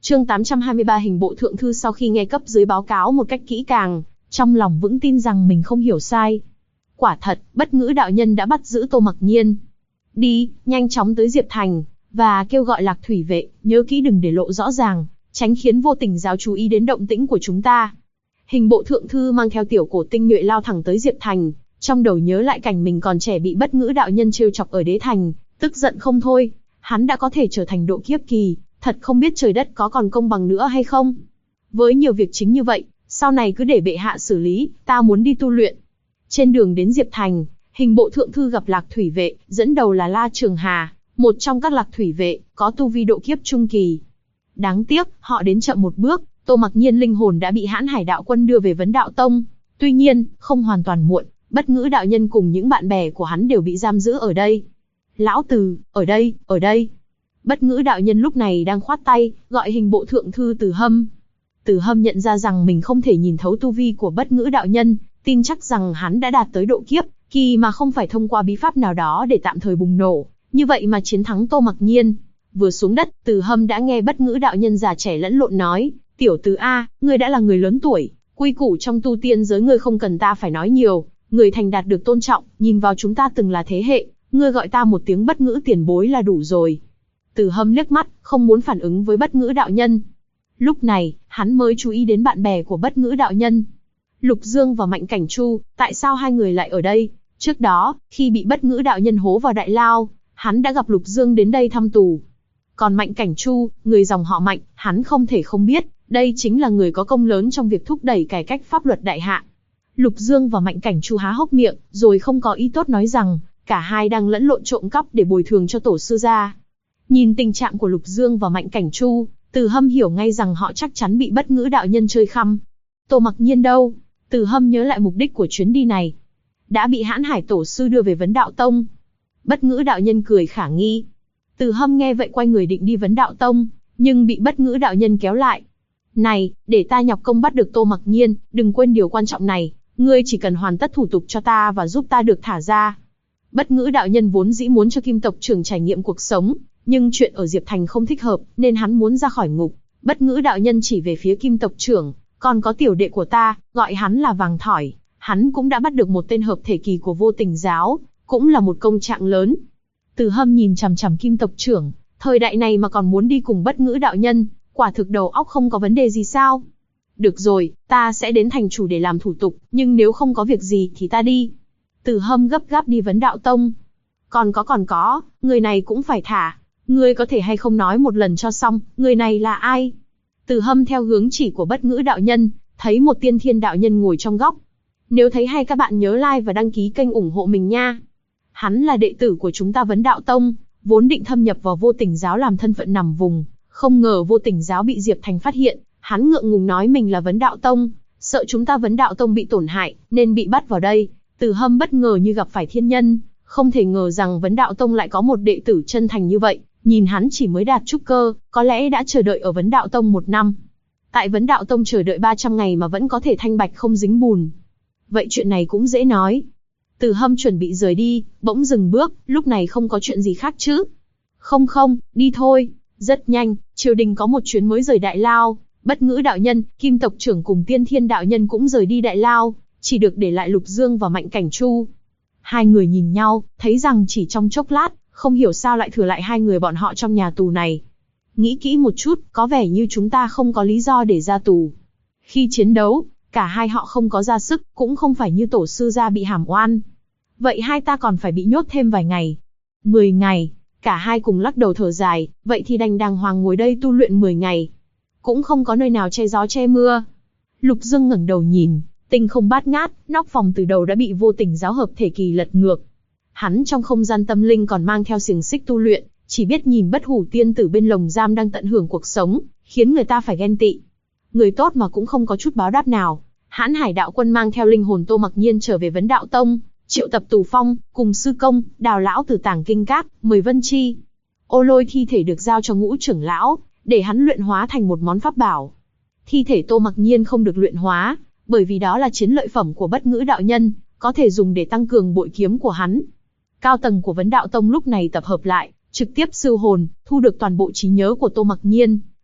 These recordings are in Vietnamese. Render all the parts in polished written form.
Chương 823 hình bộ thượng thư sau khi nghe cấp dưới báo cáo một cách kỹ càng, trong lòng vững tin rằng mình không hiểu sai. Quả thật, Bất Ngữ đạo nhân đã bắt giữ Tô Mặc Nhiên. Đi, nhanh chóng tới Diệp Thành, và kêu gọi Lạc Thủy vệ, nhớ kỹ đừng để lộ rõ ràng, tránh khiến Vô Tình giáo chú ý đến động tĩnh của chúng ta. Hình bộ thượng thư mang theo tiểu cổ tinh nhuệ lao thẳng tới Diệp Thành, trong đầu nhớ lại cảnh mình còn trẻ bị Bất Ngữ đạo nhân trêu chọc ở Đế Thành, tức giận không thôi. Hắn đã có thể trở thành độ kiếp kỳ, thật không biết trời đất có còn công bằng nữa hay không. Với nhiều việc chính như vậy, sau này cứ để bệ hạ xử lý, ta muốn đi tu luyện. Trên đường đến Diệp Thành, hình bộ thượng thư gặp Lạc Thủy vệ, dẫn đầu là La Trường Hà, một trong các Lạc Thủy vệ, có tu vi độ kiếp trung kỳ. Đáng tiếc, họ đến chậm một bước, Tô Mặc Nhiên linh hồn đã bị Hãn Hải đạo quân đưa về Vấn Đạo Tông. Tuy nhiên, không hoàn toàn muộn, Bất Ngữ đạo nhân cùng những bạn bè của hắn đều bị giam giữ ở đây. Lão Từ, ở đây, ở đây. Bất Ngữ đạo nhân lúc này đang khoát tay, gọi hình bộ thượng thư Từ Hâm. Từ Hâm nhận ra rằng mình không thể nhìn thấu tu vi của Bất Ngữ đạo nhân, tin chắc rằng hắn đã đạt tới độ kiếp kỳ mà không phải thông qua bí pháp nào đó để tạm thời bùng nổ, như vậy mà chiến thắng Tô Mặc Nhiên. Vừa xuống đất, Từ Hâm đã nghe Bất Ngữ đạo nhân già trẻ lẫn lộn nói, tiểu Từ A, ngươi đã là người lớn tuổi, quy củ trong tu tiên giới ngươi không cần ta phải nói nhiều, người thành đạt được tôn trọng, nhìn vào chúng ta từng là thế hệ, ngươi gọi ta một tiếng Bất Ngữ tiền bối là đủ rồi. Từ Hâm liếc mắt, không muốn phản ứng với Bất Ngữ đạo nhân. Lúc này, hắn mới chú ý đến bạn bè của Bất Ngữ đạo nhân. Lục Dương và Mạnh Cảnh Chu, tại sao hai người lại ở đây? Trước đó, khi bị Bất Ngữ đạo nhân hố vào đại lao, hắn đã gặp Lục Dương đến đây thăm tù. Còn Mạnh Cảnh Chu, người dòng họ Mạnh, hắn không thể không biết, đây chính là người có công lớn trong việc thúc đẩy cải cách pháp luật đại hạ. Lục Dương và Mạnh Cảnh Chu há hốc miệng, rồi không có ý tốt nói rằng, cả hai đang lẫn lộn trộm cắp để bồi thường cho tổ sư gia. Nhìn tình trạng của Lục Dương và Mạnh Cảnh Chu, Từ Hâm hiểu ngay rằng họ chắc chắn bị Bất Ngữ đạo nhân chơi khăm. Tô Mặc Nhiên đâu? Từ Hâm nhớ lại mục đích của chuyến đi này. Đã bị Hãn Hải tổ sư đưa về Vấn Đạo Tông. Bất Ngữ đạo nhân cười khả nghi. Từ Hâm nghe vậy quay người định đi Vấn Đạo Tông, nhưng bị Bất Ngữ đạo nhân kéo lại. Này, để ta nhọc công bắt được Tô Mặc Nhiên, đừng quên điều quan trọng này, ngươi chỉ cần hoàn tất thủ tục cho ta và giúp ta được thả ra. Bất Ngữ đạo nhân vốn dĩ muốn cho Kim tộc trưởng trải nghiệm cuộc sống, nhưng chuyện ở Diệp Thành không thích hợp, nên hắn muốn ra khỏi ngục. Bất Ngữ đạo nhân chỉ về phía Kim tộc trưởng, còn có tiểu đệ của ta, gọi hắn là Vàng Thỏi, hắn cũng đã bắt được một tên hợp thể kỳ của Vô Tình giáo, cũng là một công trạng lớn. Từ Hâm nhìn chằm chằm Kim tộc trưởng, thời đại này mà còn muốn đi cùng Bất Ngữ đạo nhân, quả thực đầu óc không có vấn đề gì sao? Được rồi, ta sẽ đến thành chủ để làm thủ tục, nhưng nếu không có việc gì thì ta đi. Từ Hâm gấp gáp đi Vấn Đạo Tông. Còn có, người này cũng phải thả. Ngươi có thể hay không nói một lần cho xong, người này là ai? Từ Hâm theo hướng chỉ của Bất Ngữ đạo nhân, thấy một Tiên Thiên đạo nhân ngồi trong góc. Nếu thấy hay các bạn nhớ like và đăng ký kênh ủng hộ mình nha. Hắn là đệ tử của chúng ta Vấn Đạo Tông, vốn định thâm nhập vào Vô Tình giáo làm thân phận nằm vùng, không ngờ Vô Tình giáo bị Diệp Thành phát hiện, hắn ngượng ngùng nói mình là Vấn Đạo Tông, sợ chúng ta Vấn Đạo Tông bị tổn hại, nên bị bắt vào đây. Từ Hâm bất ngờ như gặp phải thiên nhân, không thể ngờ rằng Vấn Đạo Tông lại có một đệ tử chân thành như vậy. Nhìn hắn chỉ mới đạt trúc cơ, có lẽ đã chờ đợi ở Vấn Đạo Tông 1 năm. Tại Vấn Đạo Tông chờ đợi 300 ngày mà vẫn có thể thanh bạch không dính bùn. Vậy chuyện này cũng dễ nói. Từ Hâm chuẩn bị rời đi, bỗng dừng bước, lúc này không có chuyện gì khác chứ? Không, đi thôi. Rất nhanh, triều đình có một chuyến mới rời Đại Lao, Bất Ngữ đạo nhân, Kim tộc trưởng cùng Tiên Thiên đạo nhân cũng rời đi Đại Lao, chỉ được để lại Lục Dương và Mạnh Cảnh Chu. Hai người nhìn nhau, thấy rằng chỉ trong chốc lát, không hiểu sao lại thừa lại hai người bọn họ trong nhà tù này. Nghĩ kỹ một chút, có vẻ như chúng ta không có lý do để ra tù. Khi chiến đấu, cả hai họ không có ra sức, cũng không phải như tổ sư gia bị hàm oan. Vậy hai ta còn phải bị nhốt thêm vài ngày. 10 ngày, cả hai cùng lắc đầu thở dài, vậy thì đành đàng hoàng ngồi đây tu luyện 10 ngày. Cũng không có nơi nào che gió che mưa. Lục Dương ngẩng đầu nhìn, tinh không bát ngát, nóc phòng từ đầu đã bị Vô Tình giáo hợp thể kỳ lật ngược. Hắn trong không gian tâm linh còn mang theo xiềng xích tu luyện, chỉ biết nhìn Bất Hủ tiên tử bên lồng giam đang tận hưởng cuộc sống, khiến người ta phải ghen tị. Người tốt mà cũng không có chút báo đáp nào. Hãn Hải đạo quân mang theo linh hồn Tô Mặc Nhiên trở về Vấn Đạo Tông, triệu tập Tù Phong, cùng sư công, Đào lão từ Tàng Kinh Các, mời Vân Chi. Ô Lôi thi thể được giao cho Ngũ trưởng lão, để hắn luyện hóa thành một món pháp bảo. Thi thể Tô Mặc Nhiên không được luyện hóa, bởi vì đó là chiến lợi phẩm của Bất Ngữ đạo nhân, có thể dùng để tăng cường bội kiếm của hắn. Cao tầng của Vấn Đạo Tông lúc này tập hợp lại, trực tiếp siêu hồn, thu được toàn bộ trí nhớ của Tô Mặc Nhiên.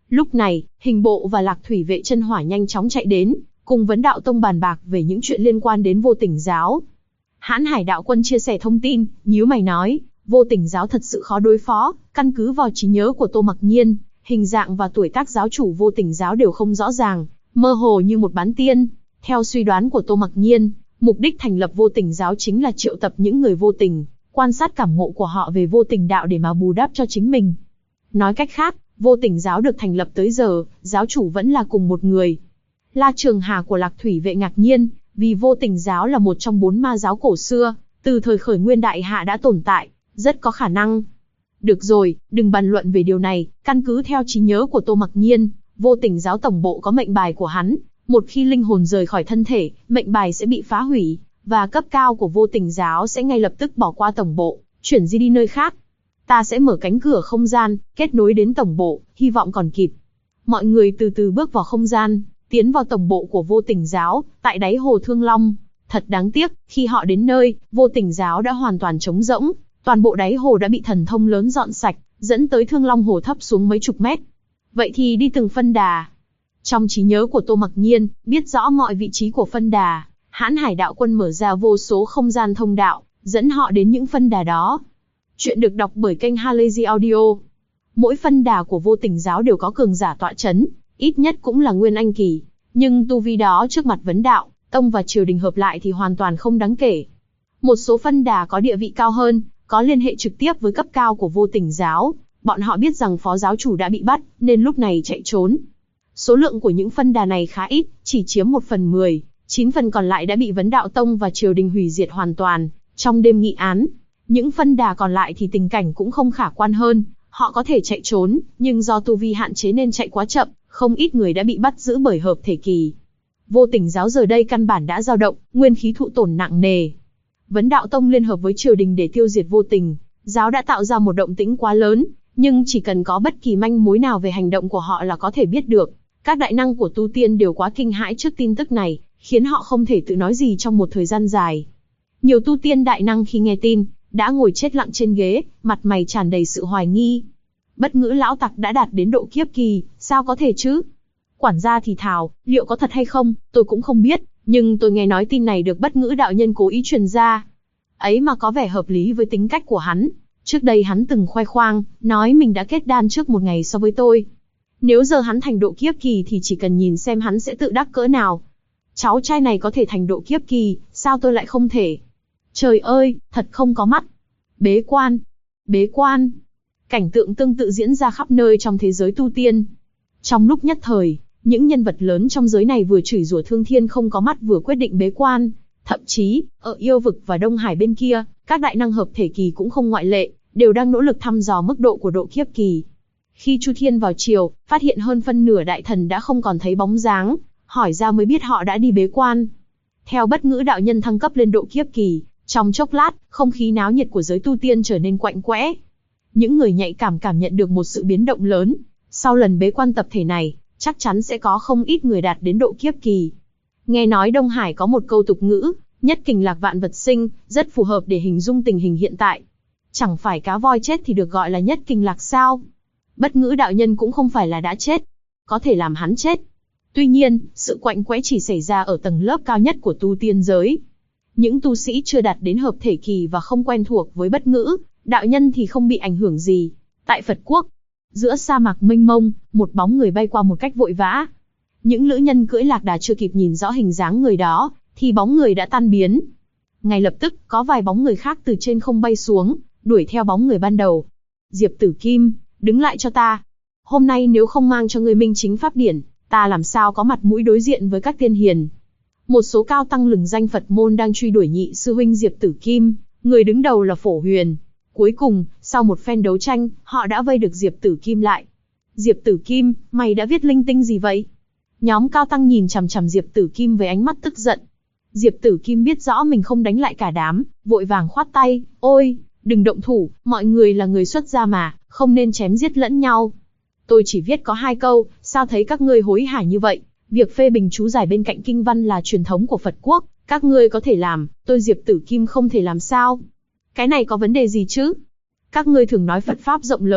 Lúc này, Hình Bộ và Lạc Thủy Vệ Chân Hỏa nhanh chóng chạy đến, cùng Vấn Đạo Tông bàn bạc về những chuyện liên quan đến Vô Tình Giáo. Hãn Hải Đạo Quân chia sẻ thông tin, nhíu mày nói, Vô Tình Giáo thật sự khó đối phó, căn cứ vào trí nhớ của Tô Mặc Nhiên, hình dạng và tuổi tác giáo chủ Vô Tình Giáo đều không rõ ràng, mơ hồ như một bán tiên. Theo suy đoán của Tô Mặc Nhiên, mục đích thành lập Vô Tình Giáo chính là triệu tập những người vô tình, quan sát cảm ngộ của họ về vô tình đạo để mà bù đắp cho chính mình. Nói cách khác, Vô Tình Giáo được thành lập tới giờ, giáo chủ vẫn là cùng một người. La Trường Hà của Lạc Thủy Vệ ngạc nhiên, vì Vô Tình Giáo là một trong 4 ma giáo cổ xưa, từ thời khởi nguyên đại hạ đã tồn tại, rất có khả năng. Được rồi, đừng bàn luận về điều này, căn cứ theo trí nhớ của Tô Mặc Nhiên, Vô Tình Giáo tổng bộ có mệnh bài của hắn, một khi linh hồn rời khỏi thân thể, mệnh bài sẽ bị phá hủy, và cấp cao của Vô Tình Giáo sẽ ngay lập tức bỏ qua tổng bộ, chuyển di đi nơi khác. Ta sẽ mở cánh cửa không gian, kết nối đến tổng bộ, hy vọng còn kịp. Mọi người từ từ bước vào không gian, tiến vào tổng bộ của Vô Tình Giáo, tại đáy hồ Thương Long. Thật đáng tiếc, khi họ đến nơi, Vô Tình Giáo đã hoàn toàn trống rỗng, toàn bộ đáy hồ đã bị thần thông lớn dọn sạch, dẫn tới Thương Long hồ thấp xuống mấy chục mét. Vậy thì đi từng phân đà. Trong trí nhớ của Tô Mặc Nhiên, biết rõ mọi vị trí của phân đà, Hãn Hải Đạo Quân mở ra vô số không gian thông đạo, dẫn họ đến những phân đà đó. Chuyện được đọc bởi kênh Halazy Audio. Mỗi phân đà của Vô Tình Giáo đều có cường giả tọa chấn, ít nhất cũng là Nguyên Anh kỳ, nhưng tu vi đó trước mặt Vấn Đạo Tông và triều đình hợp lại thì hoàn toàn không đáng kể. Một số phân đà có địa vị cao hơn, có liên hệ trực tiếp với cấp cao của Vô Tình Giáo, bọn họ biết rằng phó giáo chủ đã bị bắt, nên lúc này chạy trốn. Số lượng của những phân đà này khá ít, chỉ chiếm 1/10, 9 phần còn lại đã bị Vấn Đạo Tông và triều đình hủy diệt hoàn toàn, trong đêm nghị án. Những phân đà còn lại thì tình cảnh cũng không khả quan hơn, họ có thể chạy trốn, nhưng do tu vi hạn chế nên chạy quá chậm, không ít người đã bị bắt giữ bởi hợp thể kỳ. Vô Tình Giáo giờ đây căn bản đã dao động, nguyên khí thụ tổn nặng nề. Vấn Đạo Tông liên hợp với triều đình để tiêu diệt Vô Tình Giáo đã tạo ra một động tĩnh quá lớn, nhưng chỉ cần có bất kỳ manh mối nào về hành động của họ là có thể biết được. Các đại năng của tu tiên đều quá kinh hãi trước tin tức này, khiến họ không thể tự nói gì trong một thời gian dài. Nhiều tu tiên đại năng khi nghe tin, đã ngồi chết lặng trên ghế, mặt mày tràn đầy sự hoài nghi. Bất Ngữ lão tặc đã đạt đến độ kiếp kỳ, sao có thể chứ? Quản gia thì thào, liệu có thật hay không, tôi cũng không biết, nhưng tôi nghe nói tin này được Bất Ngữ đạo nhân cố ý truyền ra. Ấy mà có vẻ hợp lý với tính cách của hắn. Trước đây hắn từng khoe khoang, nói mình đã kết đan trước một ngày so với tôi. Nếu giờ hắn thành độ kiếp kỳ thì chỉ cần nhìn xem hắn sẽ tự đắc cỡ nào. Cháu trai này có thể thành độ kiếp kỳ, sao tôi lại không thể? Trời ơi, thật không có mắt. Bế quan. Bế quan. Cảnh tượng tương tự diễn ra khắp nơi trong thế giới tu tiên. Trong lúc nhất thời, những nhân vật lớn trong giới này vừa chửi rủa Thương Thiên không có mắt vừa quyết định bế quan. Thậm chí, ở Yêu Vực và Đông Hải bên kia, các đại năng hợp thể kỳ cũng không ngoại lệ, đều đang nỗ lực thăm dò mức độ của độ kiếp kỳ. Khi Chu Thiên vào chiều, phát hiện hơn phân nửa đại thần đã không còn thấy bóng dáng, hỏi ra mới biết họ đã đi bế quan. Theo Bất Ngữ đạo nhân thăng cấp lên độ kiếp kỳ, trong chốc lát, không khí náo nhiệt của giới tu tiên trở nên quạnh quẽ. Những người nhạy cảm cảm nhận được một sự biến động lớn. Sau lần bế quan tập thể này, chắc chắn sẽ có không ít người đạt đến độ kiếp kỳ. Nghe nói Đông Hải có một câu tục ngữ, nhất kình lạc vạn vật sinh, rất phù hợp để hình dung tình hình hiện tại. Chẳng phải cá voi chết thì được gọi là nhất kình lạc sao? Bất Ngữ đạo nhân cũng không phải là đã chết, có thể làm hắn chết. Tuy nhiên, sự quạnh quẽ chỉ xảy ra ở tầng lớp cao nhất của tu tiên giới. Những tu sĩ chưa đạt đến hợp thể kỳ và không quen thuộc với Bất Ngữ đạo nhân thì không bị ảnh hưởng gì. Tại Phật Quốc, giữa sa mạc mênh mông, một bóng người bay qua một cách vội vã. Những lữ nhân cưỡi lạc đà chưa kịp nhìn rõ hình dáng người đó, thì bóng người đã tan biến. Ngay lập tức, có vài bóng người khác từ trên không bay xuống, đuổi theo bóng người ban đầu. Diệp Tử Kim, đứng lại cho ta. Hôm nay nếu không mang cho ngươi minh chính pháp điển, ta làm sao có mặt mũi đối diện với các tiên hiền. Một số cao tăng lừng danh Phật môn đang truy đuổi nhị sư huynh Diệp Tử Kim, người đứng đầu là Phổ Huyền. Cuối cùng, sau một phen đấu tranh, họ đã vây được Diệp Tử Kim lại. Diệp Tử Kim, mày đã viết linh tinh gì vậy? Nhóm cao tăng nhìn chằm chằm Diệp Tử Kim với ánh mắt tức giận. Diệp Tử Kim biết rõ mình không đánh lại cả đám, vội vàng khoát tay, ôi, đừng động thủ, mọi người là người xuất gia mà, không nên chém giết lẫn nhau. Tôi chỉ viết có 2 câu, sao thấy các ngươi hối hả như vậy? Việc phê bình chú giải bên cạnh kinh văn là truyền thống của Phật Quốc, các ngươi có thể làm, tôi Diệp Tử Kim không thể làm sao? Cái này có vấn đề gì chứ? Các ngươi thường nói Phật Pháp rộng lớn,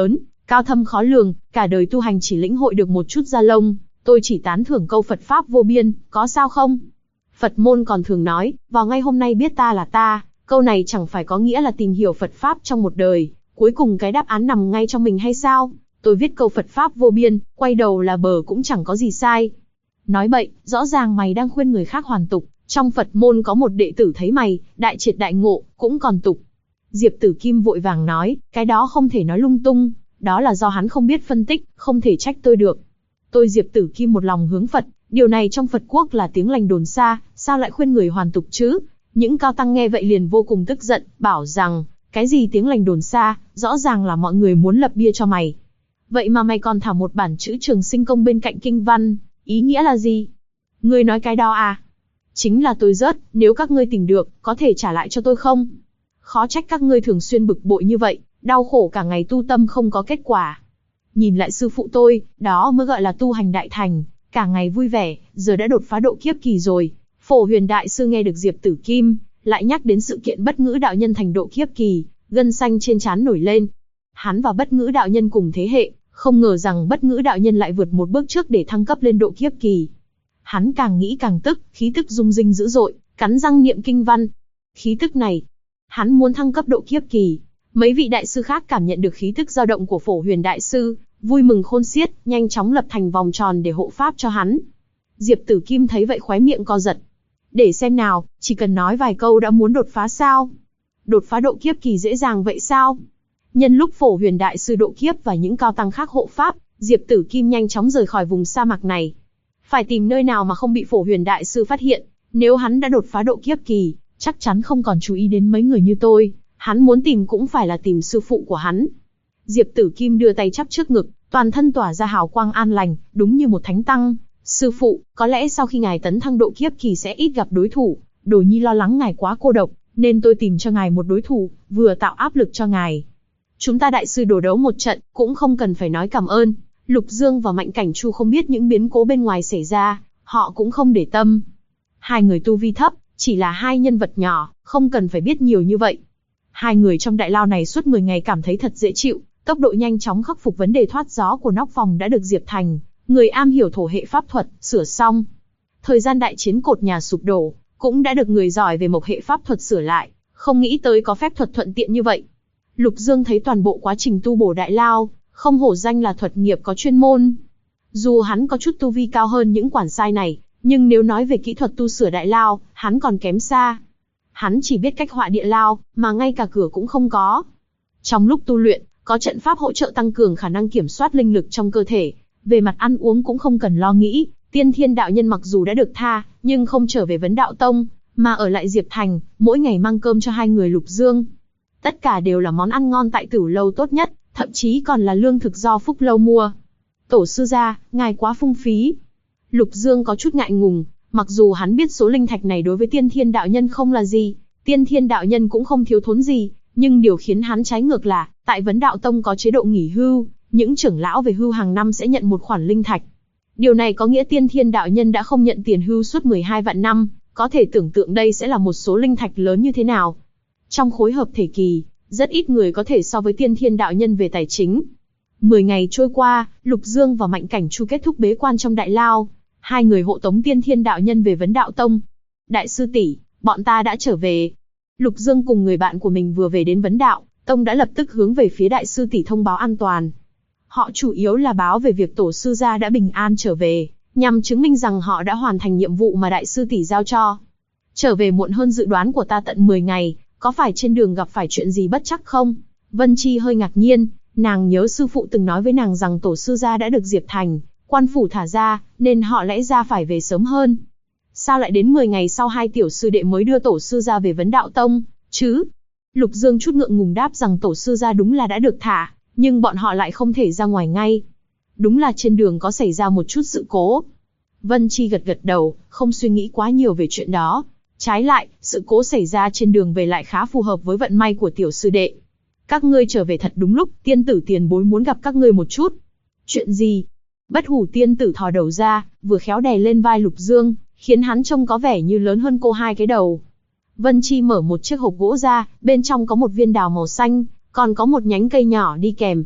cao thâm khó lường, cả đời tu hành chỉ lĩnh hội được một chút da lông, tôi chỉ tán thưởng câu Phật Pháp vô biên, có sao không? Phật môn còn thường nói, vào ngay hôm nay biết ta là ta, câu này chẳng phải có nghĩa là tìm hiểu Phật Pháp trong một đời, cuối cùng cái đáp án nằm ngay trong mình hay sao? Tôi viết câu Phật Pháp vô biên, quay đầu là bờ cũng chẳng có gì sai. Nói bậy, rõ ràng mày đang khuyên người khác hoàn tục, trong Phật môn có một đệ tử thấy mày, đại triệt đại ngộ, cũng còn tục. Diệp Tử Kim vội vàng nói, cái đó không thể nói lung tung, đó là do hắn không biết phân tích, không thể trách tôi được. Tôi Diệp Tử Kim một lòng hướng Phật, điều này trong Phật quốc là tiếng lành đồn xa, sao lại khuyên người hoàn tục chứ? Những cao tăng nghe vậy liền vô cùng tức giận, bảo rằng, cái gì tiếng lành đồn xa, rõ ràng là mọi người muốn lập bia cho mày. Vậy mà mày còn thả một bản chữ Trường Sinh Công bên cạnh kinh văn, ý nghĩa là gì? Ngươi nói cái đó à? Chính là tôi rớt, nếu các ngươi tìm được, có thể trả lại cho tôi không? Khó trách các ngươi thường xuyên bực bội như vậy, đau khổ cả ngày tu tâm không có kết quả. Nhìn lại sư phụ tôi, đó mới gọi là tu hành đại thành, cả ngày vui vẻ, giờ đã đột phá độ kiếp kỳ rồi. Phổ Huyền Đại Sư nghe được Diệp Tử Kim lại nhắc đến sự kiện Bất Ngữ đạo nhân thành độ kiếp kỳ, gân xanh trên trán nổi lên. Hắn và Bất Ngữ đạo nhân cùng thế hệ, không ngờ rằng Bất Ngữ đạo nhân lại vượt một bước trước để thăng cấp lên độ kiếp kỳ. Hắn càng nghĩ càng tức, khí tức rung rinh dữ dội, cắn răng niệm kinh văn. Khí tức này, hắn muốn thăng cấp độ kiếp kỳ. Mấy vị đại sư khác cảm nhận được khí tức dao động của Phổ Huyền Đại Sư, vui mừng khôn xiết, nhanh chóng lập thành vòng tròn để hộ pháp cho hắn. Diệp Tử Kim thấy vậy khóe miệng co giật. Để xem nào, chỉ cần nói vài câu đã muốn đột phá sao? Đột phá độ kiếp kỳ dễ dàng vậy sao? Nhân lúc Phổ Huyền Đại Sư độ kiếp và những cao tăng khác hộ pháp, Diệp Tử Kim nhanh chóng rời khỏi vùng sa mạc này. Phải tìm nơi nào mà không bị Phổ Huyền Đại Sư phát hiện, nếu hắn đã đột phá độ kiếp kỳ, chắc chắn không còn chú ý đến mấy người như tôi, hắn muốn tìm cũng phải là tìm sư phụ của hắn. Diệp Tử Kim đưa tay chắp trước ngực, toàn thân tỏa ra hào quang an lành, đúng như một thánh tăng. Sư phụ, có lẽ sau khi ngài tấn thăng độ kiếp kỳ sẽ ít gặp đối thủ, Đồ Nhi lo lắng ngài quá cô độc, nên tôi tìm cho ngài một đối thủ, vừa tạo áp lực cho ngài. Chúng ta đại sư đổ đấu một trận, cũng không cần phải nói cảm ơn. Lục Dương và Mạnh Cảnh Chu không biết những biến cố bên ngoài xảy ra, họ cũng không để tâm. Hai người tu vi thấp, chỉ là hai nhân vật nhỏ, không cần phải biết nhiều như vậy. Hai người trong đại lao này suốt 10 ngày cảm thấy thật dễ chịu, tốc độ nhanh chóng khắc phục vấn đề thoát gió của nóc phòng đã được Diệp Thành, người am hiểu thổ hệ pháp thuật, sửa xong. Thời gian đại chiến cột nhà sụp đổ, cũng đã được người giỏi về mộc hệ pháp thuật sửa lại, không nghĩ tới có phép thuật thuận tiện như vậy. Lục Dương thấy toàn bộ quá trình tu bổ đại lao, không hổ danh là thuật nghiệp có chuyên môn. Dù hắn có chút tu vi cao hơn những quản sai này, nhưng nếu nói về kỹ thuật tu sửa đại lao, hắn còn kém xa. Hắn chỉ biết cách họa địa lao, mà ngay cả cửa cũng không có. Trong lúc tu luyện, có trận pháp hỗ trợ tăng cường khả năng kiểm soát linh lực trong cơ thể. Về mặt ăn uống cũng không cần lo nghĩ, Tiên Thiên đạo nhân mặc dù đã được tha, nhưng không trở về Vấn Đạo Tông, mà ở lại Diệp Thành, mỗi ngày mang cơm cho hai người Lục Dương. Tất cả đều là món ăn ngon tại Tử lâu tốt nhất, thậm chí còn là lương thực do Phúc lâu mua. Tổ sư gia, ngài quá phung phí. Lục Dương có chút ngại ngùng, mặc dù hắn biết số linh thạch này đối với Tiên Thiên đạo nhân không là gì, Tiên Thiên đạo nhân cũng không thiếu thốn gì, nhưng điều khiến hắn trái ngược là, tại Vấn Đạo Tông có chế độ nghỉ hưu, những trưởng lão về hưu hàng năm sẽ nhận một khoản linh thạch. Điều này có nghĩa Tiên Thiên đạo nhân đã không nhận tiền hưu suốt 12 vạn năm, có thể tưởng tượng đây sẽ là một số linh thạch lớn như thế nào. Trong khối hợp thể kỳ, rất ít người có thể so với Tiên Thiên đạo nhân về tài chính. 10 ngày trôi qua, Lục Dương và Mạnh Cảnh Chu kết thúc bế quan trong đại lao, hai người hộ tống Tiên Thiên đạo nhân về Vấn Đạo Tông. Đại sư tỷ, bọn ta đã trở về. Lục Dương cùng người bạn của mình vừa về đến Vấn Đạo Tông đã lập tức hướng về phía đại sư tỷ thông báo an toàn. Họ chủ yếu là báo về việc tổ sư gia đã bình an trở về, nhằm chứng minh rằng họ đã hoàn thành nhiệm vụ mà đại sư tỷ giao cho. Trở về muộn hơn dự đoán của ta tận 10 ngày, có phải trên đường gặp phải chuyện gì bất trắc không? Vân Chi hơi ngạc nhiên, nàng nhớ sư phụ từng nói với nàng rằng tổ sư gia đã được Diệp Thành, quan phủ thả ra, nên họ lẽ ra phải về sớm hơn. Sao lại đến 10 ngày sau hai tiểu sư đệ mới đưa tổ sư gia về Vấn Đạo Tông, chứ? Lục Dương chút ngượng ngùng đáp rằng tổ sư gia đúng là đã được thả, nhưng bọn họ lại không thể ra ngoài ngay. Đúng là trên đường có xảy ra một chút sự cố. Vân Chi gật gật đầu, không suy nghĩ quá nhiều về chuyện đó. Trái lại, sự cố xảy ra trên đường về lại khá phù hợp với vận may của tiểu sư đệ. Các ngươi trở về thật đúng lúc, tiên tử tiền bối muốn gặp các ngươi một chút. Chuyện gì? Bất Hủ tiên tử thò đầu ra, vừa khéo đè lên vai Lục Dương, khiến hắn trông có vẻ như lớn hơn cô hai cái đầu. Vân Chi mở một chiếc hộp gỗ ra, bên trong có một viên đào màu xanh, còn có một nhánh cây nhỏ đi kèm.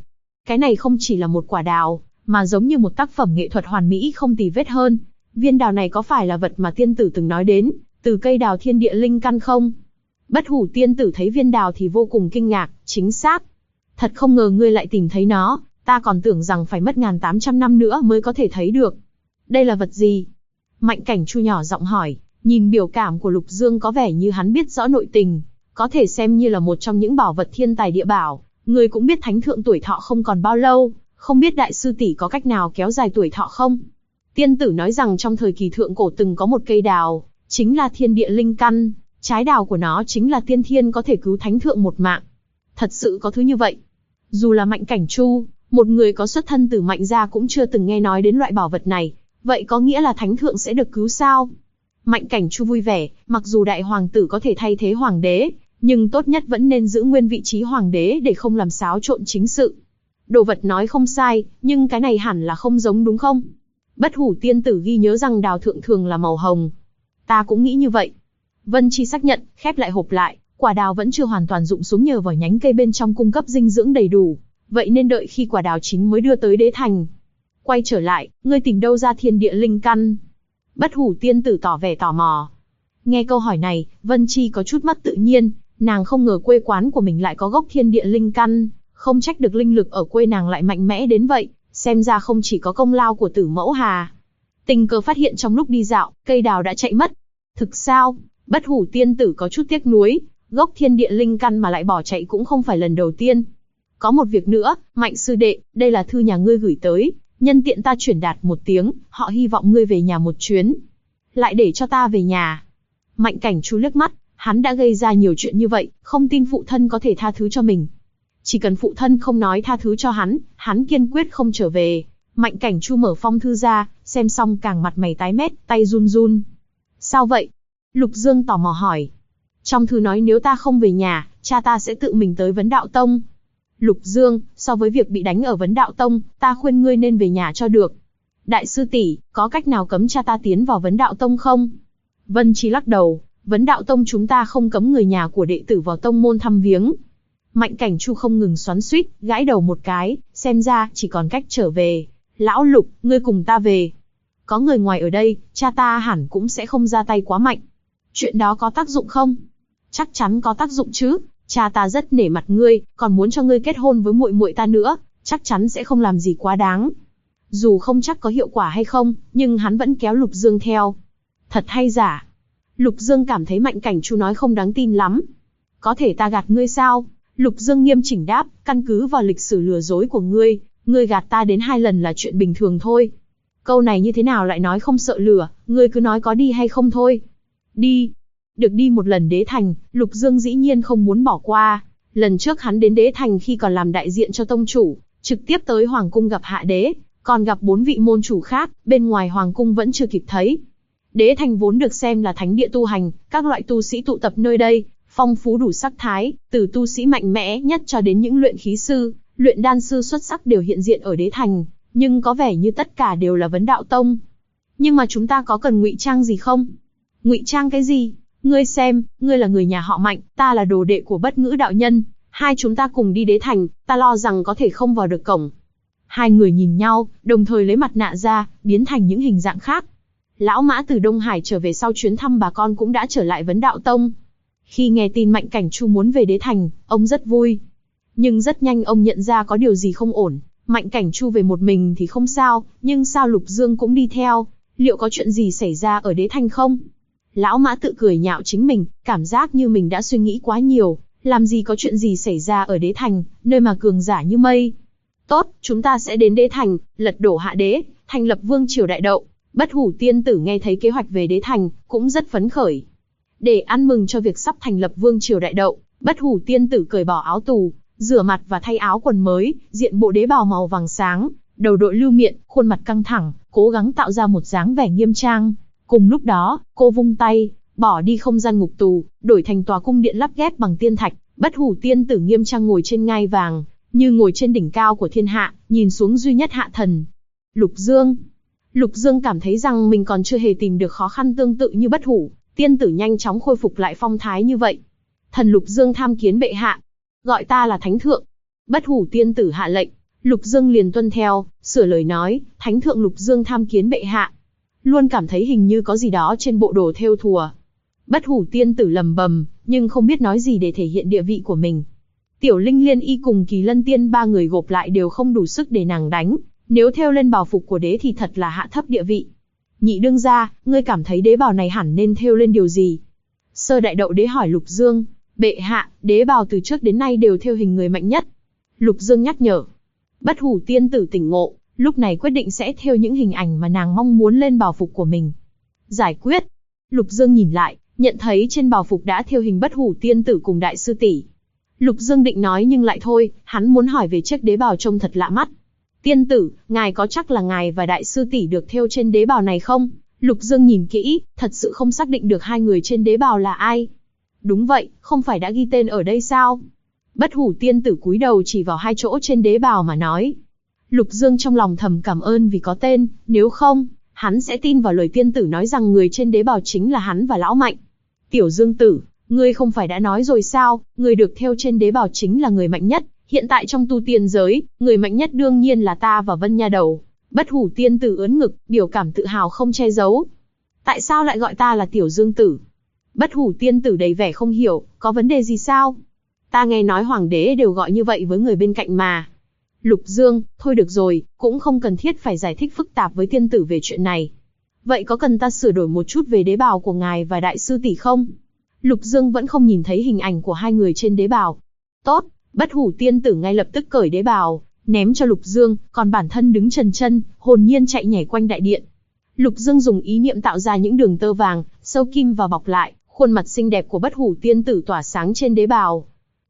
Cái này không chỉ là một quả đào, mà giống như một tác phẩm nghệ thuật hoàn mỹ không tì vết hơn. Viên đào này có phải là vật mà tiên tử từng nói đến, từ cây đào thiên địa linh căn không? Bất hủ tiên tử thấy viên đào thì vô cùng kinh ngạc, chính xác. Thật không ngờ ngươi lại tìm thấy nó, ta còn tưởng rằng phải mất 1800 năm nữa mới có thể thấy được. Đây là vật gì? Mạnh Cảnh Chu nhỏ giọng hỏi, nhìn biểu cảm của Lục Dương có vẻ như hắn biết rõ nội tình, có thể xem như là một trong những bảo vật thiên tài địa bảo. Người cũng biết thánh thượng tuổi thọ không còn bao lâu, không biết đại sư tỷ có cách nào kéo dài tuổi thọ không? Tiên tử nói rằng trong thời kỳ thượng cổ từng có một cây đào, chính là thiên địa linh căn, trái đào của nó chính là tiên thiên có thể cứu thánh thượng một mạng. Thật sự có thứ như vậy? Dù là Mạnh Cảnh Chu, một người có xuất thân từ Mạnh gia cũng chưa từng nghe nói đến loại bảo vật này, vậy có nghĩa là thánh thượng sẽ được cứu sao? Mạnh Cảnh Chu vui vẻ, mặc dù đại hoàng tử có thể thay thế hoàng đế, nhưng tốt nhất vẫn nên giữ nguyên vị trí hoàng đế để không làm xáo trộn chính sự. Đồ vật nói không sai, nhưng cái này hẳn là không giống đúng không? Bất hủ tiên tử ghi nhớ rằng đào thượng thường là màu hồng. Ta cũng nghĩ như vậy. Vân Chi xác nhận, khép lại hộp lại, quả đào vẫn chưa hoàn toàn rụng xuống nhờ vào nhánh cây bên trong cung cấp dinh dưỡng đầy đủ, vậy nên đợi khi quả đào chín mới đưa tới đế thành. Quay trở lại, ngươi tìm đâu ra thiên địa linh căn? Bất hủ tiên tử tỏ vẻ tò mò. Nghe câu hỏi này, Vân Chi có chút mất tự nhiên, nàng không ngờ quê quán của mình lại có gốc thiên địa linh căn, không trách được linh lực ở quê nàng lại mạnh mẽ đến vậy, xem ra không chỉ có công lao của Tử Mẫu Hà. Tình cờ phát hiện trong lúc đi dạo, cây đào đã chạy mất. Thực sao? Bất hủ tiên tử có chút tiếc nuối, gốc thiên địa linh căn mà lại bỏ chạy cũng không phải lần đầu tiên. Có một việc nữa, Mạnh sư đệ, đây là thư nhà ngươi gửi tới, nhân tiện ta chuyển đạt một tiếng, họ hy vọng ngươi về nhà một chuyến. Lại để cho ta về nhà. Mạnh Cảnh Chu liếc mắt, hắn đã gây ra nhiều chuyện như vậy, không tin phụ thân có thể tha thứ cho mình. Chỉ cần phụ thân không nói tha thứ cho hắn kiên quyết không trở về. Mạnh Cảnh Chu mở phong thư ra, xem xong càng mặt mày tái mét, tay run run. Sao vậy? Lục Dương tò mò hỏi. Trong thư nói nếu ta không về nhà, cha ta sẽ tự mình tới Vấn Đạo Tông. Lục Dương, so với việc bị đánh ở Vấn Đạo Tông, ta khuyên ngươi nên về nhà cho được. Đại sư tỷ, có cách nào cấm cha ta tiến vào Vấn Đạo Tông không? Vân Chi lắc đầu, Vấn Đạo Tông chúng ta không cấm người nhà của đệ tử vào tông môn thăm viếng. Mạnh Cảnh Chu không ngừng xoắn xuýt, gãi đầu một cái, xem ra chỉ còn cách trở về. Lão Lục, ngươi cùng ta về. Có người ngoài ở đây, cha ta hẳn cũng sẽ không ra tay quá mạnh. Chuyện đó có tác dụng không? Chắc chắn có tác dụng chứ. Cha ta rất nể mặt ngươi, còn muốn cho ngươi kết hôn với muội muội ta nữa, chắc chắn sẽ không làm gì quá đáng. Dù không chắc có hiệu quả hay không, nhưng hắn vẫn kéo Lục Dương theo. Thật hay giả? Lục Dương cảm thấy Mạnh Cảnh Chu nói không đáng tin lắm. Có thể ta gạt ngươi sao? Lục Dương nghiêm chỉnh đáp, căn cứ vào lịch sử lừa dối của ngươi gạt ta đến 2 lần là chuyện bình thường thôi. Câu này như thế nào lại nói không sợ lừa, ngươi cứ nói có đi hay không thôi. Đi. Được đi một lần đế thành, Lục Dương dĩ nhiên không muốn bỏ qua. Lần trước hắn đến đế thành khi còn làm đại diện cho tông chủ, trực tiếp tới hoàng cung gặp hạ đế, còn gặp 4 vị môn chủ khác, bên ngoài hoàng cung vẫn chưa kịp thấy. Đế thành vốn được xem là thánh địa tu hành, các loại tu sĩ tụ tập nơi đây, phong phú đủ sắc thái, từ tu sĩ mạnh mẽ nhất cho đến những luyện khí sư, luyện đan sư xuất sắc đều hiện diện ở đế thành, nhưng có vẻ như tất cả đều là Vấn Đạo Tông. Nhưng mà chúng ta có cần ngụy trang gì không? Ngụy trang cái gì? Ngươi xem, ngươi là người nhà họ Mạnh, ta là đồ đệ của Bất Ngữ đạo nhân, hai chúng ta cùng đi đế thành, ta lo rằng có thể không vào được cổng. Hai người nhìn nhau, đồng thời lấy mặt nạ ra, biến thành những hình dạng khác. Lão Mã từ Đông Hải trở về sau chuyến thăm bà con cũng đã trở lại Vấn Đạo Tông. Khi nghe tin Mạnh Cảnh Chu muốn về đế thành, ông rất vui. Nhưng rất nhanh ông nhận ra có điều gì không ổn. Mạnh Cảnh Chu về một mình thì không sao, nhưng sao Lục Dương cũng đi theo? Liệu có chuyện gì xảy ra ở đế thành không? Lão Mã tự cười nhạo chính mình, cảm giác như mình đã suy nghĩ quá nhiều. Làm gì có chuyện gì xảy ra ở đế thành, nơi mà cường giả như mây. Tốt, chúng ta sẽ đến đế thành, lật đổ hạ đế, thành lập vương triều đại đậu. Bất hủ tiên tử nghe thấy kế hoạch về đế thành, cũng rất phấn khởi. Để ăn mừng cho việc sắp thành lập vương triều đại đậu, bất hủ tiên tử cởi bỏ áo tù, rửa mặt và thay áo quần mới, diện bộ đế bào màu vàng sáng, đầu đội lưu miện, khuôn mặt căng thẳng, cố gắng tạo ra một dáng vẻ nghiêm trang. Cùng lúc đó, cô vung tay, bỏ đi không gian ngục tù, đổi thành tòa cung điện lắp ghép bằng tiên thạch. Bất hủ tiên tử nghiêm trang ngồi trên ngai vàng, như ngồi trên đỉnh cao của thiên hạ, nhìn xuống duy nhất hạ thần. Lục Dương cảm thấy rằng mình còn chưa hề tìm được khó khăn tương tự như bất hủ tiên tử nhanh chóng khôi phục lại phong thái như vậy. Thần Lục Dương tham kiến bệ hạ, gọi ta là thánh thượng. Bất hủ tiên tử hạ lệnh. Lục Dương liền tuân theo, sửa lời nói, Thánh thượng Lục Dương tham kiến bệ hạ. Luôn cảm thấy hình như có gì đó trên bộ đồ thêu thùa. Bất Hủ tiên tử lầm bầm, nhưng không biết nói gì để thể hiện địa vị của mình. Tiểu Linh Liên Y cùng Kỳ Lân Tiên ba người gộp lại đều không đủ sức để nàng đánh, nếu thêu lên bào phục của đế thì thật là hạ thấp địa vị. Nhị đương gia, ngươi cảm thấy đế bào này hẳn nên thêu lên điều gì? Sơ Đại Đậu Đế hỏi Lục Dương. Bệ hạ, đế bào từ trước đến nay đều thêu hình người mạnh nhất. Lục Dương nhắc nhở. Bất Hủ tiên tử tỉnh ngộ, lúc này quyết định sẽ thêu những hình ảnh mà nàng mong muốn lên bào phục của mình. Giải quyết. Lục Dương nhìn lại, nhận thấy trên bào phục đã thêu hình Bất Hủ tiên tử cùng đại sư tỷ. Lục Dương định nói nhưng lại thôi, hắn muốn hỏi về chiếc đế bào trông thật lạ mắt. Tiên tử, ngài có chắc là ngài và đại sư tỷ được thêu trên đế bào này không? Lục Dương nhìn kỹ, thật sự không xác định được hai người trên đế bào là ai. Đúng vậy, không phải đã ghi tên ở đây sao? Bất Hủ tiên tử cúi đầu chỉ vào hai chỗ trên đế bào mà nói. Lục Dương trong lòng thầm cảm ơn vì có tên, nếu không, hắn sẽ tin vào lời tiên tử nói rằng người trên đế bào chính là hắn và lão Mạnh. Tiểu Dương tử, ngươi không phải đã nói rồi sao, người được thêu trên đế bào chính là người mạnh nhất, hiện tại trong tu tiên giới, người mạnh nhất đương nhiên là ta và Vân Nha Đầu. Bất Hủ tiên tử ưỡn ngực, biểu cảm tự hào không che giấu. Tại sao lại gọi ta là Tiểu Dương tử? Bất Hủ tiên tử đầy vẻ không hiểu, có vấn đề gì sao? Ta nghe nói hoàng đế đều gọi như vậy với người bên cạnh mà. Lục Dương, thôi được rồi, cũng không cần thiết phải giải thích phức tạp với tiên tử về chuyện này. Vậy có cần ta sửa đổi một chút về đế bào của ngài và đại sư tỷ không? Lục Dương vẫn không nhìn thấy hình ảnh của hai người trên đế bào. Tốt, Bất Hủ tiên tử ngay lập tức cởi đế bào, ném cho Lục Dương, còn bản thân đứng trần chân, hồn nhiên chạy nhảy quanh đại điện. Lục Dương dùng ý niệm tạo ra những đường tơ vàng, sâu kim và bọc lại, khuôn mặt xinh đẹp của Bất Hủ tiên tử tỏa sáng trên đế bào.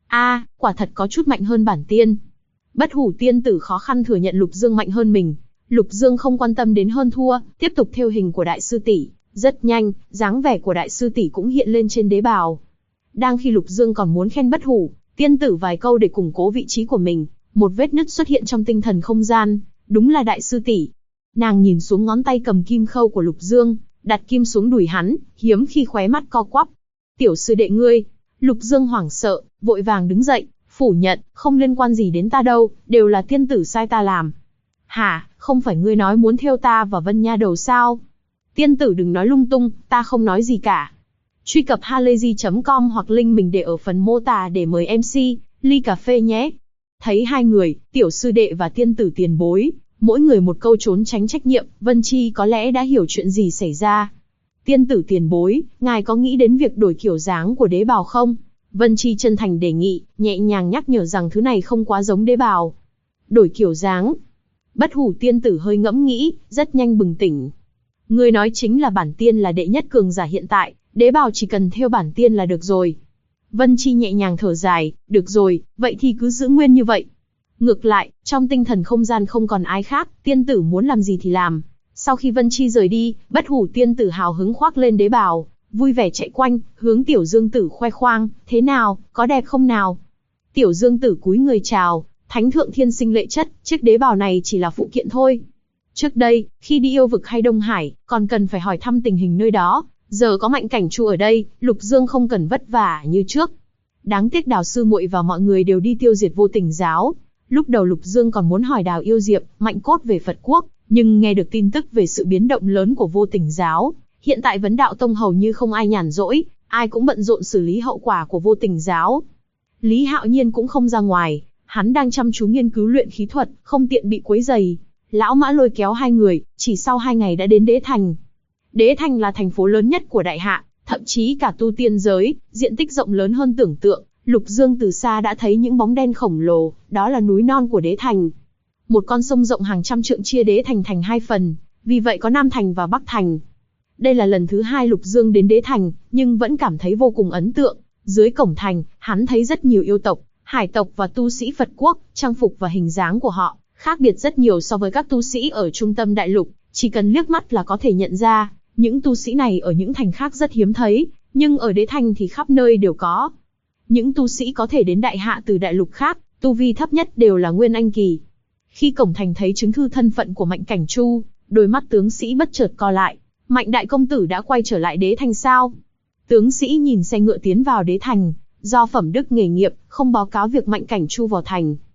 Quả thật có chút mạnh hơn bản tiên. Bất Hủ tiên tử khó khăn thừa nhận Lục Dương mạnh hơn mình. Lục Dương không quan tâm đến hơn thua, tiếp tục thêu hình của đại sư tỷ. Rất nhanh, dáng vẻ của đại sư tỷ cũng hiện lên trên đế bào. Đang khi Lục Dương còn muốn khen Bất Hủ tiên tử vài câu để củng cố vị trí của mình, một vết nứt xuất hiện trong tinh thần không gian, đúng là đại sư tỷ. Nàng nhìn xuống ngón tay cầm kim khâu của Lục Dương, đặt kim xuống đùi hắn, hiếm khi khóe mắt co quắp. Tiểu sư đệ ngươi. Lục Dương hoảng sợ, vội vàng đứng dậy, phủ nhận, không liên quan gì đến ta đâu, đều là tiên tử sai ta làm. Hả, không phải ngươi nói muốn thêu ta và Vân Nha Đầu sao? Tiên tử đừng nói lung tung, ta không nói gì cả. Truy cập halayzi.com hoặc link mình để ở phần mô tả để mời MC, ly cà phê nhé. Thấy hai người, tiểu sư đệ và tiên tử tiền bối, mỗi người một câu trốn tránh trách nhiệm, Vân Chi có lẽ đã hiểu chuyện gì xảy ra. Tiên tử tiền bối, ngài có nghĩ đến việc đổi kiểu dáng của đế bào không? Vân Chi chân thành đề nghị, nhẹ nhàng nhắc nhở rằng thứ này không quá giống đế bào. Đổi kiểu dáng. Bất Hủ tiên tử hơi ngẫm nghĩ, rất nhanh bừng tỉnh. Ngươi nói chính là bản tiên là đệ nhất cường giả hiện tại, đế bào chỉ cần theo bản tiên là được rồi. Vân Chi nhẹ nhàng thở dài, được rồi, vậy thì cứ giữ nguyên như vậy. Ngược lại, trong tinh thần không gian không còn ai khác, tiên tử muốn làm gì thì làm. Sau khi Vân Chi rời đi, Bất Hủ tiên tử hào hứng khoác lên đế bào, vui vẻ chạy quanh, hướng Tiểu Dương tử khoe khoang, thế nào, có đẹp không nào? Tiểu Dương tử cúi người chào, Thánh thượng thiên sinh lệ chất, chiếc đế bào này chỉ là phụ kiện thôi. Trước đây, khi đi yêu vực hay Đông Hải, còn cần phải hỏi thăm tình hình nơi đó, giờ có Mạnh Cảnh Chu ở đây, Lục Dương không cần vất vả như trước. Đáng tiếc Đào sư muội và mọi người đều đi tiêu diệt Vô Tình giáo. Lúc đầu Lục Dương còn muốn hỏi Đào Yêu Diệp, Mạnh Cốt về Phật quốc, nhưng nghe được tin tức về sự biến động lớn của Vô Tình giáo, hiện tại Vấn Đạo Tông hầu như không ai nhàn rỗi, ai cũng bận rộn xử lý hậu quả của Vô Tình giáo. Lý Hạo Nhiên cũng không ra ngoài, hắn đang chăm chú nghiên cứu luyện khí thuật, không tiện bị quấy rầy. Lão Mã lôi kéo hai người, chỉ sau 2 ngày đã đến Đế Thành. Đế Thành là thành phố lớn nhất của Đại Hạ, thậm chí cả tu tiên giới, diện tích rộng lớn hơn tưởng tượng. Lục Dương từ xa đã thấy những bóng đen khổng lồ, đó là núi non của Đế Thành. Một con sông rộng hàng trăm trượng chia Đế Thành thành 2 phần, vì vậy có Nam Thành và Bắc Thành. Đây là lần thứ 2 Lục Dương đến Đế Thành, nhưng vẫn cảm thấy vô cùng ấn tượng. Dưới cổng thành, hắn thấy rất nhiều yêu tộc, hải tộc và tu sĩ Phật quốc, trang phục và hình dáng của họ khác biệt rất nhiều so với các tu sĩ ở trung tâm đại lục, chỉ cần liếc mắt là có thể nhận ra, những tu sĩ này ở những thành khác rất hiếm thấy, nhưng ở Đế Thành thì khắp nơi đều có. Những tu sĩ có thể đến Đại Hạ từ đại lục khác, tu vi thấp nhất đều là Nguyên Anh kỳ. Khi cổng thành thấy chứng thư thân phận của Mạnh Cảnh Chu, đôi mắt tướng sĩ bất chợt co lại. Mạnh đại công tử đã quay trở lại Đế Thành sao? Tướng sĩ nhìn xe ngựa tiến vào Đế Thành, do phẩm đức nghề nghiệp, không báo cáo việc Mạnh Cảnh Chu vào thành.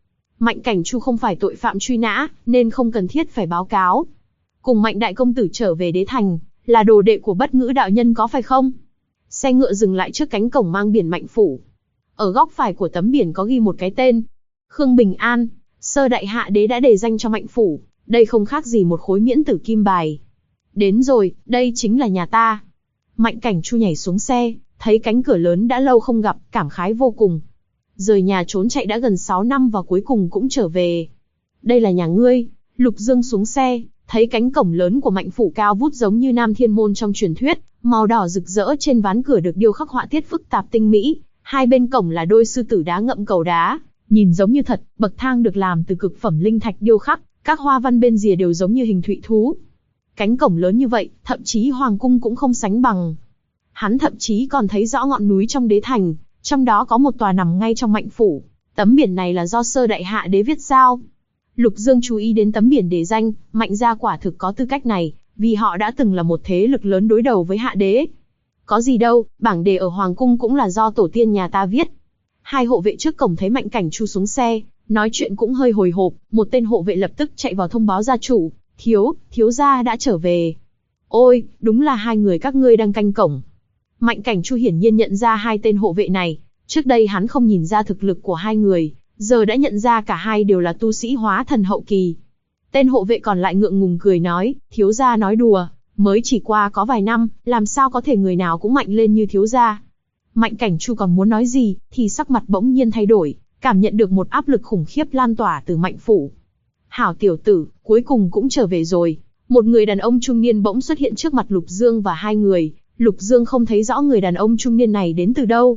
Mạnh Cảnh Chu không phải tội phạm truy nã, nên không cần thiết phải báo cáo. Cùng Mạnh đại công tử trở về đế thành, là đồ đệ của Bất Ngữ đạo nhân có phải không? Xe ngựa dừng lại trước cánh cổng mang biển Mạnh phủ. Ở góc phải của tấm biển có ghi một cái tên. Khương Bình An, sơ đại hạ đế đã đề danh cho Mạnh phủ, đây không khác gì một khối miễn tử kim bài. Đến rồi, đây chính là nhà ta. Mạnh Cảnh Chu nhảy xuống xe, thấy cánh cửa lớn đã lâu không gặp, cảm khái vô cùng. Rời nhà trốn chạy đã gần 6 năm và cuối cùng cũng trở về. Đây là nhà ngươi. Lục Dương xuống xe, thấy cánh cổng lớn của Mạnh phủ cao vút giống như Nam Thiên Môn trong truyền thuyết, màu đỏ rực rỡ, trên ván cửa được điêu khắc họa tiết phức tạp tinh mỹ, hai bên cổng là đôi sư tử đá ngậm cầu đá, nhìn giống như thật, bậc thang được làm từ cực phẩm linh thạch điêu khắc, các hoa văn bên rìa đều giống như hình thụy thú. Cánh cổng lớn như vậy, thậm chí hoàng cung cũng không sánh bằng. Hắn thậm chí còn thấy rõ ngọn núi trong đế thành, trong đó có một tòa nằm ngay trong Mạnh phủ. Tấm biển này là do sơ đại hạ đế viết sao? Lục Dương chú ý đến tấm biển đề danh, Mạnh gia quả thực có tư cách này, vì họ đã từng là một thế lực lớn đối đầu với hạ đế. Có gì đâu, bảng đề ở hoàng cung cũng là do tổ tiên nhà ta viết. Hai hộ vệ trước cổng thấy Mạnh Cảnh Chu xuống xe, nói chuyện cũng hơi hồi hộp, một tên hộ vệ lập tức chạy vào thông báo gia chủ, thiếu gia đã trở về. Ôi, đúng là hai người các ngươi đang canh cổng. Mạnh Cảnh Chu hiển nhiên nhận ra hai tên hộ vệ này, trước đây hắn không nhìn ra thực lực của hai người, giờ đã nhận ra cả hai đều là tu sĩ hóa thần hậu kỳ. Tên hộ vệ còn lại ngượng ngùng cười nói, thiếu gia nói đùa, mới chỉ qua có vài năm, làm sao có thể người nào cũng mạnh lên như thiếu gia. Mạnh Cảnh Chu còn muốn nói gì, thì sắc mặt bỗng nhiên thay đổi, cảm nhận được một áp lực khủng khiếp lan tỏa từ Mạnh phủ. Hảo tiểu tử, cuối cùng cũng trở về rồi. Một người đàn ông trung niên bỗng xuất hiện trước mặt Lục Dương và hai người. Lục Dương không thấy rõ người đàn ông trung niên này đến từ đâu.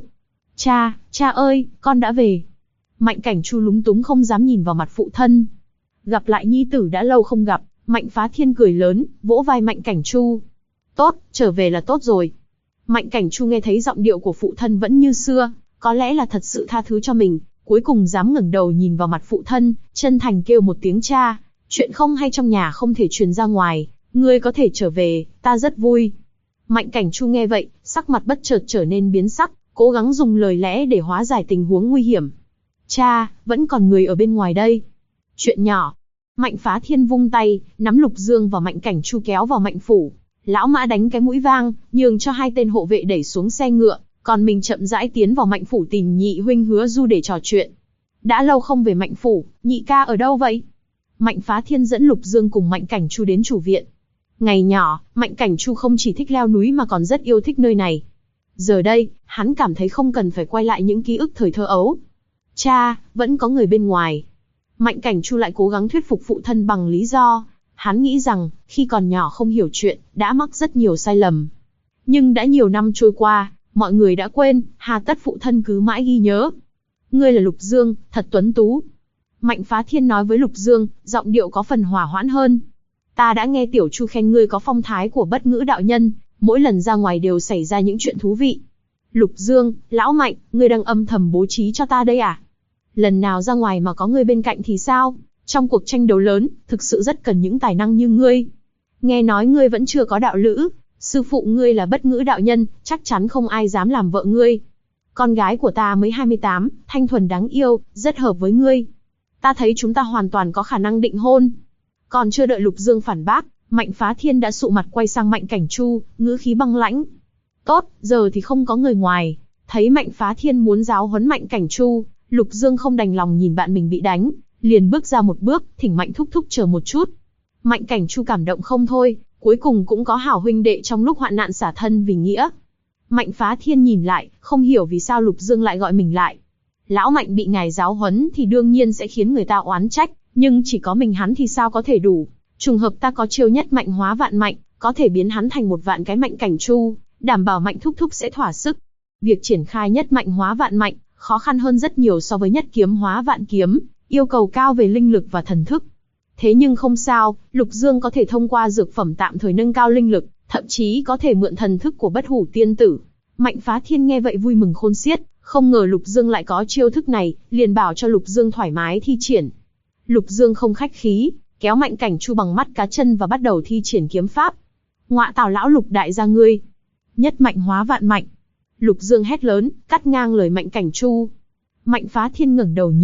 Cha ơi, con đã về. Mạnh Cảnh Chu lúng túng không dám nhìn vào mặt phụ thân. Gặp lại nhi tử đã lâu không gặp, Mạnh Phá Thiên cười lớn, vỗ vai Mạnh Cảnh Chu. Tốt, trở về là tốt rồi. Mạnh Cảnh Chu nghe thấy giọng điệu của phụ thân vẫn như xưa, có lẽ là thật sự tha thứ cho mình, cuối cùng dám ngẩng đầu nhìn vào mặt phụ thân, chân thành kêu một tiếng cha. Chuyện không hay trong nhà không thể truyền ra ngoài, ngươi có thể trở về, ta rất vui. Mạnh Cảnh Chu nghe vậy, sắc mặt bất chợt trở nên biến sắc, cố gắng dùng lời lẽ để hóa giải tình huống nguy hiểm. Cha, vẫn còn người ở bên ngoài đây. Chuyện nhỏ. Mạnh Phá Thiên vung tay, nắm Lục Dương và Mạnh Cảnh Chu kéo vào Mạnh phủ. Lão Mã đánh cái mũi vang, nhường cho hai tên hộ vệ đẩy xuống xe ngựa, còn mình chậm rãi tiến vào Mạnh phủ tìm nhị huynh Hứa Du để trò chuyện. Đã lâu không về Mạnh phủ, nhị ca ở đâu vậy? Mạnh Phá Thiên dẫn Lục Dương cùng Mạnh Cảnh Chu đến chủ viện. Ngày nhỏ, Mạnh Cảnh Chu không chỉ thích leo núi mà còn rất yêu thích nơi này. Giờ đây, hắn cảm thấy không cần phải quay lại những ký ức thời thơ ấu. Cha, vẫn có người bên ngoài. Mạnh Cảnh Chu lại cố gắng thuyết phục phụ thân bằng lý do. Hắn nghĩ rằng, khi còn nhỏ không hiểu chuyện, đã mắc rất nhiều sai lầm. Nhưng đã nhiều năm trôi qua, mọi người đã quên, hà tất phụ thân cứ mãi ghi nhớ. Ngươi là Lục Dương, thật tuấn tú. Mạnh Phá Thiên nói với Lục Dương, giọng điệu có phần hòa hoãn hơn. Ta đã nghe Tiểu Chu khen ngươi có phong thái của Bất Ngữ đạo nhân, mỗi lần ra ngoài đều xảy ra những chuyện thú vị. Lục Dương, lão Mạnh, ngươi đang âm thầm bố trí cho ta đây à? Lần nào ra ngoài mà có ngươi bên cạnh thì sao? Trong cuộc tranh đấu lớn, thực sự rất cần những tài năng như ngươi. Nghe nói ngươi vẫn chưa có đạo lữ, sư phụ ngươi là Bất Ngữ đạo nhân, chắc chắn không ai dám làm vợ ngươi. Con gái của ta mới 28, thanh thuần đáng yêu, rất hợp với ngươi. Ta thấy chúng ta hoàn toàn có khả năng định hôn. Còn chưa đợi Lục Dương phản bác, Mạnh Phá Thiên đã sụ mặt quay sang Mạnh Cảnh Chu, ngữ khí băng lãnh. Tốt, giờ thì không có người ngoài. Thấy Mạnh Phá Thiên muốn giáo huấn Mạnh Cảnh Chu, Lục Dương không đành lòng nhìn bạn mình bị đánh, liền bước ra một bước, thỉnh Mạnh thúc thúc chờ một chút. Mạnh Cảnh Chu cảm động không thôi, cuối cùng cũng có hảo huynh đệ trong lúc hoạn nạn xả thân vì nghĩa. Mạnh Phá Thiên nhìn lại, không hiểu vì sao Lục Dương lại gọi mình lại. Lão Mạnh bị ngài giáo huấn thì đương nhiên sẽ khiến người ta oán trách, nhưng chỉ có mình hắn thì sao có thể đủ. Trùng hợp ta có chiêu nhất mạnh hóa vạn mạnh, có thể biến hắn thành một vạn cái Mạnh Cảnh Chu, đảm bảo Mạnh thúc thúc sẽ thỏa sức. Việc triển khai nhất mạnh hóa vạn mạnh, khó khăn hơn rất nhiều so với nhất kiếm hóa vạn kiếm, yêu cầu cao về linh lực và thần thức. Thế nhưng không sao, Lục Dương có thể thông qua dược phẩm tạm thời nâng cao linh lực, thậm chí có thể mượn thần thức của Bất Hủ tiên tử. Mạnh Phá Thiên nghe vậy vui mừng khôn xiết, không ngờ Lục Dương lại có chiêu thức này, liền bảo cho Lục Dương thoải mái thi triển. Lục Dương không khách khí, kéo Mạnh Cảnh Chu bằng mắt cá chân và bắt đầu thi triển kiếm pháp. Ngọa tào lão Lục đại gia ngươi, nhất mạnh hóa vạn mạnh. Lục Dương hét lớn, cắt ngang lời Mạnh Cảnh Chu. Mạnh Phá Thiên ngẩng đầu nhìn,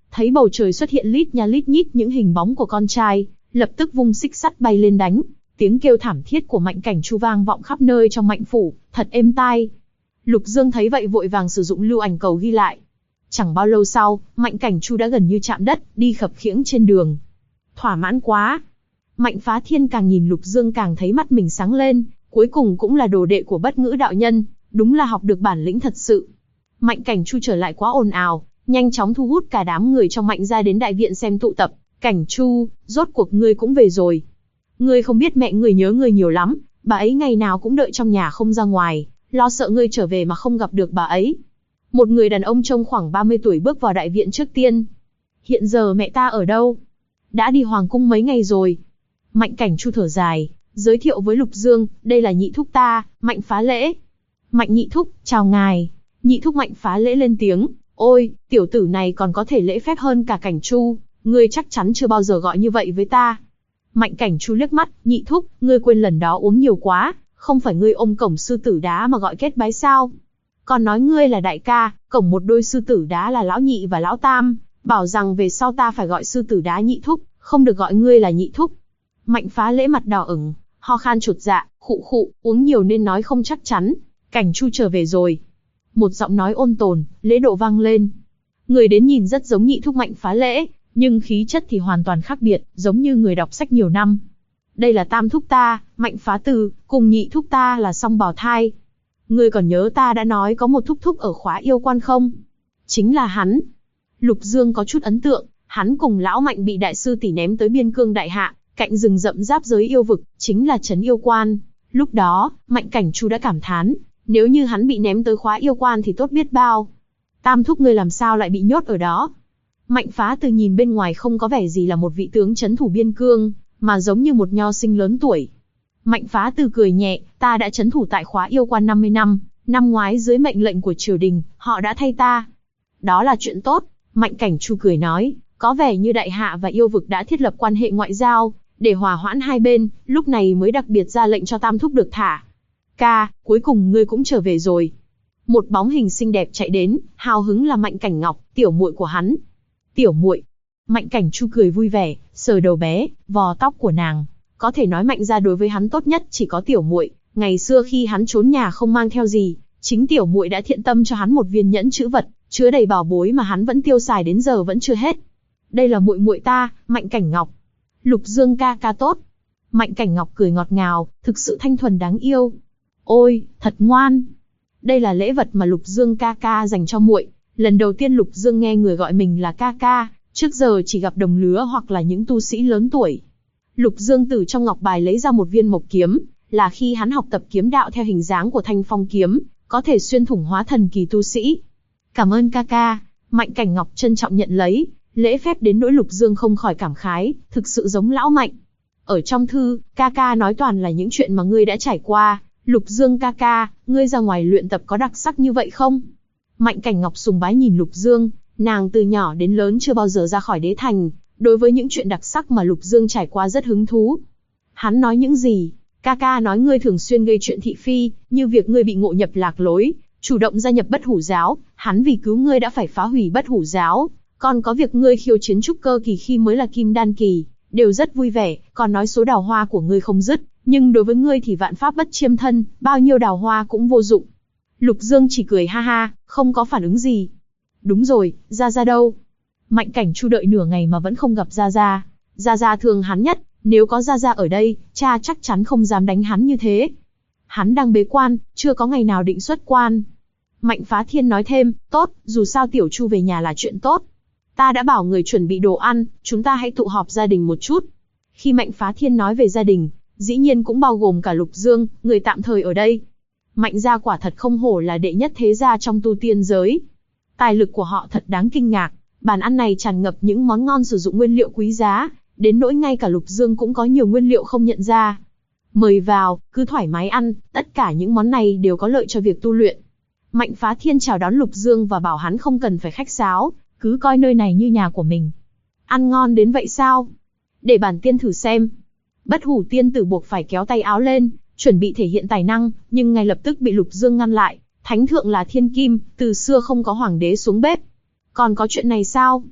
thấy bầu trời xuất hiện lít nha lít nhít những hình bóng của con trai, lập tức vung xích sắt bay lên đánh. Tiếng kêu thảm thiết của Mạnh Cảnh Chu vang vọng khắp nơi trong Mạnh phủ, thật êm tai. Lục Dương thấy vậy vội vàng sử dụng lưu ảnh cầu ghi lại. Chẳng bao lâu sau, Mạnh Cảnh Chu đã gần như chạm đất, đi khập khiễng trên đường. Thỏa mãn quá. Mạnh Phá Thiên càng nhìn Lục Dương càng thấy mắt mình sáng lên, cuối cùng cũng là đồ đệ của Bất Ngữ đạo nhân, đúng là học được bản lĩnh thật sự. Mạnh Cảnh Chu trở lại quá ồn ào, nhanh chóng thu hút cả đám người trong Mạnh gia đến đại viện xem tụ tập. Cảnh Chu, rốt cuộc ngươi cũng về rồi. Ngươi không biết mẹ ngươi nhớ ngươi nhiều lắm, bà ấy ngày nào cũng đợi trong nhà không ra ngoài, lo sợ ngươi trở về mà không gặp được bà ấy. Một người đàn ông trông khoảng 30 tuổi bước vào đại viện trước tiên. Hiện giờ mẹ ta ở đâu? Đã đi hoàng cung mấy ngày rồi. Mạnh Cảnh Chu thở dài, giới thiệu với Lục Dương, đây là nhị thúc ta, Mạnh Phá Lễ. Mạnh nhị thúc, chào ngài. Nhị thúc Mạnh Phá Lễ lên tiếng, ôi, tiểu tử này còn có thể lễ phép hơn cả Cảnh Chu, ngươi chắc chắn chưa bao giờ gọi như vậy với ta. Mạnh Cảnh Chu liếc mắt, nhị thúc, ngươi quên lần đó uống nhiều quá, không phải ngươi ôm cổng sư tử đá mà gọi kết bái sao? Còn nói ngươi là đại ca, cổng một đôi sư tử đá là lão nhị và lão tam, bảo rằng về sau ta phải gọi sư tử đá nhị thúc, không được gọi ngươi là nhị thúc. Mạnh Phá Lễ mặt đỏ ửng, ho khan chột dạ, khụ khụ, uống nhiều nên nói không chắc chắn. Cảnh Chu trở về rồi. Một giọng nói ôn tồn, lễ độ vang lên. Người đến nhìn rất giống nhị thúc Mạnh Phá Lễ, nhưng khí chất thì hoàn toàn khác biệt, giống như người đọc sách nhiều năm. Đây là tam thúc ta, Mạnh Phá Từ, cùng nhị thúc ta là song bào thai. Ngươi còn nhớ ta đã nói có một thúc thúc ở Khóa Yêu Quan không? Chính là hắn. Lục Dương có chút ấn tượng, hắn cùng lão Mạnh bị đại sư tỷ ném tới biên cương đại hạ, cạnh rừng rậm giáp giới yêu vực, chính là trấn yêu quan. Lúc đó, Mạnh Cảnh Chu đã cảm thán, nếu như hắn bị ném tới Khóa Yêu Quan thì tốt biết bao. Tam thúc ngươi làm sao lại bị nhốt ở đó? Mạnh Phá Từ nhìn bên ngoài không có vẻ gì là một vị tướng trấn thủ biên cương, mà giống như một nho sinh lớn tuổi. Mạnh Phá Từ cười nhẹ, ta đã trấn thủ tại Khóa Yêu Quan 50 năm, năm ngoái dưới mệnh lệnh của triều đình, họ đã thay ta. Đó là chuyện tốt, Mạnh Cảnh Chu cười nói, có vẻ như đại hạ và yêu vực đã thiết lập quan hệ ngoại giao, để hòa hoãn hai bên, lúc này mới đặc biệt ra lệnh cho tam thúc được thả. Ca, cuối cùng ngươi cũng trở về rồi. Một bóng hình xinh đẹp chạy đến, hào hứng là Mạnh Cảnh Ngọc, tiểu muội của hắn. Tiểu muội. Mạnh Cảnh Chu cười vui vẻ, sờ đầu bé, vò tóc của nàng. Có thể nói Mạnh gia đối với hắn tốt nhất chỉ có tiểu muội. Ngày xưa khi hắn trốn nhà không mang theo gì, chính tiểu muội đã thiện tâm cho hắn một viên nhẫn chữ vật, chứa đầy bảo bối mà hắn vẫn tiêu xài đến giờ vẫn chưa hết. Đây là muội muội ta, Mạnh Cảnh Ngọc. Lục Dương ca ca tốt. Mạnh Cảnh Ngọc cười ngọt ngào, thực sự thanh thuần đáng yêu. Ôi, thật ngoan. Đây là lễ vật mà Lục Dương ca ca dành cho muội. Lần đầu tiên Lục Dương nghe người gọi mình là ca ca, trước giờ chỉ gặp đồng lứa hoặc là những tu sĩ lớn tuổi. Lục Dương từ trong ngọc bài lấy ra một viên mộc kiếm, là khi hắn học tập kiếm đạo theo hình dáng của Thanh Phong kiếm, có thể xuyên thủng hóa thần kỳ tu sĩ. Cảm ơn ca ca. Mạnh Cảnh Ngọc trân trọng nhận lấy, lễ phép đến nỗi Lục Dương không khỏi cảm khái, thực sự giống lão Mạnh. Ở trong thư, ca ca nói toàn là những chuyện mà ngươi đã trải qua. Lục Dương ca ca, ngươi ra ngoài luyện tập có đặc sắc như vậy không? Mạnh Cảnh Ngọc sùng bái nhìn Lục Dương, nàng từ nhỏ đến lớn chưa bao giờ ra khỏi đế thành, đối với những chuyện đặc sắc mà Lục Dương trải qua rất hứng thú. Hắn nói những gì? Ca ca nói ngươi thường xuyên gây chuyện thị phi, như việc ngươi bị ngộ nhập lạc lối, chủ động gia nhập Bất Hủ giáo, hắn vì cứu ngươi đã phải phá hủy Bất Hủ giáo, còn có việc ngươi khiêu chiến trúc cơ kỳ khi mới là kim đan kỳ, đều rất vui vẻ, còn nói số đào hoa của ngươi không dứt, nhưng đối với ngươi thì vạn pháp bất chiêm thân, bao nhiêu đào hoa cũng vô dụng. Lục Dương chỉ cười ha ha, không có phản ứng gì. Đúng rồi, Gia Gia đâu? Mạnh Cảnh Chu đợi nửa ngày mà vẫn không gặp Gia Gia. Gia Gia thương hắn nhất, nếu có Gia Gia ở đây, cha chắc chắn không dám đánh hắn như thế. Hắn đang bế quan, chưa có ngày nào định xuất quan. Mạnh Phá Thiên nói thêm, tốt, dù sao Tiểu Chu về nhà là chuyện tốt. Ta đã bảo người chuẩn bị đồ ăn, chúng ta hãy tụ họp gia đình một chút. Khi Mạnh Phá Thiên nói về gia đình, dĩ nhiên cũng bao gồm cả Lục Dương, người tạm thời ở đây. Mạnh gia quả thật không hổ là đệ nhất thế gia trong tu tiên giới. Tài lực của họ thật đáng kinh ngạc, bàn ăn này tràn ngập những món ngon sử dụng nguyên liệu quý giá, đến nỗi ngay cả Lục Dương cũng có nhiều nguyên liệu không nhận ra. Mời vào, cứ thoải mái ăn, tất cả những món này đều có lợi cho việc tu luyện. Mạnh Phá Thiên chào đón Lục Dương và bảo hắn không cần phải khách sáo, cứ coi nơi này như nhà của mình. Ăn ngon đến vậy sao? Để bản tiên thử xem. Bất Hủ tiên tử buộc phải kéo tay áo lên, chuẩn bị thể hiện tài năng, nhưng ngay lập tức bị Lục Dương ngăn lại. Thánh thượng là thiên kim, từ xưa không có hoàng đế xuống bếp. Còn có chuyện này sao?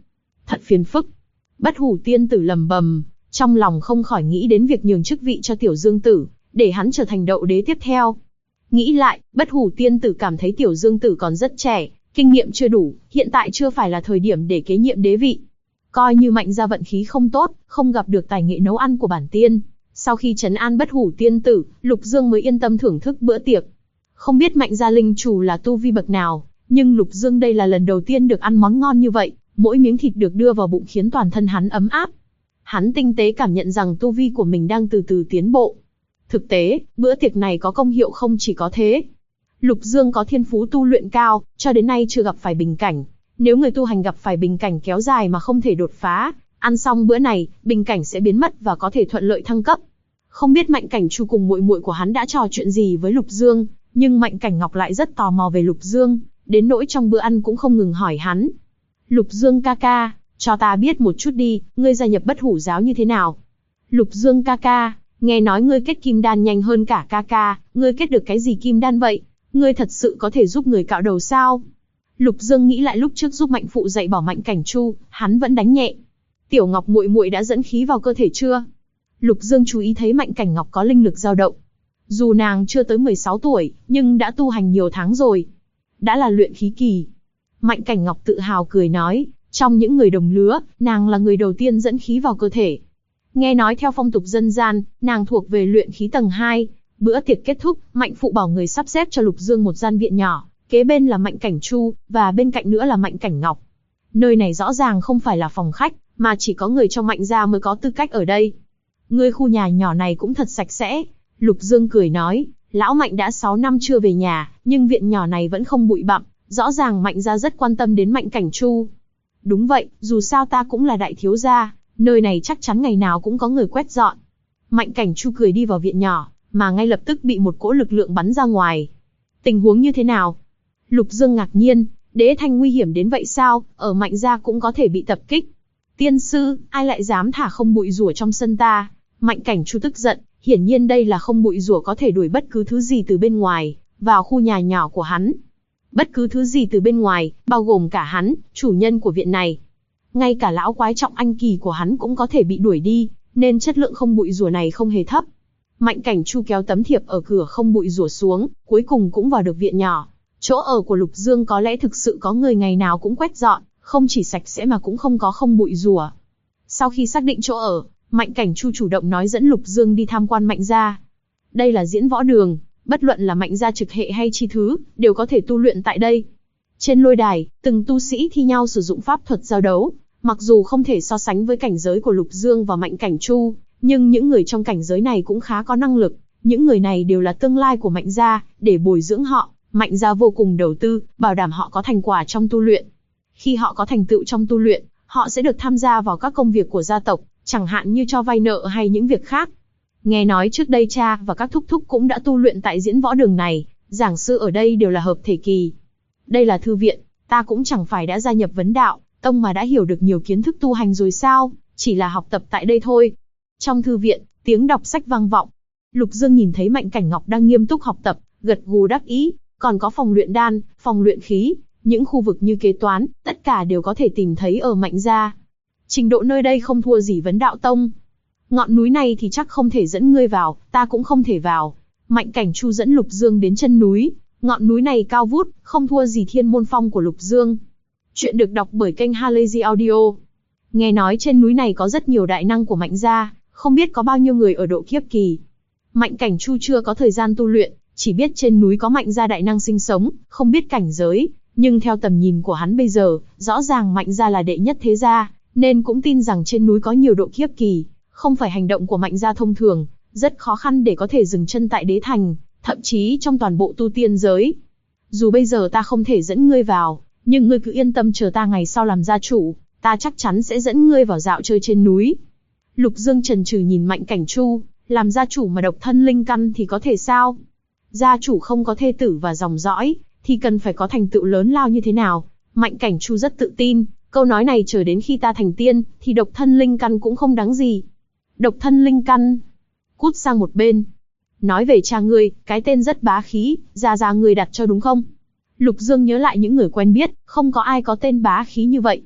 thật phiền phức. Bất Hủ tiên tử lầm bầm, trong lòng không khỏi nghĩ đến việc nhường chức vị cho Tiểu Dương tử, để hắn trở thành đậu đế tiếp theo. Nghĩ lại, Bất Hủ tiên tử cảm thấy Tiểu Dương tử còn rất trẻ, kinh nghiệm chưa đủ, hiện tại chưa phải là thời điểm để kế nhiệm đế vị. Coi như Mạnh gia vận khí không tốt, không gặp được tài nghệ nấu ăn của bản tiên. Sau khi trấn an Bất Hủ tiên tử, Lục Dương mới yên tâm thưởng thức bữa tiệc. Không biết Mạnh gia linh chủ là tu vi bậc nào, nhưng Lục Dương đây là lần đầu tiên được ăn món ngon như vậy, mỗi miếng thịt được đưa vào bụng khiến toàn thân hắn ấm áp. Hắn tinh tế cảm nhận rằng tu vi của mình đang từ từ tiến bộ. Thực tế, bữa tiệc này có công hiệu không chỉ có thế. Lục Dương có thiên phú tu luyện cao, cho đến nay chưa gặp phải bình cảnh. Nếu người tu hành gặp phải bình cảnh kéo dài mà không thể đột phá, ăn xong bữa này, bình cảnh sẽ biến mất và có thể thuận lợi thăng cấp. Không biết Mạnh Cảnh Chu cùng muội muội của hắn đã trò chuyện gì với Lục Dương, nhưng Mạnh Cảnh Ngọc lại rất tò mò về Lục Dương, đến nỗi trong bữa ăn cũng không ngừng hỏi hắn. Lục Dương ca ca, cho ta biết một chút đi, ngươi gia nhập Bất Hủ giáo như thế nào? Lục Dương ca ca, nghe nói ngươi kết kim đan nhanh hơn cả ca ca, ngươi kết được cái gì kim đan vậy? Ngươi thật sự có thể giúp người cạo đầu sao? Lục Dương nghĩ lại lúc trước giúp Mạnh phụ dạy bảo Mạnh Cảnh Chu, hắn vẫn đánh nhẹ. Tiểu Ngọc muội muội đã dẫn khí vào cơ thể chưa? Lục Dương chú ý thấy Mạnh Cảnh Ngọc có linh lực dao động. Dù nàng chưa tới 16 tuổi, nhưng đã tu hành nhiều tháng rồi. Đã là luyện khí kỳ. Mạnh Cảnh Ngọc tự hào cười nói, trong những người đồng lứa, nàng là người đầu tiên dẫn khí vào cơ thể. Nghe nói theo phong tục dân gian, nàng thuộc về luyện khí tầng 2. Bữa tiệc kết thúc, Mạnh phụ bảo người sắp xếp cho Lục Dương một gian viện nhỏ, kế bên là Mạnh Cảnh Chu, và bên cạnh nữa là Mạnh Cảnh Ngọc. Nơi này rõ ràng không phải là phòng khách, mà chỉ có người trong Mạnh gia mới có tư cách ở đây. Ngươi khu nhà nhỏ này cũng thật sạch sẽ. Lục Dương cười nói, lão Mạnh đã 6 năm chưa về nhà, nhưng viện nhỏ này vẫn không bụi bặm, rõ ràng Mạnh gia rất quan tâm đến Mạnh Cảnh Chu. Đúng vậy, dù sao ta cũng là đại thiếu gia, nơi này chắc chắn ngày nào cũng có người quét dọn. Mạnh Cảnh Chu cười đi vào viện nhỏ, mà ngay lập tức bị một cỗ lực lượng bắn ra ngoài. Tình huống như thế nào? Lục Dương ngạc nhiên, đế thanh nguy hiểm đến vậy sao, ở Mạnh gia cũng có thể bị tập kích. Tiên sư, ai lại dám thả không bụi rủa trong sân ta? Mạnh Cảnh Chu tức giận, hiển nhiên đây là không bụi rủa có thể đuổi bất cứ thứ gì từ bên ngoài vào khu nhà nhỏ của hắn. Bất cứ thứ gì từ bên ngoài, bao gồm cả hắn, chủ nhân của viện này. Ngay cả lão quái trọng anh kỳ của hắn cũng có thể bị đuổi đi, nên chất lượng không bụi rủa này không hề thấp. Mạnh Cảnh Chu kéo tấm thiệp ở cửa không bụi rủa xuống, cuối cùng cũng vào được viện nhỏ. Chỗ ở của Lục Dương có lẽ thực sự có người ngày nào cũng quét dọn, không chỉ sạch sẽ mà cũng không có không bụi rủa. Sau khi xác định chỗ ở, Mạnh Cảnh Chu chủ động nói dẫn Lục Dương đi tham quan Mạnh gia. Đây là diễn võ đường, bất luận là Mạnh gia trực hệ hay chi thứ, đều có thể tu luyện tại đây. Trên lôi đài, từng tu sĩ thi nhau sử dụng pháp thuật giao đấu, mặc dù không thể so sánh với cảnh giới của Lục Dương và Mạnh Cảnh Chu, nhưng những người trong cảnh giới này cũng khá có năng lực. Những người này đều là tương lai của Mạnh gia, để bồi dưỡng họ, Mạnh gia vô cùng đầu tư, bảo đảm họ có thành quả trong tu luyện. Khi họ có thành tựu trong tu luyện, họ sẽ được tham gia vào các công việc của gia tộc, chẳng hạn như cho vay nợ hay những việc khác. Nghe nói trước đây cha và các thúc thúc cũng đã tu luyện tại diễn võ đường này, giảng sư ở đây đều là hợp thể kỳ. Đây là thư viện, ta cũng chẳng phải đã gia nhập vấn đạo tông mà đã hiểu được nhiều kiến thức tu hành rồi sao, chỉ là học tập tại đây thôi. Trong thư viện, tiếng đọc sách vang vọng. Lục Dương nhìn thấy Mạnh Cảnh Ngọc đang nghiêm túc học tập, gật gù đắc ý, còn có phòng luyện đan, phòng luyện khí, những khu vực như kế toán, tất cả đều có thể tìm thấy ở Mạnh gia. Trình độ nơi đây không thua gì vấn đạo tông. Ngọn núi này thì chắc không thể dẫn ngươi vào, ta cũng không thể vào. Mạnh Cảnh Chu dẫn Lục Dương đến chân núi, ngọn núi này cao vút, không thua gì Thiên Môn Phong của Lục Dương. Chuyện được đọc bởi kênh Halazy Audio. Nghe nói trên núi này có rất nhiều đại năng của Mạnh gia, không biết có bao nhiêu người ở độ kiếp kỳ. Mạnh Cảnh Chu chưa có thời gian tu luyện, chỉ biết trên núi có Mạnh gia đại năng sinh sống, không biết cảnh giới, nhưng theo tầm nhìn của hắn bây giờ, rõ ràng Mạnh gia là đệ nhất thế gia, nên cũng tin rằng trên núi có nhiều độ kiếp kỳ, không phải hành động của Mạnh gia thông thường, rất khó khăn để có thể dừng chân tại đế thành, thậm chí trong toàn bộ tu tiên giới. Dù bây giờ ta không thể dẫn ngươi vào, nhưng ngươi cứ yên tâm chờ ta ngày sau làm gia chủ, ta chắc chắn sẽ dẫn ngươi vào dạo chơi trên núi. Lục Dương chần chừ nhìn Mạnh Cảnh Chu, làm gia chủ mà độc thân linh căn thì có thể sao? Gia chủ không có thê tử và dòng dõi, thì cần phải có thành tựu lớn lao như thế nào? Mạnh Cảnh Chu rất tự tin, câu nói này chờ đến khi ta thành tiên, thì độc thân linh căn cũng không đáng gì. Độc thân linh căn? Cút sang một bên. Nói về cha ngươi, cái tên rất bá khí, gia ngươi đặt cho đúng không? Lục Dương nhớ lại những người quen biết, không có ai có tên bá khí như vậy.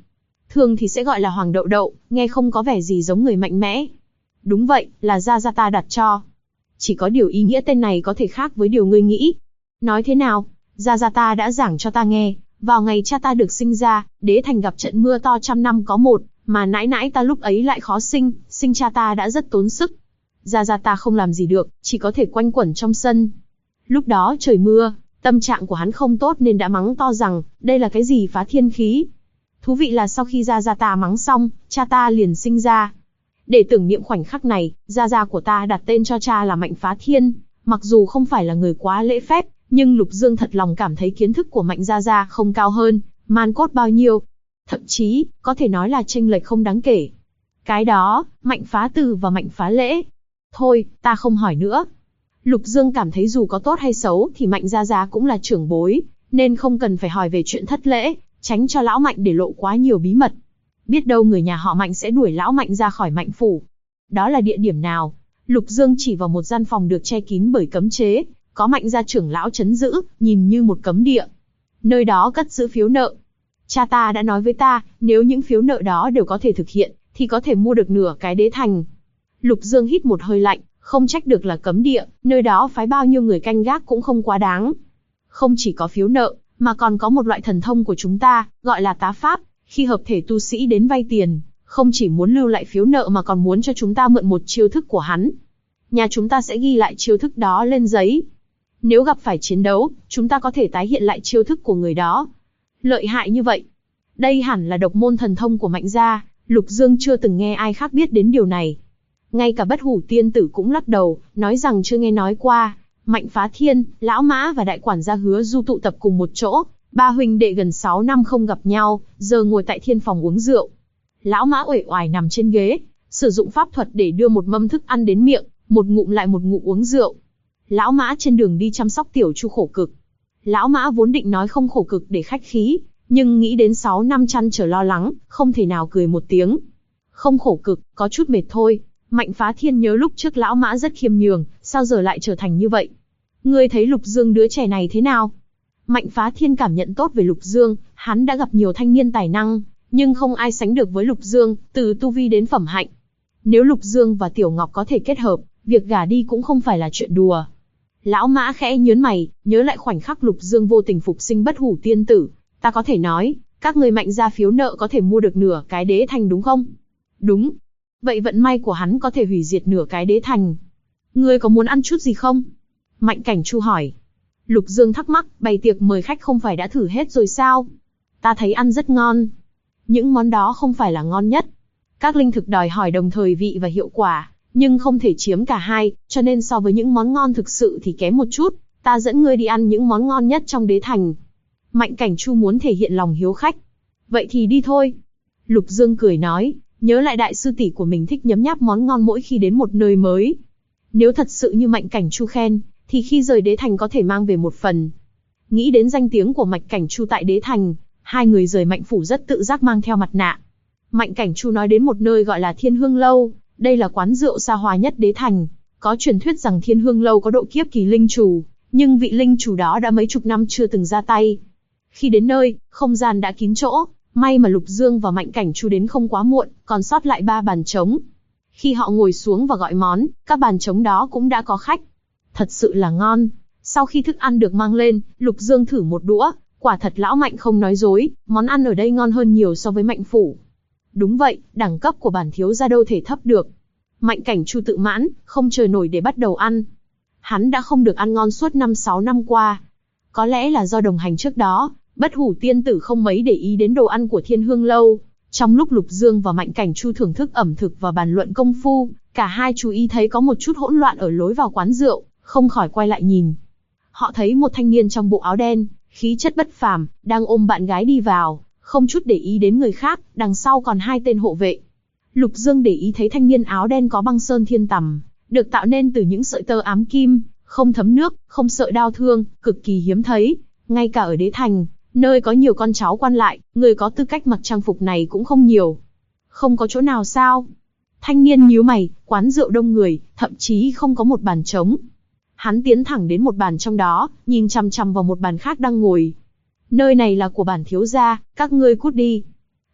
thường thì sẽ gọi là Hoàng Đậu Đậu, nghe không có vẻ gì giống người mạnh mẽ. Đúng vậy, là gia gia ta đặt cho. Chỉ có điều ý nghĩa tên này có thể khác với điều ngươi nghĩ. Nói thế nào? Gia gia ta đã giảng cho ta nghe, vào ngày cha ta được sinh ra, đế thành gặp trận mưa to trăm năm có một, mà nãi nãi ta lúc ấy lại khó sinh cha ta đã rất tốn sức. Gia gia ta không làm gì được, chỉ có thể quanh quẩn trong sân. Lúc đó trời mưa, tâm trạng của hắn không tốt nên đã mắng to rằng, đây là cái gì phá thiên khí. Thú vị là sau khi gia gia ta mắng xong, cha ta liền sinh ra. Để tưởng niệm khoảnh khắc này, gia gia của ta đặt tên cho cha là Mạnh Phá Thiên. Mặc dù không phải là người quá lễ phép, nhưng Lục Dương thật lòng cảm thấy kiến thức của Mạnh gia gia không cao hơn Man Cốt bao nhiêu. Thậm chí, có thể nói là chênh lệch không đáng kể. Cái đó, Mạnh Phá Từ và Mạnh Phá Lễ. Thôi, ta không hỏi nữa. Lục Dương cảm thấy dù có tốt hay xấu thì Mạnh gia gia cũng là trưởng bối, nên không cần phải hỏi về chuyện thất lễ, tránh cho lão Mạnh để lộ quá nhiều bí mật. Biết đâu người nhà họ Mạnh sẽ đuổi lão Mạnh ra khỏi Mạnh phủ. Đó là địa điểm nào? Lục Dương chỉ vào một gian phòng được che kín bởi cấm chế, có Mạnh gia trưởng lão trấn giữ, nhìn như một cấm địa. Nơi đó cất giữ phiếu nợ. Cha ta đã nói với ta, nếu những phiếu nợ đó đều có thể thực hiện, thì có thể mua được nửa cái đế thành. Lục Dương hít một hơi lạnh, không trách được là cấm địa, nơi đó phái bao nhiêu người canh gác cũng không quá đáng. Không chỉ có phiếu nợ, mà còn có một loại thần thông của chúng ta, gọi là tá pháp. Khi hợp thể tu sĩ đến vay tiền, không chỉ muốn lưu lại phiếu nợ mà còn muốn cho chúng ta mượn một chiêu thức của hắn. Nhà chúng ta sẽ ghi lại chiêu thức đó lên giấy. Nếu gặp phải chiến đấu, chúng ta có thể tái hiện lại chiêu thức của người đó. Lợi hại như vậy. Đây hẳn là độc môn thần thông của Mạnh gia, Lục Dương chưa từng nghe ai khác biết đến điều này. Ngay cả Bất Hủ Tiên Tử cũng lắc đầu, nói rằng chưa nghe nói qua. Mạnh Phá Thiên, Lão Mã và đại quản gia Hứa Du tụ tập cùng một chỗ. Ba huynh đệ gần 6 năm không gặp nhau, giờ ngồi tại thiên phòng uống rượu. Lão Mã uể oải nằm trên ghế, sử dụng pháp thuật để đưa một mâm thức ăn đến miệng, một ngụm lại một ngụm uống rượu. Lão Mã trên đường đi chăm sóc Tiểu Chu khổ cực. Lão Mã vốn định nói không khổ cực để khách khí, nhưng nghĩ đến 6 năm trăn trở lo lắng, không thể nào cười một tiếng. Không khổ cực, có chút mệt thôi. Mạnh Phá Thiên nhớ lúc trước Lão Mã rất khiêm nhường, sao giờ lại trở thành như vậy? Ngươi thấy Lục Dương đứa trẻ này thế nào? Mạnh Phá Thiên cảm nhận tốt về Lục Dương, hắn đã gặp nhiều thanh niên tài năng, nhưng không ai sánh được với Lục Dương, từ tu vi đến phẩm hạnh. Nếu Lục Dương và Tiểu Ngọc có thể kết hợp, việc gả đi cũng không phải là chuyện đùa. Lão Mã khẽ nhớn mày, nhớ lại khoảnh khắc Lục Dương vô tình phục sinh Bất Hủ Tiên Tử. Ta có thể nói, các người Mạnh gia phiếu nợ có thể mua được nửa cái đế thành đúng không? Đúng. Vậy vận may của hắn có thể hủy diệt nửa cái đế thành. Ngươi có muốn ăn chút gì không? Mạnh Cảnh Chu hỏi. Lục Dương thắc mắc, bày tiệc mời khách không phải đã thử hết rồi sao? Ta thấy ăn rất ngon. Những món đó không phải là ngon nhất. Các linh thực đòi hỏi đồng thời vị và hiệu quả, nhưng không thể chiếm cả hai, cho nên so với những món ngon thực sự thì kém một chút. Ta dẫn ngươi đi ăn những món ngon nhất trong đế thành. Mạnh Cảnh Chu muốn thể hiện lòng hiếu khách. Vậy thì đi thôi. Lục Dương cười nói, nhớ lại đại sư tỷ của mình thích nhấm nháp món ngon mỗi khi đến một nơi mới. Nếu thật sự như Mạnh Cảnh Chu khen, thì khi rời đế thành có thể mang về một phần. Nghĩ đến danh tiếng của Mạnh Cảnh Chu tại đế thành, hai người rời Mạnh phủ rất tự giác mang theo mặt nạ. Mạnh Cảnh Chu nói đến một nơi gọi là Thiên Hương Lâu, đây là quán rượu xa hoa nhất đế thành. Có truyền thuyết rằng Thiên Hương Lâu có độ kiếp kỳ linh chủ, nhưng vị linh chủ đó đã mấy chục năm chưa từng ra tay. Khi đến nơi, không gian đã kín chỗ, may mà Lục Dương và Mạnh Cảnh Chu đến không quá muộn, còn sót lại 3 bàn trống. Khi họ ngồi xuống và gọi món, các bàn trống đó cũng đã có khách. Thật sự là ngon. Sau khi thức ăn được mang lên, Lục Dương thử một đũa, quả thật lão Mạnh không nói dối, món ăn ở đây ngon hơn nhiều so với Mạnh phủ. Đúng vậy, đẳng cấp của bản thiếu gia đâu thể thấp được. Mạnh Cảnh Chu tự mãn, không chờ nổi để bắt đầu ăn. Hắn đã không được ăn ngon suốt 5-6 năm qua. Có lẽ là do đồng hành trước đó, Bất Hủ Tiên Tử không mấy để ý đến đồ ăn của Thiên Hương Lâu. Trong lúc Lục Dương và Mạnh Cảnh Chu thưởng thức ẩm thực và bàn luận công phu, cả hai chú ý thấy có một chút hỗn loạn ở lối vào quán rượu, không khỏi quay lại nhìn. Họ thấy một thanh niên trong bộ áo đen, khí chất bất phàm, đang ôm bạn gái đi vào, không chút để ý đến người khác, đằng sau còn 2 tên hộ vệ. Lục Dương để ý thấy thanh niên áo đen có băng sơn thiên tằm, được tạo nên từ những sợi tơ ám kim, không thấm nước, không sợ đau thương, cực kỳ hiếm thấy. Ngay cả ở đế thành, nơi có nhiều con cháu quan lại, người có tư cách mặc trang phục này cũng không nhiều. Không có chỗ nào sao? Thanh niên nhíu mày, quán rượu đông người, thậm chí không có một bàn trống. Hắn tiến thẳng đến một bàn trong đó, nhìn chằm chằm vào một bàn khác đang ngồi. Nơi này là của bản thiếu gia, các ngươi cút đi.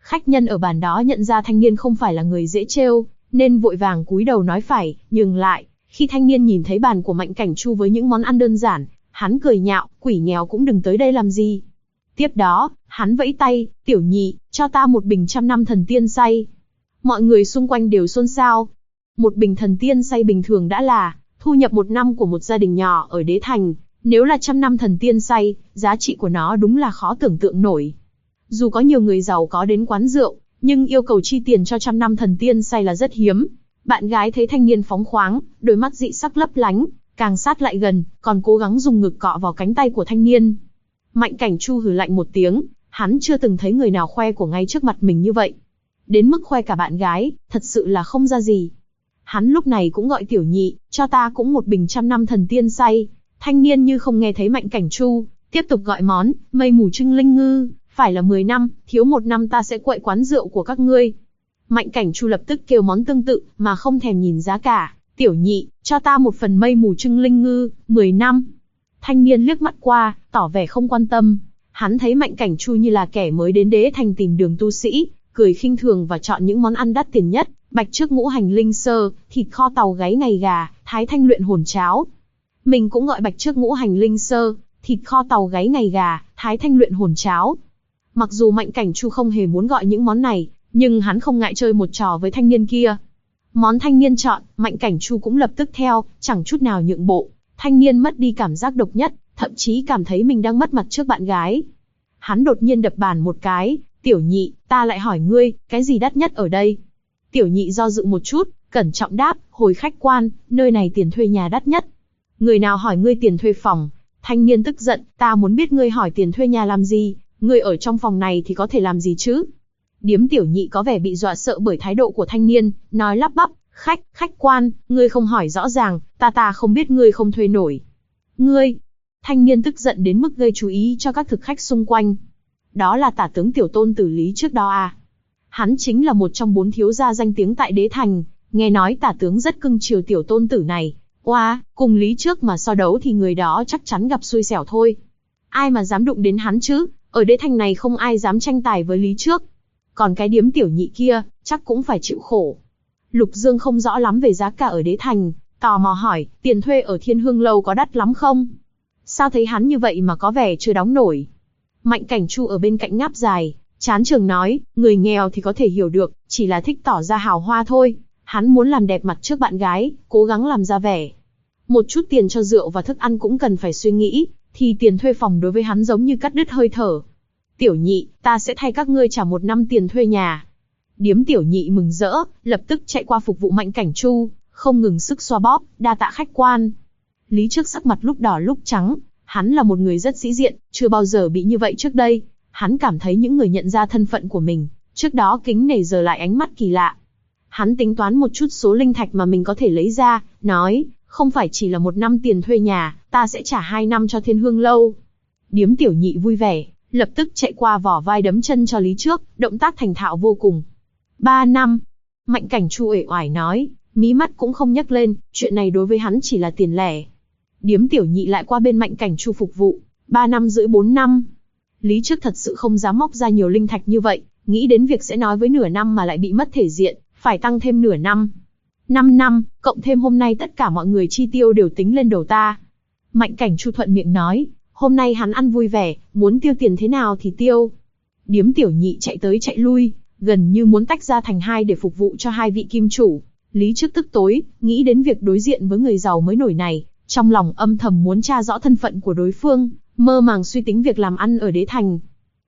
Khách nhân ở bàn đó nhận ra thanh niên không phải là người dễ trêu, nên vội vàng cúi đầu nói phải, nhường lại. Khi thanh niên nhìn thấy bàn của Mạnh Cảnh Chu với những món ăn đơn giản, hắn cười nhạo, quỷ nghèo cũng đừng tới đây làm gì. Tiếp đó, hắn vẫy tay, tiểu nhị, cho ta một bình 100 năm thần tiên xay. Mọi người xung quanh đều xôn xao. Một bình thần tiên xay bình thường đã là thu nhập 1 năm của một gia đình nhỏ ở Đế Thành. Nếu là 100 năm thần tiên xay, giá trị của nó đúng là khó tưởng tượng nổi. Dù có nhiều người giàu có đến quán rượu, nhưng yêu cầu chi tiền cho 100 năm thần tiên xay là rất hiếm. Bạn gái thấy thanh niên phóng khoáng, đôi mắt dị sắc lấp lánh, càng sát lại gần, còn cố gắng dùng ngực cọ vào cánh tay của thanh niên. Mạnh Cảnh Chu hừ lạnh một tiếng, hắn chưa từng thấy người nào khoe của ngay trước mặt mình như vậy. Đến mức khoe cả bạn gái, thật sự là không ra gì. Hắn lúc này cũng gọi tiểu nhị, cho ta cũng một bình 100 năm thần tiên xay. Thanh niên như không nghe thấy Mạnh Cảnh Chu, tiếp tục gọi món, mây mù trưng linh ngư, phải là 10 năm, thiếu 1 năm ta sẽ quậy quán rượu của các ngươi. Mạnh Cảnh Chu lập tức kêu món tương tự, mà không thèm nhìn giá cả, tiểu nhị, cho ta một phần mây mù trưng linh ngư, 10 năm. Thanh niên liếc mắt qua, tỏ vẻ không quan tâm. Hắn thấy Mạnh Cảnh Chu như là kẻ mới đến Đế Thành tìm đường tu sĩ, cười khinh thường và chọn những món ăn đắt tiền nhất, bạch trước ngũ hành linh sơ, thịt kho tàu gáy ngày gà, thái thanh luyện hồn cháo. Mình cũng gọi bạch trước ngũ hành linh sơ, thịt kho tàu gáy ngày gà, thái thanh luyện hồn cháo. Mặc dù Mạnh Cảnh Chu không hề muốn gọi những món này, nhưng hắn không ngại chơi một trò với thanh niên kia. Món thanh niên chọn, Mạnh Cảnh Chu cũng lập tức theo, chẳng chút nào nhượng bộ. Thanh niên mất đi cảm giác độc nhất, thậm chí cảm thấy mình đang mất mặt trước bạn gái. Hắn đột nhiên đập bàn một cái, tiểu nhị, ta lại hỏi ngươi, cái gì đắt nhất ở đây? Tiểu nhị do dự một chút, cẩn trọng đáp, hồi khách quan, nơi này tiền thuê nhà đắt nhất. Người nào hỏi ngươi tiền thuê phòng? Thanh niên tức giận, ta muốn biết ngươi hỏi tiền thuê nhà làm gì, ngươi ở trong phòng này thì có thể làm gì chứ? Điếm tiểu nhị có vẻ bị dọa sợ bởi thái độ của thanh niên, nói lắp bắp, khách quan, ngươi không hỏi rõ ràng, ta không biết ngươi không thuê nổi. Ngươi! Thanh niên tức giận đến mức gây chú ý cho các thực khách xung quanh. Đó là tả tướng tiểu tôn tử Lý trước đó à? Hắn chính là một trong 4 thiếu gia danh tiếng tại Đế Thành, nghe nói tả tướng rất cưng chiều tiểu tôn tử này. Oa, cùng Lý trước mà so đấu thì người đó chắc chắn gặp xui xẻo thôi. Ai mà dám đụng đến hắn chứ, ở Đế Thành này không ai dám tranh tài với Lý trước. Còn cái điếm tiểu nhị kia, chắc cũng phải chịu khổ. Lục Dương không rõ lắm về giá cả ở Đế Thành, tò mò hỏi, tiền thuê ở Thiên Hương Lâu có đắt lắm không? Sao thấy hắn như vậy mà có vẻ chưa đóng nổi? Mạnh Cảnh Chu ở bên cạnh ngáp dài, chán trường nói, người nghèo thì có thể hiểu được, chỉ là thích tỏ ra hào hoa thôi. Hắn muốn làm đẹp mặt trước bạn gái, cố gắng làm ra vẻ. Một chút tiền cho rượu và thức ăn cũng cần phải suy nghĩ, thì tiền thuê phòng đối với hắn giống như cắt đứt hơi thở. Tiểu nhị, ta sẽ thay các ngươi trả 1 năm tiền thuê nhà. Điếm tiểu nhị mừng rỡ, lập tức chạy qua phục vụ Mạnh Cảnh Chu, không ngừng sức xoa bóp, đa tạ khách quan. Lý trước sắc mặt lúc đỏ lúc trắng, hắn là một người rất sĩ diện, chưa bao giờ bị như vậy trước đây. Hắn cảm thấy những người nhận ra thân phận của mình, trước đó kính nể giờ lại ánh mắt kỳ lạ. Hắn tính toán một chút số linh thạch mà mình có thể lấy ra, nói, không phải chỉ là 1 năm tiền thuê nhà, ta sẽ trả 2 năm cho Thiên Hương Lâu. Điếm tiểu nhị vui vẻ, lập tức chạy qua vỏ vai đấm chân cho Lý trước, động tác thành thạo vô cùng. 3 năm. Mạnh Cảnh Chu uể oải nói, mí mắt cũng không nhấc lên, chuyện này đối với hắn chỉ là tiền lẻ. Điếm tiểu nhị lại qua bên Mạnh Cảnh Chu phục vụ, 3 năm rưỡi 4 năm. Lý trước thật sự không dám móc ra nhiều linh thạch như vậy, nghĩ đến việc sẽ nói với nửa năm mà lại bị mất thể diện, phải tăng thêm nửa năm. 5 năm, cộng thêm hôm nay tất cả mọi người chi tiêu đều tính lên đầu ta. Mạnh Cảnh Chu thuận miệng nói, hôm nay hắn ăn vui vẻ, muốn tiêu tiền thế nào thì tiêu. Điếm tiểu nhị chạy tới chạy lui, gần như muốn tách ra thành hai để phục vụ cho hai vị kim chủ. Lý trước tức tối, nghĩ đến việc đối diện với người giàu mới nổi này, trong lòng âm thầm muốn tra rõ thân phận của đối phương, mơ màng suy tính việc làm ăn ở Đế Thành.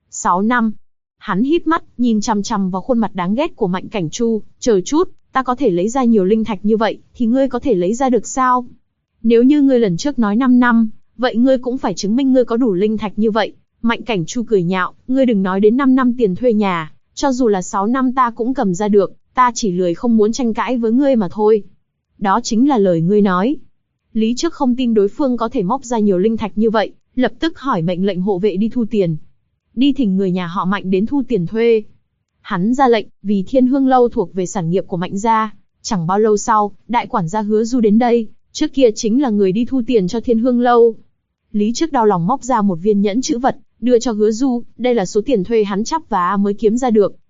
6 năm. Hắn híp mắt, nhìn chằm chằm vào khuôn mặt đáng ghét của Mạnh Cảnh Chu, chờ chút, ta có thể lấy ra nhiều linh thạch như vậy, thì ngươi có thể lấy ra được sao? Nếu như ngươi lần trước nói 5 năm, vậy ngươi cũng phải chứng minh ngươi có đủ linh thạch như vậy. Mạnh Cảnh Chu cười nhạo, ngươi đừng nói đến 5 năm tiền thuê nhà, cho dù là 6 năm ta cũng cầm ra được, ta chỉ lười không muốn tranh cãi với ngươi mà thôi. Đó chính là lời ngươi nói. Lý trước không tin đối phương có thể móc ra nhiều linh thạch như vậy, lập tức hỏi mệnh lệnh hộ vệ đi thu tiền. Đi thỉnh người nhà họ Mạnh đến thu tiền thuê. Hắn ra lệnh, vì Thiên Hương Lâu thuộc về sản nghiệp của Mạnh gia. Chẳng bao lâu sau, đại quản gia Hứa Du đến đây, trước kia chính là người đi thu tiền cho Thiên Hương Lâu. Lý trước đau lòng móc ra một viên nhẫn chữ vật, đưa cho Hứa Du, đây là số tiền thuê hắn chắp vá mới kiếm ra được,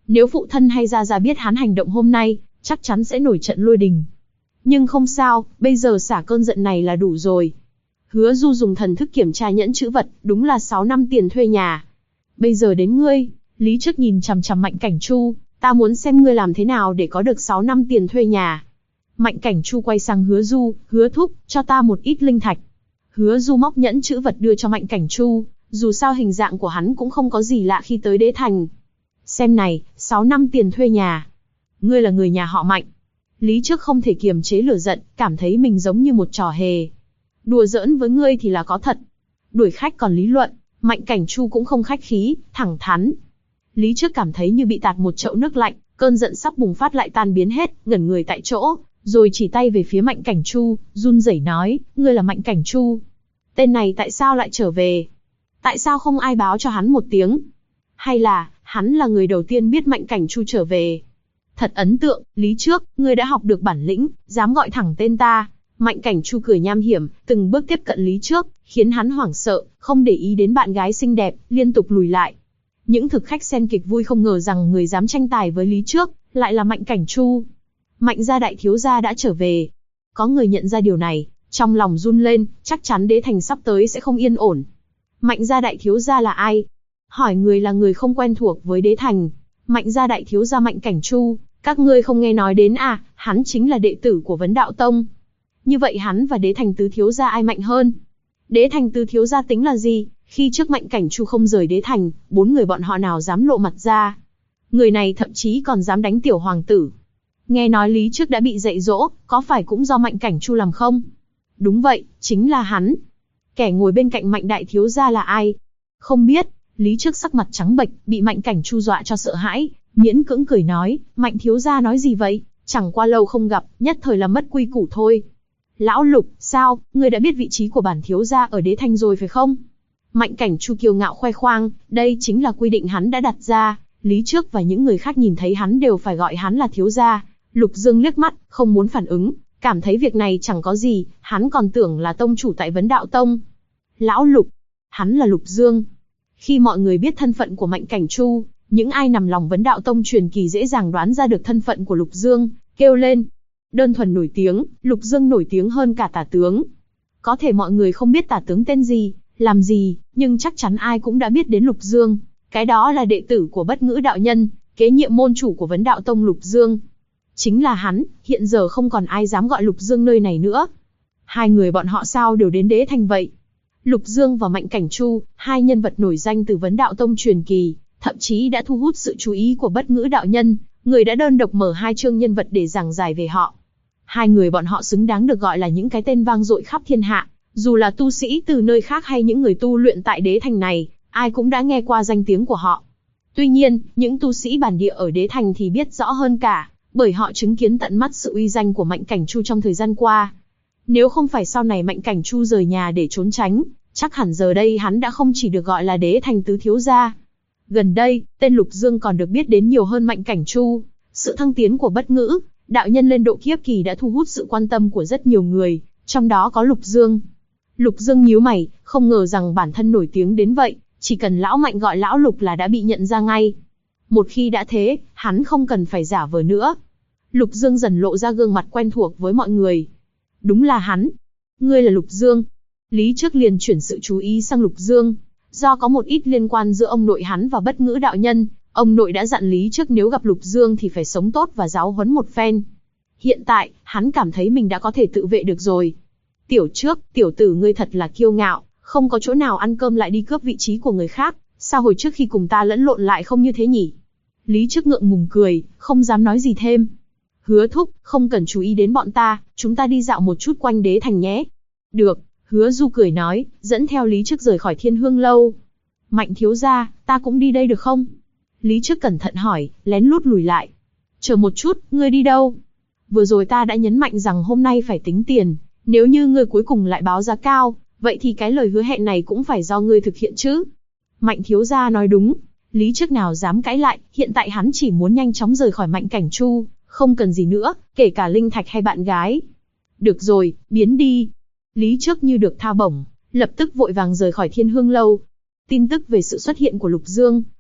Nếu phụ thân hay Gia Gia biết hắn hành động hôm nay, chắc chắn sẽ nổi trận lôi đình. Nhưng không sao, bây giờ xả cơn giận này là đủ rồi. Hứa Du dùng thần thức kiểm tra nhẫn chữ vật, đúng là 6 năm tiền thuê nhà. Bây giờ đến ngươi. Lý Trước nhìn chằm chằm Mạnh Cảnh Chu, ta muốn xem ngươi làm thế nào để có được 6 năm tiền thuê nhà. Mạnh Cảnh Chu quay sang Hứa Du, Hứa thúc, cho ta một ít linh thạch. Hứa Du móc nhẫn chữ vật đưa cho Mạnh Cảnh Chu, dù sao hình dạng của hắn cũng không có gì lạ khi tới Đế Thành. Xem này, 6 năm tiền thuê nhà. Ngươi là người nhà họ Mạnh. Lý Trước không thể kiềm chế lửa giận, cảm thấy mình giống như một trò hề. Đùa giỡn với ngươi thì là có thật. Đuổi khách còn lý luận, Mạnh Cảnh Chu cũng không khách khí, thẳng thắn. Lý Trước cảm thấy như bị tạt một chậu nước lạnh, cơn giận sắp bùng phát lại tan biến hết, ngẩn người tại chỗ, rồi chỉ tay về phía Mạnh Cảnh Chu, run rẩy nói, ngươi là Mạnh Cảnh Chu. Tên này tại sao lại trở về? Tại sao không ai báo cho hắn một tiếng? Hay là, hắn là người đầu tiên biết Mạnh Cảnh Chu trở về? Thật ấn tượng, Lý Trước, ngươi đã học được bản lĩnh, dám gọi thẳng tên ta. Mạnh Cảnh Chu cười nham hiểm, từng bước tiếp cận Lý Trước, khiến hắn hoảng sợ, không để ý đến bạn gái xinh đẹp, liên tục lùi lại. Những thực khách xem kịch vui không ngờ rằng người dám tranh tài với Lý Trước, lại là Mạnh Cảnh Chu. Mạnh gia đại thiếu gia đã trở về. Có người nhận ra điều này, trong lòng run lên, chắc chắn Đế Thành sắp tới sẽ không yên ổn. Mạnh gia đại thiếu gia là ai? Hỏi người là người không quen thuộc với Đế Thành. Mạnh gia đại thiếu gia Mạnh Cảnh Chu, các ngươi không nghe nói đến à, hắn chính là đệ tử của Vấn Đạo Tông. Như vậy hắn và Đế Thành tứ thiếu gia ai mạnh hơn? Đế Thành tứ thiếu gia tính là gì? Khi trước Mạnh Cảnh Chu không rời Đế Thành, 4 người bọn họ nào dám lộ mặt ra. Người này thậm chí còn dám đánh tiểu hoàng tử. Nghe nói Lý Trước đã bị dạy dỗ, có phải cũng do Mạnh Cảnh Chu làm không? Đúng vậy, chính là hắn. Kẻ ngồi bên cạnh Mạnh đại thiếu gia là ai? Không biết. Lý Trước sắc mặt trắng bệch, bị Mạnh Cảnh Chu dọa cho sợ hãi, miễn cưỡng cười nói, Mạnh thiếu gia nói gì vậy? Chẳng qua lâu không gặp, nhất thời là mất quy củ thôi. Lão Lục, sao, ngươi đã biết vị trí của bản thiếu gia ở Đế Thành rồi phải không? Mạnh Cảnh Chu kiêu ngạo khoe khoang, đây chính là quy định hắn đã đặt ra. Lý Trước và những người khác nhìn thấy hắn đều phải gọi hắn là thiếu gia. Lục Dương liếc mắt, không muốn phản ứng, cảm thấy việc này chẳng có gì, hắn còn tưởng là tông chủ tại Vấn Đạo Tông. Lão Lục, hắn là Lục Dương. Khi mọi người biết thân phận của Mạnh Cảnh Chu, những ai nằm lòng Vấn Đạo Tông truyền kỳ dễ dàng đoán ra được thân phận của Lục Dương, kêu lên. Đơn thuần nổi tiếng, Lục Dương nổi tiếng hơn cả Tả Tướng. Có thể mọi người không biết Tả Tướng tên gì, làm gì, nhưng chắc chắn ai cũng đã biết đến Lục Dương. Cái đó là đệ tử của Bất Ngữ đạo nhân, kế nhiệm môn chủ của Vấn Đạo Tông Lục Dương. Chính là hắn, hiện giờ không còn ai dám gọi Lục Dương nơi này nữa. Hai người bọn họ sao đều đến Đế Thành vậy? Lục Dương và Mạnh Cảnh Chu, hai nhân vật nổi danh từ Vấn Đạo Tông truyền kỳ, thậm chí đã thu hút sự chú ý của Bất Ngữ đạo nhân, người đã đơn độc mở 2 chương nhân vật để giảng giải về họ. Hai người bọn họ xứng đáng được gọi là những cái tên vang dội khắp thiên hạ, dù là tu sĩ từ nơi khác hay những người tu luyện tại Đế Thành này, ai cũng đã nghe qua danh tiếng của họ. Tuy nhiên, những tu sĩ bản địa ở Đế Thành thì biết rõ hơn cả, bởi họ chứng kiến tận mắt sự uy danh của Mạnh Cảnh Chu trong thời gian qua. Nếu không phải sau này Mạnh Cảnh Chu rời nhà để trốn tránh, chắc hẳn giờ đây hắn đã không chỉ được gọi là Đế Thành tứ thiếu gia. Gần đây, tên Lục Dương còn được biết đến nhiều hơn Mạnh Cảnh Chu. Sự thăng tiến của Bất Ngữ đạo nhân lên độ kiếp kỳ đã thu hút sự quan tâm của rất nhiều người, trong đó có Lục Dương. Lục Dương nhíu mày, không ngờ rằng bản thân nổi tiếng đến vậy, chỉ cần lão Mạnh gọi lão Lục là đã bị nhận ra ngay. Một khi đã thế, hắn không cần phải giả vờ nữa. Lục Dương dần lộ ra gương mặt quen thuộc với mọi người. Đúng là hắn. Ngươi là Lục Dương. Lý Trước liền chuyển sự chú ý sang Lục Dương. Do có một ít liên quan giữa ông nội hắn và Bất Ngữ đạo nhân, ông nội đã dặn Lý Trước nếu gặp Lục Dương thì phải sống tốt và giáo huấn một phen. Hiện tại, hắn cảm thấy mình đã có thể tự vệ được rồi. Tiểu Trước, tiểu tử ngươi thật là kiêu ngạo, không có chỗ nào ăn cơm lại đi cướp vị trí của người khác, sao hồi trước khi cùng ta lẫn lộn lại không như thế nhỉ? Lý Trước ngượng ngùng cười, không dám nói gì thêm. Hứa thúc, không cần chú ý đến bọn ta, chúng ta đi dạo một chút quanh Đế Thành nhé. Được, Hứa Du cười nói, dẫn theo Lý Trước rời khỏi Thiên Hương lâu. Mạnh thiếu gia, ta cũng đi đây được không? Lý Trước cẩn thận hỏi, lén lút lùi lại. Chờ một chút, ngươi đi đâu? Vừa rồi ta đã nhấn mạnh rằng hôm nay phải tính tiền, nếu như ngươi cuối cùng lại báo giá cao, vậy thì cái lời hứa hẹn này cũng phải do ngươi thực hiện chứ. Mạnh thiếu gia nói đúng, Lý Trước nào dám cãi lại, hiện tại hắn chỉ muốn nhanh chóng rời khỏi Mạnh Cảnh Chu, không cần gì nữa, kể cả linh thạch hay bạn gái. Được rồi, biến đi. Lý Trước như được tha bổng, lập tức vội vàng rời khỏi Thiên Hương lâu. Tin tức về sự xuất hiện của Lục Dương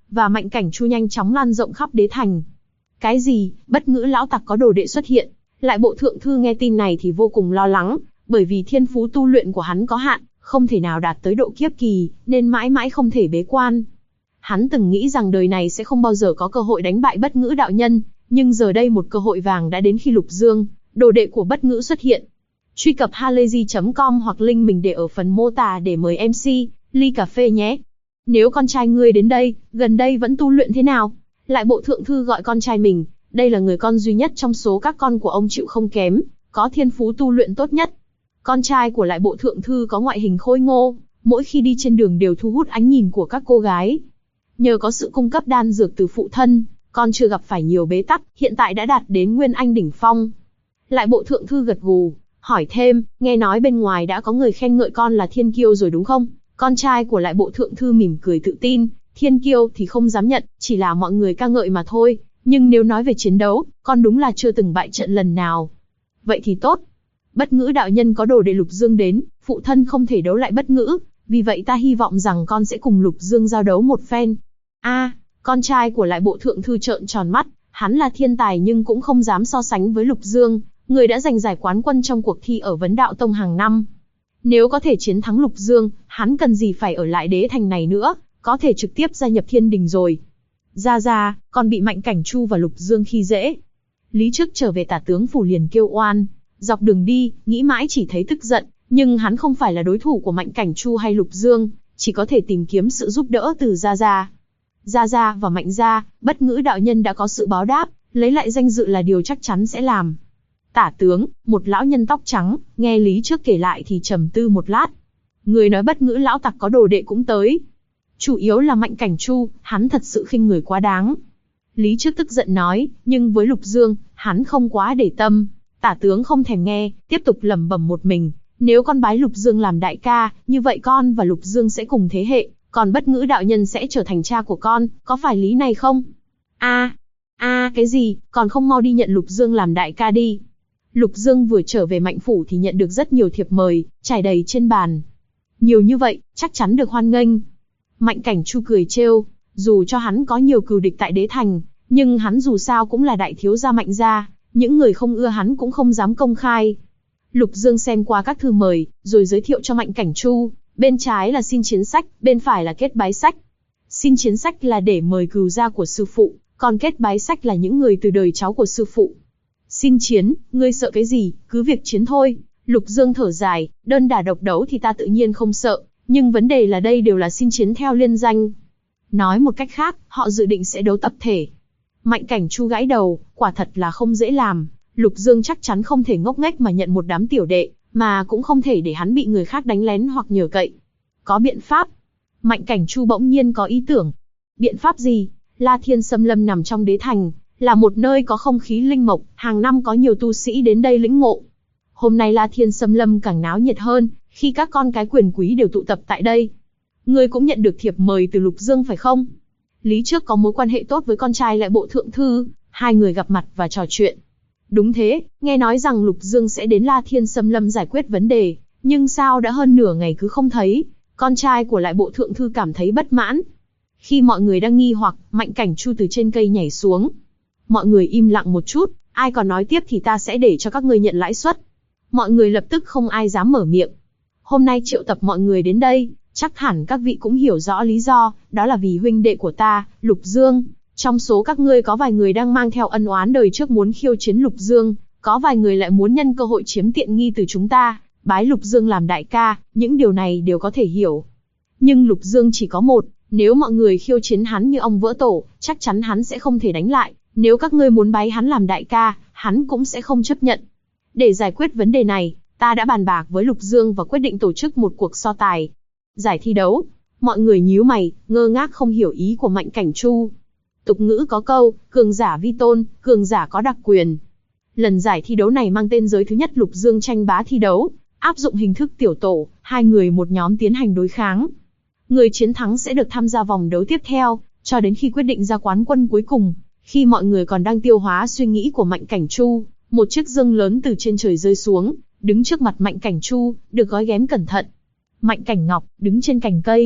và Mạnh Cảnh Chu nhanh chóng lan rộng khắp đế thành. Cái gì, Bất Ngữ lão tặc có đồ đệ xuất hiện? Lại Bộ thượng thư nghe tin này thì vô cùng lo lắng, bởi vì thiên phú tu luyện của hắn có hạn, không thể nào đạt tới độ kiếp kỳ, nên mãi mãi không thể bế quan. Hắn từng nghĩ rằng đời này sẽ không bao giờ có cơ hội đánh bại Bất Ngữ đạo nhân, nhưng giờ đây một cơ hội vàng đã đến khi Lục Dương, đồ đệ của Bất Ngữ xuất hiện. Truy cập halayzi.com hoặc link mình để ở phần mô tả để mời MC, ly cà phê nhé. Nếu con trai ngươi đến đây, gần đây vẫn tu luyện thế nào? Lại Bộ thượng thư gọi con trai mình, đây là người con duy nhất trong số các con của ông chịu không kém, có thiên phú tu luyện tốt nhất. Con trai của Lại Bộ thượng thư có ngoại hình khôi ngô, mỗi khi đi trên đường đều thu hút ánh nhìn của các cô gái. Nhờ có sự cung cấp đan dược từ phụ thân, con chưa gặp phải nhiều bế tắc, hiện tại đã đạt đến Nguyên Anh đỉnh phong. Lại Bộ thượng thư gật gù, hỏi thêm, nghe nói bên ngoài đã có người khen ngợi con là thiên kiêu rồi đúng không? Con trai của Lại Bộ thượng thư mỉm cười tự tin, thiên kiêu thì không dám nhận, chỉ là mọi người ca ngợi mà thôi, nhưng nếu nói về chiến đấu, con đúng là chưa từng bại trận lần nào. Vậy thì tốt. Bất Ngữ đạo nhân có đồ đệ Lục Dương đến, phụ thân không thể đấu lại Bất Ngữ, vì vậy ta hy vọng rằng con sẽ cùng Lục Dương giao đấu một phen. Con trai của Lại Bộ thượng thư trợn tròn mắt, hắn là thiên tài nhưng cũng không dám so sánh với Lục Dương, người đã giành giải quán quân trong cuộc thi ở Vấn Đạo Tông hàng năm. Nếu có thể chiến thắng Lục Dương, hắn cần gì phải ở lại đế thành này nữa, có thể trực tiếp gia nhập Thiên Đình rồi. Ra, còn bị Mạnh Cảnh Chu và Lục Dương khi dễ. Lý trước trở về Tả tướng phủ liền kêu oan, dọc đường đi, nghĩ mãi chỉ thấy tức giận, nhưng hắn không phải là đối thủ của Mạnh Cảnh Chu hay Lục Dương, chỉ có thể tìm kiếm sự giúp đỡ từ Gia và Mạnh gia. Bất Ngữ đạo nhân đã có sự báo đáp, lấy lại danh dự là điều chắc chắn sẽ làm. Tả tướng, một lão nhân tóc trắng, nghe Lý trước kể lại thì trầm tư một lát. Người nói Bất Ngữ lão tặc có đồ đệ cũng tới. Chủ yếu là Mạnh Cảnh Chu, hắn thật sự khinh người quá đáng. Lý trước tức giận nói, nhưng với Lục Dương, hắn không quá để tâm. Tả tướng không thèm nghe, tiếp tục lẩm bẩm một mình. Nếu con bái Lục Dương làm đại ca, như vậy con và Lục Dương sẽ cùng thế hệ, còn Bất Ngữ đạo nhân sẽ trở thành cha của con, có phải lý này không? Cái gì, còn không mau đi nhận Lục Dương làm đại ca đi. Lục Dương vừa trở về Mạnh phủ thì nhận được rất nhiều thiệp mời, trải đầy trên bàn. Nhiều như vậy, chắc chắn được hoan nghênh. Mạnh Cảnh Chu cười trêu, dù cho hắn có nhiều cừu địch tại đế thành, nhưng hắn dù sao cũng là đại thiếu gia Mạnh gia, những người không ưa hắn cũng không dám công khai. Lục Dương xem qua các thư mời, rồi giới thiệu cho Mạnh Cảnh Chu, bên trái là xin chiến sách, bên phải là kết bái sách. Xin chiến sách là để mời cừu gia của sư phụ, còn kết bái sách là những người từ đời cháu của sư phụ. Xin chiến, ngươi sợ cái gì, cứ việc chiến thôi. Lục Dương thở dài, đơn đả độc đấu thì ta tự nhiên không sợ, nhưng vấn đề là đây đều là xin chiến theo liên danh. Nói một cách khác, họ dự định sẽ đấu tập thể. Mạnh Cảnh Chu gãi đầu, quả thật là không dễ làm. Lục Dương chắc chắn không thể ngốc nghếch mà nhận một đám tiểu đệ, mà cũng không thể để hắn bị người khác đánh lén hoặc nhờ cậy. Có biện pháp. Mạnh Cảnh Chu bỗng nhiên có ý tưởng. Biện pháp gì? La Thiên Sâm Lâm nằm trong đế thành, là một nơi có không khí linh mộc, hàng năm có nhiều tu sĩ đến đây lĩnh ngộ. Hôm nay La Thiên Sâm Lâm càng náo nhiệt hơn, khi các con cái quyền quý đều tụ tập tại đây. Ngươi cũng nhận được thiệp mời từ Lục Dương phải không? Lý trước có mối quan hệ tốt với con trai Lại Bộ thượng thư, hai người gặp mặt và trò chuyện. Đúng thế, nghe nói rằng Lục Dương sẽ đến La Thiên Sâm Lâm giải quyết vấn đề, nhưng sao đã hơn nửa ngày cứ không thấy? Con trai của Lại Bộ thượng thư cảm thấy bất mãn. Khi mọi người đang nghi hoặc, Mạnh Cảnh Chu từ trên cây nhảy xuống. Mọi người im lặng một chút, ai còn nói tiếp thì ta sẽ để cho các ngươi nhận lãi suất. Mọi người lập tức không ai dám mở miệng. Hôm nay triệu tập mọi người đến đây, chắc hẳn các vị cũng hiểu rõ lý do, đó là vì huynh đệ của ta, Lục Dương. Trong số các ngươi có vài người đang mang theo ân oán đời trước muốn khiêu chiến Lục Dương, có vài người lại muốn nhân cơ hội chiếm tiện nghi từ chúng ta, bái Lục Dương làm đại ca, những điều này đều có thể hiểu. Nhưng Lục Dương chỉ có một, nếu mọi người khiêu chiến hắn như ong vỡ tổ, chắc chắn hắn sẽ không thể đánh lại, nếu các ngươi muốn bái hắn làm đại ca, hắn cũng sẽ không chấp nhận. Để giải quyết vấn đề này, ta đã bàn bạc với Lục Dương và quyết định tổ chức một cuộc so tài. Giải thi đấu. Mọi người nhíu mày, ngơ ngác không hiểu ý của Mạnh Cảnh Chu. Tục ngữ có câu, cường giả vi tôn, cường giả có đặc quyền. Lần giải thi đấu này mang tên giới thứ nhất Lục Dương tranh bá thi đấu, áp dụng hình thức tiểu tổ, hai người một nhóm tiến hành đối kháng. Người chiến thắng sẽ được tham gia vòng đấu tiếp theo, cho đến khi quyết định ra quán quân cuối cùng. Khi mọi người còn đang tiêu hóa suy nghĩ của Mạnh Cảnh Chu, một chiếc dương lớn từ trên trời rơi xuống, đứng trước mặt Mạnh Cảnh Chu, được gói ghém cẩn thận. Mạnh Cảnh Ngọc, đứng trên cành cây,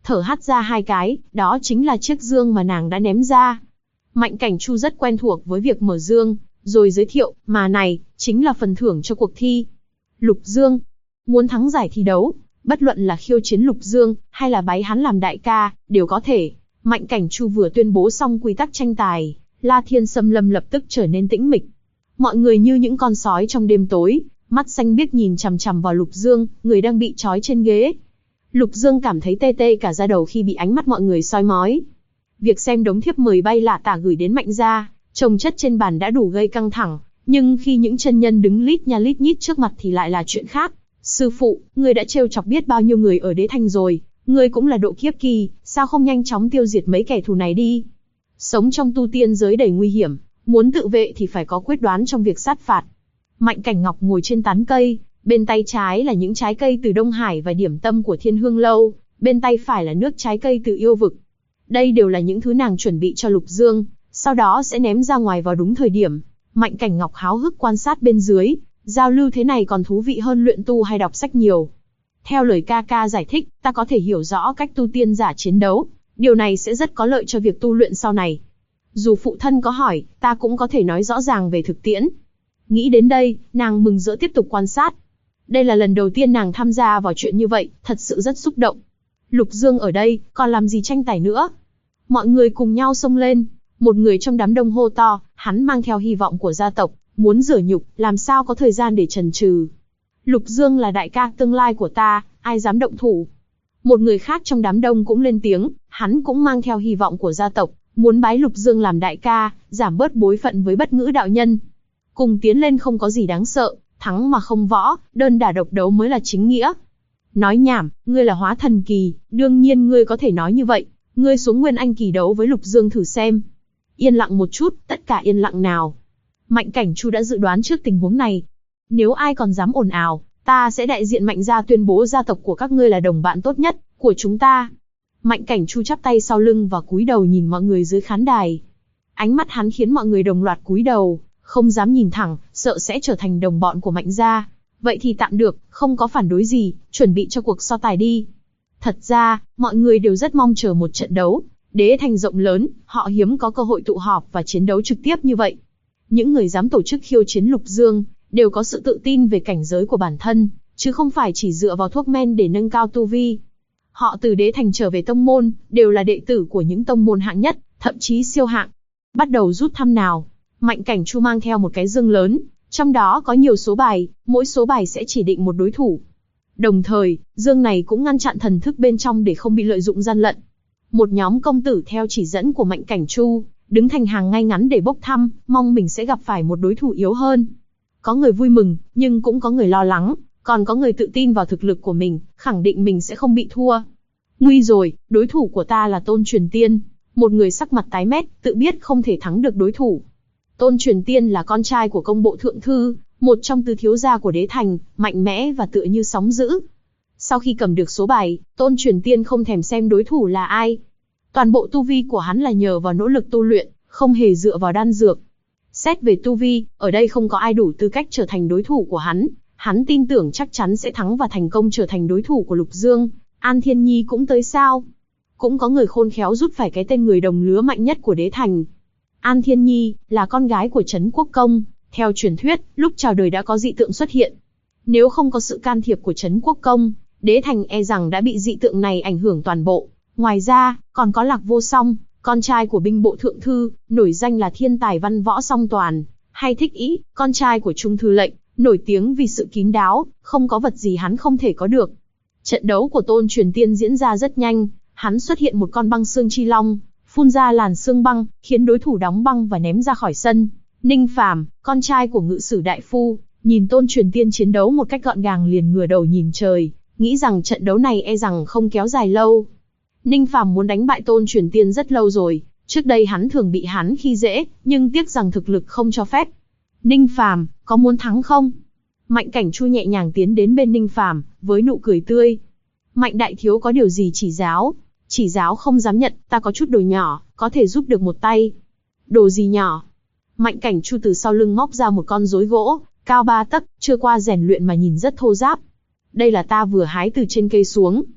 thở hắt ra 2 cái, đó chính là chiếc dương mà nàng đã ném ra. Mạnh Cảnh Chu rất quen thuộc với việc mở dương, rồi giới thiệu, mà này, chính là phần thưởng cho cuộc thi. Lục Dương, muốn thắng giải thi đấu, bất luận là khiêu chiến Lục Dương, hay là bái hắn làm đại ca, đều có thể. Mạnh Cảnh Chu vừa tuyên bố xong quy tắc tranh tài, La Thiên Sâm Lâm lập tức trở nên tĩnh mịch. Mọi người như những con sói trong đêm tối, mắt xanh biếc nhìn chằm chằm vào Lục Dương, người đang bị trói trên ghế. Lục Dương cảm thấy tê tê cả da đầu khi bị ánh mắt mọi người soi mói. Việc xem đống thiếp mời bay lả tả gửi đến Mạnh gia, chồng chất trên bàn đã đủ gây căng thẳng, nhưng khi những chân nhân đứng lít nha lít nhít trước mặt thì lại là chuyện khác. Sư phụ, người đã trêu chọc biết bao nhiêu người ở Đế Thành rồi, người cũng là độ kiếp kỳ, sao không nhanh chóng tiêu diệt mấy kẻ thù này đi? Sống trong tu tiên giới đầy nguy hiểm, muốn tự vệ thì phải có quyết đoán trong việc sát phạt. Mạnh Cảnh Ngọc ngồi trên tán cây, bên tay trái là những trái cây từ Đông Hải và điểm tâm của Thiên Hương Lâu, bên tay phải là nước trái cây từ Yêu Vực. Đây đều là những thứ nàng chuẩn bị cho Lục Dương, sau đó sẽ ném ra ngoài vào đúng thời điểm. Mạnh Cảnh Ngọc háo hức quan sát bên dưới, giao lưu thế này còn thú vị hơn luyện tu hay đọc sách nhiều. Theo lời ca ca giải thích, ta có thể hiểu rõ cách tu tiên giả chiến đấu, điều này sẽ rất có lợi cho việc tu luyện sau này. Dù phụ thân có hỏi, ta cũng có thể nói rõ ràng về thực tiễn. Nghĩ đến đây, nàng mừng rỡ tiếp tục quan sát. Đây là lần đầu tiên nàng tham gia vào chuyện như vậy, thật sự rất xúc động. Lục Dương ở đây, còn làm gì tranh tài nữa? Mọi người cùng nhau xông lên. Một người trong đám đông hô to, hắn mang theo hy vọng của gia tộc, muốn rửa nhục, làm sao có thời gian để chần chừ. Lục Dương là đại ca tương lai của ta, ai dám động thủ. Một người khác trong đám đông cũng lên tiếng, hắn cũng mang theo hy vọng của gia tộc, muốn bái Lục Dương làm đại ca, giảm bớt bối phận với Bất Ngữ đạo nhân. Cùng tiến lên không có gì đáng sợ, thắng mà không võ, đơn đả độc đấu mới là chính nghĩa. Nói nhảm, ngươi là hóa thần kỳ, đương nhiên ngươi có thể nói như vậy, ngươi xuống Nguyên Anh kỳ đấu với Lục Dương thử xem. Yên lặng một chút, tất cả yên lặng nào. Mạnh Cảnh Chu đã dự đoán trước tình huống này. Nếu ai còn dám ồn ào, ta sẽ đại diện Mạnh gia tuyên bố gia tộc của các ngươi là đồng bạn tốt nhất của chúng ta. Mạnh Cảnh Chu chắp tay sau lưng và cúi đầu nhìn mọi người dưới khán đài. Ánh mắt hắn khiến mọi người đồng loạt cúi đầu, không dám nhìn thẳng, sợ sẽ trở thành đồng bọn của Mạnh gia. Vậy thì tạm được, không có phản đối gì, chuẩn bị cho cuộc so tài đi. Thật ra, mọi người đều rất mong chờ một trận đấu. Đế Thành rộng lớn, họ hiếm có cơ hội tụ họp và chiến đấu trực tiếp như vậy. Những người dám tổ chức khiêu chiến Lục Dương, đều có sự tự tin về cảnh giới của bản thân, chứ không phải chỉ dựa vào thuốc men để nâng cao tu vi. Họ từ Đế Thành trở về tông môn, đều là đệ tử của những tông môn hạng nhất, thậm chí siêu hạng. Bắt đầu rút thăm nào. Mạnh Cảnh Chu mang theo một cái dương lớn, trong đó có nhiều số bài, mỗi số bài sẽ chỉ định một đối thủ. Đồng thời, dương này cũng ngăn chặn thần thức bên trong để không bị lợi dụng gian lận. Một nhóm công tử theo chỉ dẫn của Mạnh Cảnh Chu, đứng thành hàng ngay ngắn để bốc thăm, mong mình sẽ gặp phải một đối thủ yếu hơn. Có người vui mừng, nhưng cũng có người lo lắng, còn có người tự tin vào thực lực của mình, khẳng định mình sẽ không bị thua. Nguy rồi, đối thủ của ta là Tôn Truyền Tiên. Một người sắc mặt tái mét, tự biết không thể thắng được đối thủ. Tôn Truyền Tiên là con trai của công bộ thượng thư, một trong tứ thiếu gia của Đế Thành, mạnh mẽ và tựa như sóng dữ. Sau khi cầm được số bài, Tôn Truyền Tiên không thèm xem đối thủ là ai. Toàn bộ tu vi của hắn là nhờ vào nỗ lực tu luyện, không hề dựa vào đan dược. Xét về tu vi, ở đây không có ai đủ tư cách trở thành đối thủ của hắn. Hắn tin tưởng chắc chắn sẽ thắng và thành công trở thành đối thủ của Lục Dương. An Thiên Nhi cũng tới sao? Cũng có người khôn khéo rút phải cái tên người đồng lứa mạnh nhất của Đế Thành. An Thiên Nhi là con gái của Trấn Quốc Công. Theo truyền thuyết, lúc chào đời đã có dị tượng xuất hiện. Nếu không có sự can thiệp của Trấn Quốc Công, Đế Thành e rằng đã bị dị tượng này ảnh hưởng toàn bộ. Ngoài ra, còn có Lạc Vô Song, con trai của binh bộ thượng thư, nổi danh là thiên tài văn võ song toàn, hay Thích Ý, con trai của trung thư lệnh, nổi tiếng vì sự kín đáo, không có vật gì hắn không thể có được. Trận đấu của Tôn Truyền Tiên diễn ra rất nhanh, hắn xuất hiện một con băng xương chi long, phun ra làn xương băng, khiến đối thủ đóng băng và ném ra khỏi sân. Ninh Phàm, con trai của ngự sử đại phu, nhìn Tôn Truyền Tiên chiến đấu một cách gọn gàng liền ngửa đầu nhìn trời, nghĩ rằng trận đấu này e rằng không kéo dài lâu. Ninh Phàm muốn đánh bại Tôn Truyền Tiên rất lâu rồi, trước đây hắn thường bị hắn khi dễ, nhưng tiếc rằng thực lực không cho phép. Ninh Phàm, có muốn thắng không? Mạnh Cảnh Chu nhẹ nhàng tiến đến bên Ninh Phàm, với nụ cười tươi. Mạnh đại thiếu có điều gì chỉ giáo? Chỉ giáo không dám nhận, ta có chút đồ nhỏ, có thể giúp được một tay. Đồ gì nhỏ? Mạnh Cảnh Chu từ sau lưng móc ra một con rối gỗ, cao 3 tấc, chưa qua rèn luyện mà nhìn rất thô ráp. Đây là ta vừa hái từ trên cây xuống.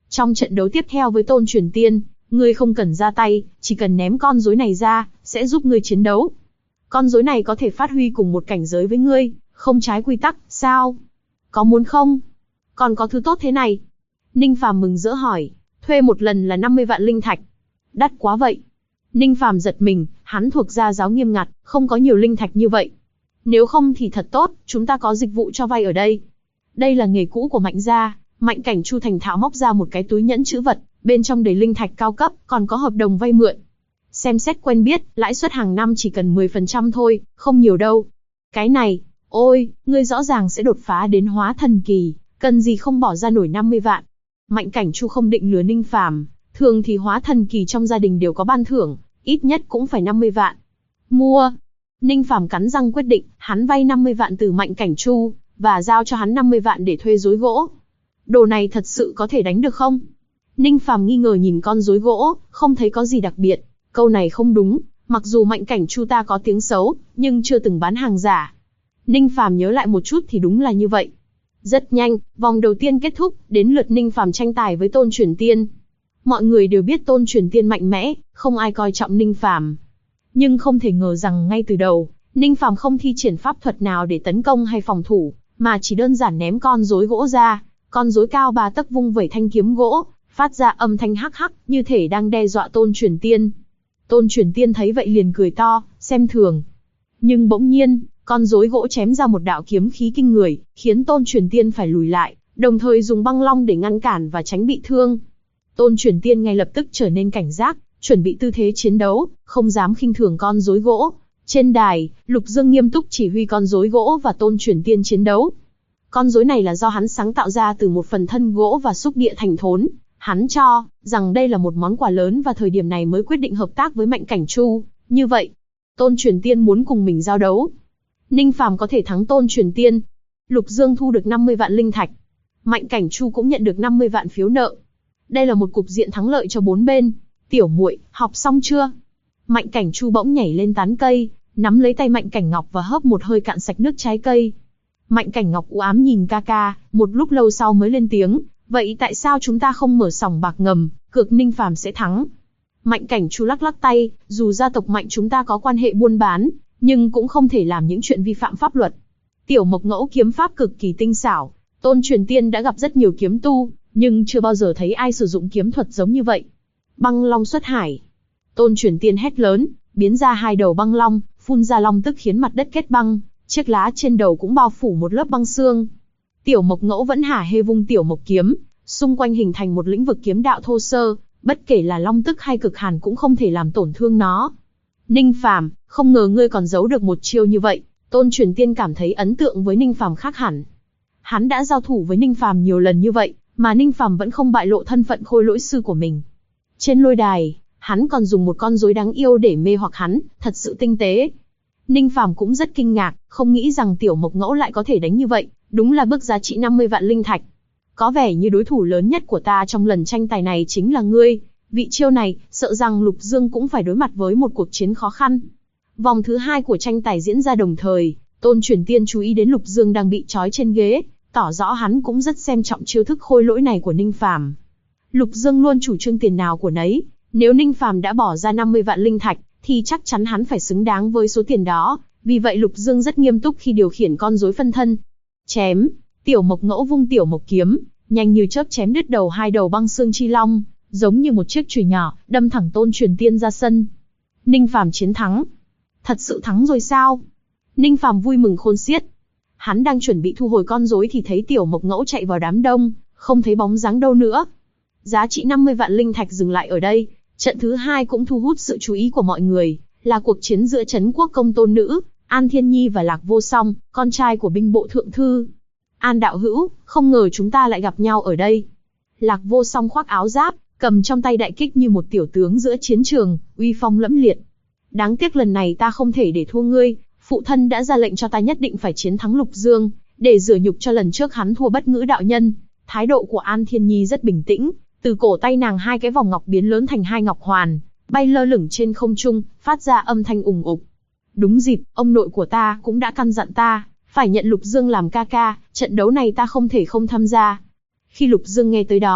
Trong trận đấu tiếp theo với Tôn Truyền Tiên, ngươi không cần ra tay, chỉ cần ném con rối này ra, sẽ giúp ngươi chiến đấu. Con rối này có thể phát huy cùng một cảnh giới với ngươi, không trái quy tắc, sao? Có muốn không? Còn có thứ tốt thế này. Ninh Phàm mừng rỡ hỏi, thuê một lần là 50 vạn linh thạch. Đắt quá vậy. Ninh Phàm giật mình, hắn thuộc gia giáo nghiêm ngặt, không có nhiều linh thạch như vậy. Nếu không thì thật tốt, chúng ta có dịch vụ cho vay ở đây. Đây là nghề cũ của Mạnh gia. Mạnh Cảnh Chu thành thạo móc ra một cái túi nhẫn trữ vật, bên trong đầy linh thạch cao cấp, còn có hợp đồng vay mượn. Xem xét quen biết, lãi suất hàng năm chỉ cần 10% thôi, không nhiều đâu. Cái này, ôi, ngươi rõ ràng sẽ đột phá đến hóa thần kỳ, cần gì không bỏ ra nổi 50 vạn. Mạnh Cảnh Chu không định lừa Ninh Phàm, thường thì hóa thần kỳ trong gia đình đều có ban thưởng, ít nhất cũng phải 50 vạn. Mua. Ninh Phàm cắn răng quyết định, hắn vay 50 vạn từ Mạnh Cảnh Chu, và giao cho hắn 50 vạn để thuê rối gỗ. Đồ này thật sự có thể đánh được không? Ninh Phàm nghi ngờ nhìn con rối gỗ, không thấy có gì đặc biệt. Câu này không đúng, mặc dù Mạnh Cảnh Chu ta có tiếng xấu, nhưng chưa từng bán hàng giả. Ninh Phàm nhớ lại một chút thì đúng là như vậy. Rất nhanh, vòng đầu tiên kết thúc, đến lượt Ninh Phàm tranh tài với Tôn Truyền Tiên. Mọi người đều biết Tôn Truyền Tiên mạnh mẽ, không ai coi trọng Ninh Phàm. Nhưng không thể ngờ rằng ngay từ đầu, Ninh Phàm không thi triển pháp thuật nào để tấn công hay phòng thủ, mà chỉ đơn giản ném con rối gỗ ra. Con rối cao 3 tấc vung vẩy thanh kiếm gỗ, phát ra âm thanh hắc hắc, như thể đang đe dọa Tôn Truyền Tiên. Tôn Truyền Tiên thấy vậy liền cười to, xem thường. Nhưng bỗng nhiên, con rối gỗ chém ra một đạo kiếm khí kinh người, khiến Tôn Truyền Tiên phải lùi lại, đồng thời dùng băng long để ngăn cản và tránh bị thương. Tôn Truyền Tiên ngay lập tức trở nên cảnh giác, chuẩn bị tư thế chiến đấu, không dám khinh thường con rối gỗ. Trên đài, Lục Dương nghiêm túc chỉ huy con rối gỗ và Tôn Truyền Tiên chiến đấu. Con rối này là do hắn sáng tạo ra từ một phần thân gỗ và xúc địa thành thốn. Hắn cho rằng đây là một món quà lớn và thời điểm này mới quyết định hợp tác với Mạnh Cảnh Chu. Như vậy, Tôn Truyền Tiên muốn cùng mình giao đấu. Ninh Phàm có thể thắng Tôn Truyền Tiên. Lục Dương thu được 50 vạn linh thạch. Mạnh Cảnh Chu cũng nhận được 50 vạn phiếu nợ. Đây là một cục diện thắng lợi cho bốn bên. Tiểu muội, học xong chưa? Mạnh Cảnh Chu bỗng nhảy lên tán cây, nắm lấy tay Mạnh Cảnh Ngọc và hớp một hơi cạn sạch nước trái cây. Mạnh Cảnh Ngọc u ám nhìn ca ca, một lúc lâu sau mới lên tiếng, vậy tại sao chúng ta không mở sòng bạc ngầm, cược Ninh Phàm sẽ thắng? Mạnh Cảnh Chu lắc lắc tay, dù gia tộc Mạnh chúng ta có quan hệ buôn bán, nhưng cũng không thể làm những chuyện vi phạm pháp luật. Tiểu Mộc Ngẫu kiếm pháp cực kỳ tinh xảo, Tôn Truyền Tiên đã gặp rất nhiều kiếm tu, nhưng chưa bao giờ thấy ai sử dụng kiếm thuật giống như vậy. Băng long xuất hải. Tôn Truyền Tiên hét lớn, biến ra hai đầu băng long, phun ra long tức khiến mặt đất kết băng, chiếc lá trên đầu cũng bao phủ một lớp băng xương. Tiểu Mộc Ngẫu vẫn hả hê vung tiểu mộc kiếm, xung quanh hình thành một lĩnh vực kiếm đạo thô sơ, bất kể là long tức hay cực hàn cũng không thể làm tổn thương nó. Ninh Phàm, không ngờ ngươi còn giấu được một chiêu như vậy. Tôn Truyền Tiên cảm thấy ấn tượng với Ninh Phàm khác hẳn. Hắn đã giao thủ với Ninh Phàm nhiều lần như vậy, mà Ninh Phàm vẫn không bại lộ thân phận khôi lỗi sư của mình. Trên lôi đài, hắn còn dùng một con rối đáng yêu để mê hoặc hắn, thật sự tinh tế. Ninh Phàm cũng rất kinh ngạc, không nghĩ rằng Tiểu Mộc Ngẫu lại có thể đánh như vậy, đúng là bức giá trị 50 vạn linh thạch. Có vẻ như đối thủ lớn nhất của ta trong lần tranh tài này chính là ngươi. Vị chiêu này, sợ rằng Lục Dương cũng phải đối mặt với một cuộc chiến khó khăn. Vòng thứ 2 của tranh tài diễn ra đồng thời, Tôn Truyền Tiên chú ý đến Lục Dương đang bị trói trên ghế, tỏ rõ hắn cũng rất xem trọng chiêu thức khôi lỗi này của Ninh Phàm. Lục Dương luôn chủ trương tiền nào của nấy, nếu Ninh Phàm đã bỏ ra 50 vạn linh thạch, thì chắc chắn hắn phải xứng đáng với số tiền đó, vì vậy Lục Dương rất nghiêm túc khi điều khiển con rối phân thân. Chém, Tiểu Mộc Ngẫu vung tiểu mộc kiếm, nhanh như chớp chém đứt đầu hai đầu băng xương chi long, giống như một chiếc chùy nhỏ, đâm thẳng Tôn Truyền Tiên ra sân. Ninh Phàm chiến thắng. Thật sự thắng rồi sao? Ninh Phàm vui mừng khôn xiết. Hắn đang chuẩn bị thu hồi con rối thì thấy Tiểu Mộc Ngẫu chạy vào đám đông, không thấy bóng dáng đâu nữa. Giá trị 50 vạn linh thạch dừng lại ở đây. Trận thứ 2 cũng thu hút sự chú ý của mọi người, là cuộc chiến giữa Trấn Quốc công tôn nữ, An Thiên Nhi và Lạc Vô Song, con trai của binh bộ thượng thư. An đạo hữu, không ngờ chúng ta lại gặp nhau ở đây. Lạc Vô Song khoác áo giáp, cầm trong tay đại kích như một tiểu tướng giữa chiến trường, uy phong lẫm liệt. Đáng tiếc lần này ta không thể để thua ngươi, phụ thân đã ra lệnh cho ta nhất định phải chiến thắng Lục Dương, để rửa nhục cho lần trước hắn thua Bất Ngữ đạo nhân. Thái độ của An Thiên Nhi rất bình tĩnh, từ cổ tay nàng hai cái vòng ngọc biến lớn thành hai ngọc hoàn, bay lơ lửng trên không trung, phát ra âm thanh ùng ục. Đúng dịp, ông nội của ta cũng đã căn dặn ta, phải nhận Lục Dương làm ca ca, trận đấu này ta không thể không tham gia. Khi Lục Dương nghe tới đó,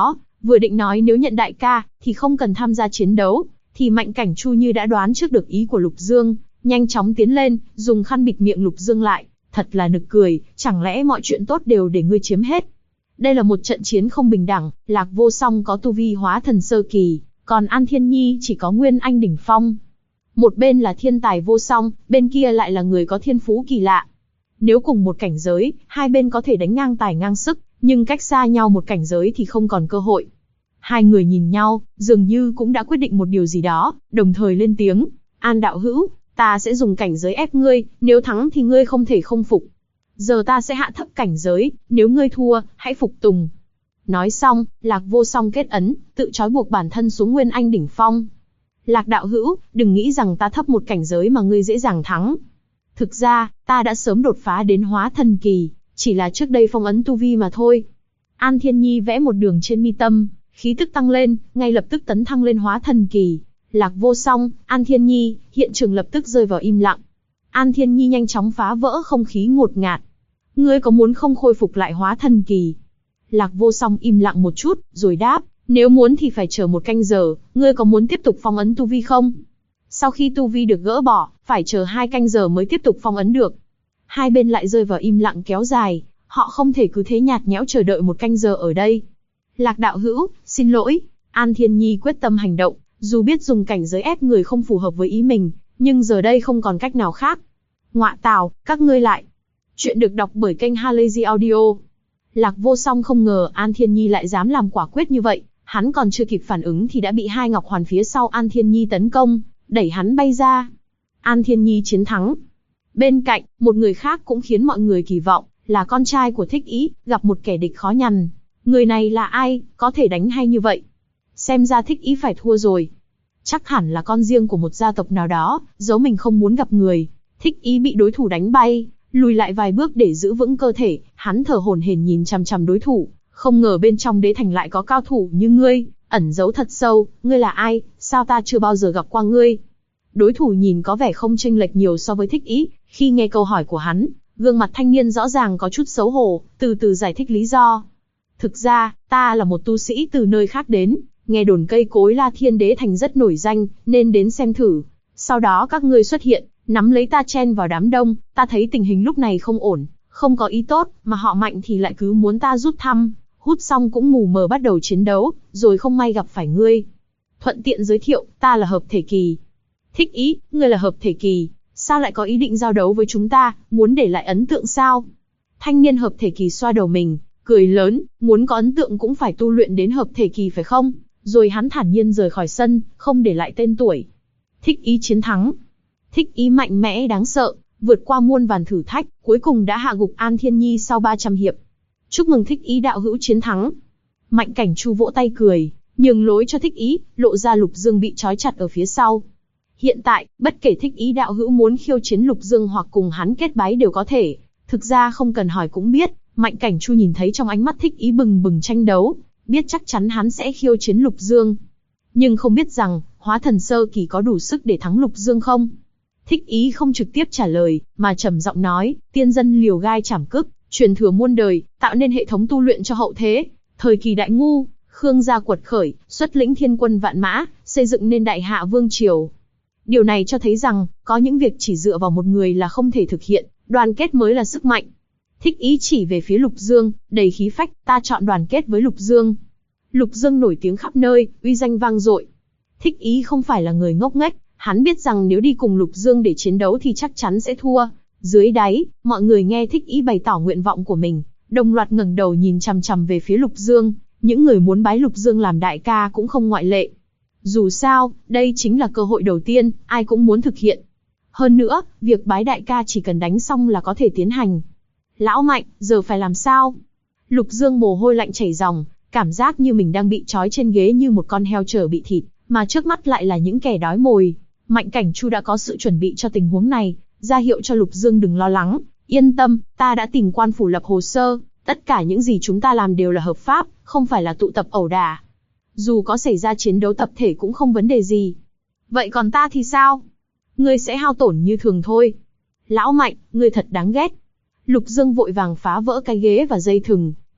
Vừa định nói nếu nhận đại ca, thì không cần tham gia chiến đấu, thì Mạnh Cảnh Chu như đã đoán trước được ý của Lục Dương, nhanh chóng tiến lên, dùng khăn bịt miệng Lục Dương lại. Thật là nực cười, chẳng lẽ mọi chuyện tốt đều để ngươi chiếm hết? Đây là một trận chiến không bình đẳng, Lạc Vô Song có tu vi hóa thần sơ kỳ, còn An Thiên Nhi chỉ có nguyên anh đỉnh phong. Một bên là thiên tài vô song, bên kia lại là người có thiên phú kỳ lạ. Nếu cùng một cảnh giới, hai bên có thể đánh ngang tài ngang sức, nhưng cách xa nhau một cảnh giới thì không còn cơ hội. Hai người nhìn nhau, dường như cũng đã quyết định một điều gì đó, đồng thời lên tiếng. An đạo hữu, ta sẽ dùng cảnh giới ép ngươi, nếu thắng thì ngươi không thể không phục. Giờ ta sẽ hạ thấp cảnh giới, nếu ngươi thua, hãy phục tùng. Nói xong, Lạc Vô Song kết ấn, tự trói buộc bản thân xuống nguyên anh đỉnh phong. Lạc đạo hữu, đừng nghĩ rằng ta thấp một cảnh giới mà ngươi dễ dàng thắng. Thực ra, ta đã sớm đột phá đến hóa thần kỳ, chỉ là trước đây phong ấn tu vi mà thôi. An Thiên Nhi vẽ một đường trên mi tâm, khí tức tăng lên, ngay lập tức tấn thăng lên hóa thần kỳ. Lạc Vô Song, An Thiên Nhi, hiện trường lập tức rơi vào im lặng. An Thiên Nhi nhanh chóng phá vỡ không khí ngột ngạt. Ngươi có muốn không khôi phục lại hóa thần kỳ? Lạc Vô Song im lặng một chút, rồi đáp, nếu muốn thì phải chờ một canh giờ, ngươi có muốn tiếp tục phong ấn tu vi không? Sau khi tu vi được gỡ bỏ, phải chờ 2 canh giờ mới tiếp tục phong ấn được. Hai bên lại rơi vào im lặng kéo dài, họ không thể cứ thế nhạt nhẽo chờ đợi 1 canh giờ ở đây. Lạc đạo hữu, xin lỗi. An Thiên Nhi quyết tâm hành động, dù biết dùng cảnh giới ép người không phù hợp với ý mình, nhưng giờ đây không còn cách nào khác. Ngọa tào, các ngươi lại. Chuyện được đọc bởi kênh Halazy Audio. Lạc Vô Song không ngờ An Thiên Nhi lại dám làm quả quyết như vậy, hắn còn chưa kịp phản ứng thì đã bị hai ngọc hoàn phía sau An Thiên Nhi tấn công, đẩy hắn bay ra. An Thiên Nhi chiến thắng. Bên cạnh, một người khác cũng khiến mọi người kỳ vọng, là con trai của Thích Ý, gặp một kẻ địch khó nhằn. Người này là ai, có thể đánh hay như vậy? Xem ra Thích Ý phải thua rồi. Chắc hẳn là con riêng của một gia tộc nào đó, giấu mình không muốn gặp người. Thích Ý bị đối thủ đánh bay, lùi lại vài bước để giữ vững cơ thể, hắn thở hổn hển nhìn chằm chằm đối thủ, không ngờ bên trong đế thành lại có cao thủ như ngươi, ẩn giấu thật sâu, ngươi là ai, sao ta chưa bao giờ gặp qua ngươi? Đối thủ nhìn có vẻ không chênh lệch nhiều so với Thích Ý, khi nghe câu hỏi của hắn, gương mặt thanh niên rõ ràng có chút xấu hổ, từ từ giải thích lý do. Thực ra, ta là một tu sĩ từ nơi khác đến, nghe đồn cây cối La Thiên Đế Thành rất nổi danh, nên đến xem thử. Sau đó các ngươi xuất hiện, nắm lấy ta chen vào đám đông, ta thấy tình hình lúc này không ổn, không có ý tốt, mà họ Mạnh thì lại cứ muốn ta rút thăm, hút xong cũng mù mờ bắt đầu chiến đấu, rồi không may gặp phải ngươi. Thuận tiện giới thiệu, ta là hợp thể kỳ. Thích Ý, ngươi là hợp thể kỳ, sao lại có ý định giao đấu với chúng ta, muốn để lại ấn tượng sao? Thanh niên hợp thể kỳ xoa đầu mình, cười lớn, muốn có ấn tượng cũng phải tu luyện đến hợp thể kỳ phải không? Rồi hắn thản nhiên rời khỏi sân, không để lại tên tuổi. Thích Ý chiến thắng. Thích Ý mạnh mẽ đáng sợ, vượt qua muôn vàn thử thách, cuối cùng đã hạ gục An Thiên Nhi sau 300 hiệp. Chúc mừng Thích Ý đạo hữu chiến thắng. Mạnh Cảnh Chu vỗ tay cười, nhường lối cho Thích Ý, lộ ra Lục Dương bị trói chặt ở phía sau. Hiện tại, bất kể Thích Ý đạo hữu muốn khiêu chiến Lục Dương hoặc cùng hắn kết bái đều có thể. Thực ra không cần hỏi cũng biết, Mạnh Cảnh Chu nhìn thấy trong ánh mắt Thích Ý bừng bừng tranh đấu, biết chắc chắn hắn sẽ khiêu chiến Lục Dương. Nhưng không biết rằng, hóa thần sơ kỳ có đủ sức để thắng Lục Dương không? Thích Ý không trực tiếp trả lời, mà trầm giọng nói, tiên dân liều gai chảm cức, truyền thừa muôn đời, tạo nên hệ thống tu luyện cho hậu thế. Thời kỳ đại ngu, Khương gia quật khởi, xuất lĩnh thiên quân vạn mã, xây dựng nên đại hạ vương triều. Điều này cho thấy rằng, có những việc chỉ dựa vào một người là không thể thực hiện, đoàn kết mới là sức mạnh. Thích Ý chỉ về phía Lục Dương, đầy khí phách, ta chọn đoàn kết với Lục Dương. Lục Dương nổi tiếng khắp nơi, uy danh vang dội. Thích Ý không phải là người ngốc nghếch, hắn biết rằng nếu đi cùng Lục Dương để chiến đấu thì chắc chắn sẽ thua. Dưới đáy, mọi người nghe Thích Ý bày tỏ nguyện vọng của mình, đồng loạt ngẩng đầu nhìn chằm chằm về phía Lục Dương, những người muốn bái Lục Dương làm đại ca cũng không ngoại lệ. Dù sao, đây chính là cơ hội đầu tiên, ai cũng muốn thực hiện. Hơn nữa, việc bái đại ca chỉ cần đánh xong là có thể tiến hành. Lão Mạnh, giờ phải làm sao? Lục Dương mồ hôi lạnh chảy ròng, cảm giác như mình đang bị trói trên ghế như một con heo chờ bị thịt, mà trước mắt lại là những kẻ đói mồi. Mạnh Cảnh Chu đã có sự chuẩn bị cho tình huống này, ra hiệu cho Lục Dương đừng lo lắng, yên tâm, ta đã tìm quan phủ lập hồ sơ, tất cả những gì chúng ta làm đều là hợp pháp, không phải là tụ tập ẩu đả. Dù có xảy ra chiến đấu tập thể cũng không vấn đề gì. Vậy còn ta thì sao? Ngươi sẽ hao tổn như thường thôi. Lão Mạnh, ngươi thật đáng ghét. Lục Dương vội vàng phá vỡ cái ghế và dây thừng,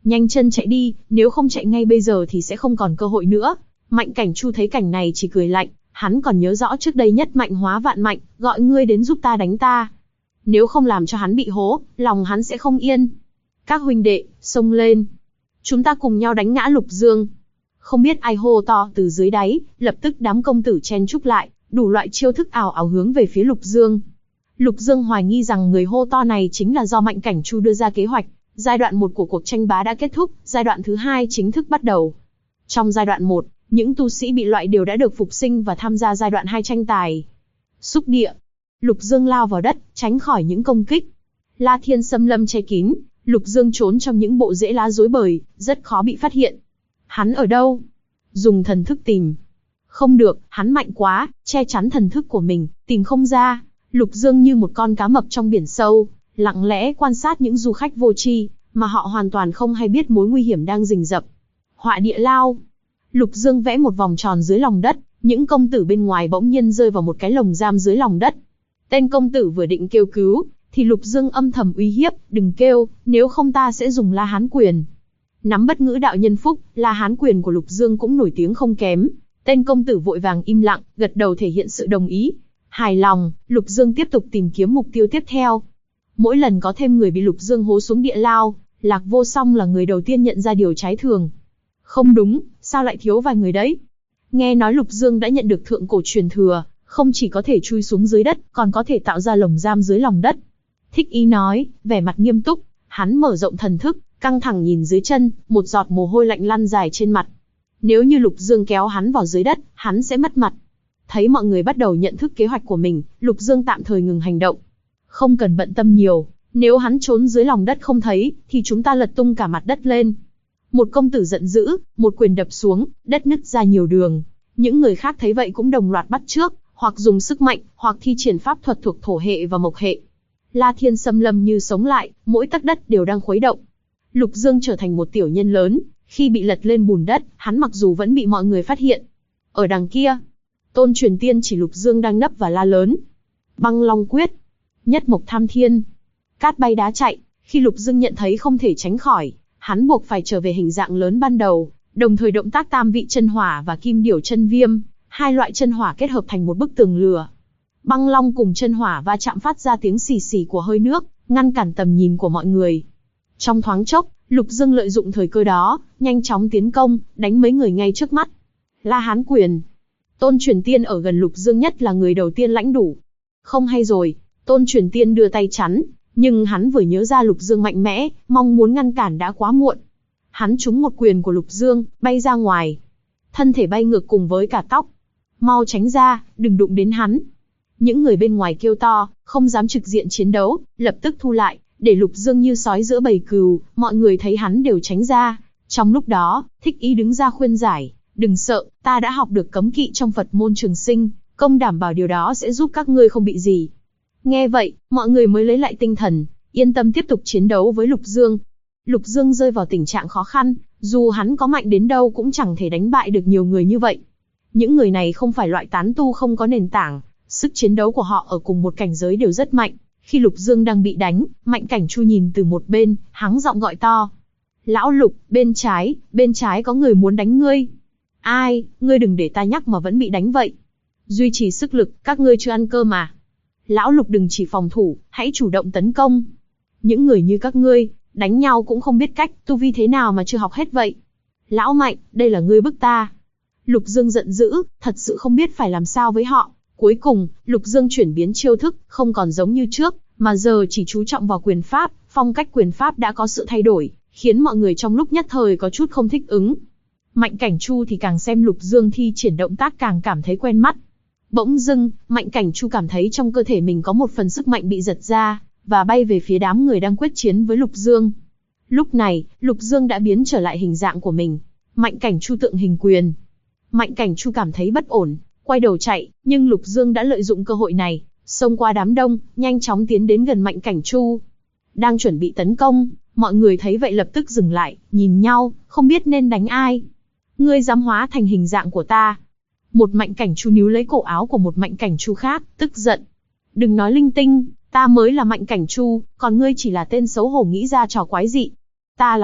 Nhanh chân chạy đi, nếu không chạy ngay bây giờ thì sẽ không còn cơ hội nữa. Mạnh Cảnh Chu thấy cảnh này chỉ cười lạnh, hắn còn nhớ rõ trước đây nhất mạnh hóa vạn mạnh, gọi ngươi đến giúp ta đánh ta. Nếu không làm cho hắn bị hố, lòng hắn sẽ không yên. Các huynh đệ, xông lên. Chúng ta cùng nhau đánh ngã Lục Dương. Không biết ai hô to từ dưới đáy, lập tức đám công tử chen chúc lại, đủ loại chiêu thức ảo ảo hướng về phía Lục Dương. Lục Dương hoài nghi rằng người hô to này chính là do Mạnh Cảnh Chu đưa ra kế hoạch. Giai đoạn 1 của cuộc tranh bá đã kết thúc, giai đoạn thứ 2 chính thức bắt đầu. Trong giai đoạn 1, những tu sĩ bị loại đều đã được phục sinh và tham gia giai đoạn 2 tranh tài. Xúc địa. Lục Dương lao vào đất, tránh khỏi những công kích. La Thiên Xâm Lâm che kín, Lục Dương trốn trong những bộ rễ lá rối bời, rất khó bị phát hiện. Hắn ở đâu? Dùng thần thức tìm. Không được, hắn mạnh quá, che chắn thần thức của mình, tìm không ra. Lục Dương như một con cá mập trong biển sâu, lặng lẽ quan sát những du khách vô tri, mà họ hoàn toàn không hay biết mối nguy hiểm đang rình rập. Họa địa lao. Lục Dương vẽ một vòng tròn dưới lòng đất, những công tử bên ngoài bỗng nhiên rơi vào một cái lồng giam dưới lòng đất. Tên công tử vừa định kêu cứu, thì Lục Dương âm thầm uy hiếp, đừng kêu, nếu không ta sẽ dùng La Hán quyền. Nắm bất ngữ đạo nhân phúc, La Hán quyền của Lục Dương cũng nổi tiếng không kém. Tên công tử vội vàng im lặng, gật đầu thể hiện sự đồng ý. Hài lòng, Lục Dương tiếp tục tìm kiếm mục tiêu tiếp theo. Mỗi lần có thêm người bị Lục Dương hố xuống địa lao, Lạc Vô Song là người đầu tiên nhận ra điều trái thường. Không đúng, sao lại thiếu vài người đấy? Nghe nói Lục Dương đã nhận được thượng cổ truyền thừa, không chỉ có thể chui xuống dưới đất, còn có thể tạo ra lồng giam dưới lòng đất. Thích Ý nói, vẻ mặt nghiêm túc, hắn mở rộng thần thức, căng thẳng nhìn dưới chân, một giọt mồ hôi lạnh lăn dài trên mặt. Nếu như Lục Dương kéo hắn vào dưới đất, hắn sẽ mất mặt. Thấy mọi người bắt đầu nhận thức kế hoạch của mình, Lục Dương tạm thời ngừng hành động. Không cần bận tâm nhiều, nếu hắn trốn dưới lòng đất không thấy, thì chúng ta lật tung cả mặt đất lên. Một công tử giận dữ, một quyền đập xuống, đất nứt ra nhiều đường. Những người khác thấy vậy cũng đồng loạt bắt chước, hoặc dùng sức mạnh, hoặc thi triển pháp thuật thuộc thổ hệ và mộc hệ. La Thiên Xâm Lâm như sống lại, mỗi tấc đất đều đang khuấy động. Lục Dương trở thành một tiểu nhân lớn, khi bị lật lên bùn đất, hắn mặc dù vẫn bị mọi người phát hiện. Ở đằng kia, Tôn Truyền Tiên chỉ Lục Dương đang nấp và la lớn. Băng Long Quyết, Nhất Mộc Tham Thiên, cát bay đá chạy. Khi Lục Dương nhận thấy không thể tránh khỏi, hắn buộc phải trở về hình dạng lớn ban đầu, đồng thời động tác tam vị chân hỏa và kim điểu chân viêm, hai loại chân hỏa kết hợp thành một bức tường lửa. Băng long cùng chân hỏa va chạm phát ra tiếng xì xì của hơi nước, ngăn cản tầm nhìn của mọi người. Trong thoáng chốc, Lục Dương lợi dụng thời cơ đó, nhanh chóng tiến công, đánh mấy người ngay trước mắt. La Hán quyền. Tôn Truyền Tiên ở gần Lục Dương nhất là người đầu tiên lãnh đủ. Không hay rồi, Tôn Truyền Tiên đưa tay chắn, nhưng hắn vừa nhớ ra Lục Dương mạnh mẽ, mong muốn ngăn cản đã quá muộn. Hắn trúng một quyền của Lục Dương, bay ra ngoài. Thân thể bay ngược cùng với cả tóc. Mau tránh ra, đừng đụng đến hắn. Những người bên ngoài kêu to, không dám trực diện chiến đấu, lập tức thu lại, để Lục Dương như sói giữa bầy cừu, mọi người thấy hắn đều tránh ra. Trong lúc đó, Thích Ý đứng ra khuyên giải, đừng sợ, ta đã học được cấm kỵ trong Phật môn Trường Sinh, công đảm bảo điều đó sẽ giúp các ngươi không bị gì. Nghe vậy, mọi người mới lấy lại tinh thần, yên tâm tiếp tục chiến đấu với Lục Dương. Lục Dương rơi vào tình trạng khó khăn, dù hắn có mạnh đến đâu cũng chẳng thể đánh bại được nhiều người như vậy. Những người này không phải loại tán tu không có nền tảng, sức chiến đấu của họ ở cùng một cảnh giới đều rất mạnh. Khi Lục Dương đang bị đánh, Mạnh Cảnh Chu nhìn từ một bên, hắng giọng gọi to. Lão Lục, bên trái có người muốn đánh ngươi. Ai, ngươi đừng để ta nhắc mà vẫn bị đánh vậy. Duy trì sức lực, các ngươi chưa ăn cơm mà. Lão Lục đừng chỉ phòng thủ, hãy chủ động tấn công. Những người như các ngươi, đánh nhau cũng không biết cách, tu vi thế nào mà chưa học hết vậy. Lão Mạnh, đây là ngươi bức ta. Lục Dương giận dữ, thật sự không biết phải làm sao với họ. Cuối cùng, Lục Dương chuyển biến chiêu thức, không còn giống như trước, mà giờ chỉ chú trọng vào quyền pháp, phong cách quyền pháp đã có sự thay đổi, khiến mọi người trong lúc nhất thời có chút không thích ứng. Mạnh Cảnh Chu thì càng xem Lục Dương thi triển động tác càng cảm thấy quen mắt. Bỗng dưng, Mạnh Cảnh Chu cảm thấy trong cơ thể mình có một phần sức mạnh bị giật ra, và bay về phía đám người đang quyết chiến với Lục Dương. Lúc này, Lục Dương đã biến trở lại hình dạng của mình. Mạnh Cảnh Chu tượng hình quyền. Mạnh Cảnh Chu cảm thấy bất ổn, quay đầu chạy, nhưng Lục Dương đã lợi dụng cơ hội này, xông qua đám đông, nhanh chóng tiến đến gần Mạnh Cảnh Chu. Đang chuẩn bị tấn công, mọi người thấy vậy lập tức dừng lại, nhìn nhau, không biết nên đánh ai. Ngươi dám hóa thành hình dạng của ta? Một Mạnh Cảnh Chu níu lấy cổ áo của một Mạnh Cảnh Chu khác, tức giận. Đừng nói linh tinh, ta mới là Mạnh Cảnh Chu, còn ngươi chỉ là tên xấu hổ nghĩ ra trò quái dị. Ta là thật,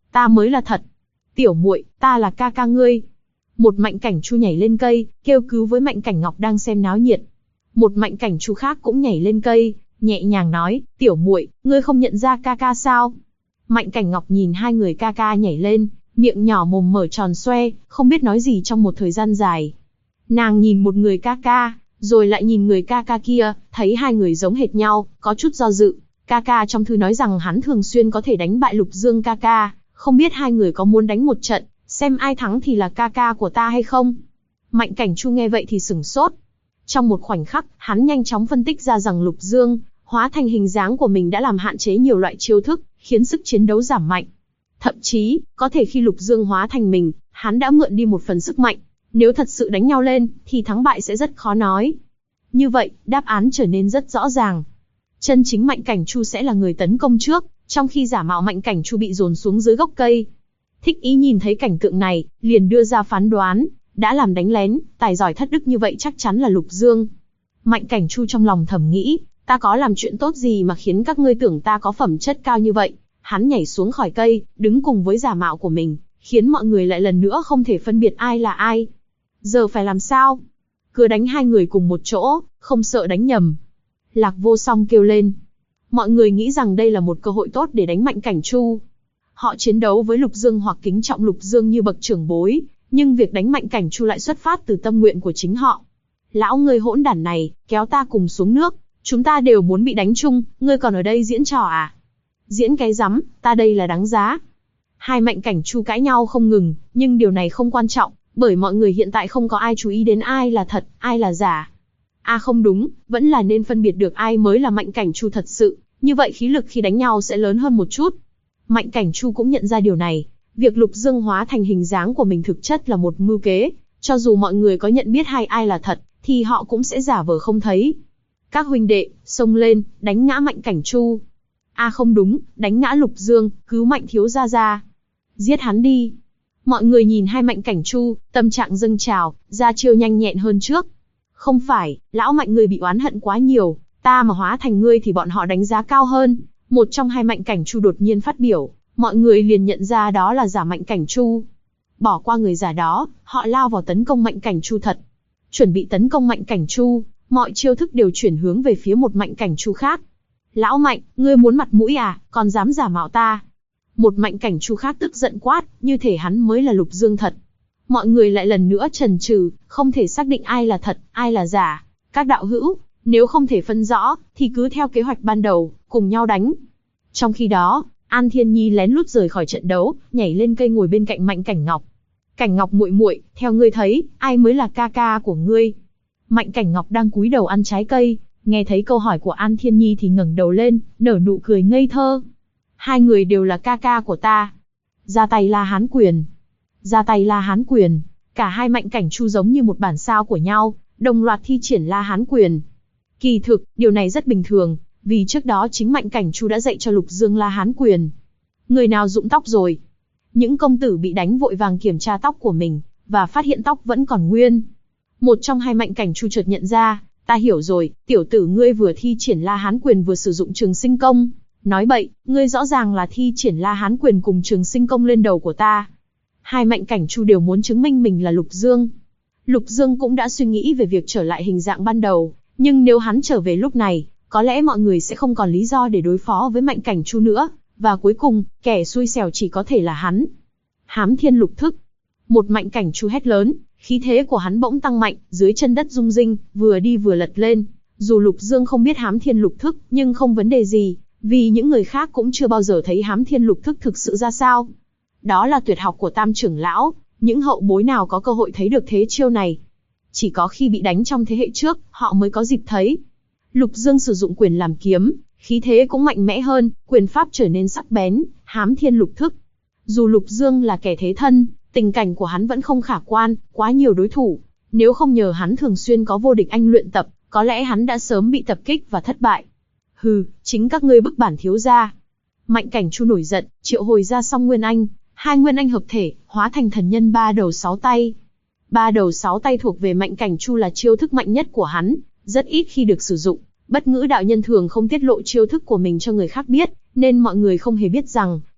Ta mới là thật. Tiểu muội, ta là ca ca ngươi. Một Mạnh Cảnh Chu nhảy lên cây, kêu cứu với Mạnh Cảnh Ngọc đang xem náo nhiệt. Một Mạnh Cảnh Chu khác cũng nhảy lên cây, nhẹ nhàng nói, tiểu muội, ngươi không nhận ra ca ca sao? Mạnh Cảnh Ngọc nhìn hai người ca ca nhảy lên, miệng nhỏ mồm mở tròn xoe, không biết nói gì trong một thời gian dài. Nàng nhìn một người ca ca, rồi lại nhìn người ca ca kia, thấy hai người giống hệt nhau, có chút do dự. Ca ca trong thư nói rằng hắn thường xuyên có thể đánh bại Lục Dương ca ca, không biết hai người có muốn đánh một trận, xem ai thắng thì là ca ca của ta hay không? Mạnh Cảnh Chu nghe vậy thì sửng sốt. Trong một khoảnh khắc, hắn nhanh chóng phân tích ra rằng Lục Dương hóa thành hình dáng của mình đã làm hạn chế nhiều loại chiêu thức, khiến sức chiến đấu giảm mạnh. Thậm chí, có thể khi Lục Dương hóa thành mình, hắn đã mượn đi một phần sức mạnh. Nếu thật sự đánh nhau lên, thì thắng bại sẽ rất khó nói. Như vậy, đáp án trở nên rất rõ ràng. Chân chính Mạnh Cảnh Chu sẽ là người tấn công trước, trong khi giả mạo Mạnh Cảnh Chu bị dồn xuống dưới gốc cây. Thích Ý nhìn thấy cảnh tượng này, liền đưa ra phán đoán, đã làm đánh lén, tài giỏi thất đức như vậy chắc chắn là Lục Dương. Mạnh Cảnh Chu trong lòng thầm nghĩ, ta có làm chuyện tốt gì mà khiến các ngươi tưởng ta có phẩm chất cao như vậy? Hắn nhảy xuống khỏi cây, đứng cùng với giả mạo của mình, khiến mọi người lại lần nữa không thể phân biệt ai là ai. Giờ phải làm sao? Cứ đánh hai người cùng một chỗ, không sợ đánh nhầm. Lạc Vô Song kêu lên. Mọi người nghĩ rằng đây là một cơ hội tốt để đánh Mạnh Cảnh Chu. Họ chiến đấu với Lục Dương hoặc kính trọng Lục Dương như bậc trưởng bối, nhưng việc đánh Mạnh Cảnh Chu lại xuất phát từ tâm nguyện của chính họ. Lão ngươi hỗn đản này, kéo ta cùng xuống nước, chúng ta đều muốn bị đánh chung, ngươi còn ở đây diễn trò à? Diễn cái rắm, ta đây là đáng giá. Hai Mạnh Cảnh Chu cãi nhau không ngừng, nhưng điều này không quan trọng, bởi mọi người hiện tại không có ai chú ý đến ai là thật, ai là giả. Không đúng, vẫn là nên phân biệt được ai mới là Mạnh Cảnh Chu thật sự, như vậy khí lực khi đánh nhau sẽ lớn hơn một chút. Mạnh Cảnh Chu cũng nhận ra điều này, việc Lục Dương hóa thành hình dáng của mình thực chất là một mưu kế, cho dù mọi người có nhận biết ai là thật, thì họ cũng sẽ giả vờ không thấy. Các huynh đệ, xông lên, đánh ngã Mạnh Cảnh Chu. Không đúng, đánh ngã Lục Dương, cứu Mạnh thiếu gia ra. Giết hắn đi. Mọi người nhìn hai Mạnh Cảnh Chu, tâm trạng dâng trào, ra chiêu nhanh nhẹn hơn trước. Không phải, lão Mạnh ngươi bị oán hận quá nhiều, ta mà hóa thành ngươi thì bọn họ đánh giá cao hơn. Một trong hai Mạnh Cảnh Chu đột nhiên phát biểu, mọi người liền nhận ra đó là giả Mạnh Cảnh Chu. Bỏ qua người giả đó, họ lao vào tấn công Mạnh Cảnh Chu thật. Chuẩn bị tấn công Mạnh Cảnh Chu, mọi chiêu thức đều chuyển hướng về phía một Mạnh Cảnh Chu khác. Lão Mạnh, ngươi muốn mặt mũi à, còn dám giả mạo ta? Một Mạnh Cảnh Chu khác tức giận quát, như thể hắn mới là Lục Dương thật. Mọi người lại lần nữa chần chừ, không thể xác định ai là thật, ai là giả. Các đạo hữu, nếu không thể phân rõ, thì cứ theo kế hoạch ban đầu, cùng nhau đánh. Trong khi đó, An Thiên Nhi lén lút rời khỏi trận đấu, nhảy lên cây ngồi bên cạnh Mạnh Cảnh Ngọc. Cảnh Ngọc muội muội, theo ngươi thấy, ai mới là ca ca của ngươi? Mạnh Cảnh Ngọc đang cúi đầu ăn trái cây, nghe thấy câu hỏi của An Thiên Nhi thì ngẩng đầu lên, nở nụ cười ngây thơ. Hai người đều là ca ca của ta. Ra tay La Hán quyền. Ra tay La Hán quyền. Cả hai Mạnh Cảnh Chu giống như một bản sao của nhau, đồng loạt thi triển La Hán quyền. Kỳ thực, điều này rất bình thường, vì trước đó chính Mạnh Cảnh Chu đã dạy cho Lục Dương La Hán quyền. Người nào rụng tóc rồi? Những công tử bị đánh vội vàng kiểm tra tóc của mình, và phát hiện tóc vẫn còn nguyên. Một trong hai Mạnh Cảnh Chu chợt nhận ra, ta hiểu rồi, tiểu tử ngươi vừa thi triển La Hán quyền vừa sử dụng Trường Sinh Công. Nói bậy, ngươi rõ ràng là thi triển La Hán quyền cùng Trường Sinh Công lên đầu của ta. Hai Mạnh Cảnh Chu đều muốn chứng minh mình là Lục Dương. Lục Dương cũng đã suy nghĩ về việc trở lại hình dạng ban đầu, nhưng nếu hắn trở về lúc này, có lẽ mọi người sẽ không còn lý do để đối phó với Mạnh Cảnh Chu nữa, và cuối cùng, kẻ xui xẻo chỉ có thể là hắn. Hám Thiên Lục Thức. Một Mạnh Cảnh Chu hét lớn, khí thế của hắn bỗng tăng mạnh, dưới chân đất rung rinh, vừa đi vừa lật lên. Dù Lục Dương không biết Hám Thiên Lục Thức, nhưng không vấn đề gì, vì những người khác cũng chưa bao giờ thấy Hám Thiên Lục Thức thực sự ra sao. Đó là tuyệt học của Tam trưởng lão, những hậu bối nào có cơ hội thấy được thế chiêu này. Chỉ có khi bị đánh trong thế hệ trước, họ mới có dịp thấy. Lục Dương sử dụng quyền làm kiếm, khí thế cũng mạnh mẽ hơn, quyền pháp trở nên sắc bén, Hám Thiên Lục Thức. Dù Lục Dương là kẻ thế thân, tình cảnh của hắn vẫn không khả quan, quá nhiều đối thủ. Nếu không nhờ hắn thường xuyên có vô địch anh luyện tập, có lẽ hắn đã sớm bị tập kích và thất bại. Hừ, chính các ngươi bức bản thiếu gia. Mạnh Cảnh Chu nổi giận, triệu hồi ra Song Nguyên Anh, hai Nguyên Anh hợp thể, hóa thành thần nhân ba đầu sáu tay. Ba đầu sáu tay thuộc về Mạnh Cảnh Chu là chiêu thức mạnh nhất của hắn, rất ít khi được sử dụng. Bất Ngữ đạo nhân thường không tiết lộ chiêu thức của mình cho người khác biết, nên mọi người không hề biết rằng,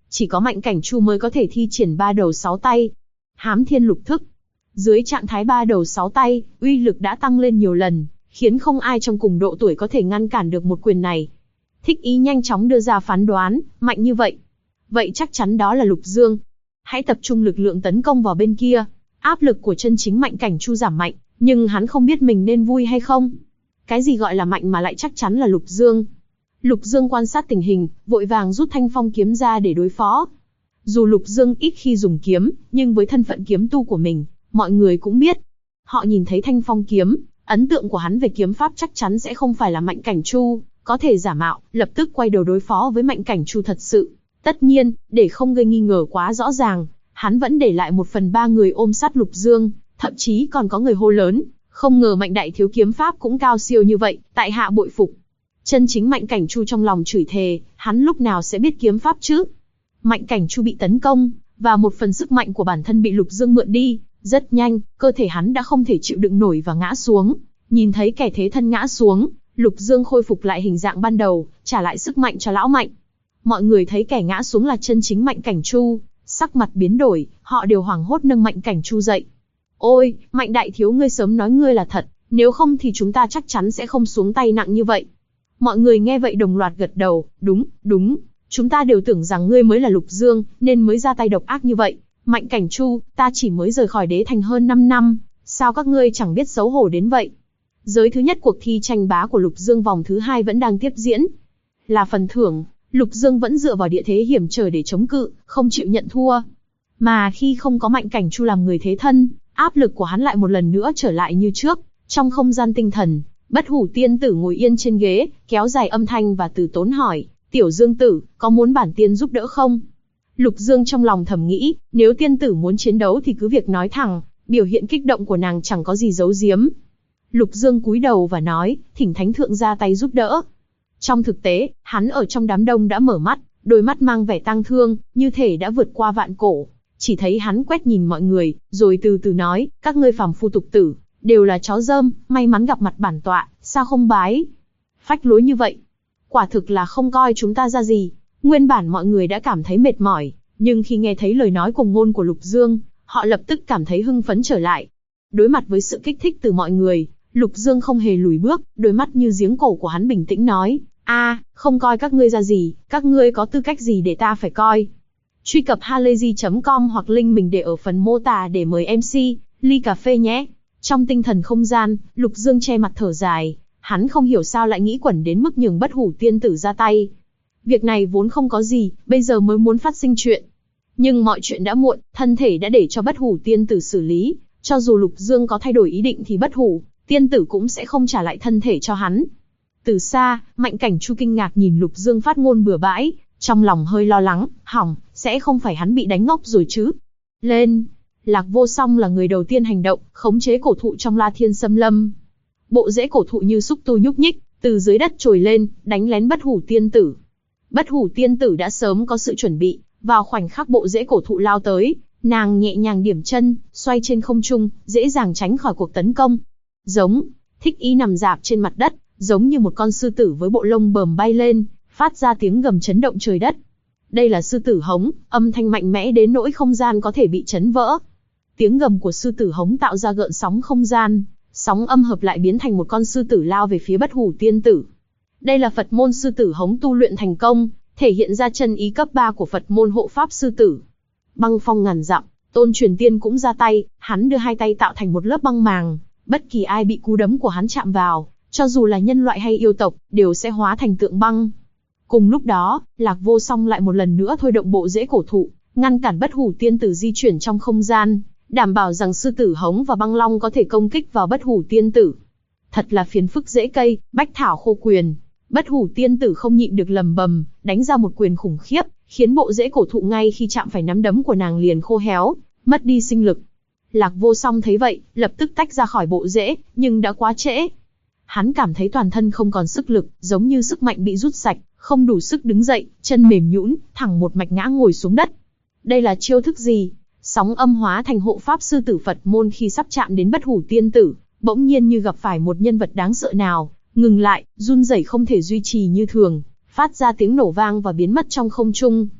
Chỉ có Mạnh Cảnh Chu mới có thể thi triển 3 đầu 6 tay. Hám Thiên Lục Thức. Dưới trạng thái 3 đầu 6 tay, uy lực đã tăng lên nhiều lần, khiến không ai trong cùng độ tuổi có thể ngăn cản được một quyền này. Thích Ý nhanh chóng đưa ra phán đoán, mạnh như vậy. Vậy chắc chắn đó là Lục Dương. Hãy tập trung lực lượng tấn công vào bên kia. Áp lực của chân chính Mạnh Cảnh Chu giảm mạnh, nhưng hắn không biết mình nên vui hay không. Cái gì gọi là mạnh mà lại chắc chắn là Lục Dương? Lục Dương quan sát tình hình, vội vàng rút Thanh Phong kiếm ra để đối phó. Dù Lục Dương ít khi dùng kiếm, nhưng với thân phận kiếm tu của mình, mọi người cũng biết. Họ nhìn thấy Thanh Phong kiếm, ấn tượng của hắn về kiếm pháp chắc chắn sẽ không phải là Mạnh Cảnh Chu có thể giả mạo, lập tức quay đầu đối phó với Mạnh Cảnh Chu thật sự. Tất nhiên, để không gây nghi ngờ quá rõ ràng, hắn vẫn để lại 1/3 người ôm sát Lục Dương, thậm chí còn có người hô lớn, không ngờ Mạnh đại thiếu kiếm pháp cũng cao siêu như vậy, tại hạ bội phục. Chân chính Mạnh Cảnh Chu trong lòng chửi thề, hắn lúc nào sẽ biết kiếm pháp chứ? Mạnh Cảnh Chu bị tấn công, và một phần sức mạnh của bản thân bị Lục Dương mượn đi, rất nhanh, cơ thể hắn đã không thể chịu đựng nổi và ngã xuống. Nhìn thấy kẻ thế thân ngã xuống, Lục Dương khôi phục lại hình dạng ban đầu, trả lại sức mạnh cho lão Mạnh. Mọi người thấy kẻ ngã xuống là chân chính Mạnh Cảnh Chu, sắc mặt biến đổi, họ đều hoảng hốt nâng Mạnh Cảnh Chu dậy. Ôi, Mạnh đại thiếu ngươi sớm nói ngươi là thật, nếu không thì chúng ta chắc chắn sẽ không xuống tay nặng như vậy. Mọi người nghe vậy đồng loạt gật đầu, đúng, chúng ta đều tưởng rằng ngươi mới là Lục Dương, nên mới ra tay độc ác như vậy. Mạnh Cảnh Chu, ta chỉ mới rời khỏi đế thành hơn 5 năm, sao các ngươi chẳng biết xấu hổ đến vậy? Giới thứ nhất cuộc thi tranh bá của Lục Dương vòng thứ 2 vẫn đang tiếp diễn. Là phần thưởng, Lục Dương vẫn dựa vào địa thế hiểm trở để chống cự, không chịu nhận thua. Mà khi không có Mạnh Cảnh Chu làm người thế thân, áp lực của hắn lại một lần nữa trở lại như trước. Trong không gian tinh thần, Bất Hủ tiên tử ngồi yên trên ghế, kéo dài âm thanh và từ tốn hỏi, Tiểu Dương tử, có muốn bản tiên giúp đỡ không? Lục Dương trong lòng thầm nghĩ, nếu tiên tử muốn chiến đấu thì cứ việc nói thẳng, biểu hiện kích động của nàng chẳng có gì giấu giếm. Lục Dương cúi đầu và nói, thỉnh thánh thượng ra tay giúp đỡ. Trong thực tế, hắn ở trong đám đông đã mở mắt, đôi mắt mang vẻ tang thương, như thể đã vượt qua vạn cổ. Chỉ thấy hắn quét nhìn mọi người, rồi từ từ nói, các ngươi phàm phu tục tử, đều là chó dơm, may mắn gặp mặt bản tọa, sao không bái? Phách lối như vậy, quả thực là không coi chúng ta ra gì. Nguyên bản mọi người đã cảm thấy mệt mỏi, nhưng khi nghe thấy lời nói cùng ngôn của Lục Dương, họ lập tức cảm thấy hưng phấn trở lại. Đối mặt với sự kích thích từ mọi người, Lục Dương không hề lùi bước, đôi mắt như giếng cổ của hắn bình tĩnh nói, không coi các ngươi ra gì, các ngươi có tư cách gì để ta phải coi. Truy cập halayzi.com hoặc link mình để ở phần mô tả để mời MC, ly cà phê nhé. Trong tinh thần không gian, Lục Dương che mặt thở dài, hắn không hiểu sao lại nghĩ quẩn đến mức nhường Bất Hủ tiên tử ra tay. Việc này vốn không có gì, bây giờ mới muốn phát sinh chuyện. Nhưng mọi chuyện đã muộn, thân thể đã để cho Bất Hủ tiên tử xử lý, cho dù Lục Dương có thay đổi ý định thì Bất Hủ tiên tử cũng sẽ không trả lại thân thể cho hắn. Từ xa, Mạnh Cảnh Chu kinh ngạc nhìn Lục Dương phát ngôn bừa bãi, trong lòng hơi lo lắng, hỏng, sẽ không phải hắn bị đánh ngốc rồi chứ. Lên! Lạc Vô Song là người đầu tiên hành động, khống chế cổ thụ trong La Thiên Xâm Lâm. Bộ rễ cổ thụ như xúc tu nhúc nhích, từ dưới đất trồi lên, đánh lén Bất Hủ tiên tử. Bất Hủ tiên tử đã sớm có sự chuẩn bị, vào khoảnh khắc bộ rễ cổ thụ lao tới, nàng nhẹ nhàng điểm chân, xoay trên không trung, dễ dàng tránh khỏi cuộc tấn công. Giống, Thích Ý nằm rạp trên mặt đất, giống như một con sư tử với bộ lông bờm bay lên, phát ra tiếng gầm chấn động trời đất. Đây là sư tử hống, âm thanh mạnh mẽ đến nỗi không gian có thể bị chấn vỡ. Tiếng gầm của sư tử hống tạo ra gợn sóng không gian, sóng âm hợp lại biến thành một con sư tử lao về phía Bất Hủ tiên tử. Đây là Phật môn sư tử hống tu luyện thành công, thể hiện ra chân ý cấp 3 của Phật môn hộ pháp sư tử. Băng phong ngàn dặm, Tôn Truyền Tiên cũng ra tay, hắn đưa hai tay tạo thành một lớp băng màng, bất kỳ ai bị cú đấm của hắn chạm vào, cho dù là nhân loại hay yêu tộc, đều sẽ hóa thành tượng băng. Cùng lúc đó, Lạc Vô Song lại một lần nữa thôi động bộ rễ cổ thụ, ngăn cản Bất Hủ tiên tử di chuyển trong không gian, đảm bảo rằng sư tử hống và băng long có thể công kích vào Bất Hủ tiên tử. Thật là phiền phức rễ cây, bách thảo khô quyền. Bất Hủ tiên tử không nhịn được lầm bầm, đánh ra một quyền khủng khiếp, khiến bộ rễ cổ thụ ngay khi chạm phải nắm đấm của nàng liền khô héo, mất đi sinh lực. Lạc Vô Song thấy vậy, lập tức tách ra khỏi bộ rễ, nhưng đã quá trễ. Hắn cảm thấy toàn thân không còn sức lực, giống như sức mạnh bị rút sạch, không đủ sức đứng dậy, chân mềm nhũn, thẳng một mạch ngã ngồi xuống đất. Đây là chiêu thức gì? Sóng âm hóa thành hộ pháp sư tử Phật môn khi sắp chạm đến Bất Hủ tiên tử, bỗng nhiên như gặp phải một nhân vật đáng sợ nào, ngừng lại, run rẩy không thể duy trì như thường, phát ra tiếng nổ vang và biến mất trong không trung.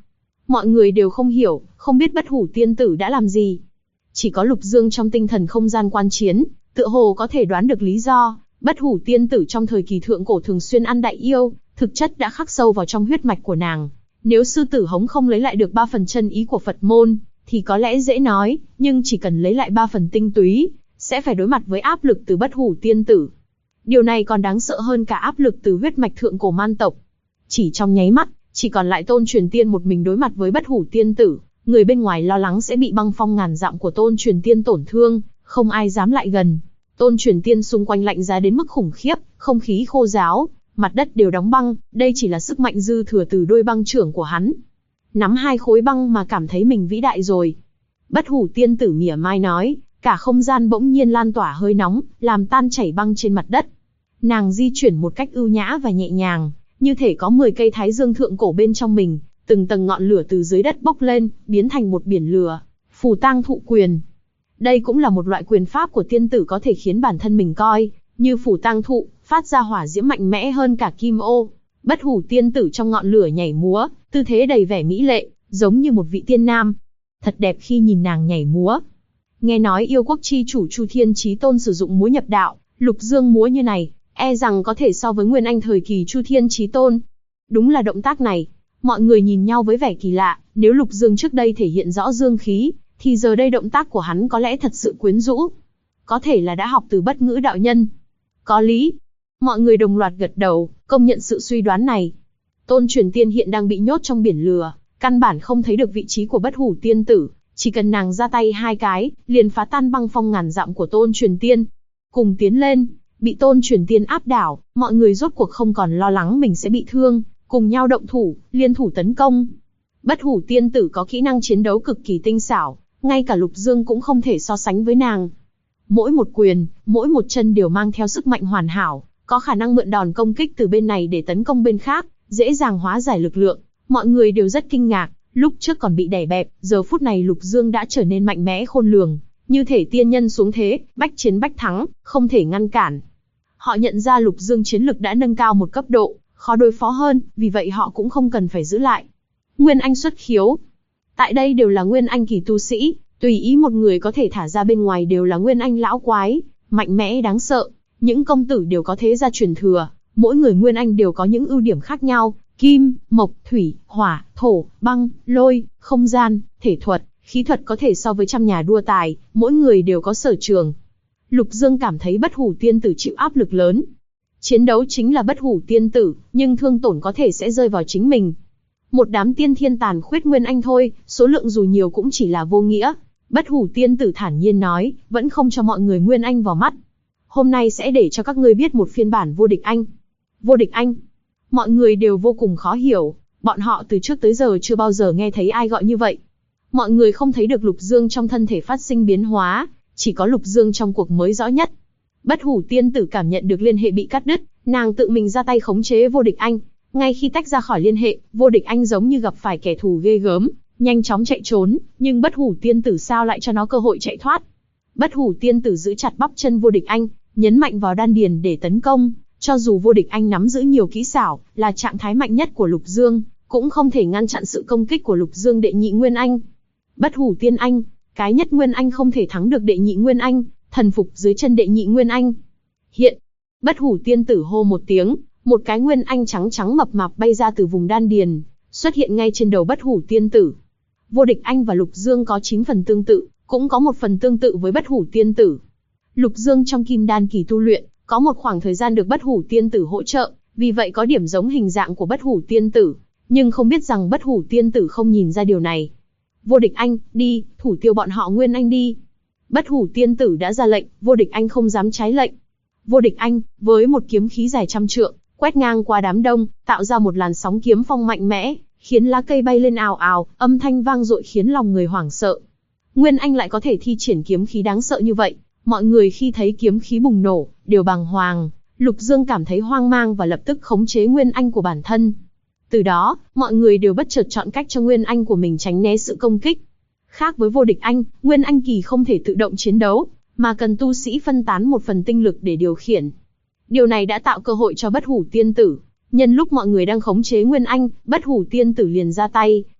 Mọi người đều không hiểu, không biết Bất Hủ tiên tử đã làm gì. Chỉ có Lục Dương trong tinh thần không gian quan chiến, tựa hồ có thể đoán được lý do. Bất Hủ tiên tử trong thời kỳ thượng cổ thường xuyên ăn đại yêu, thực chất đã khắc sâu vào trong huyết mạch của nàng. Nếu sư tử hống không lấy lại được 3 phần chân ý của Phật môn, thì có lẽ dễ nói, nhưng chỉ cần lấy lại 3 phần tinh túy, sẽ phải đối mặt với áp lực từ Bất Hủ tiên tử. Điều này còn đáng sợ hơn cả áp lực từ huyết mạch thượng cổ man tộc. Chỉ trong nháy mắt, chỉ còn lại Tôn Truyền Tiên một mình đối mặt với Bất Hủ tiên tử, người bên ngoài lo lắng sẽ bị băng phong ngàn dặm của Tôn Truyền Tiên tổn thương, không ai dám lại gần. Tôn Truyền Tiên xung quanh lạnh giá đến mức khủng khiếp, không khí khô ráo, mặt đất đều đóng băng, đây chỉ là sức mạnh dư thừa từ đôi băng trưởng của hắn. Nắm 2 khối băng mà cảm thấy mình vĩ đại rồi. Bất Hủ tiên tử mỉa mai nói, cả không gian bỗng nhiên lan tỏa hơi nóng, làm tan chảy băng trên mặt đất. Nàng di chuyển một cách ưu nhã và nhẹ nhàng, như thể có 10 cây thái dương thượng cổ bên trong mình, từng tầng ngọn lửa từ dưới đất bốc lên, biến thành một biển lửa. Phù tang thụ quyền. Đây cũng là một loại quyền pháp của tiên tử có thể khiến bản thân mình coi như phù tang thụ, phát ra hỏa diễm mạnh mẽ hơn cả kim ô. Bất Hủ tiên tử trong ngọn lửa nhảy múa, tư thế đầy vẻ mỹ lệ, giống như một vị tiên nam. Thật đẹp khi nhìn nàng nhảy múa. Nghe nói yêu quốc chi chủ Chu Thiên Chí Tôn sử dụng múa nhập đạo, Lục Dương múa như này, e rằng có thể so với Nguyên Anh thời kỳ Chu Thiên Chí Tôn. Đúng là động tác này, mọi người nhìn nhau với vẻ kỳ lạ, nếu Lục Dương trước đây thể hiện rõ dương khí, thì giờ đây động tác của hắn có lẽ thật sự quyến rũ. Có thể là đã học từ Bất Ngữ đạo nhân. Có lý. Mọi người đồng loạt gật đầu, công nhận sự suy đoán này. Tôn Truyền Tiên hiện đang bị nhốt trong biển lửa, căn bản không thấy được vị trí của Bất Hủ tiên tử, chỉ cần nàng ra tay 2 cái, liền phá tan băng phong ngàn dặm của Tôn Truyền Tiên. Cùng tiến lên, bị Tôn Truyền Tiên áp đảo, mọi người rốt cuộc không còn lo lắng mình sẽ bị thương, cùng nhau động thủ, liên thủ tấn công. Bất Hủ tiên tử có kỹ năng chiến đấu cực kỳ tinh xảo, ngay cả Lục Dương cũng không thể so sánh với nàng. Mỗi một quyền, mỗi một chân đều mang theo sức mạnh hoàn hảo, có khả năng mượn đòn công kích từ bên này để tấn công bên khác, dễ dàng hóa giải lực lượng. Mọi người đều rất kinh ngạc, lúc trước còn bị đè bẹp, giờ phút này Lục Dương đã trở nên mạnh mẽ khôn lường, như thể tiên nhân xuống thế, bách chiến bách thắng, không thể ngăn cản. Họ nhận ra Lục Dương chiến lực đã nâng cao một cấp độ, khó đối phó hơn, vì vậy họ cũng không cần phải giữ lại. Nguyên Anh xuất khiếu. Tại đây đều là Nguyên Anh kỳ tu sĩ, tùy ý một người có thể thả ra bên ngoài đều là Nguyên Anh lão quái, mạnh mẽ đáng sợ. Những công tử đều có thế gia truyền thừa, mỗi người Nguyên Anh đều có những ưu điểm khác nhau, kim, mộc, thủy, hỏa, thổ, băng, lôi, không gian, thể thuật, khí thuật có thể so với trăm nhà đua tài, mỗi người đều có sở trường. Lục Dương cảm thấy Bất Hủ tiên tử chịu áp lực lớn. Chiến đấu chính là Bất Hủ tiên tử, nhưng thương tổn có thể sẽ rơi vào chính mình. Một đám tiên thiên tàn khuyết Nguyên Anh thôi, số lượng dù nhiều cũng chỉ là vô nghĩa. Bất Hủ tiên tử thản nhiên nói, vẫn không cho mọi người Nguyên Anh vào mắt. Hôm nay sẽ để cho các ngươi biết một phiên bản vô địch anh. Vô địch anh. Mọi người đều vô cùng khó hiểu, bọn họ từ trước tới giờ chưa bao giờ nghe thấy ai gọi như vậy. Mọi người không thấy được Lục Dương trong thân thể phát sinh biến hóa, chỉ có Lục Dương trong cuộc mới rõ nhất. Bất Hủ tiên tử cảm nhận được liên hệ bị cắt đứt, nàng tự mình ra tay khống chế vô địch anh. Ngay khi tách ra khỏi liên hệ, vô địch anh giống như gặp phải kẻ thù ghê gớm, nhanh chóng chạy trốn, nhưng Bất Hủ tiên tử sao lại cho nó cơ hội chạy thoát. Bất Hủ tiên tử giữ chặt bắp chân vô địch anh, nhấn mạnh vào đan điền để tấn công. Cho dù vô địch anh nắm giữ nhiều kỹ xảo, là trạng thái mạnh nhất của Lục Dương, cũng không thể ngăn chặn sự công kích của Lục Dương đệ nhị Nguyên Anh. Bất Hủ tiên anh, cái nhất Nguyên Anh không thể thắng được đệ nhị Nguyên Anh, thần phục dưới chân đệ nhị Nguyên Anh. Hiện, Bất Hủ tiên tử hô một tiếng, một cái Nguyên Anh trắng trắng mập mạp bay ra từ vùng đan điền, xuất hiện ngay trên đầu Bất Hủ tiên tử. Vô địch anh và Lục Dương có 9 phần tương tự, cũng có một phần tương tự với Bất Hủ tiên tử. Lục Dương trong kim đan kỳ tu luyện, có một khoảng thời gian được Bất Hủ tiên tử hỗ trợ, vì vậy có điểm giống hình dạng của Bất Hủ tiên tử, nhưng không biết rằng Bất Hủ tiên tử không nhìn ra điều này. Vô địch anh, đi, thủ tiêu bọn họ Nguyên Anh đi. Bất Hủ tiên tử đã ra lệnh, vô địch anh không dám trái lệnh. Vô địch anh, với một kiếm khí dài 100 trượng, quét ngang qua đám đông, tạo ra một làn sóng kiếm phong mạnh mẽ, khiến lá cây bay lên ào ào, âm thanh vang dội khiến lòng người hoảng sợ. Nguyên Anh lại có thể thi triển kiếm khí đáng sợ như vậy. Mọi người khi thấy kiếm khí bùng nổ, đều bàng hoàng. Lục Dương cảm thấy hoang mang và lập tức khống chế Nguyên Anh của bản thân. Từ đó, mọi người đều bất chợt chọn cách cho Nguyên Anh của mình tránh né sự công kích. Khác với vô địch anh, Nguyên Anh kỳ không thể tự động chiến đấu, mà cần tu sĩ phân tán một phần tinh lực để điều khiển. Điều này đã tạo cơ hội cho Bất Hủ tiên tử. Nhân lúc mọi người đang khống chế Nguyên Anh, Bất Hủ tiên tử liền ra tay,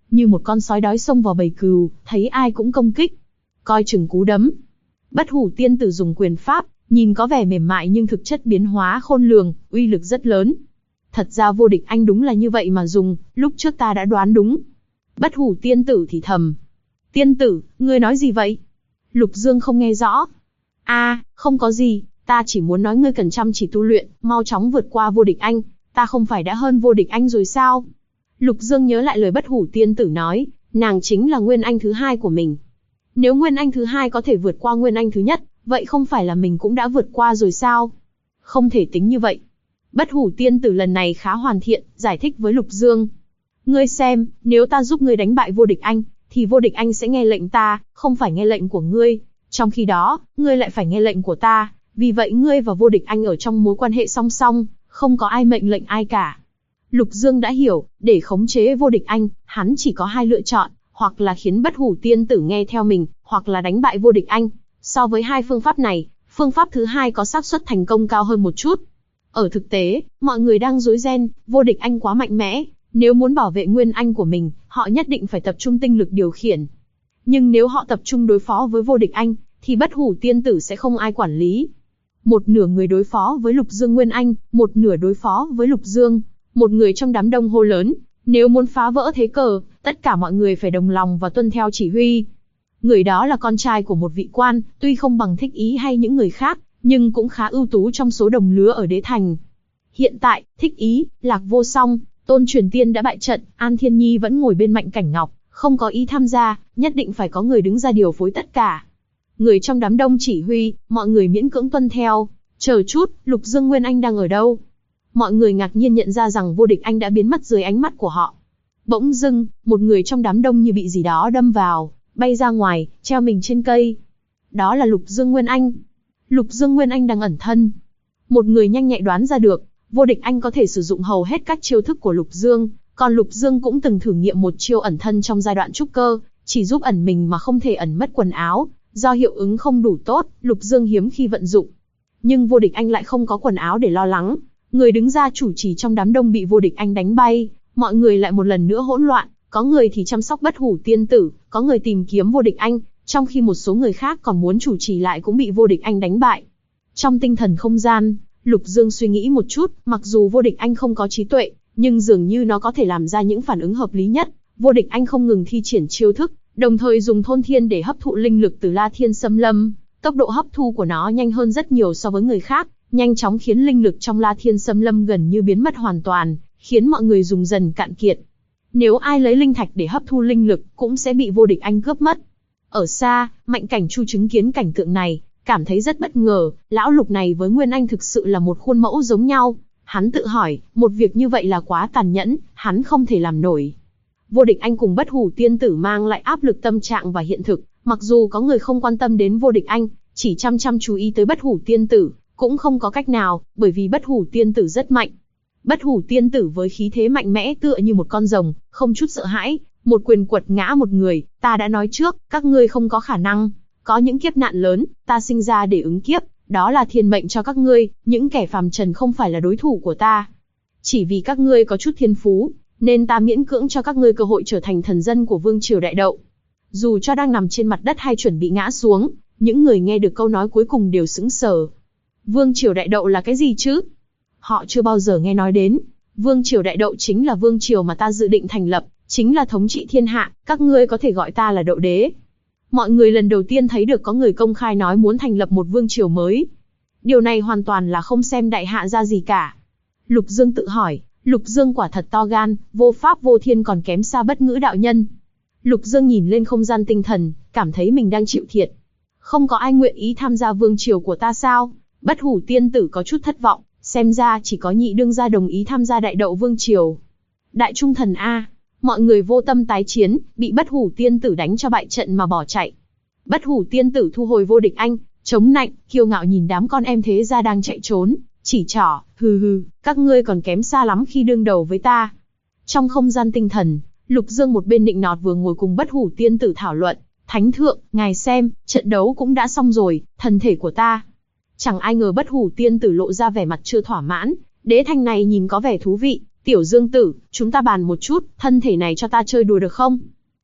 như một con sói đói xông vào bầy cừu, thấy ai cũng công kích. Coi chừng cú đấm. Bất hủ tiên tử dùng quyền pháp, nhìn có vẻ mềm mại nhưng thực chất biến hóa khôn lường, uy lực rất lớn. Thật ra vô địch anh đúng là như vậy mà dùng, lúc trước ta đã đoán đúng. Bất hủ tiên tử thì thầm. Tiên tử, ngươi nói gì vậy? Lục Dương không nghe rõ. Không có gì, ta chỉ muốn nói ngươi cần chăm chỉ tu luyện, mau chóng vượt qua vô địch anh, ta không phải đã hơn vô địch anh rồi sao? Lục Dương nhớ lại lời bất hủ tiên tử nói, nàng chính là nguyên anh thứ hai của mình. Nếu nguyên anh thứ hai có thể vượt qua nguyên anh thứ nhất, vậy không phải là mình cũng đã vượt qua rồi sao? Không thể tính như vậy. Bất hủ tiên tử lần này khá hoàn thiện, giải thích với Lục Dương. Ngươi xem, nếu ta giúp ngươi đánh bại vô địch anh, thì vô địch anh sẽ nghe lệnh ta, không phải nghe lệnh của ngươi. Trong khi đó, ngươi lại phải nghe lệnh của ta, vì vậy ngươi và vô địch anh ở trong mối quan hệ song song, không có ai mệnh lệnh ai cả. Lục Dương đã hiểu, để khống chế vô địch anh, hắn chỉ có hai lựa chọn, hoặc là khiến bất hủ tiên tử nghe theo mình, hoặc là đánh bại vô địch anh. So với hai phương pháp này, phương pháp thứ hai có xác suất thành công cao hơn một chút. Ở thực tế, mọi người đang rối ren, vô địch anh quá mạnh mẽ, nếu muốn bảo vệ nguyên anh của mình, họ nhất định phải tập trung tinh lực điều khiển. Nhưng nếu họ tập trung đối phó với vô địch anh, thì bất hủ tiên tử sẽ không ai quản lý. Một nửa người đối phó với Lục Dương Nguyên Anh, một nửa đối phó với Lục Dương. Một người trong đám đông hô lớn, nếu muốn phá vỡ thế cờ, tất cả mọi người phải đồng lòng và tuân theo chỉ huy. Người đó là con trai của một vị quan, tuy không bằng Thích Ý hay những người khác, nhưng cũng khá ưu tú trong số đồng lứa ở Đế Thành. Hiện tại, Thích Ý, Lạc Vô Song, Tôn Truyền Tiên đã bại trận, An Thiên Nhi vẫn ngồi bên Mạnh Cảnh Ngọc, không có ý tham gia, nhất định phải có người đứng ra điều phối tất cả. Người trong đám đông chỉ huy, mọi người miễn cưỡng tuân theo. Chờ chút, Lục Dương Nguyên Anh đang ở đâu? Mọi người ngạc nhiên nhận ra rằng vô địch anh đã biến mất dưới ánh mắt của họ. Bỗng dưng, một người trong đám đông như bị gì đó đâm vào, bay ra ngoài, treo mình trên cây. Đó là Lục Dương Nguyên Anh. Lục Dương Nguyên Anh đang ẩn thân. Một người nhanh nhạy đoán ra được, vô địch anh có thể sử dụng hầu hết các chiêu thức của Lục Dương, còn Lục Dương cũng từng thử nghiệm một chiêu ẩn thân trong giai đoạn trúc cơ, chỉ giúp ẩn mình mà không thể ẩn mất quần áo. Do hiệu ứng không đủ tốt, Lục Dương hiếm khi vận dụng. Nhưng vô địch anh lại không có quần áo để lo lắng. Người đứng ra chủ trì trong đám đông bị vô địch anh đánh bay, mọi người lại một lần nữa hỗn loạn, có người thì chăm sóc bất hủ tiên tử, có người tìm kiếm vô địch anh, trong khi một số người khác còn muốn chủ trì lại cũng bị vô địch anh đánh bại. Trong tinh thần không gian, Lục Dương suy nghĩ một chút, mặc dù vô địch anh không có trí tuệ, nhưng dường như nó có thể làm ra những phản ứng hợp lý nhất. Vô địch anh không ngừng thi triển chiêu thức, đồng thời dùng thôn thiên để hấp thụ linh lực từ La Thiên Xâm Lâm. Tốc độ hấp thu của nó nhanh hơn rất nhiều so với người khác, nhanh chóng khiến linh lực trong La Thiên Xâm Lâm gần như biến mất hoàn toàn, khiến mọi người dùng dần cạn kiệt. Nếu ai lấy linh thạch để hấp thu linh lực, cũng sẽ bị vô địch anh cướp mất. Ở xa, Mạnh Cảnh Chu chứng kiến cảnh tượng này, cảm thấy rất bất ngờ, lão Lục này với Nguyên Anh thực sự là một khuôn mẫu giống nhau. Hắn tự hỏi, một việc như vậy là quá tàn nhẫn, hắn không thể làm nổi. Vô địch anh cùng bất hủ tiên tử mang lại áp lực tâm trạng và hiện thực, mặc dù có người không quan tâm đến vô địch anh, chỉ chăm chú ý tới bất hủ tiên tử, cũng không có cách nào, bởi vì bất hủ tiên tử rất mạnh. Bất hủ tiên tử với khí thế mạnh mẽ tựa như một con rồng, không chút sợ hãi, một quyền quật ngã một người. Ta đã nói trước, các ngươi không có khả năng. Có những kiếp nạn lớn, ta sinh ra để ứng kiếp, đó là thiên mệnh cho các ngươi, những kẻ phàm trần không phải là đối thủ của ta. Chỉ vì các ngươi có chút thiên phú, nên ta miễn cưỡng cho các ngươi cơ hội trở thành thần dân của Vương Triều Đại Đậu. Dù cho đang nằm trên mặt đất hay chuẩn bị ngã xuống, những người nghe được câu nói cuối cùng đều sững sờ. Vương Triều Đại Đậu là cái gì chứ? Họ chưa bao giờ nghe nói đến. Vương Triều Đại Đậu chính là vương triều mà ta dự định thành lập, chính là thống trị thiên hạ, các ngươi có thể gọi ta là Đậu Đế. Mọi người lần đầu tiên thấy được có người công khai nói muốn thành lập một vương triều mới. Điều này hoàn toàn là không xem đại hạ ra gì cả. Lục Dương tự hỏi, Lục Dương quả thật to gan, vô pháp vô thiên còn kém xa Bất Ngữ đạo nhân. Lục Dương nhìn lên không gian tinh thần, cảm thấy mình đang chịu thiệt. Không có ai nguyện ý tham gia vương triều của ta sao? Bất hủ tiên tử có chút thất vọng, xem ra chỉ có nhị đương gia đồng ý tham gia Đại Đậu vương triều. Đại trung thần A, mọi người vô tâm tái chiến, bị bất hủ tiên tử đánh cho bại trận mà bỏ chạy. Bất hủ tiên tử thu hồi vô địch anh, chống nạnh, kiêu ngạo nhìn đám con em thế gia đang chạy trốn, chỉ trỏ, hừ, các ngươi còn kém xa lắm khi đương đầu với ta. Trong không gian tinh thần, Lục Dương một bên nịnh nọt vừa ngồi cùng bất hủ tiên tử thảo luận. Thánh thượng, ngài xem, trận đấu cũng đã xong rồi, thần thể của ta. Chẳng ai ngờ bất hủ tiên tử lộ ra vẻ mặt chưa thỏa mãn. Đế Thành này nhìn có vẻ thú vị, Tiểu Dương Tử, chúng ta bàn một chút, thân thể này cho ta chơi đùa được không?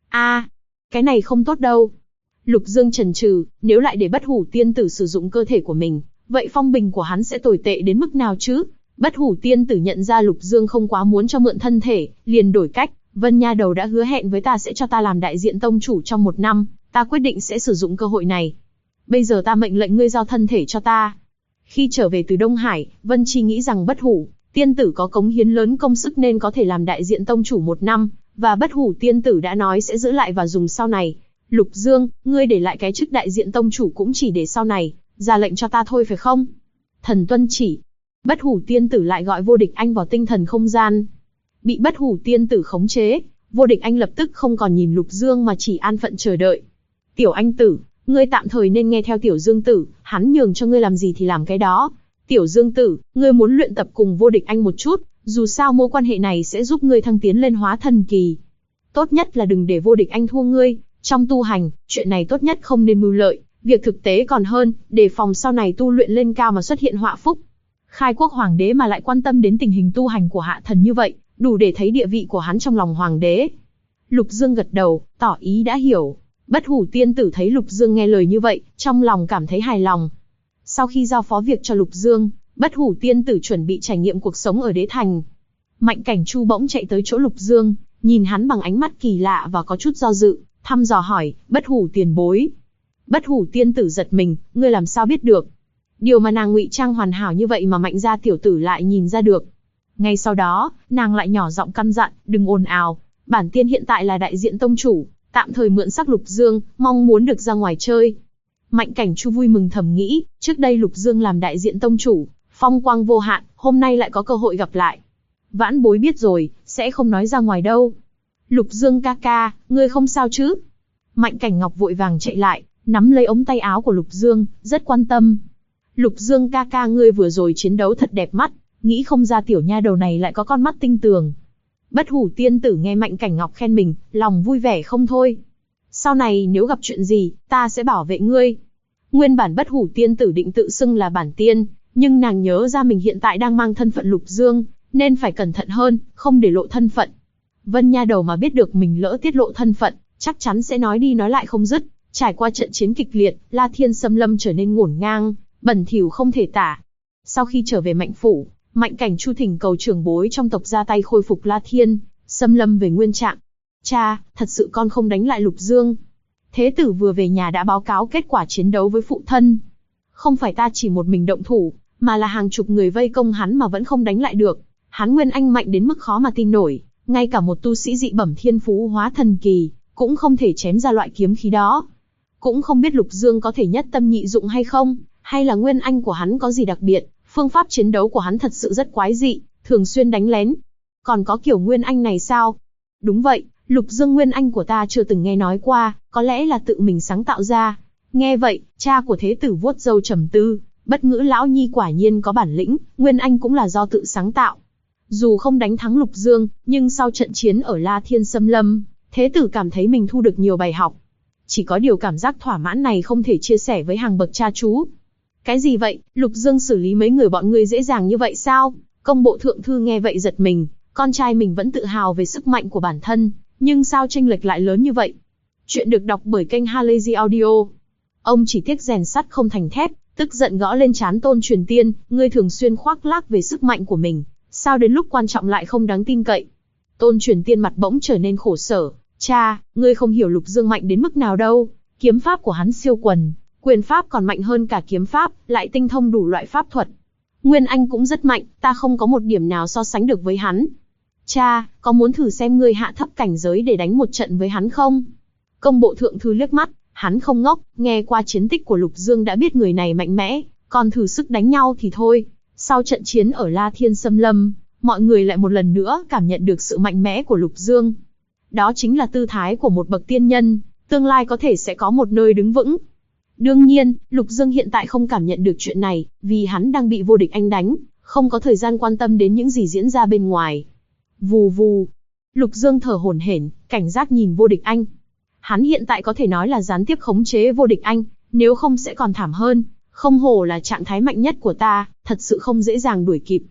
Cái này không tốt đâu. Lục Dương chần chừ, nếu lại để Bất Hủ Tiên Tử sử dụng cơ thể của mình, vậy phong bình của hắn sẽ tồi tệ đến mức nào chứ? Bất Hủ Tiên Tử nhận ra Lục Dương không quá muốn cho mượn thân thể, liền đổi cách. Vân nha đầu đã hứa hẹn với ta sẽ cho ta làm đại diện tông chủ trong 1 năm, ta quyết định sẽ sử dụng cơ hội này. Bây giờ ta mệnh lệnh ngươi giao thân thể cho ta. Khi trở về từ Đông Hải, Vân Chi nghĩ rằng Bất Hủ Tiên Tử có cống hiến lớn công sức nên có thể làm đại diện tông chủ 1 năm, và Bất Hủ Tiên Tử đã nói sẽ giữ lại và dùng sau này. Lục Dương, ngươi để lại cái chức đại diện tông chủ cũng chỉ để sau này, ra lệnh cho ta thôi phải không? Thần tuân chỉ. Bất Hủ Tiên Tử lại gọi Vô Địch Anh vào tinh thần không gian. Bị Bất Hủ Tiên Tử khống chế, Vô Địch Anh lập tức không còn nhìn Lục Dương mà chỉ an phận chờ đợi. Tiểu Anh Tử, ngươi tạm thời nên nghe theo Tiểu Dương Tử, hắn nhường cho ngươi làm gì thì làm cái đó. Tiểu Dương Tử, ngươi muốn luyện tập cùng Vô Địch Anh một chút, dù sao mối quan hệ này sẽ giúp ngươi thăng tiến lên hóa thần kỳ. Tốt nhất là đừng để Vô Địch Anh thua ngươi, trong tu hành, chuyện này tốt nhất không nên mưu lợi, việc thực tế còn hơn, đề phòng sau này tu luyện lên cao mà xuất hiện họa phúc. Khai quốc hoàng đế mà lại quan tâm đến tình hình tu hành của hạ thần như vậy, đủ để thấy địa vị của hắn trong lòng hoàng đế. Lục Dương gật đầu, tỏ ý đã hiểu. Bất Hủ Tiên Tử thấy Lục Dương nghe lời như vậy, trong lòng cảm thấy hài lòng. Sau khi giao phó việc cho Lục Dương, Bất Hủ Tiên Tử chuẩn bị trải nghiệm cuộc sống ở đế thành. Mạnh Cảnh Chu bỗng chạy tới chỗ Lục Dương, nhìn hắn bằng ánh mắt kỳ lạ và có chút do dự, thăm dò hỏi, Bất Hủ tiền bối. Bất Hủ Tiên Tử giật mình, ngươi làm sao biết được? Điều mà nàng ngụy trang hoàn hảo như vậy mà Mạnh gia tiểu tử lại nhìn ra được. Ngay sau đó, nàng lại nhỏ giọng căn dặn, đừng ồn ào, bản tiên hiện tại là đại diện tông chủ, tạm thời mượn sắc Lục Dương, mong muốn được ra ngoài chơi. Mạnh Cảnh Chu vui mừng thầm nghĩ, trước đây Lục Dương làm đại diện tông chủ, phong quang vô hạn, hôm nay lại có cơ hội gặp lại. Vãn bối biết rồi, sẽ không nói ra ngoài đâu. Lục Dương ca ca, ngươi không sao chứ? Mạnh Cảnh Ngọc vội vàng chạy lại, nắm lấy ống tay áo của Lục Dương, rất quan tâm. Lục Dương ca ca, ngươi vừa rồi chiến đấu thật đẹp mắt, nghĩ không ra tiểu nha đầu này lại có con mắt tinh tường. Bất Hủ Tiên Tử nghe Mạnh Cảnh Ngọc khen mình, lòng vui vẻ không thôi. Sau này nếu gặp chuyện gì, ta sẽ bảo vệ ngươi. Nguyên bản Bất Hủ Tiên Tử định tự xưng là bản tiên, nhưng nàng nhớ ra mình hiện tại đang mang thân phận Lục Dương, nên phải cẩn thận hơn, không để lộ thân phận. Vân nha đầu mà biết được mình lỡ tiết lộ thân phận, chắc chắn sẽ nói đi nói lại không dứt. Trải qua trận chiến kịch liệt, La Thiên Sâm Lâm trở nên ngổn ngang, bẩn thỉu không thể tả. Sau khi trở về Mạnh phủ, Mạnh Cảnh Chu thỉnh cầu trưởng bối trong tộc ra tay khôi phục La Thiên Sâm Lâm về nguyên trạng. Cha, thật sự con không đánh lại Lục Dương. Thế tử vừa về nhà đã báo cáo kết quả chiến đấu với phụ thân. Không phải ta chỉ một mình động thủ, mà là hàng chục người vây công hắn mà vẫn không đánh lại được. Hắn nguyên anh mạnh đến mức khó mà tin nổi, ngay cả một tu sĩ dị bẩm thiên phú hóa thần kỳ, cũng không thể chém ra loại kiếm khí đó. Cũng không biết Lục Dương có thể nhất tâm nhị dụng hay không, hay là nguyên anh của hắn có gì đặc biệt, phương pháp chiến đấu của hắn thật sự rất quái dị, thường xuyên đánh lén. Còn có kiểu nguyên anh này sao? Đúng vậy, Lục Dương nguyên anh của ta chưa từng nghe nói qua, có lẽ là tự mình sáng tạo ra. Nghe vậy, cha của thế tử vuốt râu trầm tư, Bất Ngữ lão nhi quả nhiên có bản lĩnh, nguyên anh cũng là do tự sáng tạo. Dù không đánh thắng Lục Dương, nhưng sau trận chiến ở La Thiên Sâm Lâm, thế tử cảm thấy mình thu được nhiều bài học. Chỉ có điều cảm giác thỏa mãn này không thể chia sẻ với hàng bậc cha chú. Cái gì vậy, Lục Dương xử lý mấy người bọn ngươi dễ dàng như vậy sao? Công bộ thượng thư nghe vậy giật mình, con trai mình vẫn tự hào về sức mạnh của bản thân, nhưng sao chênh lệch lại lớn như vậy? Chuyện được đọc bởi kênh Halazy Audio. Ông chỉ tiếc rèn sắt không thành thép, tức giận gõ lên trán Tôn Truyền Tiên, ngươi thường xuyên khoác lác về sức mạnh của mình, sao đến lúc quan trọng lại không đáng tin cậy? Tôn Truyền Tiên mặt bỗng trở nên khổ sở, cha, ngươi không hiểu Lục Dương mạnh đến mức nào đâu, kiếm pháp của hắn siêu quần, quyền pháp còn mạnh hơn cả kiếm pháp, lại tinh thông đủ loại pháp thuật. Nguyên anh cũng rất mạnh, ta không có một điểm nào so sánh được với hắn. Cha, có muốn thử xem ngươi hạ thấp cảnh giới để đánh một trận với hắn không? Công bộ thượng thư liếc mắt, hắn không ngốc, nghe qua chiến tích của Lục Dương đã biết người này mạnh mẽ, còn thử sức đánh nhau thì thôi. Sau trận chiến ở La Thiên Sâm Lâm, mọi người lại một lần nữa cảm nhận được sự mạnh mẽ của Lục Dương. Đó chính là tư thái của một bậc tiên nhân, tương lai có thể sẽ có một nơi đứng vững. Đương nhiên, Lục Dương hiện tại không cảm nhận được chuyện này, vì hắn đang bị Vô Địch Anh đánh, không có thời gian quan tâm đến những gì diễn ra bên ngoài. Vù vù. Lục Dương thở hổn hển, cảnh giác nhìn Vô Địch Anh. Hắn hiện tại có thể nói là gián tiếp khống chế Vô Địch Anh, nếu không sẽ còn thảm hơn. Không hổ là trạng thái mạnh nhất của ta, thật sự không dễ dàng đuổi kịp.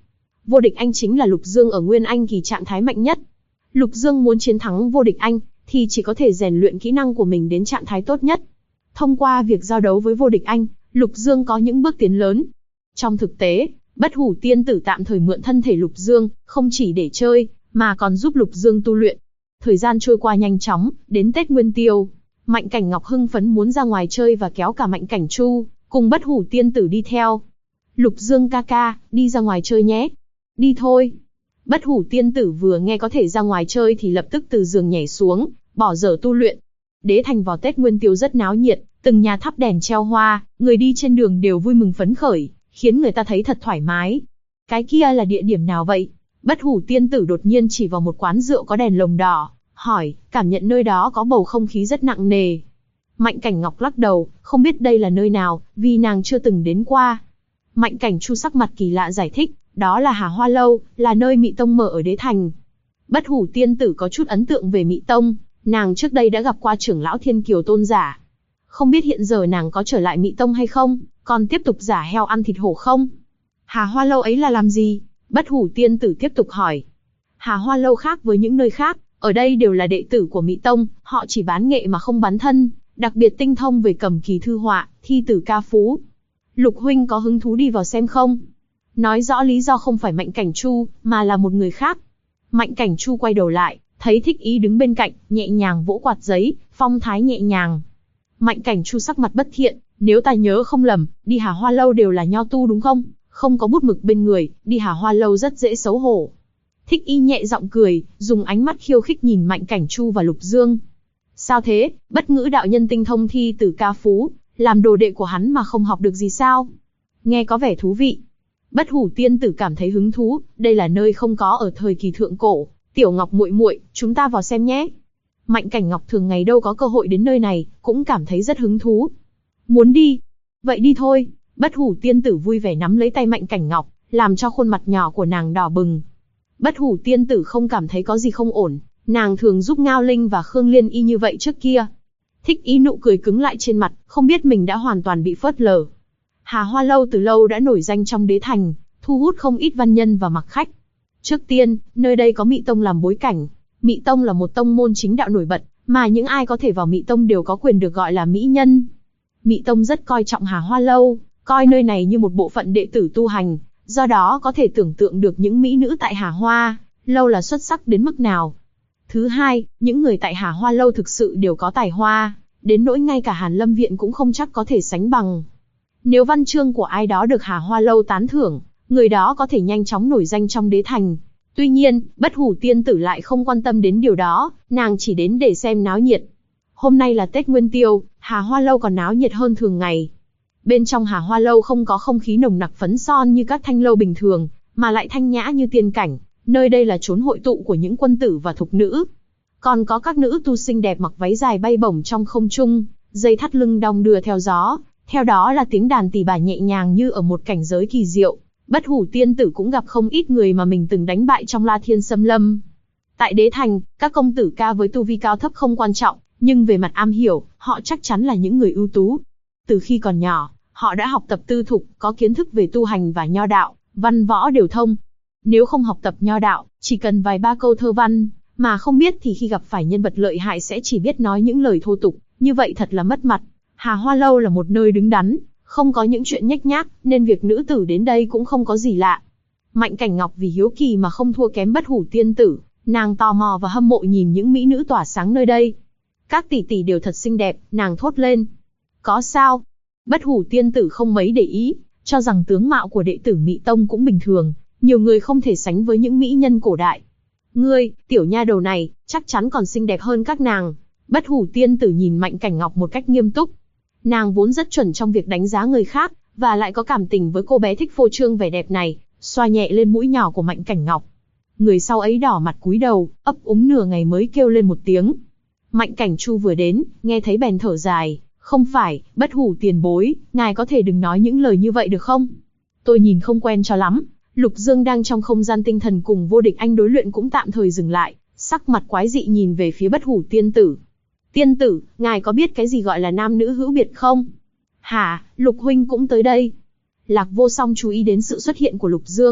Vô Địch Anh chính là Lục Dương ở Nguyên Anh kỳ trạng thái mạnh nhất. Lục Dương muốn chiến thắng Vô Địch Anh, thì chỉ có thể rèn luyện kỹ năng của mình đến trạng thái tốt nhất. Thông qua việc giao đấu với Vô Địch Anh, Lục Dương có những bước tiến lớn. Trong thực tế, Bất Hủ Tiên Tử tạm thời mượn thân thể Lục Dương, không chỉ để chơi, mà còn giúp Lục Dương tu luyện. Thời gian trôi qua nhanh chóng, đến Tết Nguyên Tiêu, Mạnh Cảnh Ngọc hưng phấn muốn ra ngoài chơi và kéo cả Mạnh Cảnh Chu, cùng Bất Hủ Tiên Tử đi theo. Lục Dương ca ca, đi ra ngoài chơi nhé. Đi thôi. Bất Hủ Tiên Tử vừa nghe có thể ra ngoài chơi thì lập tức từ giường nhảy xuống, bỏ dở tu luyện. Đế thành vào Tết Nguyên Tiêu rất náo nhiệt, từng nhà thắp đèn treo hoa, người đi trên đường đều vui mừng phấn khởi, khiến người ta thấy thật thoải mái. Cái kia là địa điểm nào vậy? Bất Hủ Tiên Tử đột nhiên chỉ vào một quán rượu có đèn lồng đỏ, hỏi, cảm nhận nơi đó có bầu không khí rất nặng nề. Mạnh Cảnh Ngọc lắc đầu, không biết đây là nơi nào, vì nàng chưa từng đến qua. Mạnh Cảnh Chu sắc mặt kỳ lạ giải thích, đó là Hà Hoa Lâu, là nơi Mị Tông mở ở Đế Thành. Bất Hủ Tiên Tử có chút ấn tượng về Mị Tông, nàng trước đây đã gặp qua trưởng lão Thiên Kiều Tôn giả. Không biết hiện giờ nàng có trở lại Mị Tông hay không, còn tiếp tục giả heo ăn thịt hổ không? Hà Hoa Lâu ấy là làm gì? Bất Hủ Tiên Tử tiếp tục hỏi. Hà Hoa Lâu khác với những nơi khác, ở đây đều là đệ tử của Mị Tông, họ chỉ bán nghệ mà không bán thân, đặc biệt tinh thông về cầm kỳ thư họa, thi tử ca phú. Lục huynh có hứng thú đi vào xem không? Nói rõ lý do không phải Mạnh Cảnh Chu, mà là một người khác. Mạnh Cảnh Chu quay đầu lại, thấy Thích Ý đứng bên cạnh, nhẹ nhàng vỗ quạt giấy, phong thái nhẹ nhàng. Mạnh Cảnh Chu sắc mặt bất thiện, nếu ta nhớ không lầm, đi Hà Hoa Lâu đều là nho tu đúng không? Không có bút mực bên người, đi Hà Hoa Lâu rất dễ xấu hổ. Thích Y nhẹ giọng cười, dùng ánh mắt khiêu khích nhìn Mạnh Cảnh Chu và Lục Dương. Sao thế, Bất Ngữ đạo nhân tinh thông thi tử ca phú, làm đồ đệ của hắn mà không học được gì sao? Nghe có vẻ thú vị. Bất Hủ Tiên Tử cảm thấy hứng thú, đây là nơi không có ở thời kỳ thượng cổ. Tiểu Ngọc muội muội, chúng ta vào xem nhé. Mạnh Cảnh Ngọc thường ngày đâu có cơ hội đến nơi này, cũng cảm thấy rất hứng thú. Muốn đi? Vậy đi thôi. Bất Hủ Tiên Tử vui vẻ nắm lấy tay Mạnh Cảnh Ngọc, làm cho khuôn mặt nhỏ của nàng đỏ bừng. Bất Hủ Tiên Tử không cảm thấy có gì không ổn, nàng thường giúp Ngao Linh và Khương Liên Y như vậy trước kia. Thích Y nụ cười cứng lại trên mặt, không biết mình đã hoàn toàn bị phớt lờ. Hà Hoa Lâu từ lâu đã nổi danh trong Đế Thành, thu hút không ít văn nhân và mặc khách. Trước tiên, nơi đây có Mị Tông làm bối cảnh. Mị Tông là một tông môn chính đạo nổi bật, mà những ai có thể vào Mị Tông đều có quyền được gọi là mỹ nhân. Mị Tông rất coi trọng Hà Hoa Lâu, coi nơi này như một bộ phận đệ tử tu hành, do đó có thể tưởng tượng được những mỹ nữ tại Hà Hoa Lâu là xuất sắc đến mức nào. Thứ hai, những người tại Hà Hoa Lâu thực sự đều có tài hoa, đến nỗi ngay cả Hàn Lâm Viện cũng không chắc có thể sánh bằng. Nếu văn chương của ai đó được Hà Hoa Lâu tán thưởng, người đó có thể nhanh chóng nổi danh trong Đế Thành. Tuy nhiên, Bất Hủ Tiên Tử lại không quan tâm đến điều đó, nàng chỉ đến để xem náo nhiệt. Hôm nay là Tết Nguyên Tiêu, Hà Hoa Lâu còn náo nhiệt hơn thường ngày. Bên trong Hà Hoa Lâu không có không khí nồng nặc phấn son như các thanh lâu bình thường, mà lại thanh nhã như tiên cảnh, nơi đây là chốn hội tụ của những quân tử và thục nữ. Còn có các nữ tu xinh đẹp mặc váy dài bay bổng trong không trung, dây thắt lưng đong đưa theo gió, theo đó là tiếng đàn tỳ bà nhẹ nhàng như ở một cảnh giới kỳ diệu. Bất Hủ Tiên Tử cũng gặp không ít người mà mình từng đánh bại trong La Thiên Xâm Lâm. Tại Đế Thành, các công tử ca với tu vi cao thấp không quan trọng, nhưng về mặt am hiểu, họ chắc chắn là những người ưu tú. Từ khi còn nhỏ, họ đã học tập tư thục, có kiến thức về tu hành và nho đạo, văn võ đều thông. Nếu không học tập nho đạo, chỉ cần vài ba câu thơ văn, mà không biết thì khi gặp phải nhân vật lợi hại sẽ chỉ biết nói những lời thô tục, như vậy thật là mất mặt. Hà Hoa Lâu là một nơi đứng đắn, không có những chuyện nhếch nhác, nên việc nữ tử đến đây cũng không có gì lạ. Mạnh Cảnh Ngọc vì hiếu kỳ mà không thua kém Bất Hủ Tiên Tử, nàng tò mò và hâm mộ nhìn những mỹ nữ tỏa sáng nơi đây. Các tỷ tỷ đều thật xinh đẹp, nàng thốt lên. Có sao? Bất Hủ Tiên Tử không mấy để ý, cho rằng tướng mạo của đệ tử Mị Tông cũng bình thường, nhiều người không thể sánh với những mỹ nhân cổ đại. Ngươi, tiểu nha đầu này, chắc chắn còn xinh đẹp hơn các nàng. Bất Hủ Tiên Tử nhìn Mạnh Cảnh Ngọc một cách nghiêm túc. Nàng vốn rất chuẩn trong việc đánh giá người khác, và lại có cảm tình với cô bé thích phô trương vẻ đẹp này, xoa nhẹ lên mũi nhỏ của Mạnh Cảnh Ngọc. Người sau ấy đỏ mặt cúi đầu, ấp úng nửa ngày mới kêu lên một tiếng. Mạnh Cảnh Chu vừa đến, nghe thấy bèn thở dài, không phải, Bất Hủ tiền bối, ngài có thể đừng nói những lời như vậy được không? Tôi nhìn không quen cho lắm. Lục Dương đang trong không gian tinh thần cùng Vô Địch Anh đối luyện cũng tạm thời dừng lại, sắc mặt quái dị nhìn về phía Bất Hủ Tiên Tử. Tiên tử, ngài có biết cái gì gọi là nam nữ hữu biệt không? Hả, Lục huynh cũng tới đây. Lạc Vô Song chú ý đến sự xuất hiện của Lục Dương,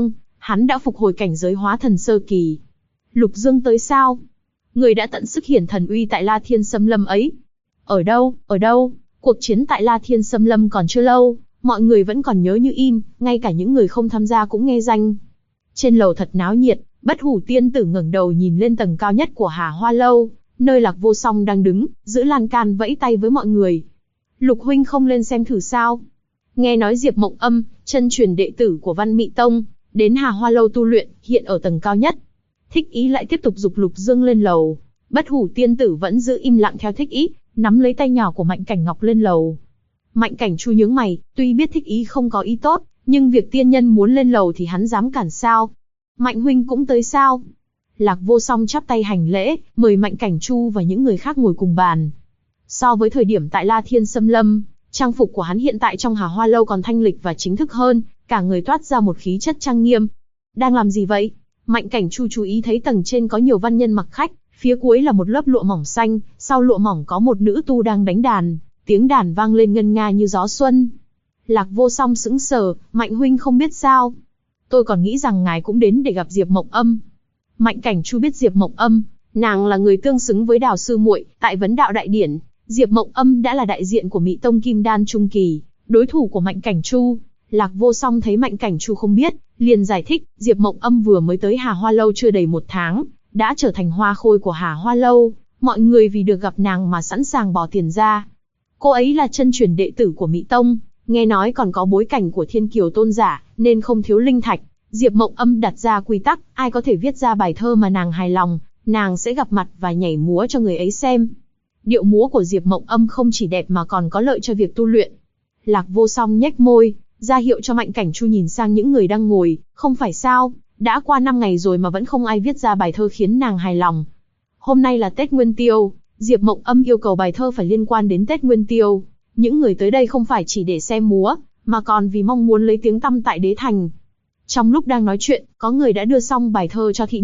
hắn đã phục hồi cảnh giới hóa thần sơ kỳ. Lục Dương tới sao? Người đã tận sức hiển thần uy tại La Thiên Xâm Lâm ấy. Ở đâu, ở đâu? Cuộc chiến tại La Thiên Xâm Lâm còn chưa lâu, mọi người vẫn còn nhớ như in, ngay cả những người không tham gia cũng nghe danh. Trên lầu thật náo nhiệt, Bất Hủ Tiên Tử ngẩng đầu nhìn lên tầng cao nhất của Hà Hoa Lâu, nơi Lạc Vô Song đang đứng, giữ lan can vẫy tay với mọi người. Lục huynh không lên xem thử sao? Nghe nói Diệp Mộng Âm, chân truyền đệ tử của Văn Mị Tông, đến Hà Hoa Lâu tu luyện, hiện ở tầng cao nhất. Thích Ý lại tiếp tục giục Lục Dương lên lầu. Bất Hủ Tiên Tử vẫn giữ im lặng theo Thích Ý, nắm lấy tay nhỏ của Mạnh Cảnh Ngọc lên lầu. Mạnh Cảnh Chu nhướng mày, tuy biết Thích Ý không có ý tốt, nhưng việc tiên nhân muốn lên lầu thì hắn dám cản sao? Mạnh huynh cũng tới sao? Lạc Vô Song chắp tay hành lễ, mời Mạnh Cảnh Chu và những người khác ngồi cùng bàn. So với thời điểm tại La Thiên Xâm Lâm, trang phục của hắn hiện tại trong Hà Hoa Lâu còn thanh lịch và chính thức hơn, cả người toát ra một khí chất trang nghiêm. Đang làm gì vậy? Mạnh Cảnh Chu chú ý thấy tầng trên có nhiều văn nhân mặc khách, phía cuối là một lớp lụa mỏng xanh, sau lụa mỏng có một nữ tu đang đánh đàn, tiếng đàn vang lên ngân nga như gió xuân. Lạc Vô Song sững sờ, Mạnh huynh không biết sao? Tôi còn nghĩ rằng ngài cũng đến để gặp Diệp Mộng Âm. Mạnh Cảnh Chu biết Diệp Mộng Âm, nàng là người tương xứng với Đào sư muội, tại Vấn Đạo Đại Điển, Diệp Mộng Âm đã là đại diện của Mị Tông Kim Đan trung kỳ, đối thủ của Mạnh Cảnh Chu. Lạc Vô Song thấy Mạnh Cảnh Chu không biết, liền giải thích, Diệp Mộng Âm vừa mới tới Hà Hoa Lâu chưa đầy 1 tháng, đã trở thành hoa khôi của Hà Hoa Lâu, mọi người vì được gặp nàng mà sẵn sàng bỏ tiền ra. Cô ấy là chân truyền đệ tử của Mị Tông, nghe nói còn có bối cảnh của Thiên Kiều tôn giả, nên không thiếu linh thạch. Diệp Mộng Âm đặt ra quy tắc, ai có thể viết ra bài thơ mà nàng hài lòng, nàng sẽ gặp mặt và nhảy múa cho người ấy xem. Điệu múa của Diệp Mộng Âm không chỉ đẹp mà còn có lợi cho việc tu luyện. Lạc Vô Song nhếch môi, ra hiệu cho Mạnh Cảnh Chu nhìn sang những người đang ngồi, không phải sao, đã qua 5 ngày rồi mà vẫn không ai viết ra bài thơ khiến nàng hài lòng. Hôm nay là Tết Nguyên Tiêu, Diệp Mộng Âm yêu cầu bài thơ phải liên quan đến Tết Nguyên Tiêu. Những người tới đây không phải chỉ để xem múa, mà còn vì mong muốn lấy tiếng tăm tại Đế Thành. Trong lúc đang nói chuyện, có người đã đưa xong bài thơ cho thị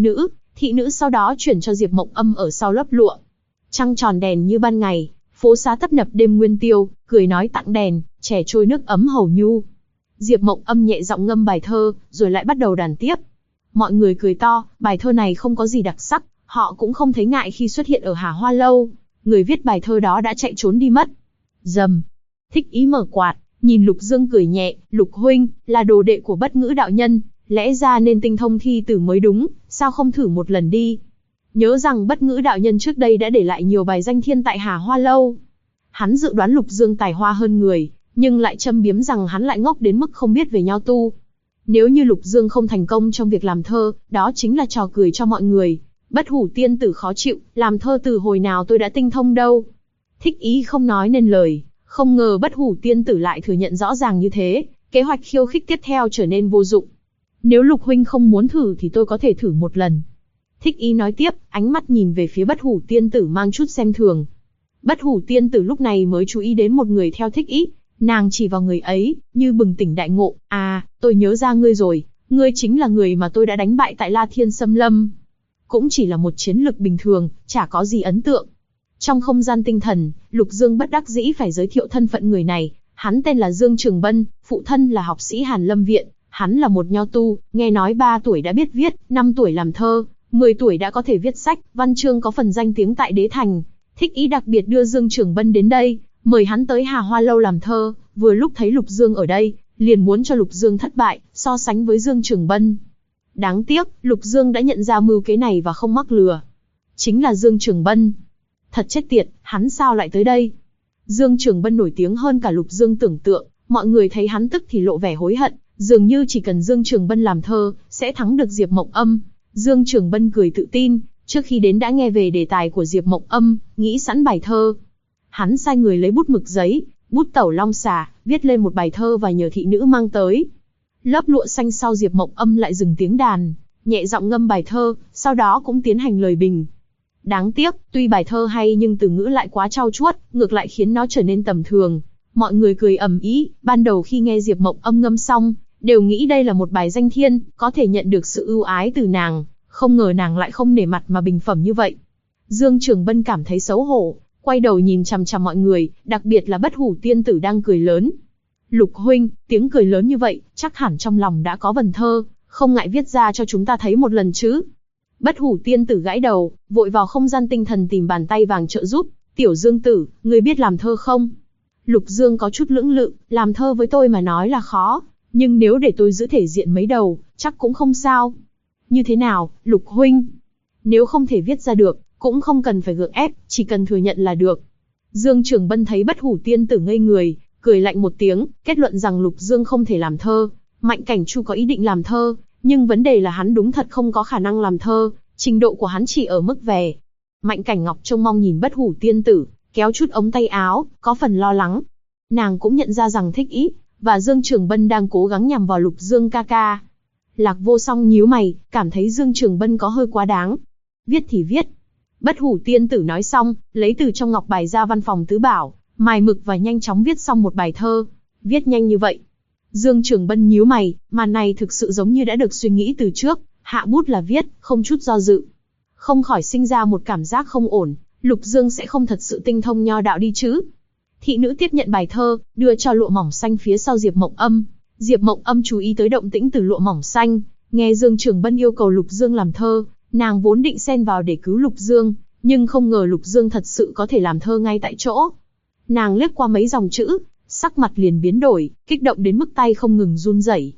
nữ sau đó chuyển cho Diệp Mộng Âm ở sau lớp lụa. Trăng tròn đèn như ban ngày, phố xá tấp nập đêm Nguyên Tiêu, cười nói tặng đèn, chè trôi nước ấm hầu nhu. Diệp Mộng Âm nhẹ giọng ngâm bài thơ, rồi lại bắt đầu đàn tiếp. Mọi người cười to, bài thơ này không có gì đặc sắc, họ cũng không thấy ngại khi xuất hiện ở Hà Hoa Lâu. Người viết bài thơ đó đã chạy trốn đi mất. Rầm. Thích Ý mở quạt, nhìn Lục Dương cười nhẹ, Lục huynh, là đồ đệ của Bất Ngữ đạo nhân, lẽ ra nên tinh thông thi tử mới đúng, sao không thử một lần đi? Nhớ rằng Bất Ngữ đạo nhân trước đây đã để lại nhiều bài danh thiên tại Hà Hoa Lâu. Hắn dự đoán Lục Dương tài hoa hơn người, nhưng lại châm biếm rằng hắn lại ngốc đến mức không biết về nho tu. Nếu như Lục Dương không thành công trong việc làm thơ, đó chính là trò cười cho mọi người. Bất Hủ Tiên Tử khó chịu, làm thơ từ hồi nào tôi đã tinh thông đâu. Thích Ý không nói nên lời, không ngờ Bất Hủ Tiên Tử lại thừa nhận rõ ràng như thế, kế hoạch khiêu khích tiếp theo trở nên vô dụng. Nếu Lục huynh không muốn thử thì tôi có thể thử một lần. Thích Ý nói tiếp, ánh mắt nhìn về phía Bất Hủ Tiên Tử mang chút xem thường. Bất Hủ Tiên Tử lúc này mới chú ý đến một người theo Thích Ý, nàng chỉ vào người ấy, như bừng tỉnh đại ngộ, à, tôi nhớ ra ngươi rồi, ngươi chính là người mà tôi đã đánh bại tại La Thiên Xâm Lâm. Cũng chỉ là một chiến lực bình thường, chả có gì ấn tượng. Trong không gian tinh thần, Lục Dương bất đắc dĩ phải giới thiệu thân phận người này, hắn tên là Dương Trường Bân, phụ thân là học sĩ Hàn Lâm Viện, hắn là một nho tu, nghe nói 3 tuổi đã biết viết, 5 tuổi làm thơ, 10 tuổi đã có thể viết sách, văn chương có phần danh tiếng tại Đế Thành. Thích Ý đặc biệt đưa Dương Trường Bân đến đây, mời hắn tới Hà Hoa Lâu làm thơ, vừa lúc thấy Lục Dương ở đây, liền muốn cho Lục Dương thất bại, so sánh với Dương Trường Bân. Đáng tiếc, Lục Dương đã nhận ra mưu kế này và không mắc lừa. Chính là Dương Trường Bân. Thật chết tiệt, hắn sao lại tới đây? Dương Trường Bân nổi tiếng hơn cả Lục Dương tưởng tượng, mọi người thấy hắn tức thì lộ vẻ hối hận, dường như chỉ cần Dương Trường Bân làm thơ, sẽ thắng được Diệp Mộng Âm. Dương Trường Bân cười tự tin, trước khi đến đã nghe về đề tài của Diệp Mộng Âm, nghĩ sẵn bài thơ. Hắn sai người lấy bút mực giấy, bút tẩu long xà, viết lên một bài thơ và nhờ thị nữ mang tới. Lớp lụa xanh sau Diệp Mộng Âm lại dừng tiếng đàn, nhẹ giọng ngâm bài thơ, sau đó cũng tiến hành lời bình. Đáng tiếc, tuy bài thơ hay nhưng từ ngữ lại quá trau chuốt, ngược lại khiến nó trở nên tầm thường. Mọi người cười ầm ĩ, ban đầu khi nghe Diệp Mộng Âm ngâm xong, đều nghĩ đây là một bài danh thiên, có thể nhận được sự ưu ái từ nàng, không ngờ nàng lại không nể mặt mà bình phẩm như vậy. Dương Trường Bân cảm thấy xấu hổ, quay đầu nhìn chằm chằm mọi người, đặc biệt là Bất Hủ Tiên Tử đang cười lớn. Lục huynh, tiếng cười lớn như vậy, chắc hẳn trong lòng đã có vần thơ, Không ngại viết ra cho chúng ta thấy một lần chứ? Bất hủ tiên tử gãi đầu, vội vào không gian tinh thần tìm bàn tay vàng trợ giúp. Tiểu Dương tử, ngươi biết làm thơ không? Lục Dương có chút lưỡng lự, làm thơ với tôi mà nói là khó, nhưng nếu để tôi giữ thể diện mấy đầu, chắc cũng không sao. Như thế nào, Lục huynh? Nếu không thể viết ra được, cũng không cần phải gượng ép, chỉ cần thừa nhận là được. Dương Trường Bân thấy bất hủ tiên tử ngây người, cười lạnh một tiếng, kết luận rằng Lục Dương không thể làm thơ. Mạnh Cảnh Chu có ý định làm thơ, nhưng vấn đề là hắn đúng thật không có khả năng làm thơ, trình độ của hắn chỉ ở mức về. Mạnh Cảnh Ngọc trông mong nhìn bất hủ tiên tử, kéo chút ống tay áo, có phần lo lắng. Nàng cũng nhận ra rằng Thích Ý và Dương Trường Bân đang cố gắng nhằm vào Lục Dương ca ca. Lạc Vô Song nhíu mày, cảm thấy Dương Trường Bân có hơi quá đáng. Viết thì viết. Bất hủ tiên tử nói xong, lấy từ trong ngọc bài ra văn phòng tứ bảo, mài mực và nhanh chóng viết xong một bài thơ. Viết nhanh như vậy. Dương Trường Bân nhíu mày, màn này thực sự giống như đã được suy nghĩ từ trước, hạ bút là viết, không chút do dự. Không khỏi sinh ra một cảm giác không ổn, Lục Dương sẽ không thật sự tinh thông nho đạo đi chứ. Thị nữ tiếp nhận bài thơ, đưa cho lụa mỏng xanh phía sau Diệp Mộng Âm. Diệp Mộng Âm chú ý tới động tĩnh từ lụa mỏng xanh, nghe Dương Trường Bân yêu cầu Lục Dương làm thơ, nàng vốn định xen vào để cứu Lục Dương, nhưng không ngờ Lục Dương thật sự có thể làm thơ ngay tại chỗ. Nàng liếc qua mấy dòng chữ, sắc mặt liền biến đổi, kích động đến mức tay không ngừng run rẩy.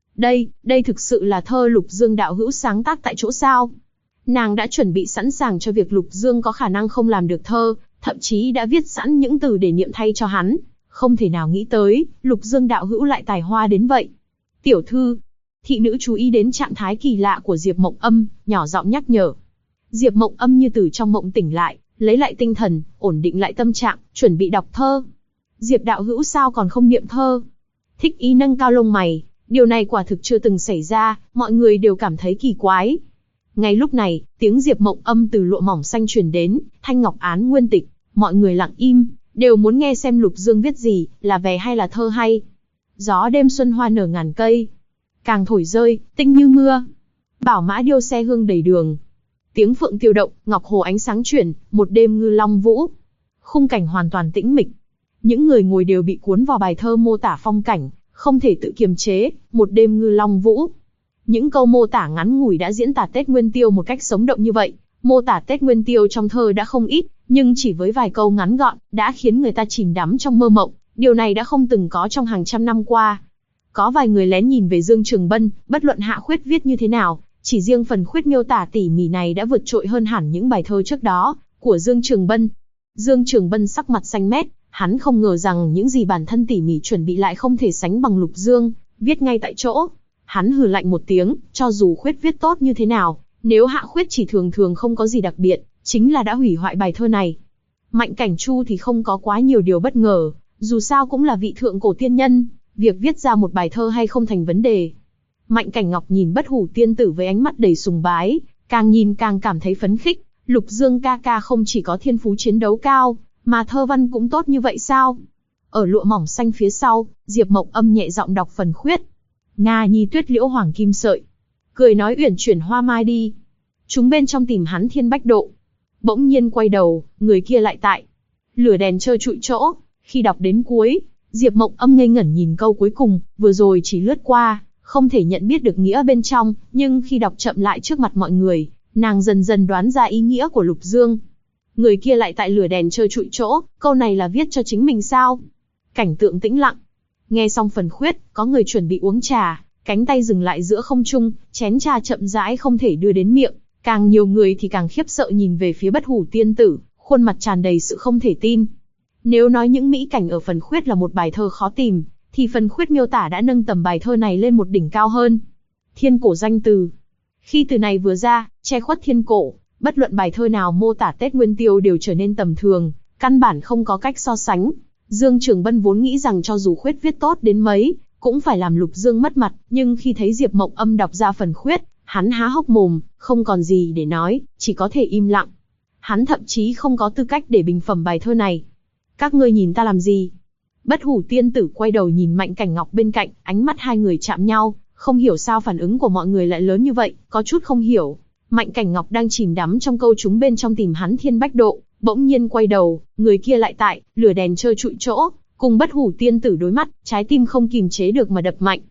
Đây thực sự là thơ Lục Dương đạo hữu sáng tác tại chỗ sao? Nàng đã chuẩn bị sẵn sàng cho việc Lục Dương có khả năng không làm được thơ, thậm chí đã viết sẵn những từ để niệm thay cho hắn. Không thể nào nghĩ tới, Lục Dương đạo hữu lại tài hoa đến vậy. Tiểu thư, thị nữ chú ý đến trạng thái kỳ lạ của Diệp Mộng Âm, nhỏ giọng nhắc nhở. Diệp Mộng Âm như từ trong mộng tỉnh lại, lấy lại tinh thần, ổn định lại tâm trạng, chuẩn bị đọc thơ. Diệp đạo hữu sao còn không niệm thơ? Thích Ý nâng cao lông mày, điều này quả thực chưa từng xảy ra, mọi người đều cảm thấy kỳ quái. Ngay lúc này, tiếng Diệp Mộng Âm từ lụa mỏng xanh truyền đến, thanh ngọc án nguyên tịch, mọi người lặng im, đều muốn nghe xem Lục Dương viết gì, là về hay là thơ hay. Gió đêm xuân hoa nở ngàn cây, càng thổi rơi, tinh như mưa. Bảo mã điêu xe hương đầy đường. Tiếng phượng tiêu động, ngọc hồ ánh sáng chuyển, một đêm ngư long vũ. Khung cảnh hoàn toàn tĩnh mịch. Những người ngồi đều bị cuốn vào bài thơ mô tả phong cảnh, không thể tự kiềm chế, một đêm ngư long vũ. Những câu mô tả ngắn ngủi đã diễn tả Tết Nguyên Tiêu một cách sống động như vậy. Mô tả Tết Nguyên Tiêu trong thơ đã không ít, nhưng chỉ với vài câu ngắn gọn, đã khiến người ta chìm đắm trong mơ mộng. Điều này đã không từng có trong hàng trăm năm qua. Có vài người lén nhìn về Dương Trường Bân, bất luận Hạ Khuyết viết như thế nào, chỉ riêng phần khuyết miêu tả tỉ mỉ này đã vượt trội hơn hẳn những bài thơ trước đó của Dương Trường Bân. Dương Trường Bân sắc mặt xanh mét, hắn không ngờ rằng những gì bản thân tỉ mỉ chuẩn bị lại không thể sánh bằng Lục Dương, viết ngay tại chỗ. Hắn hừ lạnh một tiếng, cho dù Khuyết viết tốt như thế nào, nếu Hạ Khuyết chỉ thường thường không có gì đặc biệt, chính là đã hủy hoại bài thơ này. Mạnh Cảnh Chu thì không có quá nhiều điều bất ngờ, dù sao cũng là vị thượng cổ tiên nhân, việc viết ra một bài thơ hay không thành vấn đề. Mạnh Cảnh Ngọc nhìn bất hủ tiên tử với ánh mắt đầy sùng bái, càng nhìn càng cảm thấy phấn khích. Lục Dương ca ca không chỉ có thiên phú chiến đấu cao, mà thơ văn cũng tốt như vậy sao? Ở lụa mỏng xanh phía sau, Diệp Mộng Âm nhẹ giọng đọc phần khuyết. Nga nhi tuyết liễu hoàng kim sợi, cười nói uyển chuyển hoa mai đi. Chúng bên trong tìm hắn thiên bách độ. Bỗng nhiên quay đầu, người kia lại tại. Lửa đèn trơ trụi chỗ. Khi đọc đến cuối, Diệp Mộng Âm ngây ngẩn nhìn câu cuối cùng, vừa rồi chỉ lướt qua, không thể nhận biết được nghĩa bên trong, nhưng khi đọc chậm lại trước mặt mọi người, nàng dần dần đoán ra ý nghĩa của Lục Dương. Người kia lại tại lửa đèn trơ trụi chỗ, câu này là viết cho chính mình sao? Cảnh tượng tĩnh lặng. Nghe xong phần khuyết, có người chuẩn bị uống trà, cánh tay dừng lại giữa không trung, chén trà chậm rãi không thể đưa đến miệng. Càng nhiều người thì càng khiếp sợ nhìn về phía bất hủ tiên tử, khuôn mặt tràn đầy sự không thể tin. Nếu nói những mỹ cảnh ở phần khuyết là một bài thơ khó tìm, thì phần khuyết miêu tả đã nâng tầm bài thơ này lên một đỉnh cao hơn. Thiên cổ danh từ. Khi từ này vừa ra, che khuất thiên cổ, bất luận bài thơ nào mô tả Tết Nguyên Tiêu đều trở nên tầm thường, căn bản không có cách so sánh. Dương Trường Bân vốn nghĩ rằng cho dù khuyết viết tốt đến mấy, cũng phải làm Lục Dương mất mặt, nhưng khi thấy Diệp Mộng Âm đọc ra phần khuyết, hắn há hốc mồm, không còn gì để nói, chỉ có thể im lặng. Hắn thậm chí không có tư cách để bình phẩm bài thơ này. Các ngươi nhìn ta làm gì? Bất hủ tiên tử quay đầu nhìn Mạnh Cảnh Ngọc bên cạnh, ánh mắt hai người chạm nhau, không hiểu sao phản ứng của mọi người lại lớn như vậy, có chút không hiểu. Mạnh Cảnh Ngọc đang chìm đắm trong câu chúng bên trong tìm hắn thiên bách độ, bỗng nhiên quay đầu, người kia lại tại, lửa đèn trơ trụi chỗ, cùng bất hủ tiên tử đối mắt, trái tim không kìm chế được mà đập mạnh.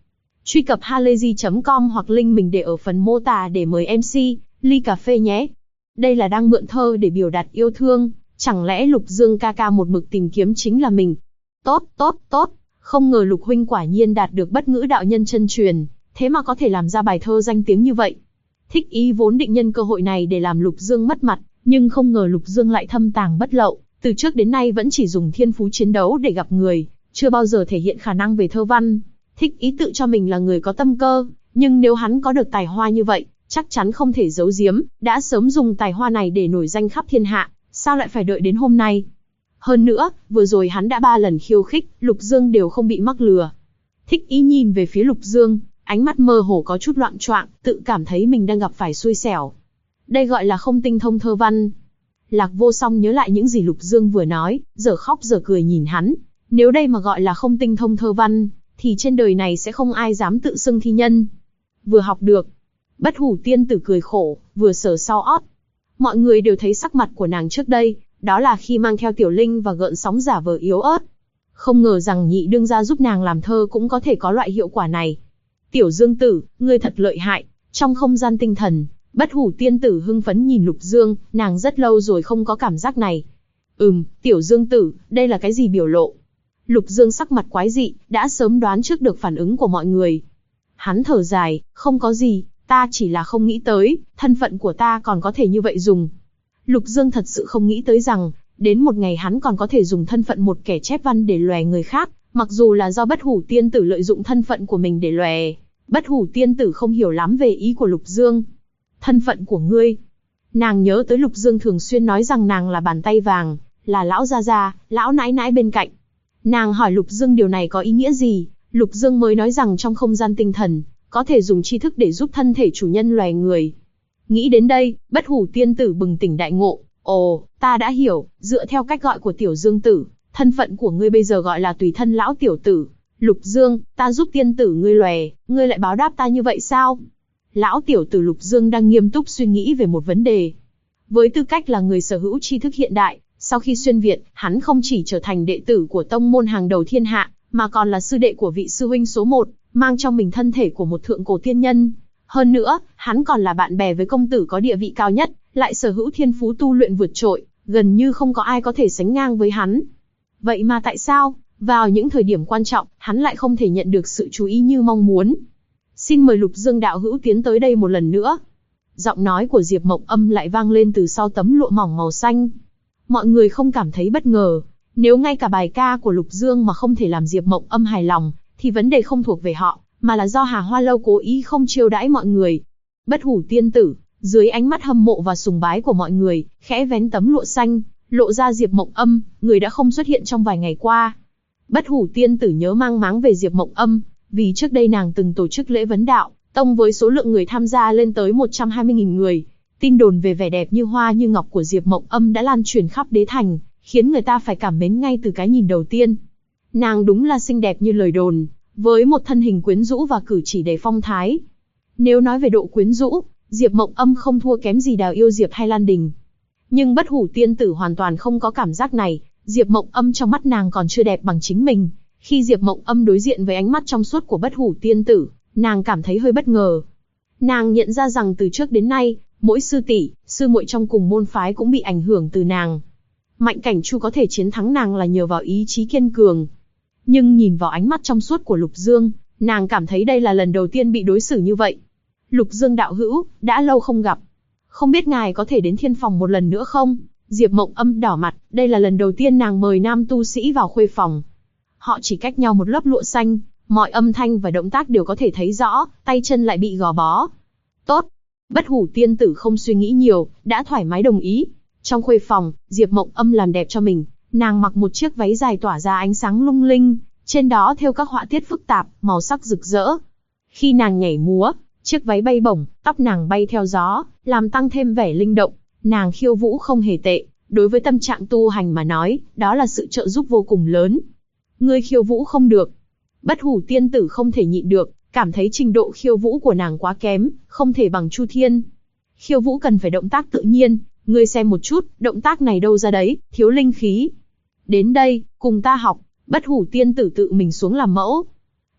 Truy cập halayzi.com hoặc link mình để ở phần mô tả để mời MC ly cà phê nhé. Đây là đang mượn thơ để biểu đạt yêu thương, chẳng lẽ Lục Dương ca ca một mực tìm kiếm chính là mình? Tốt, tốt, tốt, không ngờ Lục huynh quả nhiên đạt được bất ngữ đạo nhân chân truyền, thế mà có thể làm ra bài thơ danh tiếng như vậy. Thích Ý vốn định nhân cơ hội này để làm Lục Dương mất mặt, nhưng không ngờ Lục Dương lại thâm tàng bất lậu, từ trước đến nay vẫn chỉ dùng thiên phú chiến đấu để gặp người, chưa bao giờ thể hiện khả năng về thơ văn. Thích Ý tự cho mình là người có tâm cơ, nhưng nếu hắn có được tài hoa như vậy, chắc chắn không thể giấu giếm, đã sớm dùng tài hoa này để nổi danh khắp thiên hạ, sao lại phải đợi đến hôm nay? Hơn nữa, vừa rồi hắn đã 3 lần khiêu khích, Lục Dương đều không bị mắc lừa. Thích Ý nhìn về phía Lục Dương, ánh mắt mơ hồ có chút loạng choạng, tự cảm thấy mình đang gặp phải xui xẻo. Đây gọi là không tinh thông thơ văn. Lạc Vô Song nhớ lại những gì Lục Dương vừa nói, giờ khóc giờ cười nhìn hắn. Nếu đây mà gọi là không tinh thông thơ văn, thì trên đời này sẽ không ai dám tự xưng thi nhân. Vừa học được. Bất Hủ tiên tử cười khổ, vừa sờ sau ót. Mọi người đều thấy sắc mặt của nàng trước đây, đó là khi mang theo Tiểu Linh và gợn sóng giả vờ yếu ớt. Không ngờ rằng nhị đương gia giúp nàng làm thơ cũng có thể có loại hiệu quả này. Tiểu Dương tử, ngươi thật lợi hại. Trong không gian tinh thần, Bất Hủ tiên tử hưng phấn nhìn Lục Dương, nàng rất lâu rồi không có cảm giác này. Tiểu Dương tử, đây là cái gì biểu lộ? Lục Dương sắc mặt quái dị, đã sớm đoán trước được phản ứng của mọi người. Hắn thở dài, không có gì, ta chỉ là không nghĩ tới, thân phận của ta còn có thể như vậy dùng. Lục Dương thật sự không nghĩ tới rằng, đến một ngày hắn còn có thể dùng thân phận một kẻ chép văn để lòe người khác, mặc dù là do Bất Hủ tiên tử lợi dụng thân phận của mình để lòe. Bất Hủ tiên tử không hiểu lắm về ý của Lục Dương. Thân phận của ngươi? Nàng nhớ tới Lục Dương thường xuyên nói rằng nàng là bàn tay vàng, là lão gia gia, lão nãi nãi bên cạnh. Nàng hỏi Lục Dương điều này có ý nghĩa gì, Lục Dương mới nói rằng trong không gian tinh thần, có thể dùng tri thức để giúp thân thể chủ nhân loài người. Nghĩ đến đây, Bất Hủ tiên tử bừng tỉnh đại ngộ, ồ, ta đã hiểu, dựa theo cách gọi của Tiểu Dương tử, thân phận của ngươi bây giờ gọi là tùy thân lão tiểu tử. Lục Dương, ta giúp tiên tử ngươi lòe, ngươi lại báo đáp ta như vậy sao? Lão tiểu tử Lục Dương đang nghiêm túc suy nghĩ về một vấn đề. Với tư cách là người sở hữu tri thức hiện đại, sau khi xuyên Việt, hắn không chỉ trở thành đệ tử của tông môn hàng đầu thiên hạ, mà còn là sư đệ của vị sư huynh số 1, mang trong mình thân thể của một thượng cổ tiên nhân. Hơn nữa, hắn còn là bạn bè với công tử có địa vị cao nhất, lại sở hữu thiên phú tu luyện vượt trội, gần như không có ai có thể sánh ngang với hắn. Vậy mà tại sao, vào những thời điểm quan trọng, hắn lại không thể nhận được sự chú ý như mong muốn? Xin mời Lục Dương đạo hữu tiến tới đây một lần nữa. Giọng nói của Diệp Mộng Âm lại vang lên từ sau tấm lụa mỏng màu xanh. Mọi người không cảm thấy bất ngờ. Nếu ngay cả bài ca của Lục Dương mà không thể làm Diệp Mộng Âm hài lòng, thì vấn đề không thuộc về họ, mà là do Hà Hoa Lâu cố ý không chiêu đãi mọi người. Bất Hủ tiên tử, dưới ánh mắt hâm mộ và sùng bái của mọi người, khẽ vén tấm lụa xanh, lộ ra Diệp Mộng Âm, người đã không xuất hiện trong vài ngày qua. Bất Hủ tiên tử nhớ mang máng về Diệp Mộng Âm, vì trước đây nàng từng tổ chức lễ vấn đạo tông với số lượng người tham gia lên tới 120.000 người. Tin đồn về vẻ đẹp như hoa như ngọc của Diệp Mộng Âm đã lan truyền khắp đế thành, khiến người ta phải cảm mến ngay từ cái nhìn đầu tiên. Nàng đúng là xinh đẹp như lời đồn, với một thân hình quyến rũ và cử chỉ đầy phong thái. Nếu nói về độ quyến rũ, Diệp Mộng Âm không thua kém gì Đào Yêu Diệp hay Lan Đình. Nhưng Bất Hủ tiên tử hoàn toàn không có cảm giác này, Diệp Mộng Âm trong mắt nàng còn chưa đẹp bằng chính mình. Khi Diệp Mộng Âm đối diện với ánh mắt trong suốt của Bất Hủ tiên tử, nàng cảm thấy hơi bất ngờ. Nàng nhận ra rằng từ trước đến nay, mỗi sư tỷ, sư muội trong cùng môn phái cũng bị ảnh hưởng từ nàng. Mạnh Cảnh Chu có thể chiến thắng nàng là nhờ vào ý chí kiên cường. Nhưng nhìn vào ánh mắt trong suốt của Lục Dương, nàng cảm thấy đây là lần đầu tiên bị đối xử như vậy. Lục Dương đạo hữu, đã lâu không gặp. Không biết ngài có thể đến thiên phòng một lần nữa không? Diệp Mộng Âm đỏ mặt, đây là lần đầu tiên nàng mời nam tu sĩ vào khuê phòng. Họ chỉ cách nhau một lớp lụa xanh, mọi âm thanh và động tác đều có thể thấy rõ, tay chân lại bị gò bó. Tốt. Bất Hủ tiên tử không suy nghĩ nhiều, đã thoải mái đồng ý. Trong khuê phòng, Diệp Mộng Âm làm đẹp cho mình, nàng mặc một chiếc váy dài tỏa ra ánh sáng lung linh, trên đó thêu các họa tiết phức tạp, màu sắc rực rỡ. Khi nàng nhảy múa, chiếc váy bay bổng, tóc nàng bay theo gió, làm tăng thêm vẻ linh động. Nàng khiêu vũ không hề tệ, đối với tâm trạng tu hành mà nói, đó là sự trợ giúp vô cùng lớn. Ngươi khiêu vũ không được. Bất Hủ tiên tử không thể nhịn được, cảm thấy trình độ khiêu vũ của nàng quá kém, không thể bằng Chu Thiên. Khiêu vũ cần phải động tác tự nhiên, ngươi xem một chút, động tác này đâu ra đấy, thiếu linh khí. Đến đây, cùng ta học. Bất Hủ tiên tử tự mình xuống làm mẫu.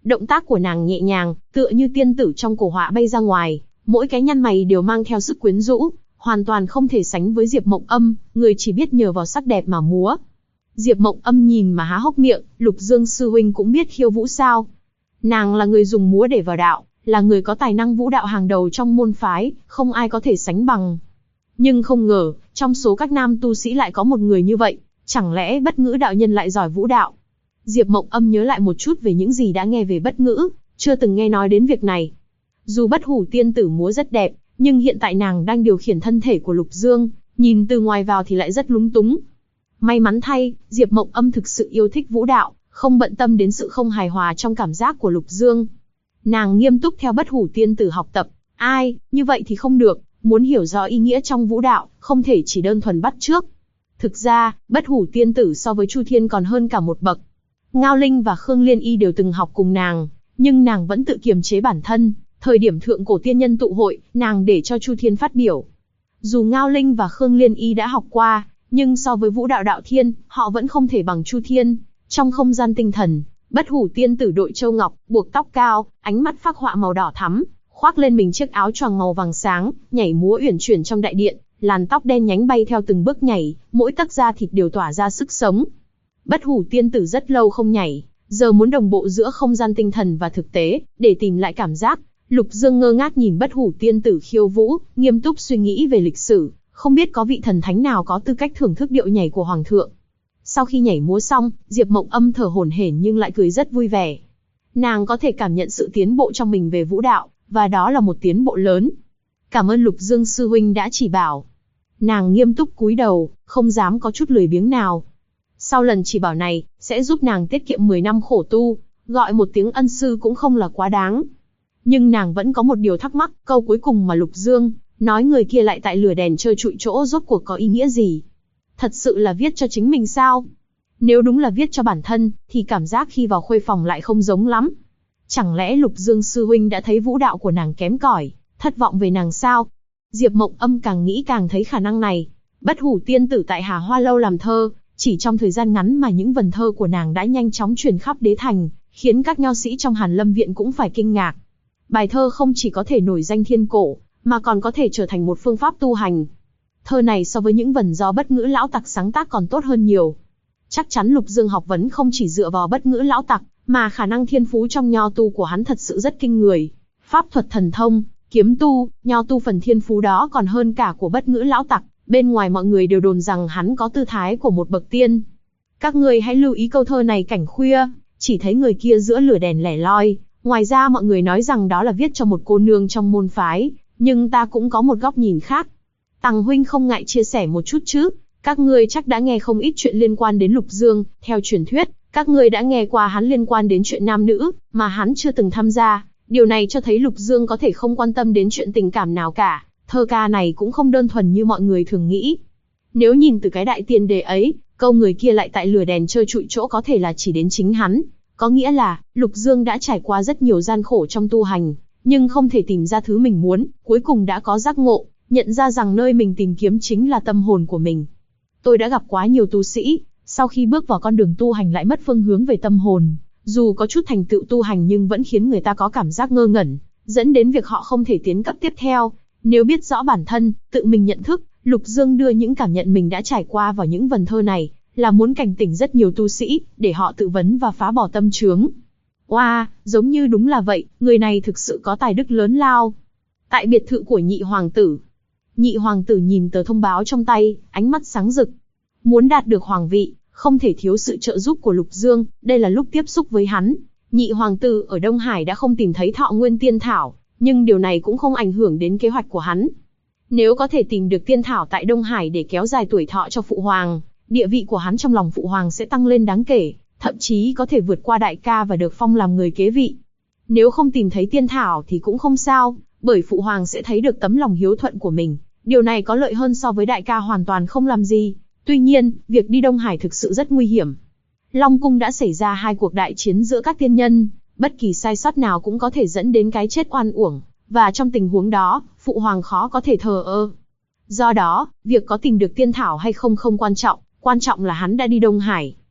Động tác của nàng nhẹ nhàng, tựa như tiên tử trong cổ họa bay ra ngoài, mỗi cái nhăn mày đều mang theo sức quyến rũ, hoàn toàn không thể sánh với Diệp Mộng Âm, người chỉ biết nhờ vào sắc đẹp mà múa. Diệp Mộng Âm nhìn mà há hốc miệng, Lục Dương sư huynh cũng biết khiêu vũ sao? Nàng là người dùng múa để vào đạo, là người có tài năng vũ đạo hàng đầu trong môn phái, không ai có thể sánh bằng. Nhưng không ngờ, trong số các nam tu sĩ lại có một người như vậy, chẳng lẽ Bất Ngữ đạo nhân lại giỏi vũ đạo? Diệp Mộng Âm nhớ lại một chút về những gì đã nghe về Bất Ngữ, chưa từng nghe nói đến việc này. Dù Bất Hủ tiên tử múa rất đẹp, nhưng hiện tại nàng đang điều khiển thân thể của Lục Dương, nhìn từ ngoài vào thì lại rất lúng túng. May mắn thay, Diệp Mộng Âm thực sự yêu thích vũ đạo, không bận tâm đến sự không hài hòa trong cảm giác của Lục Dương. Nàng nghiêm túc theo Bất Hủ tiên tử học tập. Ai, như vậy thì không được, muốn hiểu rõ ý nghĩa trong vũ đạo, không thể chỉ đơn thuần bắt chước. Thực ra, Bất Hủ tiên tử so với Chu Thiên còn hơn cả một bậc. Ngao Linh và Khương Liên Y đều từng học cùng nàng, nhưng nàng vẫn tự kiềm chế bản thân. Thời điểm thượng cổ tiên nhân tụ hội, nàng để cho Chu Thiên phát biểu. Dù Ngao Linh và Khương Liên Y đã học qua, nhưng so với vũ đạo đạo thiên, họ vẫn không thể bằng Chu Thiên. Trong không gian tinh thần, Bất Hủ tiên tử đội châu ngọc, buộc tóc cao, ánh mắt phác họa màu đỏ thắm, khoác lên mình chiếc áo choàng màu vàng sáng, nhảy múa uyển chuyển trong đại điện, làn tóc đen nhánh bay theo từng bước nhảy, mỗi tấc da thịt đều tỏa ra sức sống. Bất Hủ tiên tử rất lâu không nhảy, giờ muốn đồng bộ giữa không gian tinh thần và thực tế, để tìm lại cảm giác. Lục Dương ngơ ngác nhìn Bất Hủ tiên tử khiêu vũ, nghiêm túc suy nghĩ về lịch sử, không biết có vị thần thánh nào có tư cách thưởng thức điệu nhảy của hoàng thượng. Sau khi nhảy múa xong, Diệp Mộng Âm thở hổn hển nhưng lại cười rất vui vẻ. Nàng có thể cảm nhận sự tiến bộ trong mình về vũ đạo, và đó là một tiến bộ lớn. Cảm ơn Lục Dương sư huynh đã chỉ bảo. Nàng nghiêm túc cúi đầu, không dám có chút lười biếng nào. Sau lần chỉ bảo này, sẽ giúp nàng tiết kiệm 10 năm khổ tu, gọi một tiếng ân sư cũng không là quá đáng. Nhưng nàng vẫn có một điều thắc mắc, câu cuối cùng mà Lục Dương nói người kia lại tại lửa đèn chơi trụi chỗ rốt cuộc có ý nghĩa gì? Thật sự là viết cho chính mình sao? Nếu đúng là viết cho bản thân, thì cảm giác khi vào khuê phòng lại không giống lắm. Chẳng lẽ Lục Dương sư huynh đã thấy vũ đạo của nàng kém cỏi, thất vọng về nàng sao? Diệp Mộng Âm càng nghĩ càng thấy khả năng này. Bất Hủ tiên tử tại Hà Hoa Lâu làm thơ, chỉ trong thời gian ngắn mà những vần thơ của nàng đã nhanh chóng truyền khắp đế thành, khiến các nho sĩ trong Hàn Lâm viện cũng phải kinh ngạc. Bài thơ không chỉ có thể nổi danh thiên cổ, mà còn có thể trở thành một phương pháp tu hành. Thơ này so với những vần do Bất Ngữ lão tặc sáng tác còn tốt hơn nhiều. Chắc chắn Lục Dương học vấn không chỉ dựa vào Bất Ngữ lão tặc, mà khả năng thiên phú trong nho tu của hắn thật sự rất kinh người. Pháp thuật thần thông, kiếm tu, nho tu phần thiên phú đó còn hơn cả của Bất Ngữ lão tặc. Bên ngoài mọi người đều đồn rằng hắn có tư thái của một bậc tiên. Các người hãy lưu ý câu thơ này cảnh khuya, chỉ thấy người kia giữa lửa đèn lẻ loi. Ngoài ra mọi người nói rằng đó là viết cho một cô nương trong môn phái, nhưng ta cũng có một góc nhìn khác. Tằng huynh không ngại chia sẻ một chút chứ? Các ngươi chắc đã nghe không ít chuyện liên quan đến Lục Dương, theo truyền thuyết, các ngươi đã nghe qua hắn liên quan đến chuyện nam nữ, mà hắn chưa từng tham gia. Điều này cho thấy Lục Dương có thể không quan tâm đến chuyện tình cảm nào cả. Thơ ca này cũng không đơn thuần như mọi người thường nghĩ. Nếu nhìn từ cái đại tiền đề ấy, câu người kia lại tại lửa đèn chơi trụi chỗ có thể là chỉ đến chính hắn. Có nghĩa là, Lục Dương đã trải qua rất nhiều gian khổ trong tu hành, nhưng không thể tìm ra thứ mình muốn, cuối cùng đã có giác ngộ, nhận ra rằng nơi mình tìm kiếm chính là tâm hồn của mình. Tôi đã gặp quá nhiều tu sĩ, sau khi bước vào con đường tu hành lại mất phương hướng về tâm hồn, dù có chút thành tựu tu hành nhưng vẫn khiến người ta có cảm giác ngơ ngẩn, dẫn đến việc họ không thể tiến cấp tiếp theo. Nếu biết rõ bản thân, tự mình nhận thức, Lục Dương đưa những cảm nhận mình đã trải qua vào những vần thơ này, là muốn cảnh tỉnh rất nhiều tu sĩ, để họ tự vấn và phá bỏ tâm chướng. Oa, giống như đúng là vậy, người này thực sự có tài đức lớn lao. Tại biệt thự của nhị hoàng tử. Nhị hoàng tử nhìn tờ thông báo trong tay, ánh mắt sáng rực. Muốn đạt được hoàng vị, không thể thiếu sự trợ giúp của Lục Dương, đây là lúc tiếp xúc với hắn. Nhị hoàng tử ở Đông Hải đã không tìm thấy Thọ Nguyên Tiên Thảo, nhưng điều này cũng không ảnh hưởng đến kế hoạch của hắn. Nếu có thể tìm được tiên thảo tại Đông Hải để kéo dài tuổi thọ cho phụ hoàng, địa vị của hắn trong lòng phụ hoàng sẽ tăng lên đáng kể, thậm chí có thể vượt qua đại ca và được phong làm người kế vị. Nếu không tìm thấy tiên thảo thì cũng không sao, bởi phụ hoàng sẽ thấy được tấm lòng hiếu thuận của mình. Điều này có lợi hơn so với đại ca hoàn toàn không làm gì. Tuy nhiên, việc đi Đông Hải thực sự rất nguy hiểm. Long Cung đã xảy ra 2 cuộc đại chiến giữa các tiên nhân, bất kỳ sai sót nào cũng có thể dẫn đến cái chết oan uổng, và trong tình huống đó, phụ hoàng khó có thể thờ ơ. Do đó, việc có tìm được tiên thảo hay không không quan trọng là hắn đã đi Đông Hải.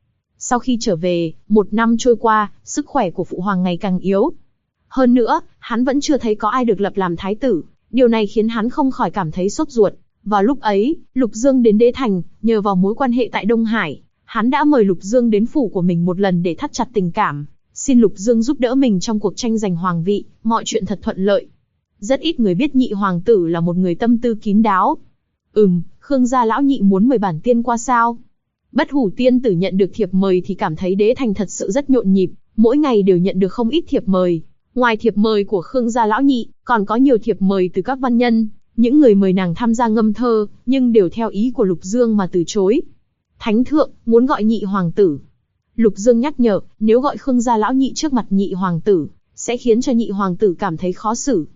Sau khi trở về, 1 năm trôi qua, sức khỏe của phụ hoàng ngày càng yếu. Hơn nữa, hắn vẫn chưa thấy có ai được lập làm thái tử, điều này khiến hắn không khỏi cảm thấy sốt ruột. Vào lúc ấy, Lục Dương đến Đế Thành, nhờ vào mối quan hệ tại Đông Hải, hắn đã mời Lục Dương đến phủ của mình một lần để thắt chặt tình cảm, xin Lục Dương giúp đỡ mình trong cuộc tranh giành hoàng vị, mọi chuyện thật thuận lợi. Rất ít người biết nhị hoàng tử là một người tâm tư kín đáo. Khương gia lão nhị muốn mời bản tiên qua sao? Bất Hủ tiên tử nhận được thiệp mời thì cảm thấy Đế Thành thật sự rất nhộn nhịp, mỗi ngày đều nhận được không ít thiệp mời. Ngoài thiệp mời của Khương gia lão nhị, còn có nhiều thiệp mời từ các văn nhân, những người mời nàng tham gia ngâm thơ, nhưng đều theo ý của Lục Dương mà từ chối. Thánh thượng, muốn gọi nhị hoàng tử. Lục Dương nhắc nhở, nếu gọi Khương gia lão nhị trước mặt nhị hoàng tử, sẽ khiến cho nhị hoàng tử cảm thấy khó xử.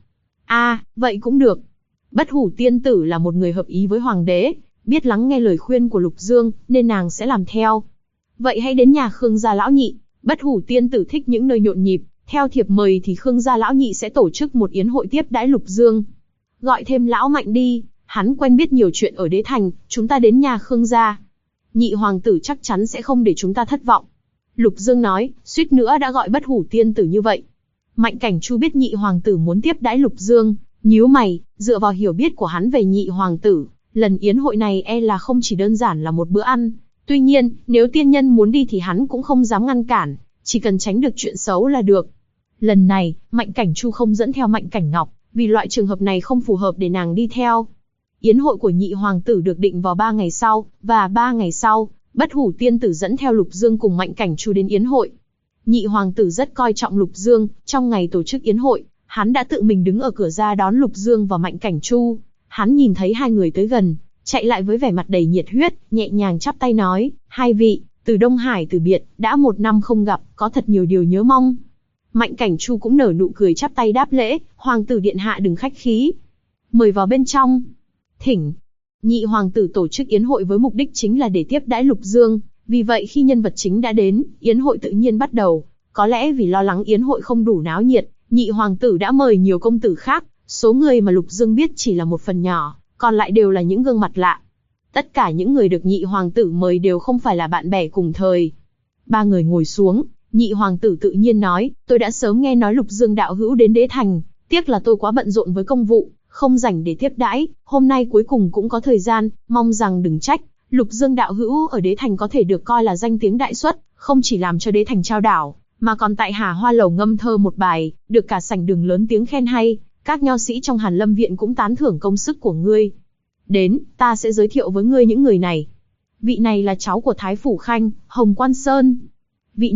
Vậy cũng được. Bất Hủ tiên tử là một người hợp ý với hoàng đế, biết lắng nghe lời khuyên của Lục Dương, nên nàng sẽ làm theo. Vậy hãy đến nhà Khương gia lão nhị. Bất Hủ tiên tử thích những nơi nhộn nhịp, theo thiệp mời thì Khương gia lão nhị sẽ tổ chức một yến hội tiếp đãi Lục Dương. Gọi thêm lão Mạnh đi, hắn quen biết nhiều chuyện ở Đế Thành, chúng ta đến nhà Khương gia. Nhị hoàng tử chắc chắn sẽ không để chúng ta thất vọng. Lục Dương nói, suýt nữa đã gọi Bất Hủ tiên tử như vậy. Mạnh Cảnh Chu biết nhị hoàng tử muốn tiếp đãi Lục Dương, nhíu mày, dựa vào hiểu biết của hắn về nhị hoàng tử, lần yến hội này là không chỉ đơn giản là một bữa ăn. Tuy nhiên, nếu tiên nhân muốn đi thì hắn cũng không dám ngăn cản, chỉ cần tránh được chuyện xấu là được. Lần này, Mạnh Cảnh Chu không dẫn theo Mạnh Cảnh Ngọc, vì loại trường hợp này không phù hợp để nàng đi theo. Yến hội của nhị hoàng tử được định vào 3 ngày sau, và 3 ngày sau, Bất Hủ tiên tử dẫn theo Lục Dương cùng Mạnh Cảnh Chu đến yến hội. Nhị hoàng tử rất coi trọng Lục Dương, trong ngày tổ chức yến hội, hắn đã tự mình đứng ở cửa ra đón Lục Dương và Mạnh Cảnh Chu. Hắn nhìn thấy hai người tới gần, chạy lại với vẻ mặt đầy nhiệt huyết, nhẹ nhàng chắp tay nói, hai vị, từ Đông Hải từ biệt, đã 1 năm không gặp, có thật nhiều điều nhớ mong. Mạnh Cảnh Chu cũng nở nụ cười chắp tay đáp lễ, hoàng tử điện hạ đừng khách khí. Mời vào bên trong. Thỉnh. Nhị hoàng tử tổ chức yến hội với mục đích chính là để tiếp đãi Lục Dương, vì vậy khi nhân vật chính đã đến, yến hội tự nhiên bắt đầu. Có lẽ vì lo lắng yến hội không đủ náo nhiệt, nhị hoàng tử đã mời nhiều công tử khác, số người mà Lục Dương biết chỉ là một phần nhỏ, còn lại đều là những gương mặt lạ. Tất cả những người được nhị hoàng tử mời đều không phải là bạn bè cùng thời. 3 người ngồi xuống, nhị hoàng tử tự nhiên nói, tôi đã sớm nghe nói Lục Dương đạo hữu đến Đế Thành, tiếc là tôi quá bận rộn với công vụ, không rảnh để tiếp đãi, hôm nay cuối cùng cũng có thời gian, mong rằng đừng trách. Lục Dương đạo hữu ở Đế Thành có thể được coi là danh tiếng đại xuất, không chỉ làm cho Đế Thành trao đảo, mà còn tại Hà Hoa Lầu ngâm thơ một bài, được cả sảnh đường lớn tiếng khen hay, các nho sĩ trong Hàn Lâm viện cũng tán thưởng công sức của ngươi. Đến, ta sẽ giới thiệu với ngươi những người này. Vị này là cháu của Thái Phủ Khanh, Hồng Quan Sơn. Vị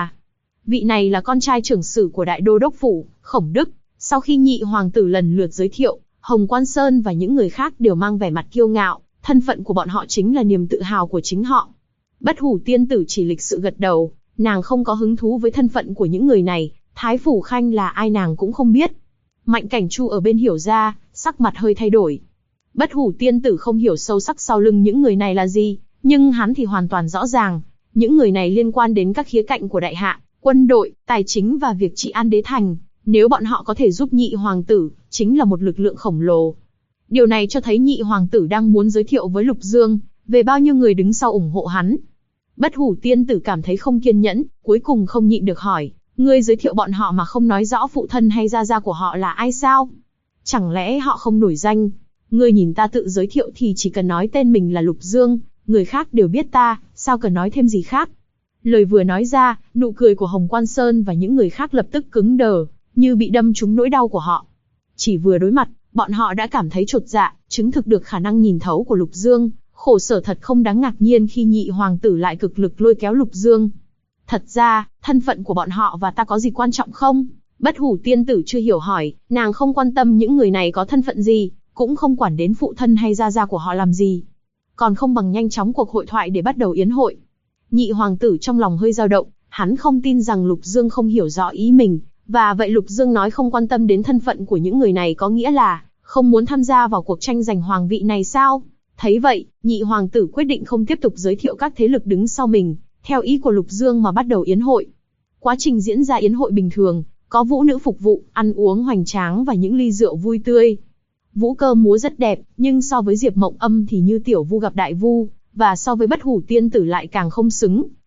này là con trai trưởng sử của Đại Đô Đốc Phủ, Khổng Đức. Sau khi nhị hoàng tử lần lượt giới thiệu, Hồng Quan Sơn và những người khác đều mang vẻ mặt kiêu ngạo, thân phận của bọn họ chính là niềm tự hào của chính họ. Bất Hủ tiên tử chỉ lịch sự gật đầu, nàng không có hứng thú với thân phận của những người này, Thái Phủ Khanh là ai nàng cũng không biết. Mạnh Cảnh Chu ở bên hiểu ra, sắc mặt hơi thay đổi. Bất Hủ tiên tử không hiểu sâu sắc sau lưng những người này là gì, nhưng hắn thì hoàn toàn rõ ràng, những người này liên quan đến các khía cạnh của đại hạ, quân đội, tài chính và việc trị an Đế Thành. Nếu bọn họ có thể giúp nhị hoàng tử, chính là một lực lượng khổng lồ. Điều này cho thấy nhị hoàng tử đang muốn giới thiệu với Lục Dương, về bao nhiêu người đứng sau ủng hộ hắn. Bất Hủ tiên tử cảm thấy không kiên nhẫn, cuối cùng không nhịn được hỏi, ngươi giới thiệu bọn họ mà không nói rõ phụ thân hay gia gia của họ là ai sao? Chẳng lẽ họ không nổi danh? Ngươi nhìn ta tự giới thiệu thì chỉ cần nói tên mình là Lục Dương, người khác đều biết ta, sao cần nói thêm gì khác? Lời vừa nói ra, nụ cười của Hồng Quan Sơn và những người khác lập tức cứng đờ, như bị đâm trúng nỗi đau của họ. Chỉ vừa đối mặt, bọn họ đã cảm thấy chột dạ, chứng thực được khả năng nhìn thấu của Lục Dương, khổ sở thật không đáng ngạc nhiên khi nhị hoàng tử lại cực lực lôi kéo Lục Dương. Thật ra, thân phận của bọn họ và ta có gì quan trọng không? Bất Hủ tiên tử chưa hiểu hỏi, nàng không quan tâm những người này có thân phận gì, cũng không quản đến phụ thân hay gia gia của họ làm gì. Còn không bằng nhanh chóng cuộc hội thoại để bắt đầu yến hội. Nhị hoàng tử trong lòng hơi dao động, hắn không tin rằng Lục Dương không hiểu rõ ý mình, và vậy Lục Dương nói không quan tâm đến thân phận của những người này có nghĩa là không muốn tham gia vào cuộc tranh giành hoàng vị này sao? Thấy vậy, nhị hoàng tử quyết định không tiếp tục giới thiệu các thế lực đứng sau mình, theo ý của Lục Dương mà bắt đầu yến hội. Quá trình diễn ra yến hội bình thường, có vũ nữ phục vụ, ăn uống hoành tráng và những ly rượu vui tươi. Vũ cơ múa rất đẹp, nhưng so với Diệp Mộng Âm thì như tiểu vu gặp đại vu, và so với Bất Hủ tiên tử lại càng không xứng.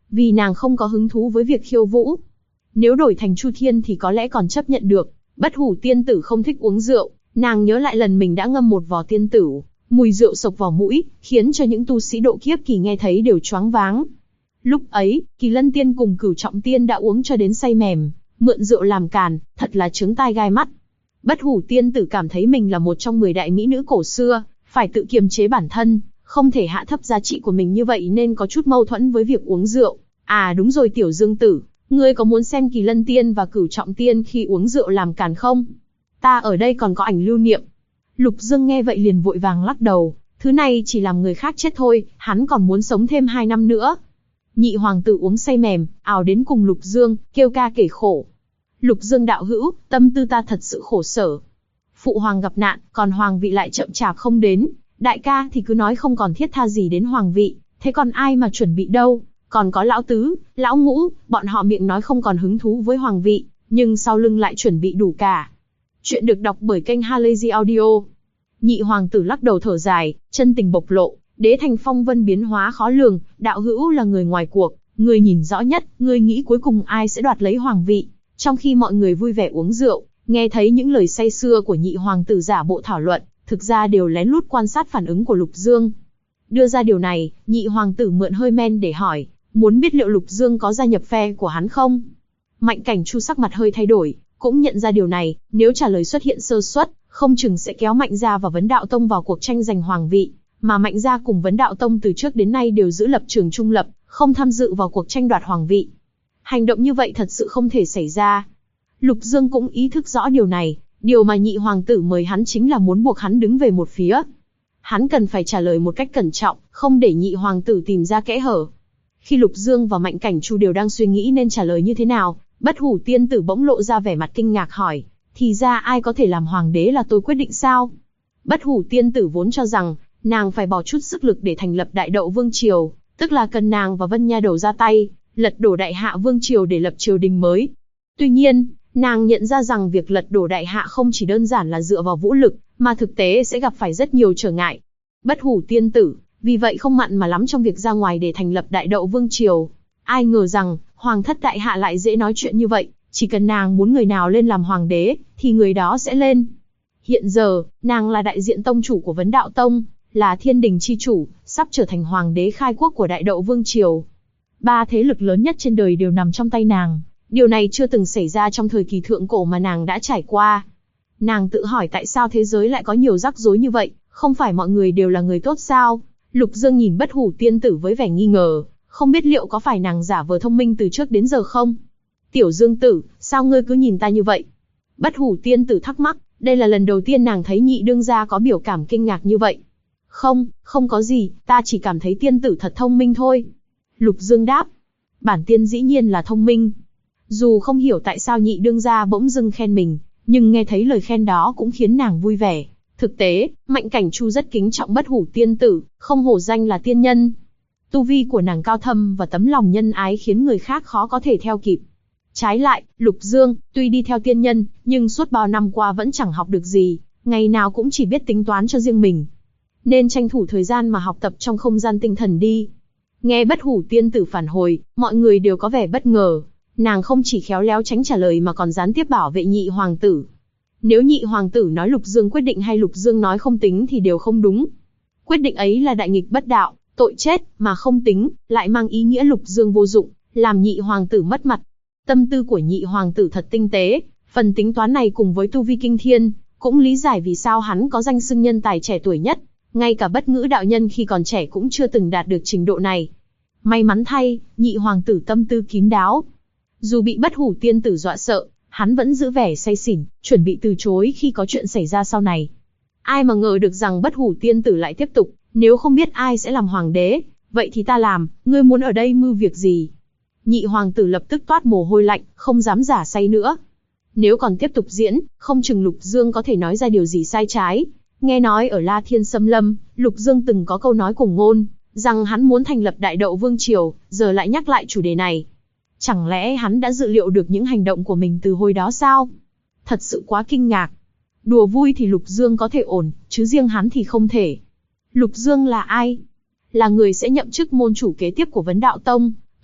vì nàng không có hứng thú với việc khiêu vũ. Nếu đổi thành Chu Thiên thì có lẽ còn chấp nhận được. Bất Hủ tiên tử không thích uống rượu, nàng nhớ lại lần mình đã ngâm một vò tiên tử, mùi rượu sộc vào mũi, khiến cho những tu sĩ độ kiếp kỳ nghe thấy đều choáng váng. Lúc ấy, Kỳ Lân Tiên cùng Cửu Trọng Tiên đã uống cho đến say mềm, mượn rượu làm càn, thật là chướng tai gai mắt. Bất Hủ tiên tử cảm thấy mình là một trong 10 đại mỹ nữ cổ xưa, phải tự kiềm chế bản thân, không thể hạ thấp giá trị của mình như vậy nên có chút mâu thuẫn với việc uống rượu. À đúng rồi Tiểu Dương Tử, ngươi có muốn xem Kỳ Lân Tiên và Cửu Trọng Tiên khi uống rượu làm càn không? Ta ở đây còn có ảnh lưu niệm. Lục Dương nghe vậy liền vội vàng lắc đầu, thứ này chỉ làm người khác chết thôi, hắn còn muốn sống thêm 2 năm nữa. Nhị hoàng tử uống say mềm, ào đến cùng Lục Dương, kêu ca kể khổ. Lục Dương đạo hữu, tâm tư ta thật sự khổ sở. Phụ hoàng gặp nạn, còn hoàng vị lại chậm chạp không đến. Đại ca thì cứ nói không còn thiết tha gì đến hoàng vị, thế còn ai mà chuẩn bị đâu? Còn có lão tứ, lão ngũ, bọn họ miệng nói không còn hứng thú với hoàng vị, nhưng sau lưng lại chuẩn bị đủ cả. Chuyện được đọc bởi kênh Halazy Audio. Nhị hoàng tử lắc đầu thở dài, chân tình bộc lộ, đế thành phong vân biến hóa khó lường, đạo hữu là người ngoài cuộc, người nhìn rõ nhất, người nghĩ cuối cùng ai sẽ đoạt lấy hoàng vị. Trong khi mọi người vui vẻ uống rượu, nghe thấy những lời say sưa của nhị hoàng tử giả bộ thảo luận, thực ra đều lén lút quan sát phản ứng của Lục Dương. Đưa ra điều này, nhị hoàng tử mượn hơi men để hỏi, muốn biết liệu Lục Dương có gia nhập phe của hắn không? Mạnh Cảnh Chu sắc mặt hơi thay đổi, cũng nhận ra điều này, nếu trả lời xuất hiện sơ suất, không chừng sẽ kéo Mạnh gia và Vấn Đạo Tông vào cuộc tranh giành hoàng vị, mà Mạnh gia cùng Vấn Đạo Tông từ trước đến nay đều giữ lập trường trung lập, không tham dự vào cuộc tranh đoạt hoàng vị. Hành động như vậy thật sự không thể xảy ra. Lục Dương cũng ý thức rõ điều này, điều mà nhị hoàng tử mời hắn chính là muốn buộc hắn đứng về một phía. Hắn cần phải trả lời một cách cẩn trọng, không để nhị hoàng tử tìm ra kẽ hở. Khi Lục Dương và Mạnh Cảnh Chu đều đang suy nghĩ nên trả lời như thế nào, Bất Hủ tiên tử bỗng lộ ra vẻ mặt kinh ngạc hỏi, thì ra ai có thể làm hoàng đế là tôi quyết định sao? Bất Hủ tiên tử vốn cho rằng, nàng phải bỏ chút sức lực để thành lập Đại Đậu Vương Triều, tức là cần nàng và Vân Nha Đầu ra tay, lật đổ Đại Hạ Vương Triều để lập triều đình mới. Tuy nhiên, nàng nhận ra rằng việc lật đổ Đại Hạ không chỉ đơn giản là dựa vào vũ lực, mà thực tế sẽ gặp phải rất nhiều trở ngại. Bất Hủ tiên tử, vì vậy không mặn mà lắm trong việc ra ngoài để thành lập Đại Đậu Vương Triều. Ai ngờ rằng, Hoàng thất Đại Hạ lại dễ nói chuyện như vậy, chỉ cần nàng muốn người nào lên làm hoàng đế, thì người đó sẽ lên. Hiện giờ, nàng là đại diện tông chủ của Vấn Đạo Tông, là thiên đình chi chủ, sắp trở thành hoàng đế khai quốc của Đại Đậu Vương Triều. 3 thế lực lớn nhất trên đời đều nằm trong tay nàng. Điều này chưa từng xảy ra trong thời kỳ thượng cổ mà nàng đã trải qua. Nàng tự hỏi tại sao thế giới lại có nhiều rắc rối như vậy, không phải mọi người đều là người tốt sao? Lục Dương nhìn Bất Hủ tiên tử với vẻ nghi ngờ, không biết liệu có phải nàng giả vờ thông minh từ trước đến giờ không? Tiểu Dương Tử, sao ngươi cứ nhìn ta như vậy? Bất Hủ tiên tử thắc mắc, đây là lần đầu tiên nàng thấy nhị đương gia có biểu cảm kinh ngạc như vậy. Không, không có gì, ta chỉ cảm thấy tiên tử thật thông minh thôi. Lục Dương đáp, bản tiên dĩ nhiên là thông minh. Dù không hiểu tại sao nhị đương gia bỗng dưng khen mình, nhưng nghe thấy lời khen đó cũng khiến nàng vui vẻ. Thực tế, Mạnh Cảnh Chu rất kính trọng Bất Hủ tiên tử, không hổ danh là tiên nhân. Tu vi của nàng cao thâm và tấm lòng nhân ái khiến người khác khó có thể theo kịp. Trái lại, Lục Dương, tuy đi theo tiên nhân, nhưng suốt bao năm qua vẫn chẳng học được gì, ngày nào cũng chỉ biết tính toán cho riêng mình. Nên tranh thủ thời gian mà học tập trong không gian tinh thần đi. Nghe Bất Hủ tiên tử phản hồi, mọi người đều có vẻ bất ngờ. Nàng không chỉ khéo léo tránh trả lời mà còn gián tiếp bảo vệ nhị hoàng tử. Nếu nhị hoàng tử nói Lục Dương quyết định hay Lục Dương nói không tính thì đều không đúng. Quyết định ấy là đại nghịch bất đạo, tội chết, mà không tính, lại mang ý nghĩa Lục Dương vô dụng, làm nhị hoàng tử mất mặt. Tâm tư của nhị hoàng tử thật tinh tế, phần tính toán này cùng với tu vi kinh thiên, cũng lý giải vì sao hắn có danh xưng nhân tài trẻ tuổi nhất. Ngay cả Bất Ngữ đạo nhân khi còn trẻ cũng chưa từng đạt được trình độ này. May mắn thay, nhị hoàng tử tâm tư kín đáo. Dù bị Bất Hủ tiên tử dọa sợ, hắn vẫn giữ vẻ say xỉn, chuẩn bị từ chối khi có chuyện xảy ra sau này. Ai mà ngờ được rằng Bất Hủ tiên tử lại tiếp tục, nếu không biết ai sẽ làm hoàng đế, vậy thì ta làm, ngươi muốn ở đây mưu việc gì? Nhị hoàng tử lập tức toát mồ hôi lạnh, không dám giả say nữa. Nếu còn tiếp tục diễn, không chừng Lục Dương có thể nói ra điều gì sai trái. Nghe nói ở La Thiên Sâm Lâm, Lục Dương từng có câu nói cùng ngôn, rằng hắn muốn thành lập Đại Đậu Vương Triều, giờ lại nhắc lại chủ đề này. Chẳng lẽ hắn đã dự liệu được những hành động của mình từ hồi đó sao? Thật sự quá kinh ngạc. Đùa vui thì Lục Dương có thể ổn, chứ riêng hắn thì không thể. Lục Dương là ai? Là người sẽ nhậm chức môn chủ kế tiếp của Vấn Đạo Tông,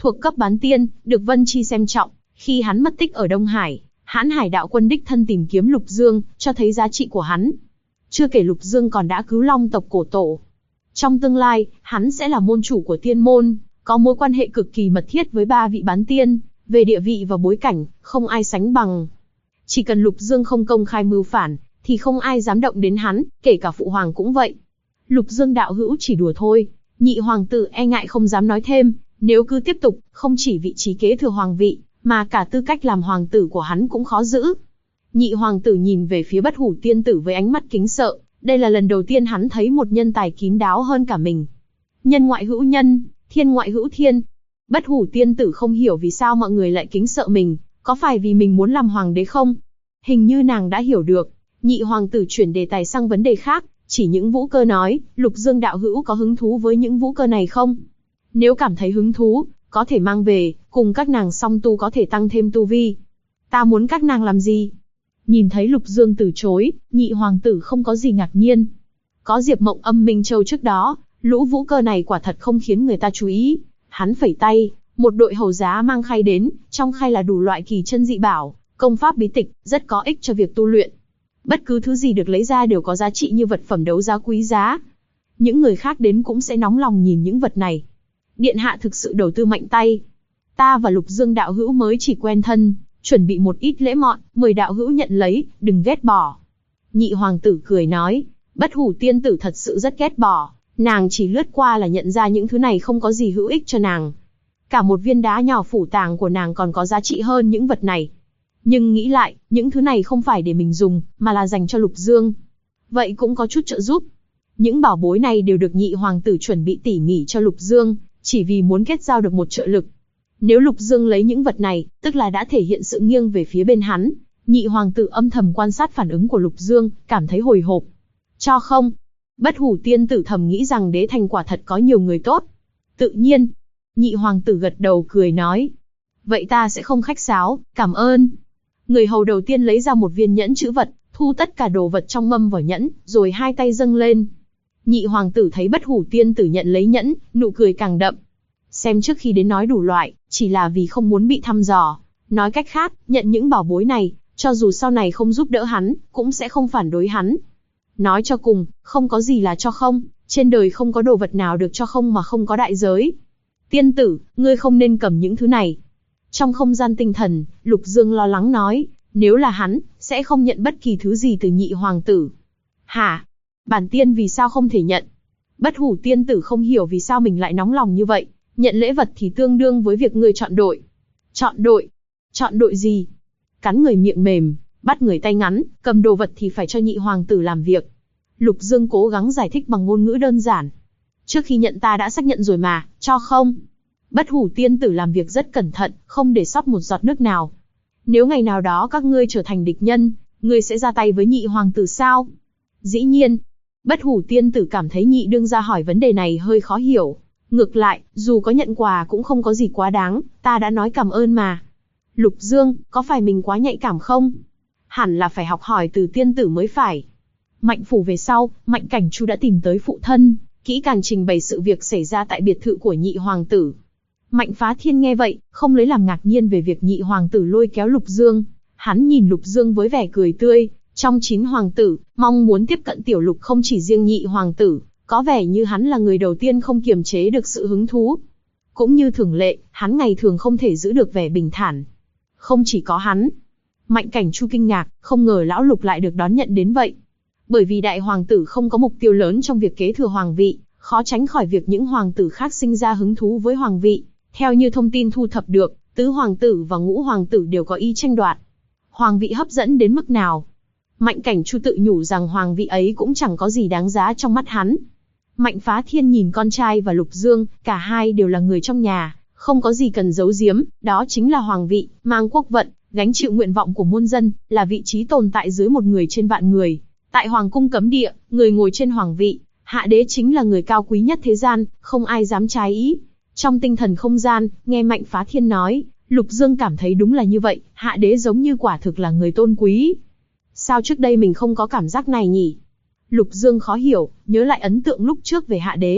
thuộc cấp bán tiên, được Vân Chi xem trọng. Khi hắn mất tích ở Đông Hải, Hãn Hải đạo quân đích thân tìm kiếm Lục Dương, cho thấy giá trị của hắn. Chưa kể Lục Dương còn đã cứu Long tộc cổ tổ. Trong tương lai, hắn sẽ là môn chủ của tiên môn, có mối quan hệ cực kỳ mật thiết với 3 vị bán tiên, về địa vị và bối cảnh, không ai sánh bằng. Chỉ cần Lục Dương không công khai mưu phản, thì không ai dám động đến hắn, kể cả phụ hoàng cũng vậy. Lục Dương đạo hữu chỉ đùa thôi, Nhị hoàng tử e ngại không dám nói thêm, nếu cứ tiếp tục, không chỉ vị trí kế thừa hoàng vị, mà cả tư cách làm hoàng tử của hắn cũng khó giữ. Nhị hoàng tử nhìn về phía Bất Hủ tiên tử với ánh mắt kính sợ, đây là lần đầu tiên hắn thấy một nhân tài kín đáo hơn cả mình. Nhân ngoại hữu nhân, thiên ngoại hữu thiên. Bất Hủ tiên tử không hiểu vì sao mọi người lại kính sợ mình, có phải vì mình muốn làm hoàng đế không? Hình như nàng đã hiểu được. Nhị hoàng tử chuyển đề tài sang vấn đề khác, chỉ những vũ cơ nói, Lục Dương đạo hữu có hứng thú với những vũ cơ này không? Nếu cảm thấy hứng thú, có thể mang về, cùng các nàng song tu có thể tăng thêm tu vi. Ta muốn các nàng làm gì? Nhìn thấy Lục Dương từ chối, nhị hoàng tử không có gì ngạc nhiên. Có Diệp Mộng Âm Minh Châu trước đó, lũ vũ cơ này quả thật không khiến người ta chú ý. Hắn phẩy tay, một đội hầu giá mang khay đến, trong khay là đủ loại kỳ chân dị bảo, công pháp bí tịch, rất có ích cho việc tu luyện. Bất cứ thứ gì được lấy ra đều có giá trị như vật phẩm đấu giá quý giá. Những người khác đến cũng sẽ nóng lòng nhìn những vật này. Điện hạ thực sự đầu tư mạnh tay. Ta và Lục Dương đạo hữu mới chỉ quen thân, chuẩn bị một ít lễ mọn, mời đạo hữu nhận lấy, đừng ghét bỏ. Nhị hoàng tử cười nói, Bất Hủ tiên tử thật sự rất ghét bỏ, nàng chỉ lướt qua là nhận ra những thứ này không có gì hữu ích cho nàng. Cả một viên đá nhỏ phủ tàng của nàng còn có giá trị hơn những vật này. Nhưng nghĩ lại, những thứ này không phải để mình dùng, mà là dành cho Lục Dương. Vậy cũng có chút trợ giúp. Những bảo bối này đều được nhị hoàng tử chuẩn bị tỉ mỉ cho Lục Dương, chỉ vì muốn kết giao được một trợ lực. Nếu Lục Dương lấy những vật này, tức là đã thể hiện sự nghiêng về phía bên hắn. Nhị hoàng tử âm thầm quan sát phản ứng của Lục Dương, cảm thấy hồi hộp. Cho không? Bất Hủ tiên tử thầm nghĩ rằng đế thành quả thật có nhiều người tốt. Tự nhiên. Nhị hoàng tử gật đầu cười nói. Vậy ta sẽ không khách sáo, cảm ơn. Người hầu đầu tiên lấy ra một viên nhẫn chữ vật, thu tất cả đồ vật trong mâm vào nhẫn, rồi hai tay dâng lên. Nhị hoàng tử thấy Bất Hủ tiên tử nhận lấy nhẫn, nụ cười càng đậm. Xem trước khi đến nói đủ loại, chỉ là vì không muốn bị thăm dò. Nói cách khác, nhận những bảo bối này, cho dù sau này không giúp đỡ hắn, cũng sẽ không phản đối hắn. Nói cho cùng, không có gì là cho không, trên đời không có đồ vật nào được cho không mà không có đại giới. Tiên tử, ngươi không nên cầm những thứ này. Trong không gian tinh thần, Lục Dương lo lắng nói, nếu là hắn, sẽ không nhận bất kỳ thứ gì từ nhị hoàng tử. Hả? Bản tiên vì sao không thể nhận? Bất Hủ tiên tử không hiểu vì sao mình lại nóng lòng như vậy, nhận lễ vật thì tương đương với việc ngươi chọn đội. Chọn đội? Chọn đội gì? Cắn người miệng mềm, bắt người tay ngắn, cầm đồ vật thì phải cho nhị hoàng tử làm việc. Lục Dương cố gắng giải thích bằng ngôn ngữ đơn giản. Trước khi nhận ta đã xác nhận rồi mà, cho không? Bất Hủ tiên tử làm việc rất cẩn thận, không để sót một giọt nước nào. Nếu ngày nào đó các ngươi trở thành địch nhân, ngươi sẽ ra tay với nhị hoàng tử sao? Dĩ nhiên. Bất Hủ tiên tử cảm thấy nhị đương gia hỏi vấn đề này hơi khó hiểu. Ngược lại, dù có nhận quà cũng không có gì quá đáng, ta đã nói cảm ơn mà. Lục Dương, có phải mình quá nhạy cảm không? Hẳn là phải học hỏi từ tiên tử mới phải. Mạnh phủ về sau, Mạnh Cảnh Chu đã tìm tới phụ thân, kỹ càng trình bày sự việc xảy ra tại biệt thự của nhị hoàng tử. Mạnh Phá Thiên nghe vậy, không lấy làm ngạc nhiên về việc nhị hoàng tử lôi kéo Lục Dương. Hắn nhìn Lục Dương với vẻ cười tươi, trong 9 hoàng tử, mong muốn tiếp cận tiểu Lục không chỉ riêng nhị hoàng tử, có vẻ như hắn là người đầu tiên không kiềm chế được sự hứng thú. Cũng như thường lệ, hắn ngày thường không thể giữ được vẻ bình thản. Không chỉ có hắn. Mạnh Cảnh Chu kinh ngạc, không ngờ lão Lục lại được đón nhận đến vậy. Bởi vì đại hoàng tử không có mục tiêu lớn trong việc kế thừa hoàng vị, khó tránh khỏi việc những hoàng tử khác sinh ra hứng thú với hoàng vị. Theo như thông tin thu thập được, tứ hoàng tử và ngũ hoàng tử đều có ý tranh đoạt. Hoàng vị hấp dẫn đến mức nào? Mạnh Cảnh Chu tự nhủ rằng hoàng vị ấy cũng chẳng có gì đáng giá trong mắt hắn. Mạnh Phá Thiên nhìn con trai và Lục Dương, cả hai đều là người trong nhà, không có gì cần giấu giếm, đó chính là hoàng vị, mang quốc vận, gánh chịu nguyện vọng của muôn dân, là vị trí tồn tại dưới một người trên vạn người. Tại hoàng cung cấm địa, người ngồi trên hoàng vị, hạ đế chính là người cao quý nhất thế gian, không ai dám trái ý. Trong tinh thần không gian, nghe Mạnh Phá Thiên nói, Lục Dương cảm thấy đúng là như vậy, hạ đế giống như quả thực là người tôn quý. Sao trước đây mình không có cảm giác này nhỉ? Lục Dương khó hiểu, nhớ lại ấn tượng lúc trước về hạ đế.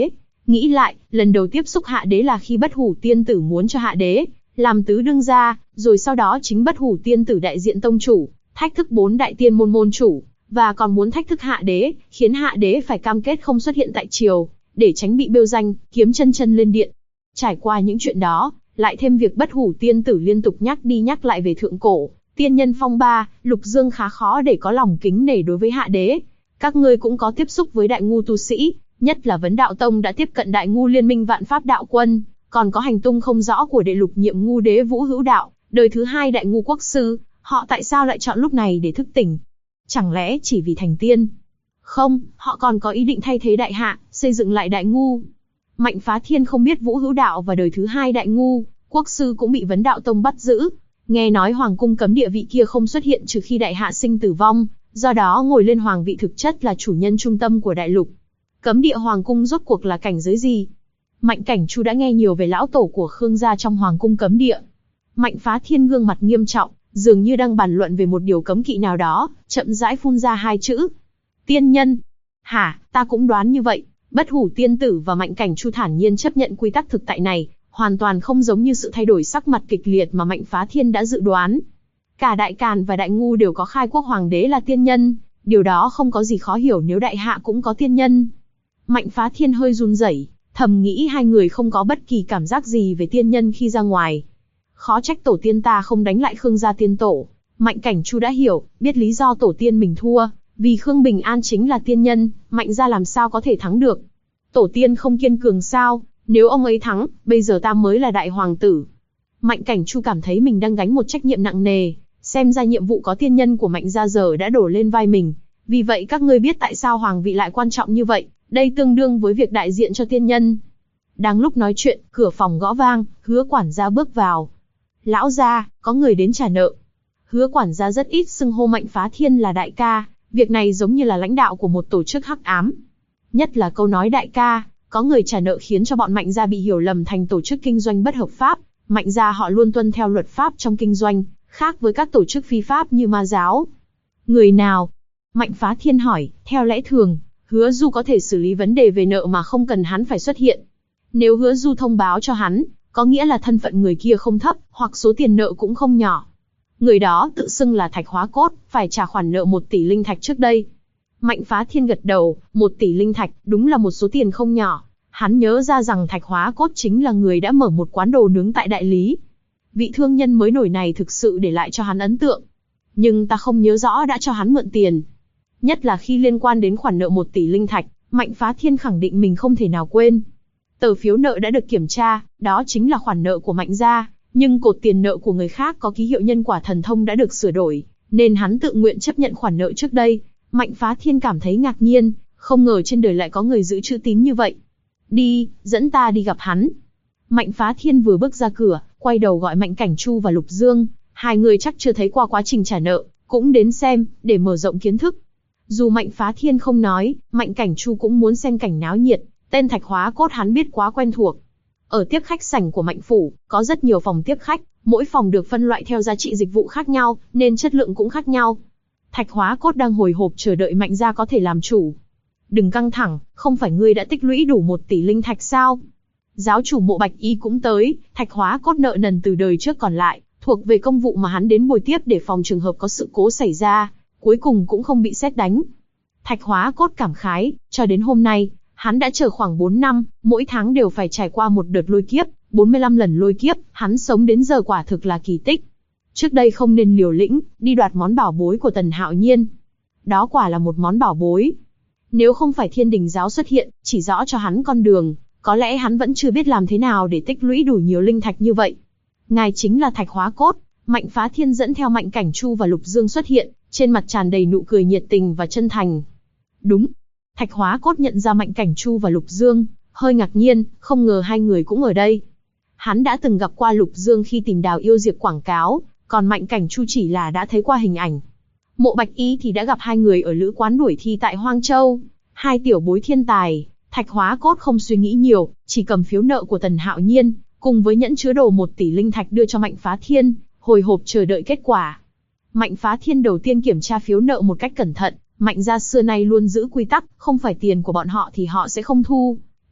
Nghĩ lại, lần đầu tiếp xúc Hạ Đế là khi Bất Hủ Tiên Tử muốn cho Hạ Đế làm tứ đương gia, rồi sau đó chính Bất Hủ Tiên Tử đại diện tông chủ, thách thức 4 đại tiên môn môn chủ, và còn muốn thách thức Hạ Đế, khiến Hạ Đế phải cam kết không xuất hiện tại triều, để tránh bị bêu danh, kiếm chân chân lên điện. Trải qua những chuyện đó, lại thêm việc Bất Hủ Tiên Tử liên tục nhắc đi nhắc lại về thượng cổ tiên nhân phong ba, Lục Dương khá khó để có lòng kính nể đối với Hạ Đế. Các ngươi cũng có tiếp xúc với đại ngu tu sĩ, nhất là Vấn Đạo Tông đã tiếp cận đại ngu liên minh Vạn Pháp Đạo Quân, còn có hành tung không rõ của đệ lục nhiệm ngu đế Vũ Hữu Đạo, đời thứ 2 đại ngu quốc sư, họ tại sao lại chọn lúc này để thức tỉnh? Chẳng lẽ chỉ vì thành tiên? Không, họ còn có ý định thay thế đại hạ, xây dựng lại đại ngu. Mạnh Phá Thiên không biết Vũ Hữu Đạo và đời thứ 2 đại ngu quốc sư cũng bị Vấn Đạo Tông bắt giữ. Nghe nói hoàng cung cấm địa vị kia không xuất hiện trừ khi đại hạ sinh tử vong, do đó ngồi lên hoàng vị thực chất là chủ nhân trung tâm của đại lục. Cấm địa hoàng cung rốt cuộc là cảnh giới gì? Mạnh Cảnh Chu đã nghe nhiều về lão tổ của Khương gia trong hoàng cung cấm địa. Mạnh Phá Thiên gương mặt nghiêm trọng, dường như đang bàn luận về một điều cấm kỵ nào đó, chậm rãi phun ra 2 chữ: tiên nhân. Hả, ta cũng đoán như vậy. Bất Hủ Tiên Tử và Mạnh Cảnh Chu thản nhiên chấp nhận quy tắc thực tại này, hoàn toàn không giống như sự thay đổi sắc mặt kịch liệt mà Mạnh Phá Thiên đã dự đoán. Cả Đại Càn và Đại Ngu đều có khai quốc hoàng đế là tiên nhân, điều đó không có gì khó hiểu nếu đại hạ cũng có tiên nhân. Mạnh Phá Thiên hơi run rẩy, thầm nghĩ hai người không có bất kỳ cảm giác gì về tiên nhân khi ra ngoài. Khó trách tổ tiên ta không đánh lại Khương gia tiên tổ. Mạnh Cảnh Chu đã hiểu, biết lý do tổ tiên mình thua, vì Khương Bình An chính là tiên nhân, Mạnh gia làm sao có thể thắng được. Tổ tiên không kiên cường sao? Nếu ông ấy thắng, bây giờ ta mới là đại hoàng tử. Mạnh Cảnh Chu cảm thấy mình đang gánh một trách nhiệm nặng nề, xem ra nhiệm vụ có tiên nhân của Mạnh gia giờ đã đổ lên vai mình. Vì vậy các ngươi biết tại sao hoàng vị lại quan trọng như vậy, đây tương đương với việc đại diện cho tiên nhân. Đang lúc nói chuyện, cửa phòng gõ vang, Hứa quản gia bước vào. Lão gia, có người đến trả nợ. Hứa quản gia rất ít xưng hô Mạnh Phá Thiên là đại ca, việc này giống như là lãnh đạo của một tổ chức hắc ám. Nhất là câu nói đại ca, có người trả nợ khiến cho bọn Mạnh gia bị hiểu lầm thành tổ chức kinh doanh bất hợp pháp. Mạnh gia họ luôn tuân theo luật pháp trong kinh doanh, khác với các tổ chức phi pháp như ma giáo. Người nào? Mạnh Phá Thiên hỏi, theo lẽ thường, Hứa Du có thể xử lý vấn đề về nợ mà không cần hắn phải xuất hiện. Nếu Hứa Du thông báo cho hắn, có nghĩa là thân phận người kia không thấp, hoặc số tiền nợ cũng không nhỏ. Người đó tự xưng là Thạch Hóa Cốt, phải trả khoản nợ 1 tỷ linh thạch trước đây. Mạnh Phá Thiên gật đầu, 1 tỷ linh thạch, đúng là một số tiền không nhỏ. Hắn nhớ ra rằng Thạch Hóa Cốt chính là người đã mở một quán đồ nướng tại Đại Lý. Vị thương nhân mới nổi này thực sự để lại cho hắn ấn tượng. Nhưng ta không nhớ rõ đã cho hắn mượn tiền. Nhất là khi liên quan đến khoản nợ 1 tỷ linh thạch, Mạnh Phá Thiên khẳng định mình không thể nào quên. Tờ phiếu nợ đã được kiểm tra, đó chính là khoản nợ của Mạnh gia, nhưng cột tiền nợ của người khác có ký hiệu nhân quả thần thông đã được sửa đổi, nên hắn tự nguyện chấp nhận khoản nợ trước đây. Mạnh Phá Thiên cảm thấy ngạc nhiên, không ngờ trên đời lại có người giữ chữ tín như vậy. Đi, dẫn ta đi gặp hắn. Mạnh Phá Thiên vừa bước ra cửa, quay đầu gọi Mạnh Cảnh Chu và Lục Dương, hai người chắc chưa thấy qua quá trình trả nợ, cũng đến xem, để mở rộng kiến thức. Dù Mạnh Phá Thiên không nói, Mạnh Cảnh Chu cũng muốn xem cảnh náo nhiệt, tên Thạch Hóa Cốt hắn biết quá quen thuộc. Ở tiếp khách sảnh của Mạnh Phủ, có rất nhiều phòng tiếp khách, mỗi phòng được phân loại theo giá trị dịch vụ khác nhau, nên chất lượng cũng khác nhau. Thạch Hóa Cốt đang hồi hộp chờ đợi Mạnh gia có thể làm chủ. Đừng căng thẳng, không phải ngươi đã tích lũy đủ 1 tỷ linh thạch sao? Giáo chủ Mộ Bạch Y cũng tới, Thạch Hóa Cốt nợ nần từ đời trước còn lại, thuộc về công vụ mà hắn đến bồi tiếp để phòng trường hợp có sự cố xảy ra, cuối cùng cũng không bị sét đánh. Thạch Hóa Cốt cảm khái, cho đến hôm nay, hắn đã chờ khoảng 4 năm, mỗi tháng đều phải trải qua một đợt lôi kiếp, 45 lần lôi kiếp, hắn sống đến giờ quả thực là kỳ tích. Trước đây không nên liều lĩnh, đi đoạt món bảo bối của Tần Hạo Nhiên. Đó quả là một món bảo bối. Nếu không phải Thiên Đình giáo xuất hiện, chỉ rõ cho hắn con đường, có lẽ hắn vẫn chưa biết làm thế nào để tích lũy đủ nhiều linh thạch như vậy. Ngài chính là Thạch Hóa Cốt. Mạnh Phá Thiên dẫn theo Mạnh Cảnh Chu và Lục Dương xuất hiện, trên mặt tràn đầy nụ cười nhiệt tình và chân thành. Đúng. Thạch Hóa Cốt nhận ra Mạnh Cảnh Chu và Lục Dương, hơi ngạc nhiên, không ngờ hai người cũng ở đây. Hắn đã từng gặp qua Lục Dương khi tìm Đào Yêu Diệp quảng cáo, còn Mạnh Cảnh Chu chỉ là đã thấy qua hình ảnh. Mộ Bạch Y thì đã gặp hai người ở lữ quán đuổi thi tại Hoang Châu, hai tiểu bối thiên tài. Thạch Hóa Cốt không suy nghĩ nhiều, chỉ cầm phiếu nợ của Tần Hạo Nhiên, cùng với nhẫn chứa đồ 1 tỷ linh thạch đưa cho Mạnh Phá Thiên, hồi hộp chờ đợi kết quả. Mạnh Phá Thiên đầu tiên kiểm tra phiếu nợ một cách cẩn thận, Mạnh gia xưa nay luôn giữ quy tắc, không phải tiền của bọn họ thì họ sẽ không thu.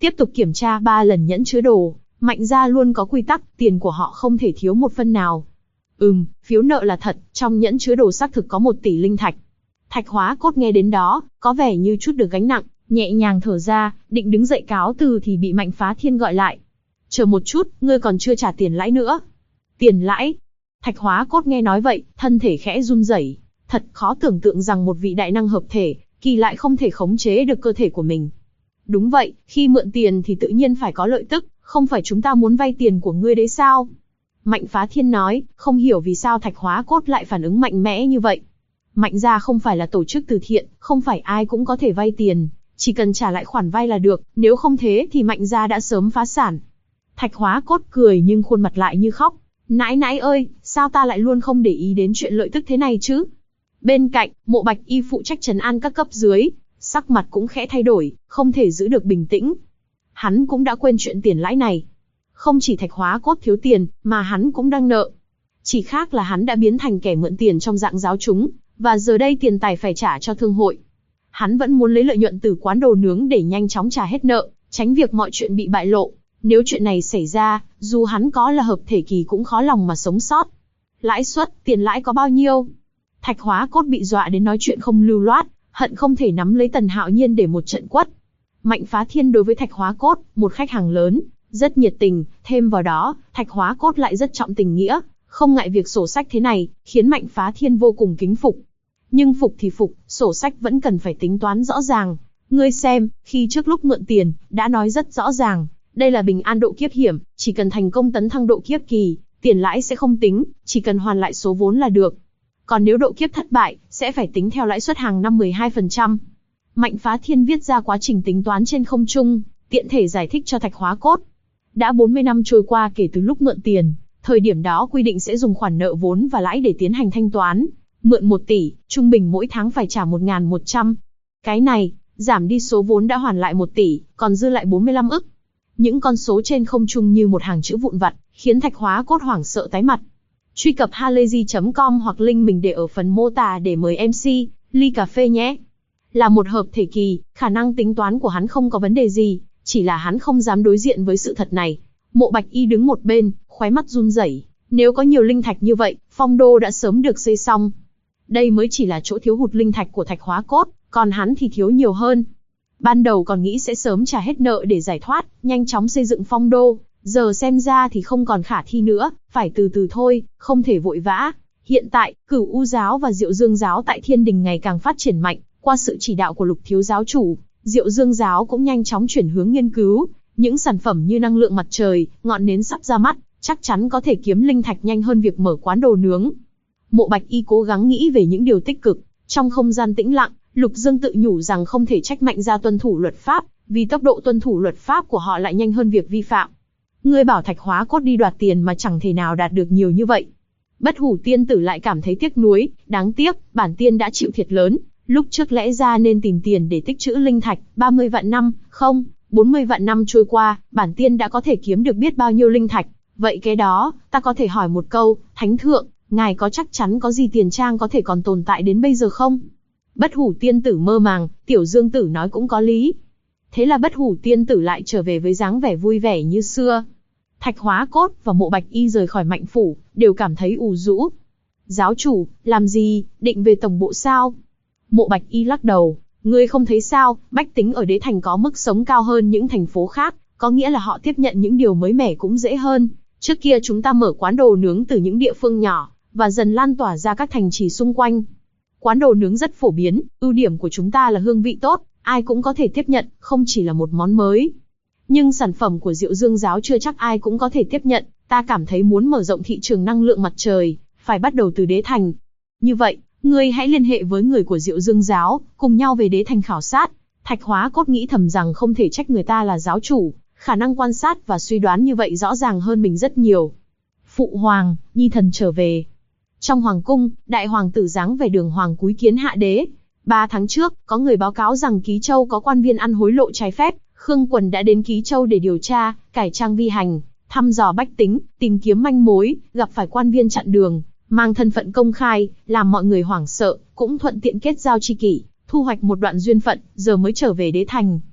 Tiếp tục kiểm tra 3 lần nhẫn chứa đồ, Mạnh gia luôn có quy tắc, tiền của họ không thể thiếu một phân nào. Phiếu nợ là thật, trong nhẫn chứa đồ xác thực có 1 tỷ linh thạch. Thạch Hóa Cốt nghe đến đó, có vẻ như chút được gánh nặng, nhẹ nhàng thở ra, định đứng dậy cáo từ thì bị Mạnh Phá Thiên gọi lại. Chờ một chút, ngươi còn chưa trả tiền lãi nữa. Tiền lãi? Thạch Hóa Cốt nghe nói vậy, thân thể khẽ run rẩy. Thật khó tưởng tượng rằng một vị đại năng hợp thể, kỳ lại không thể khống chế được cơ thể của mình. Đúng vậy, khi mượn tiền thì tự nhiên phải có lợi tức, không phải chúng ta muốn vay tiền của ngươi đấy sao? Mạnh Phá Thiên nói, không hiểu vì sao Thạch Hóa Cốt lại phản ứng mạnh mẽ như vậy. Mạnh gia không phải là tổ chức từ thiện, không phải ai cũng có thể vay tiền, chỉ cần trả lại khoản vay là được, nếu không thế thì Mạnh gia đã sớm phá sản. Thạch Hóa Cốt cười nhưng khuôn mặt lại như khóc. Nãi nãi ơi, sao ta lại luôn không để ý đến chuyện lợi tức thế này chứ? Bên cạnh, Mộ Bạch Y phụ trách trấn an các cấp dưới, sắc mặt cũng khẽ thay đổi, không thể giữ được bình tĩnh. Hắn cũng đã quên chuyện tiền lãi này. Không chỉ Thạch Hóa Cốt thiếu tiền, mà hắn cũng đang nợ. Chỉ khác là hắn đã biến thành kẻ mượn tiền trong dạng giáo chúng, và giờ đây tiền tài phải trả cho thương hội. Hắn vẫn muốn lấy lợi nhuận từ quán đồ nướng để nhanh chóng trả hết nợ, tránh việc mọi chuyện bị bại lộ. Nếu chuyện này xảy ra, dù hắn có là hợp thể kỳ cũng khó lòng mà sống sót. Lãi suất, tiền lãi có bao nhiêu? Thạch Hóa Cốt bị dọa đến nói chuyện không lưu loát, hận không thể nắm lấy Tần Hạo Nhiên để một trận quất. Mạnh Phá Thiên đối với Thạch Hóa Cốt, một khách hàng lớn, rất nhiệt tình, thêm vào đó, Thạch Hóa Cốt lại rất trọng tình nghĩa, không ngại việc sổ sách thế này, khiến Mạnh Phá Thiên vô cùng kính phục. Nhưng phục thì phục, sổ sách vẫn cần phải tính toán rõ ràng. Ngươi xem, khi trước lúc mượn tiền, đã nói rất rõ ràng, đây là bình an độ kiếp hiểm, chỉ cần thành công tấn thăng độ kiếp kỳ, tiền lãi sẽ không tính, chỉ cần hoàn lại số vốn là được. Còn nếu độ kiếp thất bại, sẽ phải tính theo lãi suất hàng năm 12%. Mạnh Phá Thiên viết ra quá trình tính toán trên không trung, tiện thể giải thích cho Thạch Hóa Cốt. Đã 40 năm trôi qua kể từ lúc mượn tiền, thời điểm đó quy định sẽ dùng khoản nợ vốn và lãi để tiến hành thanh toán. Mượn 1 tỷ, trung bình mỗi tháng phải trả 1.100. Cái này, giảm đi số vốn đã hoàn lại 1 tỷ, còn dư lại 45 ức. Những con số trên không trung như một hàng chữ vụn vặt, khiến Thạch Hóa Cốt hoảng sợ tái mặt. Truy cập halayzi.com hoặc link mình để ở phần mô tả để mời MC, ly cà phê nhé. Là một hợp thể kỳ, khả năng tính toán của hắn không có vấn đề gì, chỉ là hắn không dám đối diện với sự thật này. Mộ Bạch Y đứng một bên, khóe mắt run rẩy. Nếu có nhiều linh thạch như vậy, phong đô đã sớm được xây xong. Đây mới chỉ là chỗ thiếu hụt linh thạch của Thạch Hóa Cốt, còn hắn thì thiếu nhiều hơn. Ban đầu còn nghĩ sẽ sớm trả hết nợ để giải thoát, nhanh chóng xây dựng phong đô, giờ xem ra thì không còn khả thi nữa, phải từ từ thôi, không thể vội vã. Hiện tại, Cửu U giáo và Diệu Dương giáo tại Thiên Đình ngày càng phát triển mạnh, qua sự chỉ đạo của Lục thiếu giáo chủ, Diệu Dương giáo cũng nhanh chóng chuyển hướng nghiên cứu, những sản phẩm như năng lượng mặt trời, ngọn nến sắp ra mắt, chắc chắn có thể kiếm linh thạch nhanh hơn việc mở quán đồ nướng. Mộ Bạch Y cố gắng nghĩ về những điều tích cực, trong không gian tĩnh lặng, Lục Dương tự nhủ rằng không thể trách Mạnh gia tuân thủ luật pháp, vì tốc độ tuân thủ luật pháp của họ lại nhanh hơn việc vi phạm. Ngươi bảo Thạch Hóa Cốt đi đoạt tiền mà chẳng thể nào đạt được nhiều như vậy. Bất Hủ tiên tử lại cảm thấy tiếc nuối, đáng tiếc, bản tiên đã chịu thiệt lớn, lúc trước lẽ ra nên tìm tiền để tích trữ linh thạch, 30 vạn năm, không, 40 vạn năm trôi qua, bản tiên đã có thể kiếm được biết bao nhiêu linh thạch. Vậy cái đó, ta có thể hỏi một câu, Thánh thượng, ngài có chắc chắn có gì tiền trang có thể còn tồn tại đến bây giờ không? Bất Hủ tiên tử mơ màng, Tiểu Dương tử nói cũng có lý. Thế là Bất Hủ tiên tử lại trở về với dáng vẻ vui vẻ như xưa. Thạch Hóa Cốt và Mộ Bạch Y rời khỏi Mạnh phủ, đều cảm thấy ủ rũ. Giáo chủ, làm gì, định về tổng bộ sao? Mộ Bạch Y lắc đầu, ngươi không thấy sao, bách tính ở Đế Thành có mức sống cao hơn những thành phố khác, có nghĩa là họ tiếp nhận những điều mới mẻ cũng dễ hơn. Trước kia chúng ta mở quán đồ nướng từ những địa phương nhỏ, và dần lan tỏa ra các thành trì xung quanh. Quán đồ nướng rất phổ biến, ưu điểm của chúng ta là hương vị tốt, ai cũng có thể tiếp nhận, không chỉ là một món mới. Nhưng sản phẩm của Diệu Dương giáo chưa chắc ai cũng có thể tiếp nhận, ta cảm thấy muốn mở rộng thị trường năng lượng mặt trời, phải bắt đầu từ Đế Thành. Như vậy, ngươi hãy liên hệ với người của Diệu Dương giáo, cùng nhau về Đế Thành khảo sát. Thạch Hóa Cốt nghĩ thầm rằng không thể trách người ta là giáo chủ, khả năng quan sát và suy đoán như vậy rõ ràng hơn mình rất nhiều. Phụ hoàng, nhi thần trở về. Trong hoàng cung, đại hoàng tử giáng về đường hoàng cúi kiến hạ đế. 3 tháng trước, có người báo cáo rằng Ký Châu có quan viên ăn hối lộ trái phép. Khương Quần đã đến Ký Châu để điều tra, cải trang vi hành, thăm dò bách tính, tìm kiếm manh mối, gặp phải quan viên chặn đường, mang thân phận công khai, làm mọi người hoảng sợ, cũng thuận tiện kết giao tri kỷ, thu hoạch một đoạn duyên phận, giờ mới trở về Đế Thành.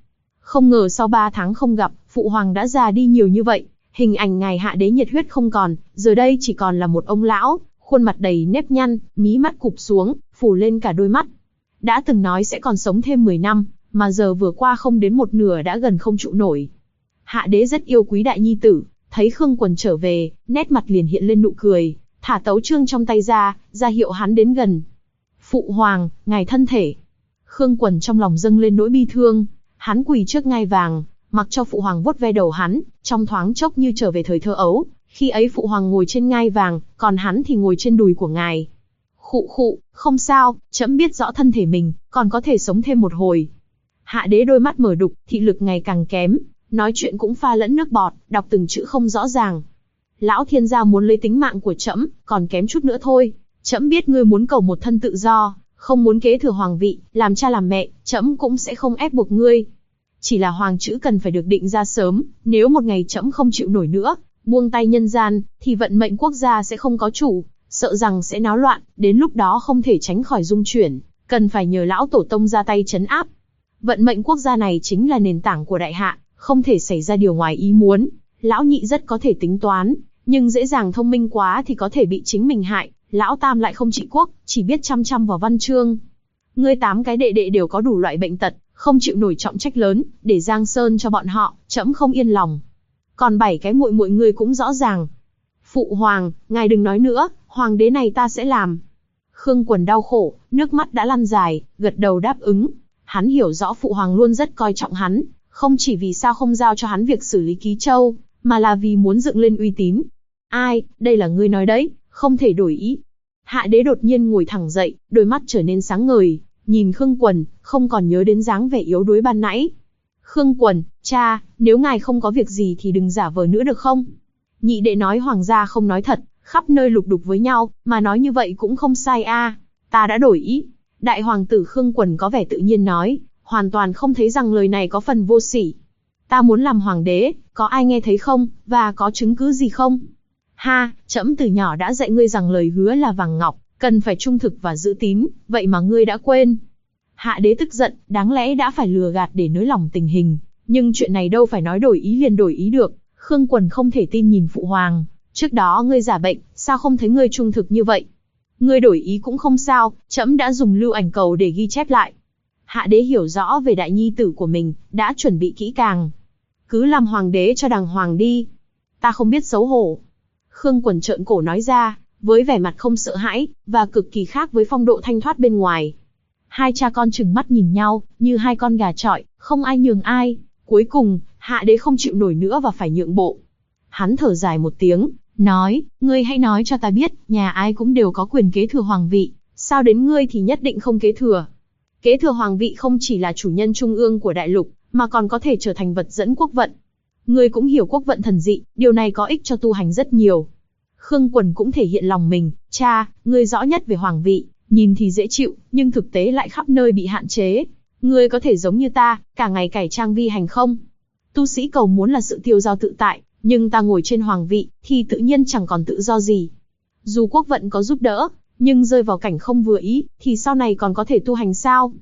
Không ngờ sau 3 tháng không gặp, phụ hoàng đã già đi nhiều như vậy. Hình ảnh ngài hạ đế nhiệt huyết không còn, giờ đây chỉ còn là một ông lão, khuôn mặt đầy nếp nhăn, mí mắt cụp xuống, phủ lên cả đôi mắt. Đã từng nói sẽ còn sống thêm 10 năm, mà giờ vừa qua không đến một nửa đã gần không trụ nổi. Hạ đế rất yêu quý đại nhi tử, thấy Khương Quần trở về, nét mặt liền hiện lên nụ cười, thả tấu chương trong tay ra hiệu hắn đến gần. Phụ hoàng, ngài thân thể. Khương Quần trong lòng dâng lên nỗi bi thương, hắn quỳ trước ngai vàng, mặc cho phụ hoàng vuốt ve đầu hắn, trong thoáng chốc như trở về thời thơ ấu, khi ấy phụ hoàng ngồi trên ngai vàng, còn hắn thì ngồi trên đùi của ngài. Khụ khụ, không sao, trẫm biết rõ thân thể mình, còn có thể sống thêm một hồi. Hạ đế đôi mắt mở đục, thị lực ngày càng kém, nói chuyện cũng pha lẫn nước bọt, đọc từng chữ không rõ ràng. Lão thiên gia muốn lấy tính mạng của trẫm, còn kém chút nữa thôi. Trẫm biết ngươi muốn cầu một thân tự do, không muốn kế thừa hoàng vị, làm cha làm mẹ, trẫm cũng sẽ không ép buộc ngươi. Chỉ là hoàng chữ cần phải được định ra sớm, nếu một ngày trẫm không chịu nổi nữa, buông tay nhân gian, thì vận mệnh quốc gia sẽ không có chủ, sợ rằng sẽ náo loạn, đến lúc đó không thể tránh khỏi dung chuyển, cần phải nhờ lão tổ tông ra tay trấn áp. Vận mệnh quốc gia này chính là nền tảng của đại hạ, không thể xảy ra điều ngoài ý muốn. Lão nhị rất có thể tính toán, nhưng dễ dàng thông minh quá thì có thể bị chính mình hại. Lão tam lại không trị quốc, chỉ biết chăm chăm vào văn chương. Ngươi 8 cái đệ đệ đều có đủ loại bệnh tật, không chịu nổi trọng trách lớn, để giang sơn cho bọn họ, trẫm không yên lòng. Còn 7 cái muội muội ngươi cũng rõ ràng. Phụ hoàng, ngài đừng nói nữa, hoàng đế này ta sẽ làm. Khương Quần đau khổ, nước mắt đã lăn dài, gật đầu đáp ứng. Hắn hiểu rõ phụ hoàng luôn rất coi trọng hắn, không chỉ vì sao không giao cho hắn việc xử lý Ký Châu, mà là vì muốn dựng lên uy tín. Ai, đây là ngươi nói đấy, không thể đổi ý. Hạ đế đột nhiên ngồi thẳng dậy, đôi mắt trở nên sáng ngời, nhìn Khương Quần, không còn nhớ đến dáng vẻ yếu đuối ban nãy. Khương Quần, cha, nếu ngài không có việc gì thì đừng giả vờ nữa được không? Nhị đệ nói hoàng gia không nói thật, khắp nơi lục đục với nhau, mà nói như vậy cũng không sai a. Ta đã đổi ý. Đại hoàng tử Khương Quần có vẻ tự nhiên nói, hoàn toàn không thấy rằng lời này có phần vô sỉ. Ta muốn làm hoàng đế, có ai nghe thấy không, và có chứng cứ gì không? Ha, trẫm từ nhỏ đã dạy ngươi rằng lời hứa là vàng ngọc, cần phải trung thực và giữ tín, vậy mà ngươi đã quên. Hạ đế tức giận, đáng lẽ đã phải lừa gạt để nới lỏng tình hình, nhưng chuyện này đâu phải nói đổi ý liền đổi ý được. Khương Quần không thể tin nhìn phụ hoàng, trước đó ngươi giả bệnh, sao không thấy ngươi trung thực như vậy? Ngươi đổi ý cũng không sao, trẫm đã dùng lưu ảnh cầu để ghi chép lại. Hạ đế hiểu rõ về đại nhi tử của mình, đã chuẩn bị kỹ càng. Cứ làm hoàng đế cho đàng hoàng đi. Ta không biết xấu hổ. Khương Quần trợn cổ nói ra, với vẻ mặt không sợ hãi, và cực kỳ khác với phong độ thanh thoát bên ngoài. Hai cha con trừng mắt nhìn nhau, như hai con gà chọi, không ai nhường ai. Cuối cùng, hạ đế không chịu nổi nữa và phải nhượng bộ. Hắn thở dài một tiếng, nói, ngươi hãy nói cho ta biết, nhà ai cũng đều có quyền kế thừa hoàng vị, sao đến ngươi thì nhất định không kế thừa? Kế thừa hoàng vị không chỉ là chủ nhân trung ương của đại lục, mà còn có thể trở thành vật dẫn quốc vận. Ngươi cũng hiểu quốc vận thần dị, điều này có ích cho tu hành rất nhiều. Khương Quần cũng thể hiện lòng mình, cha, ngươi rõ nhất về hoàng vị, nhìn thì dễ chịu, nhưng thực tế lại khắp nơi bị hạn chế. Ngươi có thể giống như ta, cả ngày cải trang vi hành không? Tu sĩ cầu muốn là sự tiêu dao tự tại, nhưng ta ngồi trên hoàng vị, thì tự nhiên chẳng còn tự do gì. Dù quốc vận có giúp đỡ, nhưng rơi vào cảnh không vừa ý, thì sau này còn có thể tu hành sao?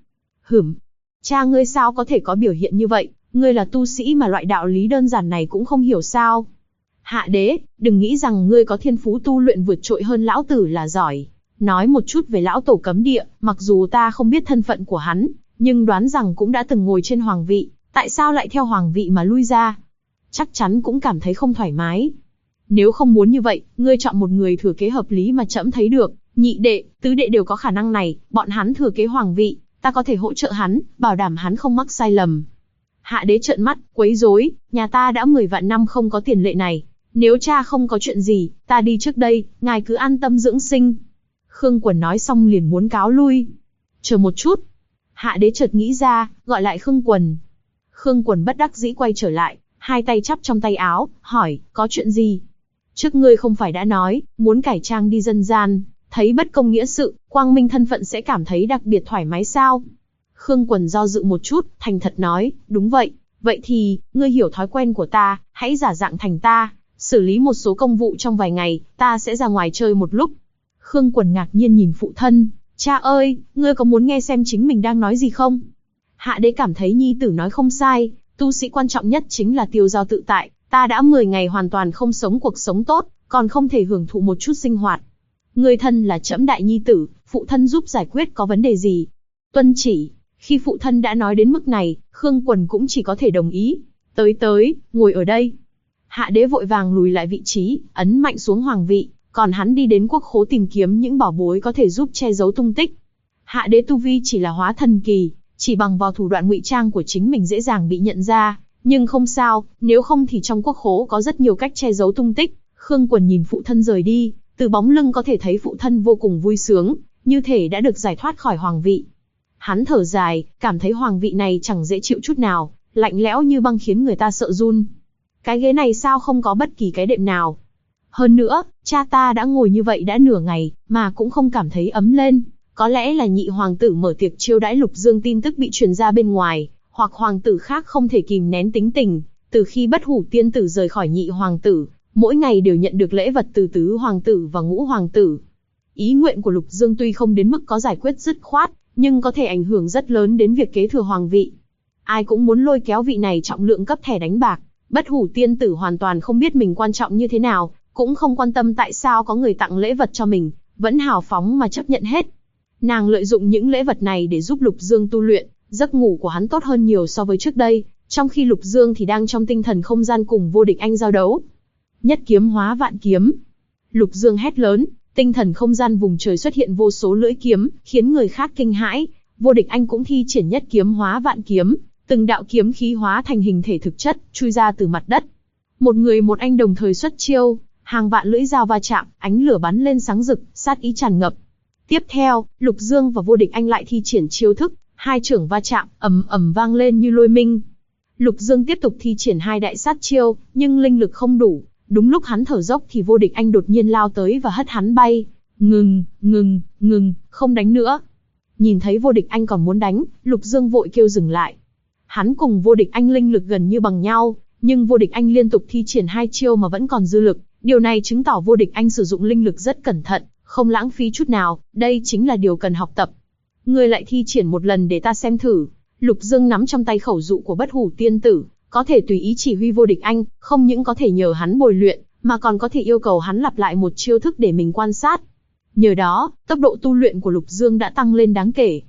Cha ngươi sao có thể có biểu hiện như vậy, ngươi là tu sĩ mà loại đạo lý đơn giản này cũng không hiểu sao? Hạ đế, đừng nghĩ rằng ngươi có thiên phú tu luyện vượt trội hơn lão tử là giỏi. Nói một chút về lão tổ cấm địa, mặc dù ta không biết thân phận của hắn, nhưng đoán rằng cũng đã từng ngồi trên hoàng vị, tại sao lại theo hoàng vị mà lui ra? Chắc chắn cũng cảm thấy không thoải mái. Nếu không muốn như vậy, ngươi chọn một người thừa kế hợp lý mà trẫm thấy được, nhị đệ, tứ đệ đều có khả năng này, bọn hắn thừa kế hoàng vị, ta có thể hỗ trợ hắn, bảo đảm hắn không mắc sai lầm. Hạ đế trợn mắt, quấy rối, nhà ta đã 10 vạn năm không có tiền lệ này, nếu cha không có chuyện gì, ta đi trước đây, ngài cứ an tâm dưỡng sinh. Khương Quần nói xong liền muốn cáo lui. Chờ một chút. Hạ đế chợt nghĩ ra, gọi lại Khương Quần. Khương Quần bất đắc dĩ quay trở lại, hai tay chắp trong tay áo, hỏi, có chuyện gì? Trước ngươi không phải đã nói, muốn cải trang đi dân gian, thấy bất công nghĩa sự, quang minh thân phận sẽ cảm thấy đặc biệt thoải mái sao? Khương Quần do dự một chút, thành thật nói, đúng vậy. Vậy thì, ngươi hiểu thói quen của ta, hãy giả dạng thành ta, xử lý một số công vụ trong vài ngày, ta sẽ ra ngoài chơi một lúc. Khương Quần ngạc nhiên nhìn phụ thân, cha ơi, ngươi có muốn nghe xem chính mình đang nói gì không? Hạ đế cảm thấy nhi tử nói không sai, Tu sĩ quan trọng nhất chính là tiêu dao tự tại, ta đã 10 ngày hoàn toàn không sống cuộc sống tốt, còn không thể hưởng thụ một chút sinh hoạt. Người thân là trẫm đại nhi tử, phụ thân giúp giải quyết có vấn đề gì? Tuân chỉ. Khi phụ thân đã nói đến mức này, Khương Quần cũng chỉ có thể đồng ý. Tới, ngồi ở đây. Hạ đế vội vàng lùi lại vị trí, ấn mạnh xuống hoàng vị, còn hắn đi đến quốc khố tìm kiếm những bảo bối có thể giúp che giấu tung tích. Hạ đế tu vi chỉ là hóa thần kỳ, chỉ bằng vào thủ đoạn ngụy trang của chính mình dễ dàng bị nhận ra, nhưng không sao, nếu không thì trong quốc khố có rất nhiều cách che giấu tung tích. Khương Quần nhìn phụ thân rời đi, từ bóng lưng có thể thấy phụ thân vô cùng vui sướng, như thể đã được giải thoát khỏi hoàng vị. Hắn thở dài, cảm thấy hoàng vị này chẳng dễ chịu chút nào, lạnh lẽo như băng khiến người ta sợ run. Cái ghế này sao không có bất kỳ cái đệm nào? Hơn nữa, cha ta đã ngồi như vậy đã nửa ngày, mà cũng không cảm thấy ấm lên. Có lẽ là nhị hoàng tử mở tiệc chiêu đãi Lục Dương tin tức bị truyền ra bên ngoài, hoặc hoàng tử khác không thể kìm nén tính tình. Từ khi Bất Hủ tiên tử rời khỏi nhị hoàng tử, mỗi ngày đều nhận được lễ vật từ tứ hoàng tử và ngũ hoàng tử. Ý nguyện của Lục Dương tuy không đến mức có giải quyết dứt khoát, nhưng có thể ảnh hưởng rất lớn đến việc kế thừa hoàng vị. Ai cũng muốn lôi kéo vị này trọng lượng cấp thẻ đánh bạc. Bất Hủ tiên tử hoàn toàn không biết mình quan trọng như thế nào, cũng không quan tâm tại sao có người tặng lễ vật cho mình, vẫn hào phóng mà chấp nhận hết. Nàng lợi dụng những lễ vật này để giúp Lục Dương tu luyện, giấc ngủ của hắn tốt hơn nhiều so với trước đây, trong khi Lục Dương thì đang trong tinh thần không gian cùng Vô Địch Anh giao đấu. Nhất kiếm hóa vạn kiếm. Lục Dương hét lớn, tinh thần không gian vùng trời xuất hiện vô số lưỡi kiếm, khiến người khác kinh hãi. Vô Địch Anh cũng thi triển nhất kiếm hóa vạn kiếm, từng đạo kiếm khí hóa thành hình thể thực chất, chui ra từ mặt đất. Một người một anh đồng thời xuất chiêu, hàng vạn lưỡi dao va chạm, ánh lửa bắn lên sáng rực, sát ý tràn ngập. Tiếp theo, Lục Dương và Vô Địch Anh lại thi triển chiêu thức, hai chưởng va chạm, ầm ầm vang lên như lôi minh. Lục Dương tiếp tục thi triển hai đại sát chiêu, nhưng linh lực không đủ. Đúng lúc hắn thở dốc thì Vô Địch Anh đột nhiên lao tới và hất hắn bay. Ngừng, không đánh nữa. Nhìn thấy Vô Địch Anh còn muốn đánh, Lục Dương vội kêu dừng lại. Hắn cùng Vô Địch Anh linh lực gần như bằng nhau, nhưng Vô Địch Anh liên tục thi triển hai chiêu mà vẫn còn dư lực. Điều này chứng tỏ Vô Địch Anh sử dụng linh lực rất cẩn thận, không lãng phí chút nào, đây chính là điều cần học tập. Ngươi lại thi triển một lần để ta xem thử. Lục Dương nắm trong tay khẩu dụ của Bất Hủ tiên tử, có thể tùy ý chỉ huy Vô Địch Anh, không những có thể nhờ hắn bồi luyện, mà còn có thể yêu cầu hắn lặp lại một chiêu thức để mình quan sát. Nhờ đó, tốc độ tu luyện của Lục Dương đã tăng lên đáng kể.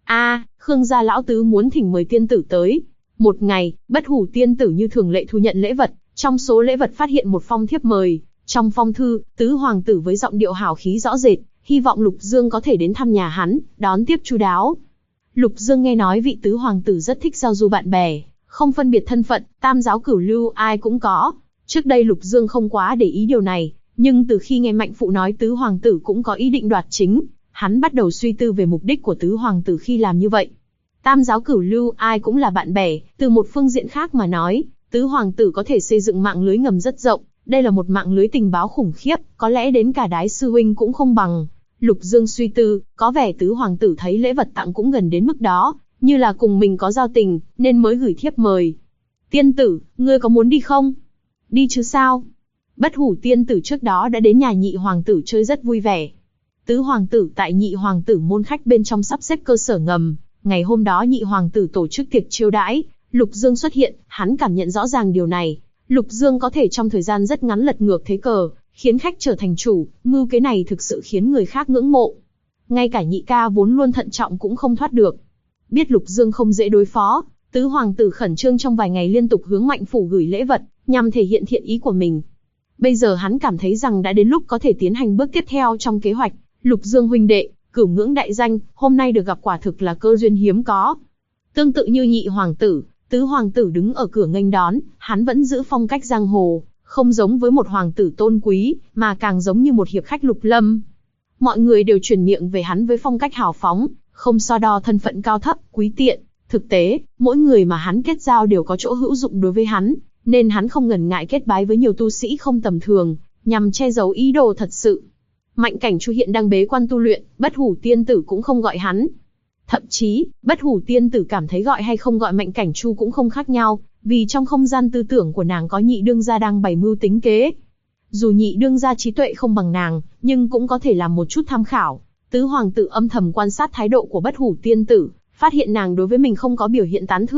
Khương gia lão tứ muốn thỉnh mời tiên tử tới. Một ngày, Bất Hủ tiên tử như thường lệ thu nhận lễ vật, trong số lễ vật phát hiện một phong thiếp mời. Trong phong thư, tứ hoàng tử với giọng điệu hào khí rõ rệt, hy vọng Lục Dương có thể đến thăm nhà hắn, đón tiếp chu đáo. Lục Dương nghe nói vị tứ hoàng tử rất thích giao du bạn bè, không phân biệt thân phận, tam giáo cửu lưu ai cũng có. Trước đây Lục Dương không quá để ý điều này, nhưng từ khi nghe Mạnh Phụ nói tứ hoàng tử cũng có ý định đoạt chính, hắn bắt đầu suy tư về mục đích của tứ hoàng tử khi làm như vậy. Tam giáo cửu lưu ai cũng là bạn bè, từ một phương diện khác mà nói, tứ hoàng tử có thể xây dựng mạng lưới ngầm rất rộng, đây là một mạng lưới tình báo khủng khiếp, có lẽ đến cả Đái sư huynh cũng không bằng. Lục Dương suy tư, có vẻ tứ hoàng tử thấy lễ vật tặng cũng gần đến mức đó, như là cùng mình có giao tình, nên mới gửi thiếp mời. Tiên tử, ngươi có muốn đi không? Đi chứ sao? Bất Hủ tiên tử trước đó đã đến nhà nhị hoàng tử chơi rất vui vẻ. Tứ hoàng tử tại nhị hoàng tử môn khách bên trong sắp xếp cơ sở ngầm. Ngày hôm đó nhị hoàng tử tổ chức tiệc chiêu đãi, Lục Dương xuất hiện, hắn cảm nhận rõ ràng điều này. Lục Dương có thể trong thời gian rất ngắn lật ngược thế cờ, khiến khách trở thành chủ, mưu kế này thực sự khiến người khác ngưỡng mộ. Ngay cả nhị ca vốn luôn thận trọng cũng không thoát được. Biết Lục Dương không dễ đối phó, tứ hoàng tử khẩn trương trong vài ngày liên tục hướng Mạnh Phủ gửi lễ vật, nhằm thể hiện thiện ý của mình. Bây giờ hắn cảm thấy rằng đã đến lúc có thể tiến hành bước tiếp theo trong kế hoạch. Lục Dương huynh đệ, cửu ngưỡng đại danh, hôm nay được gặp quả thực là cơ duyên hiếm có. Tương tự như nhị hoàng tử, tứ hoàng tử đứng ở cửa nghênh đón, hắn vẫn giữ phong cách giang hồ, không giống với một hoàng tử tôn quý, mà càng giống như một hiệp khách lục lâm. Mọi người đều truyền miệng về hắn với phong cách hào phóng, không so đo thân phận cao thấp, quý tiện. Thực tế, mỗi người mà hắn kết giao đều có chỗ hữu dụng đối với hắn, nên hắn không ngần ngại kết bái với nhiều tu sĩ không tầm thường, nhằm che giấu ý đồ thật sự. Mạnh Cảnh Chu hiện đang bế quan tu luyện, Bất Hủ tiên tử cũng không gọi hắn. Thậm chí, Bất Hủ tiên tử cảm thấy gọi hay không gọi Mạnh Cảnh Chu cũng không khác nhau, vì trong không gian tư tưởng của nàng có nhị đương gia đang bày mưu tính kế. Dù nhị đương gia trí tuệ không bằng nàng, nhưng cũng có thể làm một chút tham khảo. Tứ hoàng tử âm thầm quan sát thái độ của Bất Hủ tiên tử, phát hiện nàng đối với mình không có biểu hiện tán thưởng,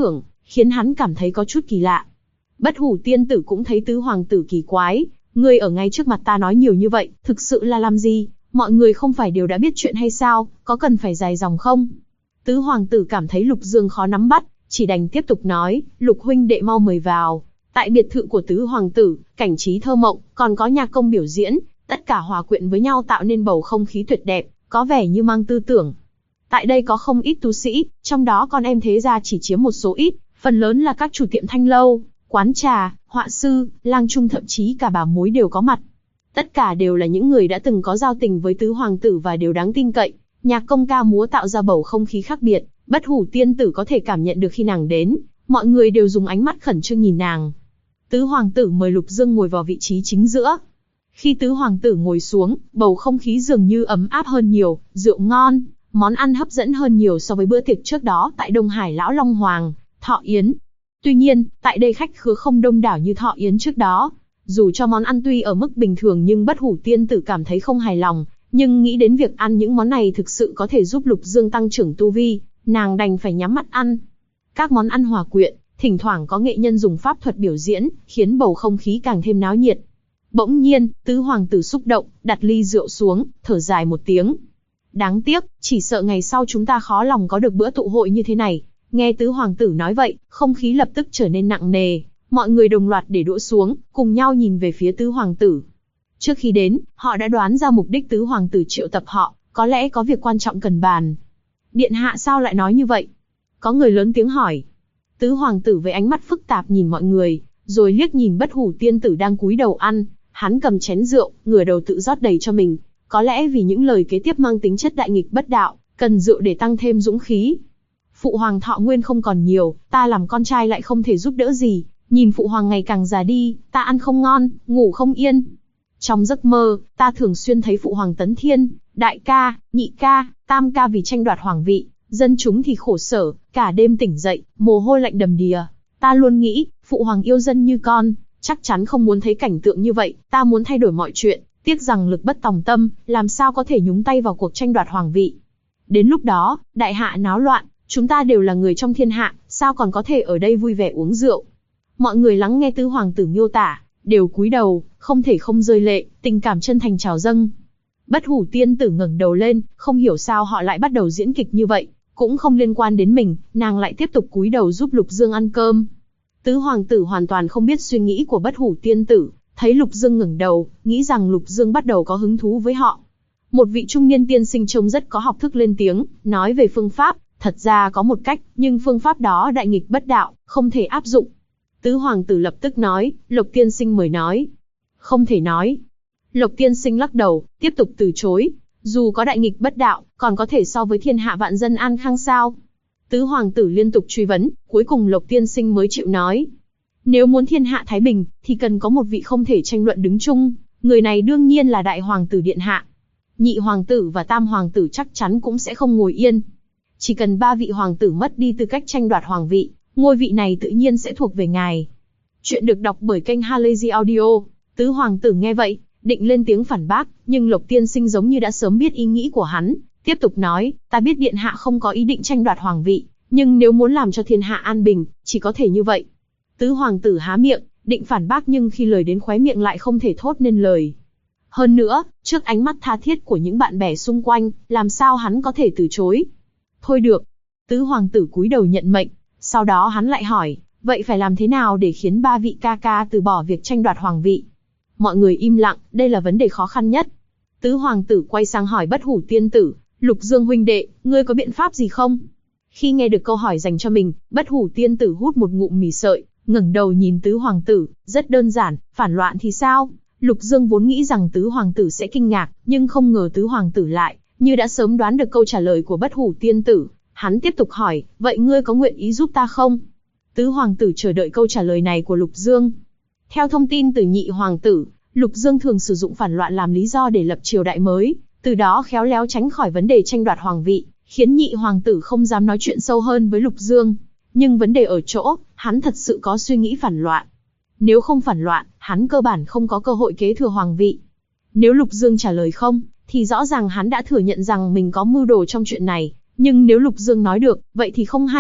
khiến hắn cảm thấy có chút kỳ lạ. Bất Hủ tiên tử cũng thấy tứ hoàng tử kỳ quái, ngươi ở ngay trước mặt ta nói nhiều như vậy, thực sự là làm gì? Mọi người không phải đều đã biết chuyện hay sao, có cần phải dài dòng không? Tứ hoàng tử cảm thấy Lục Dương khó nắm bắt, chỉ đành tiếp tục nói, Lục huynh đệ mau mời vào. Tại biệt thự của tứ hoàng tử, cảnh trí thơ mộng, còn có nhạc công biểu diễn, tất cả hòa quyện với nhau tạo nên bầu không khí tuyệt đẹp, có vẻ như mang tư tưởng. Tại đây có không ít tu sĩ, trong đó con em thế gia chỉ chiếm một số ít, phần lớn là các chủ tiệm thanh lâu, quán trà, họa sư, lang trung thậm chí cả bà mối đều có mặt. Tất cả đều là những người đã từng có giao tình với tứ hoàng tử và đều đáng tin cậy. Nhạc công ca múa tạo ra bầu không khí khác biệt, Bất Hủ tiên tử có thể cảm nhận được khi nàng đến, mọi người đều dùng ánh mắt khẩn trương nhìn nàng. Tứ hoàng tử mời Lục Dương ngồi vào vị trí chính giữa. Khi tứ hoàng tử ngồi xuống, bầu không khí dường như ấm áp hơn nhiều, rượu ngon, món ăn hấp dẫn hơn nhiều so với bữa tiệc trước đó tại Đông Hải Lão Long Hoàng, Thọ Yến. Tuy nhiên, tại đây khách khứa không đông đảo như Thọ Yến trước đó. Dù cho món ăn tuy ở mức bình thường nhưng Bất Hủ tiên tử cảm thấy không hài lòng, nhưng nghĩ đến việc ăn những món này thực sự có thể giúp Lục Dương tăng trưởng tu vi, nàng đành phải nhắm mắt ăn. Các món ăn hòa quyện, thỉnh thoảng có nghệ nhân dùng pháp thuật biểu diễn, khiến bầu không khí càng thêm náo nhiệt. Bỗng nhiên, tứ hoàng tử xúc động, đặt ly rượu xuống, thở dài một tiếng. Đáng tiếc, chỉ sợ ngày sau chúng ta khó lòng có được bữa tụ hội như thế này. Nghe tứ hoàng tử nói vậy, không khí lập tức trở nên nặng nề. Mọi người đồng loạt để đũa xuống, cùng nhau nhìn về phía tứ hoàng tử. Trước khi đến, họ đã đoán ra mục đích tứ hoàng tử triệu tập họ, có lẽ có việc quan trọng cần bàn. Điện hạ sao lại nói như vậy? Có người lớn tiếng hỏi. Tứ hoàng tử với ánh mắt phức tạp nhìn mọi người, rồi liếc nhìn Bất Hủ tiên tử đang cúi đầu ăn. Hắn cầm chén rượu, ngửa đầu tự rót đầy cho mình. Có lẽ vì những lời kế tiếp mang tính chất đại nghịch bất đạo, cần rượu để tăng thêm dũng khí. Phụ hoàng thọ nguyên không còn nhiều, ta làm con trai lại không thể giúp đỡ gì. Nhìn phụ hoàng ngày càng già đi, ta ăn không ngon, ngủ không yên. Trong giấc mơ, ta thường xuyên thấy phụ hoàng tấn thiên, đại ca, nhị ca, tam ca vì tranh đoạt hoàng vị, dân chúng thì khổ sở, cả đêm tỉnh dậy, mồ hôi lạnh đầm đìa. Ta luôn nghĩ, phụ hoàng yêu dân như con, chắc chắn không muốn thấy cảnh tượng như vậy, ta muốn thay đổi mọi chuyện, tiếc rằng lực bất tòng tâm, làm sao có thể nhúng tay vào cuộc tranh đoạt hoàng vị. Đến lúc đó, đại hạ náo loạn, chúng ta đều là người trong thiên hạ, sao còn có thể ở đây vui vẻ uống rượu. Mọi người lắng nghe tứ hoàng tử miêu tả, đều cúi đầu, không thể không rơi lệ, tình cảm chân thành trào dâng. Bất Hủ tiên tử ngẩng đầu lên, không hiểu sao họ lại bắt đầu diễn kịch như vậy, cũng không liên quan đến mình, nàng lại tiếp tục cúi đầu giúp Lục Dương ăn cơm. Tứ hoàng tử hoàn toàn không biết suy nghĩ của Bất Hủ tiên tử, thấy Lục Dương ngẩng đầu, nghĩ rằng Lục Dương bắt đầu có hứng thú với họ. Một vị trung niên tiên sinh trông rất có học thức lên tiếng, nói về phương pháp, thật ra có một cách, nhưng phương pháp đó đại nghịch bất đạo, không thể áp dụng. Tứ hoàng tử lập tức nói, Lộc tiên sinh mời nói. Không thể nói. Lộc tiên sinh lắc đầu, tiếp tục từ chối. Dù có đại nghịch bất đạo, còn có thể so với thiên hạ vạn dân an khang sao? Tứ hoàng tử liên tục truy vấn, cuối cùng Lộc tiên sinh mới chịu nói. Nếu muốn thiên hạ thái bình, thì cần có một vị không thể tranh luận đứng chung. Người này đương nhiên là đại hoàng tử điện hạ. Nhị hoàng tử và tam hoàng tử chắc chắn cũng sẽ không ngồi yên. Chỉ cần ba vị hoàng tử mất đi tư cách tranh đoạt hoàng vị, ngôi vị này tự nhiên sẽ thuộc về ngài. Chuyện được đọc bởi kênh Halazy Audio. Tứ hoàng tử nghe vậy, định lên tiếng phản bác, nhưng Lộc tiên sinh giống như đã sớm biết ý nghĩ của hắn, tiếp tục nói, ta biết điện hạ không có ý định tranh đoạt hoàng vị, nhưng nếu muốn làm cho thiên hạ an bình, chỉ có thể như vậy. Tứ hoàng tử há miệng, định phản bác nhưng khi lời đến khóe miệng lại không thể thốt nên lời. Hơn nữa, trước ánh mắt tha thiết của những bạn bè xung quanh, làm sao hắn có thể từ chối? Thôi được. Tứ hoàng tử cúi đầu nhận mệnh, sau đó hắn lại hỏi, vậy phải làm thế nào để khiến ba vị ca ca từ bỏ việc tranh đoạt hoàng vị? Mọi người im lặng, đây là vấn đề khó khăn nhất. Tứ hoàng tử quay sang hỏi Bất Hủ tiên tử, Lục Dương huynh đệ, ngươi có biện pháp gì không? Khi nghe được câu hỏi dành cho mình, Bất Hủ tiên tử hút một ngụm mì sợi, ngẩng đầu nhìn tứ hoàng tử, rất đơn giản, phản loạn thì sao? Lục Dương vốn nghĩ rằng tứ hoàng tử sẽ kinh ngạc, nhưng không ngờ tứ hoàng tử lại, như đã sớm đoán được câu trả lời của Bất Hủ tiên tử. Hắn tiếp tục hỏi, vậy ngươi có nguyện ý giúp ta không? Tứ hoàng tử chờ đợi câu trả lời này của Lục Dương. Theo thông tin từ nhị hoàng tử, Lục Dương thường sử dụng phản loạn làm lý do để lập triều đại mới, từ đó khéo léo tránh khỏi vấn đề tranh đoạt hoàng vị, khiến nhị hoàng tử không dám nói chuyện sâu hơn với Lục Dương. Nhưng vấn đề ở chỗ, hắn thật sự có suy nghĩ phản loạn. Nếu không phản loạn, hắn cơ bản không có cơ hội kế thừa hoàng vị. Nếu Lục Dương trả lời không, thì rõ ràng hắn đã thừa nhận rằng mình có mưu đồ trong chuyện này. Nhưng nếu Lục Dương nói được, vậy thì không hay,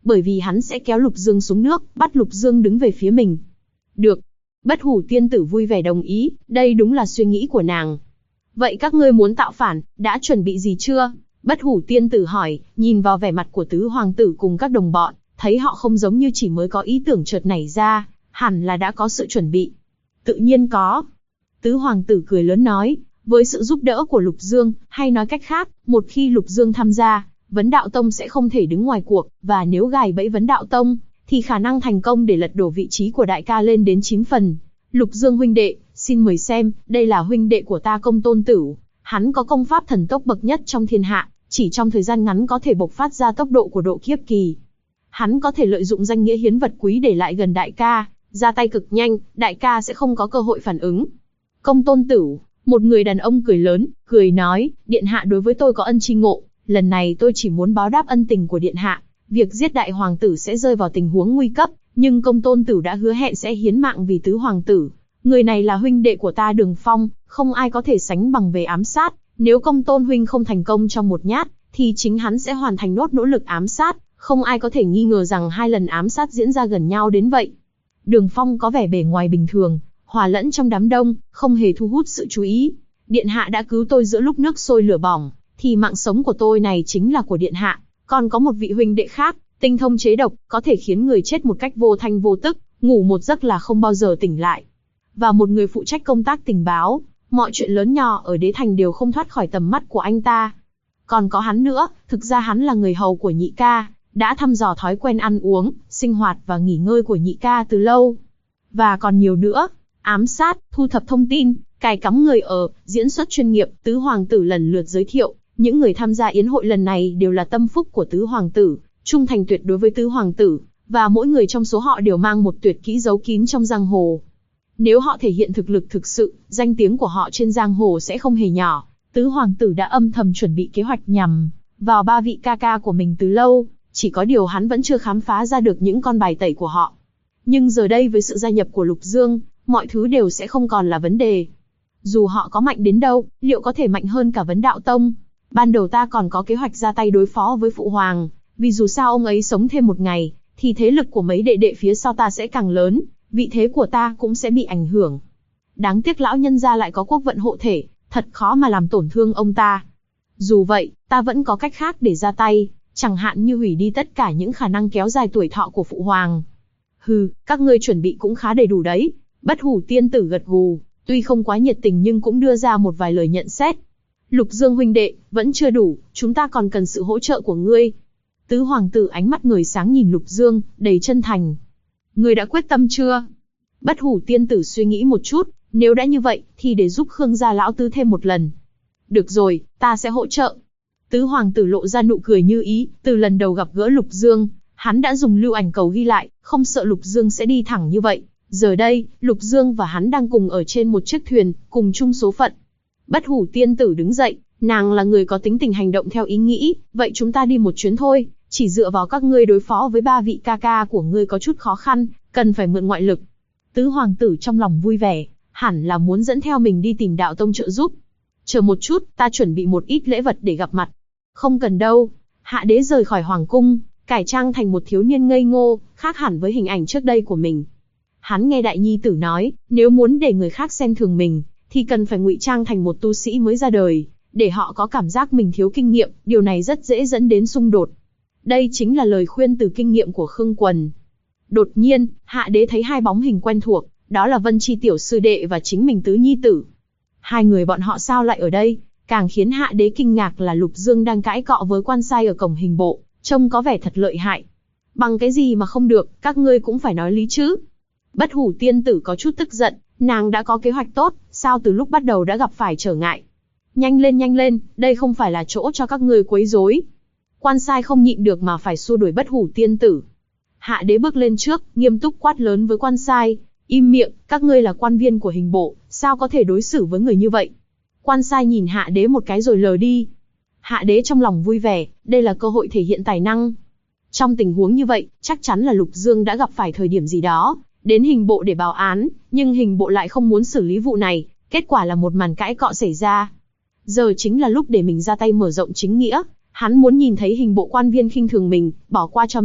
bởi vì hắn sẽ kéo Lục Dương xuống nước, bắt Lục Dương đứng về phía mình. Được. Bất Hủ tiên tử vui vẻ đồng ý, đây đúng là suy nghĩ của nàng. Vậy các ngươi muốn tạo phản, đã chuẩn bị gì chưa? Bất Hủ tiên tử hỏi, nhìn vào vẻ mặt của tứ hoàng tử cùng các đồng bọn, thấy họ không giống như chỉ mới có ý tưởng chợt nảy ra, hẳn là đã có sự chuẩn bị. Tự nhiên có. Tứ hoàng tử cười lớn nói, với sự giúp đỡ của Lục Dương, hay nói cách khác, một khi Lục Dương tham gia, Vấn Đạo Tông sẽ không thể đứng ngoài cuộc, và nếu gài bẫy Vấn Đạo Tông, thì khả năng thành công để lật đổ vị trí của đại ca lên đến 9 phần. Lục Dương huynh đệ, xin mời xem, đây là huynh đệ của ta Công Tôn Tửu, hắn có công pháp thần tốc bậc nhất trong thiên hạ, chỉ trong thời gian ngắn có thể bộc phát ra tốc độ của độ kiếp kỳ. Hắn có thể lợi dụng danh nghĩa hiến vật quý để lại gần đại ca, ra tay cực nhanh, đại ca sẽ không có cơ hội phản ứng. Công Tôn Tửu, một người đàn ông cười lớn, cười nói, điện hạ đối với tôi có ân tri ngộ, lần này tôi chỉ muốn báo đáp ân tình của điện hạ, việc giết đại hoàng tử sẽ rơi vào tình huống nguy cấp, nhưng Công Tôn Tửu đã hứa hẹn sẽ hiến mạng vì tứ hoàng tử. Người này là huynh đệ của ta Đường Phong, không ai có thể sánh bằng về ám sát, nếu Công Tôn huynh không thành công trong một nhát, thì chính hắn sẽ hoàn thành nốt nỗ lực ám sát, không ai có thể nghi ngờ rằng 2 lần ám sát diễn ra gần nhau đến vậy. Đường Phong có vẻ bề ngoài bình thường, hòa lẫn trong đám đông, không hề thu hút sự chú ý. Điện hạ đã cứu tôi giữa lúc nước sôi lửa bỏng, thì mạng sống của tôi này chính là của điện hạ. Còn có một vị huynh đệ khác, tinh thông chế độc, có thể khiến người chết một cách vô thanh vô tức, ngủ một giấc là không bao giờ tỉnh lại. Và một người phụ trách công tác tình báo, mọi chuyện lớn nhỏ ở đế thành đều không thoát khỏi tầm mắt của anh ta. Còn có hắn nữa, thực ra hắn là người hầu của nhị ca, đã thăm dò thói quen ăn uống, sinh hoạt và nghỉ ngơi của nhị ca từ lâu. Và còn nhiều nữa, ám sát, thu thập thông tin, cài cắm người ở, diễn xuất chuyên nghiệp, tứ hoàng tử lần lượt giới thiệu. Những người tham gia yến hội lần này đều là tâm phúc của tứ hoàng tử, trung thành tuyệt đối với tứ hoàng tử, và mỗi người trong số họ đều mang một tuyệt kỹ giấu kín trong giang hồ. Nếu họ thể hiện thực lực thực sự, danh tiếng của họ trên giang hồ sẽ không hề nhỏ. Tứ hoàng tử đã âm thầm chuẩn bị kế hoạch nhằm vào 3 vị ca ca của mình từ lâu, chỉ có điều hắn vẫn chưa khám phá ra được những con bài tẩy của họ. Nhưng giờ đây với sự gia nhập của Lục Dương, mọi thứ đều sẽ không còn là vấn đề. Dù họ có mạnh đến đâu, liệu có thể mạnh hơn cả Vấn Đạo Tông? Ban đầu ta còn có kế hoạch ra tay đối phó với Phụ Hoàng, vì dù sao ông ấy sống thêm một ngày, thì thế lực của mấy đệ đệ phía sau ta sẽ càng lớn, vị thế của ta cũng sẽ bị ảnh hưởng. Đáng tiếc lão nhân gia lại có quốc vận hộ thể, thật khó mà làm tổn thương ông ta. Dù vậy, ta vẫn có cách khác để ra tay, chẳng hạn như hủy đi tất cả những khả năng kéo dài tuổi thọ của Phụ Hoàng. Hừ, các ngươi chuẩn bị cũng khá đầy đủ đấy. Bất Hủ tiên tử gật gù, tuy không quá nhiệt tình nhưng cũng đưa ra một vài lời nhận xét. Lục Dương huynh đệ, vẫn chưa đủ, chúng ta còn cần sự hỗ trợ của ngươi. Tứ hoàng tử ánh mắt người sáng nhìn Lục Dương, đầy chân thành. Ngươi đã quyết tâm chưa? Bất Hủ tiên tử suy nghĩ một chút, nếu đã như vậy, thì để giúp Khương gia lão tứ thêm một lần. Được rồi, ta sẽ hỗ trợ. Tứ hoàng tử lộ ra nụ cười như ý, từ lần đầu gặp gỡ Lục Dương, hắn đã dùng lưu ảnh cầu ghi lại, không sợ Lục Dương sẽ đi thẳng như vậy. Giờ đây, Lục Dương và hắn đang cùng ở trên một chiếc thuyền, cùng chung số phận. Bất Hủ tiên tử đứng dậy, nàng là người có tính tình hành động theo ý nghĩ, vậy chúng ta đi một chuyến thôi, chỉ dựa vào các ngươi đối phó với 3 vị ca ca của ngươi có chút khó khăn, cần phải mượn ngoại lực. Tứ hoàng tử trong lòng vui vẻ, hẳn là muốn dẫn theo mình đi tìm Đạo Tông trợ giúp. Chờ một chút, ta chuẩn bị một ít lễ vật để gặp mặt. Không cần đâu. Hạ đế rời khỏi hoàng cung, cải trang thành một thiếu niên ngây ngô, khác hẳn với hình ảnh trước đây của mình. Hắn nghe đại nhi tử nói, nếu muốn để người khác xem thường mình, thì cần phải ngụy trang thành một tu sĩ mới ra đời, để họ có cảm giác mình thiếu kinh nghiệm, điều này rất dễ dẫn đến xung đột. Đây chính là lời khuyên từ kinh nghiệm của Khương Quần. Đột nhiên, Hạ đế thấy 2 bóng hình quen thuộc, đó là Vân Chi tiểu sư đệ và chính mình tứ nhi tử. 2 người bọn họ sao lại ở đây? Càng khiến Hạ đế kinh ngạc là Lục Dương đang cãi cọ với quan sai ở cổng hình bộ, trông có vẻ thật lợi hại. Bằng cái gì mà không được, các ngươi cũng phải nói lý chứ. Bất Hủ tiên tử có chút tức giận, nàng đã có kế hoạch tốt, sao từ lúc bắt đầu đã gặp phải trở ngại. Nhanh lên, đây không phải là chỗ cho các ngươi quấy rối. Quan sai không nhịn được mà phải xua đuổi Bất Hủ tiên tử. Hạ đế bước lên trước, nghiêm túc quát lớn với quan sai, im miệng, các ngươi là quan viên của hình bộ, sao có thể đối xử với người như vậy. Quan sai nhìn Hạ đế một cái rồi lờ đi. Hạ đế trong lòng vui vẻ, đây là cơ hội thể hiện tài năng. Trong tình huống như vậy, chắc chắn là Lục Dương đã gặp phải thời điểm gì đó, đến hình bộ để báo án, nhưng hình bộ lại không muốn xử lý vụ này, kết quả là một màn cãi cọ xảy ra. Giờ chính là lúc để mình ra tay mở rộng chính nghĩa, hắn muốn nhìn thấy hình bộ quan viên khinh thường mình, bỏ qua cho mình,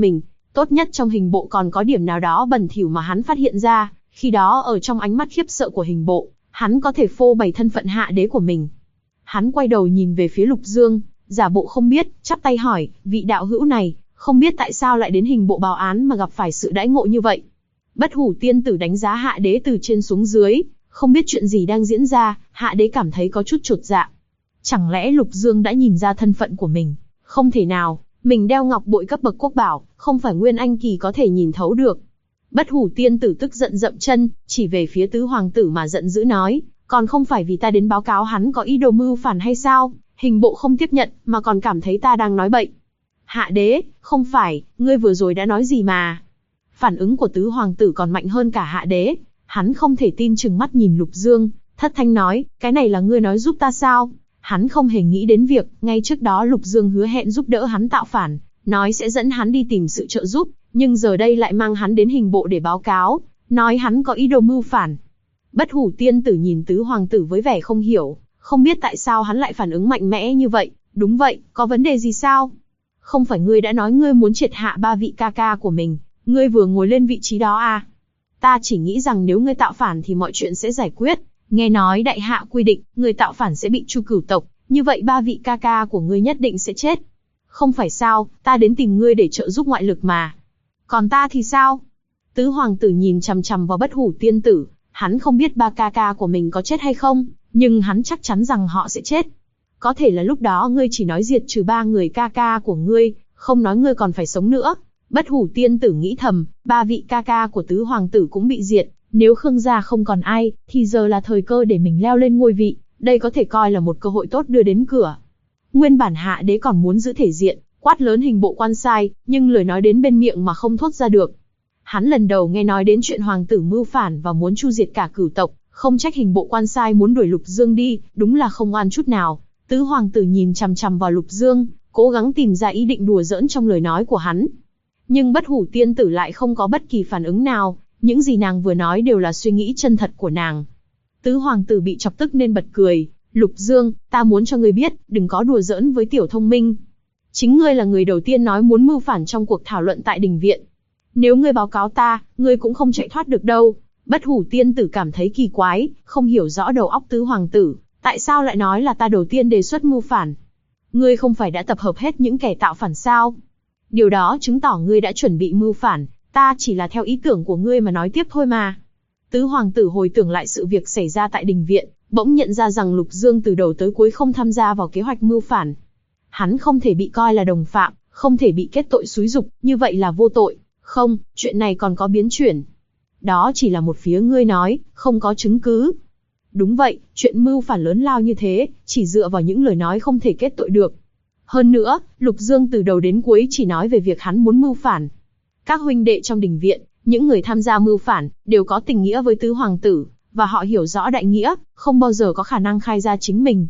Tốt nhất trong hình bộ còn có điểm nào đó bẩn thỉu mà hắn phát hiện ra, khi đó ở trong ánh mắt khiếp sợ của hình bộ, hắn có thể phô bày thân phận hạ đế của mình. Hắn quay đầu nhìn về phía Lục Dương, giả bộ không biết, chắp tay hỏi, vị đạo hữu này, không biết tại sao lại đến hình bộ báo án mà gặp phải sự đãi ngộ như vậy. Bất Hủ tiên tử đánh giá hạ đế từ trên xuống dưới, không biết chuyện gì đang diễn ra, hạ đế cảm thấy có chút chột dạ. Chẳng lẽ Lục Dương đã nhìn ra thân phận của mình? Không thể nào, mình đeo ngọc bội cấp bậc quốc bảo, không phải Nguyên Anh kỳ có thể nhìn thấu được. Bất Hủ tiên tử tức giận dậm chân, chỉ về phía tứ hoàng tử mà giận dữ nói, còn không phải vì ta đến báo cáo hắn có ý đồ mưu phản hay sao? Hình bộ không tiếp nhận, mà còn cảm thấy ta đang nói bậy. Hạ đế, không phải, ngươi vừa rồi đã nói gì mà? Phản ứng của tứ hoàng tử còn mạnh hơn cả hạ đế, hắn không thể tin chừng mắt nhìn Lục Dương, thất thanh nói, cái này là ngươi nói giúp ta sao? Hắn không hề nghĩ đến việc, ngay trước đó Lục Dương hứa hẹn giúp đỡ hắn tạo phản, nói sẽ dẫn hắn đi tìm sự trợ giúp, nhưng giờ đây lại mang hắn đến hình bộ để báo cáo, nói hắn có ý đồ mưu phản. Bất Hủ tiên tử nhìn tứ hoàng tử với vẻ không hiểu, không biết tại sao hắn lại phản ứng mạnh mẽ như vậy. Đúng vậy, có vấn đề gì sao? Không phải ngươi đã nói ngươi muốn triệt hạ 3 vị ca ca của mình, ngươi vừa ngồi lên vị trí đó à? Ta chỉ nghĩ rằng nếu ngươi tạo phản thì mọi chuyện sẽ giải quyết. Nghe nói đại hạ quy định, người tạo phản sẽ bị tru cửu tộc, như vậy 3 vị ca ca của ngươi nhất định sẽ chết. Không phải sao, ta đến tìm ngươi để trợ giúp ngoại lực mà. Còn ta thì sao? Tứ hoàng tử nhìn chằm chằm vào Bất Hủ tiên tử, hắn không biết 3 ca ca của mình có chết hay không, nhưng hắn chắc chắn rằng họ sẽ chết. Có thể là lúc đó ngươi chỉ nói diệt trừ 3 người ca ca của ngươi, không nói ngươi còn phải sống nữa. Bất Hủ tiên tử nghĩ thầm, 3 vị ca ca của tứ hoàng tử cũng bị diệt, nếu Khương gia không còn ai, thì giờ là thời cơ để mình leo lên ngôi vị, đây có thể coi là một cơ hội tốt đưa đến cửa. Nguyên bản hạ đế còn muốn giữ thể diện, quát lớn hình bộ quan sai, nhưng lời nói đến bên miệng mà không thốt ra được. Hắn lần đầu nghe nói đến chuyện hoàng tử mưu phản và muốn chu diệt cả cửu tộc, không trách hình bộ quan sai muốn đuổi Lục Dương đi, đúng là không oan chút nào. Tứ hoàng tử nhìn chằm chằm vào Lục Dương, cố gắng tìm ra ý định đùa giỡn trong lời nói của hắn. Nhưng Bất Hủ tiên tử lại không có bất kỳ phản ứng nào, những gì nàng vừa nói đều là suy nghĩ chân thật của nàng. Tứ hoàng tử bị chọc tức nên bật cười, Lục Dương, ta muốn cho ngươi biết, đừng có đùa giỡn với tiểu thông minh. Chính ngươi là người đầu tiên nói muốn mưu phản trong cuộc thảo luận tại đình viện. Nếu ngươi báo cáo ta, ngươi cũng không chạy thoát được đâu. Bất Hủ tiên tử cảm thấy kỳ quái, không hiểu rõ đầu óc tứ hoàng tử, tại sao lại nói là ta đầu tiên đề xuất mưu phản. Ngươi không phải đã tập hợp hết những kẻ tạo phản sao? Điều đó chứng tỏ ngươi đã chuẩn bị mưu phản, ta chỉ là theo ý tưởng của ngươi mà nói tiếp thôi mà. Tứ hoàng tử hồi tưởng lại sự việc xảy ra tại đình viện, bỗng nhận ra rằng Lục Dương từ đầu tới cuối không tham gia vào kế hoạch mưu phản. Hắn không thể bị coi là đồng phạm, không thể bị kết tội xúi giục, như vậy là vô tội. Không, chuyện này còn có biến chuyển. Đó chỉ là một phía ngươi nói, không có chứng cứ. Đúng vậy, chuyện mưu phản lớn lao như thế, chỉ dựa vào những lời nói không thể kết tội được. Hơn nữa, Lục Dương từ đầu đến cuối chỉ nói về việc hắn muốn mưu phản. Các huynh đệ trong đình viện, những người tham gia mưu phản, đều có tình nghĩa với tứ hoàng tử, và họ hiểu rõ đại nghĩa, không bao giờ có khả năng khai ra chính mình.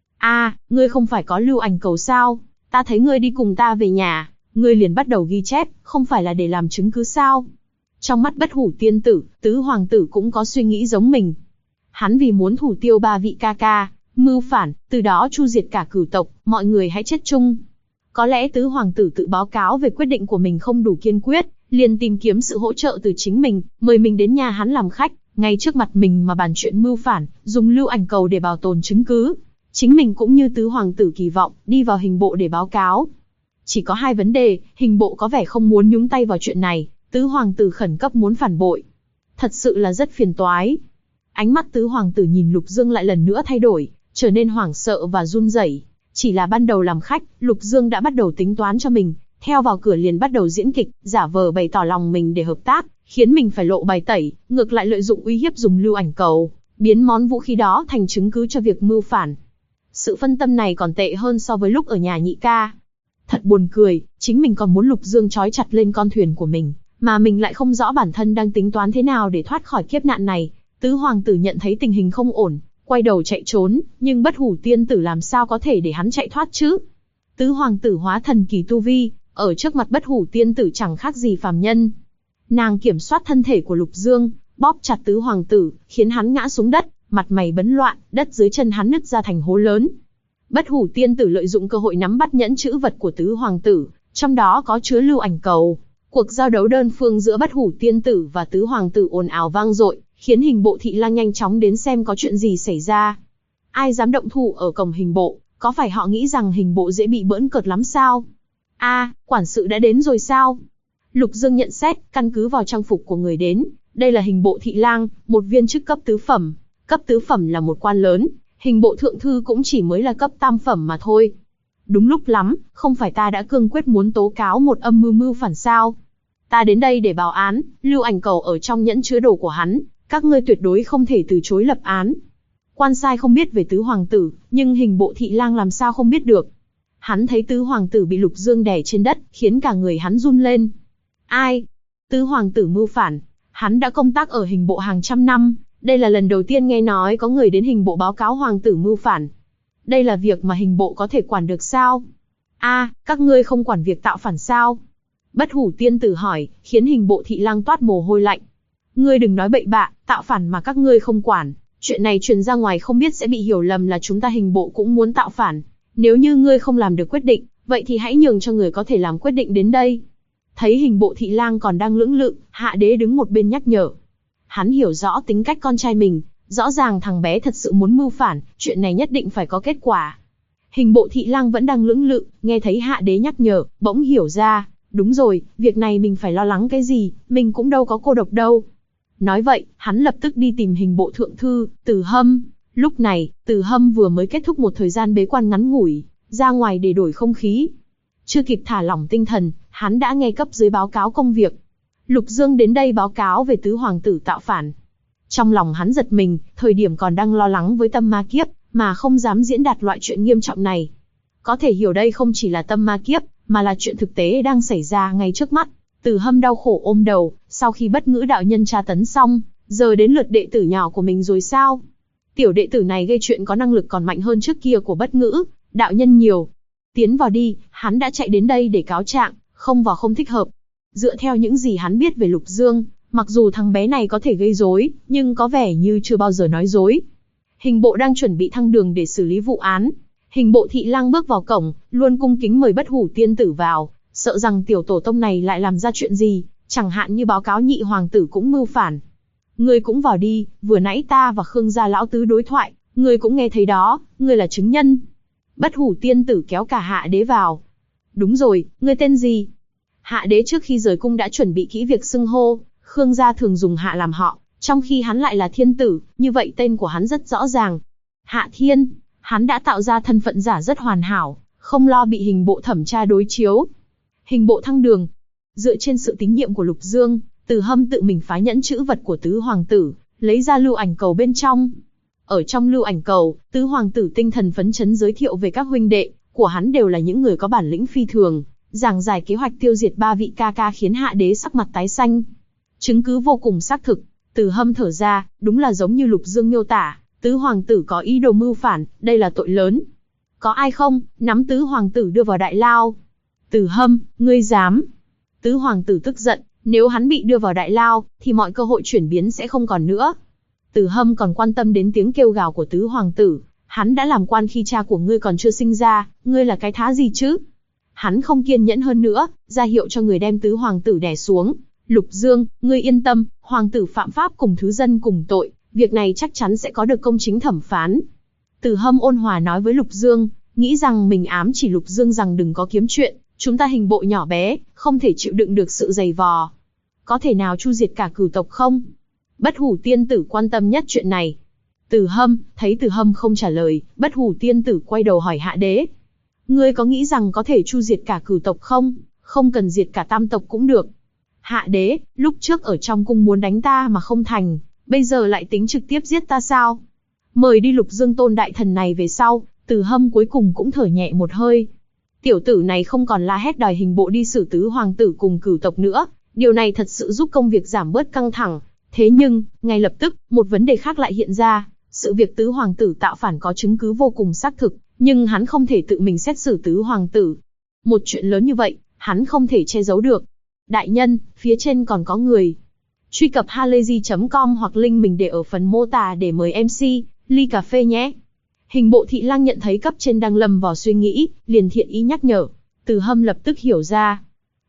Ngươi không phải có lưu ảnh cầu sao? Ta thấy ngươi đi cùng ta về nhà, ngươi liền bắt đầu ghi chép, không phải là để làm chứng cứ sao? Trong mắt Bất Hủ tiên tử, tứ hoàng tử cũng có suy nghĩ giống mình. Hắn vì muốn thủ tiêu 3 vị ca ca, mưu phản, từ đó chu diệt cả cửu tộc, mọi người hãy chết chung. Có lẽ tứ hoàng tử tự báo cáo về quyết định của mình không đủ kiên quyết, liền tìm kiếm sự hỗ trợ từ chính mình, mời mình đến nhà hắn làm khách, ngay trước mặt mình mà bàn chuyện mưu phản, dùng lưu ảnh cầu để bảo tồn chứng cứ. Chính mình cũng như tứ hoàng tử kỳ vọng, đi vào hình bộ để báo cáo. Chỉ có 2 vấn đề, hình bộ có vẻ không muốn nhúng tay vào chuyện này, tứ hoàng tử khẩn cấp muốn phản bội. Thật sự là rất phiền toái. Ánh mắt tứ hoàng tử nhìn Lục Dương lại lần nữa thay đổi, trở nên hoảng sợ và run rẩy. Chỉ là ban đầu làm khách, Lục Dương đã bắt đầu tính toán cho mình, theo vào cửa liền bắt đầu diễn kịch, giả vờ bày tỏ lòng mình để hợp tác, khiến mình phải lộ bài tẩy, ngược lại lợi dụng uy hiếp dùng lưu ảnh cầu, biến món vũ khí đó thành chứng cứ cho việc mưu phản. Sự phân tâm này còn tệ hơn so với lúc ở nhà nhị ca. Thật buồn cười, chính mình còn muốn Lục Dương trói chặt lên con thuyền của mình, mà mình lại không rõ bản thân đang tính toán thế nào để thoát khỏi kiếp nạn này. Tứ hoàng tử nhận thấy tình hình không ổn, quay đầu chạy trốn, nhưng Bất Hủ tiên tử làm sao có thể để hắn chạy thoát chứ? Tứ hoàng tử hóa thần kỳ tu vi, ở trước mặt Bất Hủ tiên tử chẳng khác gì phàm nhân. Nàng kiểm soát thân thể của Lục Dương, bóp chặt tứ hoàng tử, khiến hắn ngã xuống đất, mặt mày bấn loạn, đất dưới chân hắn nứt ra thành hố lớn. Bất Hủ tiên tử lợi dụng cơ hội nắm bắt nhẫn chữ vật của tứ hoàng tử, trong đó có chứa lưu ảnh cầu. Cuộc giao đấu đơn phương giữa Bất Hủ Tiên Tử và Tứ Hoàng Tử ồn ào vang dội, khiến hình bộ thị lang nhanh chóng đến xem có chuyện gì xảy ra. Ai dám động thủ ở cổng hình bộ, có phải họ nghĩ rằng hình bộ dễ bị bỡn cợt lắm sao? Quản sự đã đến rồi sao? Lục Dương nhận xét, căn cứ vào trang phục của người đến, đây là hình bộ thị lang, một viên chức cấp tứ phẩm. Cấp tứ phẩm là một quan lớn, hình bộ thượng thư cũng chỉ mới là cấp tam phẩm mà thôi. Đúng lúc lắm, không phải ta đã cương quyết muốn tố cáo một âm mưu phản sao? Ta đến đây để báo án, Lưu Ảnh Cầu ở trong nhẫn chứa đồ của hắn, các ngươi tuyệt đối không thể từ chối lập án. Quan sai không biết về Tứ Hoàng Tử, nhưng hình bộ thị lang làm sao không biết được? Hắn thấy Tứ Hoàng Tử bị Lục Dương đè trên đất, khiến cả người hắn run lên. Ai? Tứ Hoàng Tử mưu phản. Hắn đã công tác ở hình bộ hàng trăm năm, đây là lần đầu tiên nghe nói có người đến hình bộ báo cáo Hoàng Tử mưu phản. Đây là việc mà hình bộ có thể quản được sao? Các ngươi không quản việc tạo phản sao? Bất Hủ Tiên Tử hỏi, khiến hình bộ thị lang toát mồ hôi lạnh. Ngươi đừng nói bậy bạ, tạo phản mà các ngươi không quản. Chuyện này truyền ra ngoài không biết sẽ bị hiểu lầm là chúng ta hình bộ cũng muốn tạo phản. Nếu như ngươi không làm được quyết định, vậy thì hãy nhường cho người có thể làm quyết định đến đây. Thấy hình bộ thị lang còn đang lưỡng lự, Hạ Đế đứng một bên nhắc nhở. Hắn hiểu rõ tính cách con trai mình, rõ ràng thằng bé thật sự muốn mưu phản, chuyện này nhất định phải có kết quả. Hình bộ thị lang vẫn đang lưỡng lự, nghe thấy Hạ Đế nhắc nhở, bỗng hiểu ra, đúng rồi, việc này mình phải lo lắng cái gì, mình cũng đâu có cô độc đâu. Nói vậy, hắn lập tức đi tìm hình bộ thượng thư, Từ Hâm. Lúc này, Từ Hâm vừa mới kết thúc một thời gian bế quan ngắn ngủi, ra ngoài để đổi không khí. Chưa kịp thả lỏng tinh thần, hắn đã nghe cấp dưới báo cáo công việc. Lục Dương đến đây báo cáo về Tứ Hoàng Tử tạo phản. Trong lòng hắn giật mình, thời điểm còn đang lo lắng với tâm ma kiếp, mà không dám diễn đạt loại chuyện nghiêm trọng này. Có thể hiểu đây không chỉ là tâm ma kiếp, mà là chuyện thực tế đang xảy ra ngay trước mắt. Từ Hâm đau khổ ôm đầu, sau khi Bất Ngữ đạo nhân tra tấn xong, giờ đến lượt đệ tử nhỏ của mình rồi sao? Tiểu đệ tử này gây chuyện có năng lực còn mạnh hơn trước kia của Bất Ngữ đạo nhân nhiều. Tiến vào đi, hắn đã chạy đến đây để cáo trạng, không vào không thích hợp. Dựa theo những gì hắn biết về Lục Dương, mặc dù thằng bé này có thể gây rối, nhưng có vẻ như chưa bao giờ nói dối. Hình bộ đang chuẩn bị thăng đường để xử lý vụ án. Hình bộ thị lang bước vào cổng, luôn cung kính mời Bất Hủ Tiên Tử vào, sợ rằng tiểu tổ tông này lại làm ra chuyện gì, chẳng hạn như báo cáo nhị hoàng tử cũng mưu phản. Ngươi cũng vào đi, vừa nãy ta và Khương gia lão tứ đối thoại, ngươi cũng nghe thấy đó, ngươi là chứng nhân. Bất Hủ Tiên Tử kéo cả Hạ Đế vào. Đúng rồi, ngươi tên gì? Hạ Đế trước khi rời cung đã chuẩn bị kỹ việc xưng hô, Khương gia thường dùng Hạ làm họ, trong khi hắn lại là Thiên Tử, như vậy tên của hắn rất rõ ràng. Hạ Thiên, hắn đã tạo ra thân phận giả rất hoàn hảo, không lo bị hình bộ thẩm tra đối chiếu. Hình bộ thăng đường. Dựa trên sự tín nhiệm của Lục Dương, Từ Hâm tự mình phá nhẫn chữ vật của Tứ Hoàng Tử, lấy ra lưu ảnh cầu bên trong. Ở trong lưu ảnh cầu, Tứ Hoàng Tử tinh thần phấn chấn giới thiệu về các huynh đệ của hắn đều là những người có bản lĩnh phi thường, giảng giải kế hoạch tiêu diệt 3 vị ca ca khiến Hạ Đế sắc mặt tái xanh. Chứng cứ vô cùng xác thực. Từ Hâm thở ra, đúng là giống như Lục Dương miêu tả, Tứ Hoàng Tử có ý đồ mưu phản, đây là tội lớn. Có ai không, nắm Tứ Hoàng Tử đưa vào đại lao. Từ Hâm, ngươi dám? Tứ Hoàng Tử tức giận, nếu hắn bị đưa vào đại lao, thì mọi cơ hội chuyển biến sẽ không còn nữa. Từ Hâm còn quan tâm đến tiếng kêu gào của Tứ Hoàng Tử, hắn đã làm quan khi cha của ngươi còn chưa sinh ra, ngươi là cái thá gì chứ? Hắn không kiên nhẫn hơn nữa, ra hiệu cho người đem Tứ Hoàng Tử đè xuống. Lục Dương, ngươi yên tâm, Hoàng Tử phạm pháp cùng thứ dân cùng tội, việc này chắc chắn sẽ có được công chính thẩm phán. Từ Hâm ôn hòa nói với Lục Dương, nghĩ rằng mình ám chỉ Lục Dương rằng đừng có kiếm chuyện, chúng ta hình bộ nhỏ bé, không thể chịu đựng được sự dày vò. Có thể nào tru diệt cả cửu tộc không? Bất Hủ Tiên Tử quan tâm nhất chuyện này. Từ Hâm, thấy Từ Hâm không trả lời, Bất Hủ Tiên Tử quay đầu hỏi Hạ Đế. Ngươi có nghĩ rằng có thể tru diệt cả cửu tộc không? Không cần diệt cả tam tộc cũng được. Hạ Đế, lúc trước ở trong cung muốn đánh ta mà không thành, bây giờ lại tính trực tiếp giết ta sao? Mời đi Lục Dương tôn đại thần này về sau, Từ Hâm cuối cùng cũng thở nhẹ một hơi. Tiểu tử này không còn la hét đòi hình bộ đi xử Tứ Hoàng Tử cùng cửu tộc nữa, điều này thật sự giúp công việc giảm bớt căng thẳng. Thế nhưng, ngay lập tức, một vấn đề khác lại hiện ra, sự việc Tứ Hoàng Tử tạo phản có chứng cứ vô cùng xác thực, nhưng hắn không thể tự mình xét xử Tứ Hoàng Tử. Một chuyện lớn như vậy, hắn không thể che giấu được. Đại nhân, phía trên còn có người. Truy cập halayzi.com hoặc link mình để ở phần mô tả để mời MC, ly cà phê nhé. Hình bộ thị lang nhận thấy cấp trên đang lâm vào suy nghĩ, liền thiện ý nhắc nhở. Từ Hâm lập tức hiểu ra.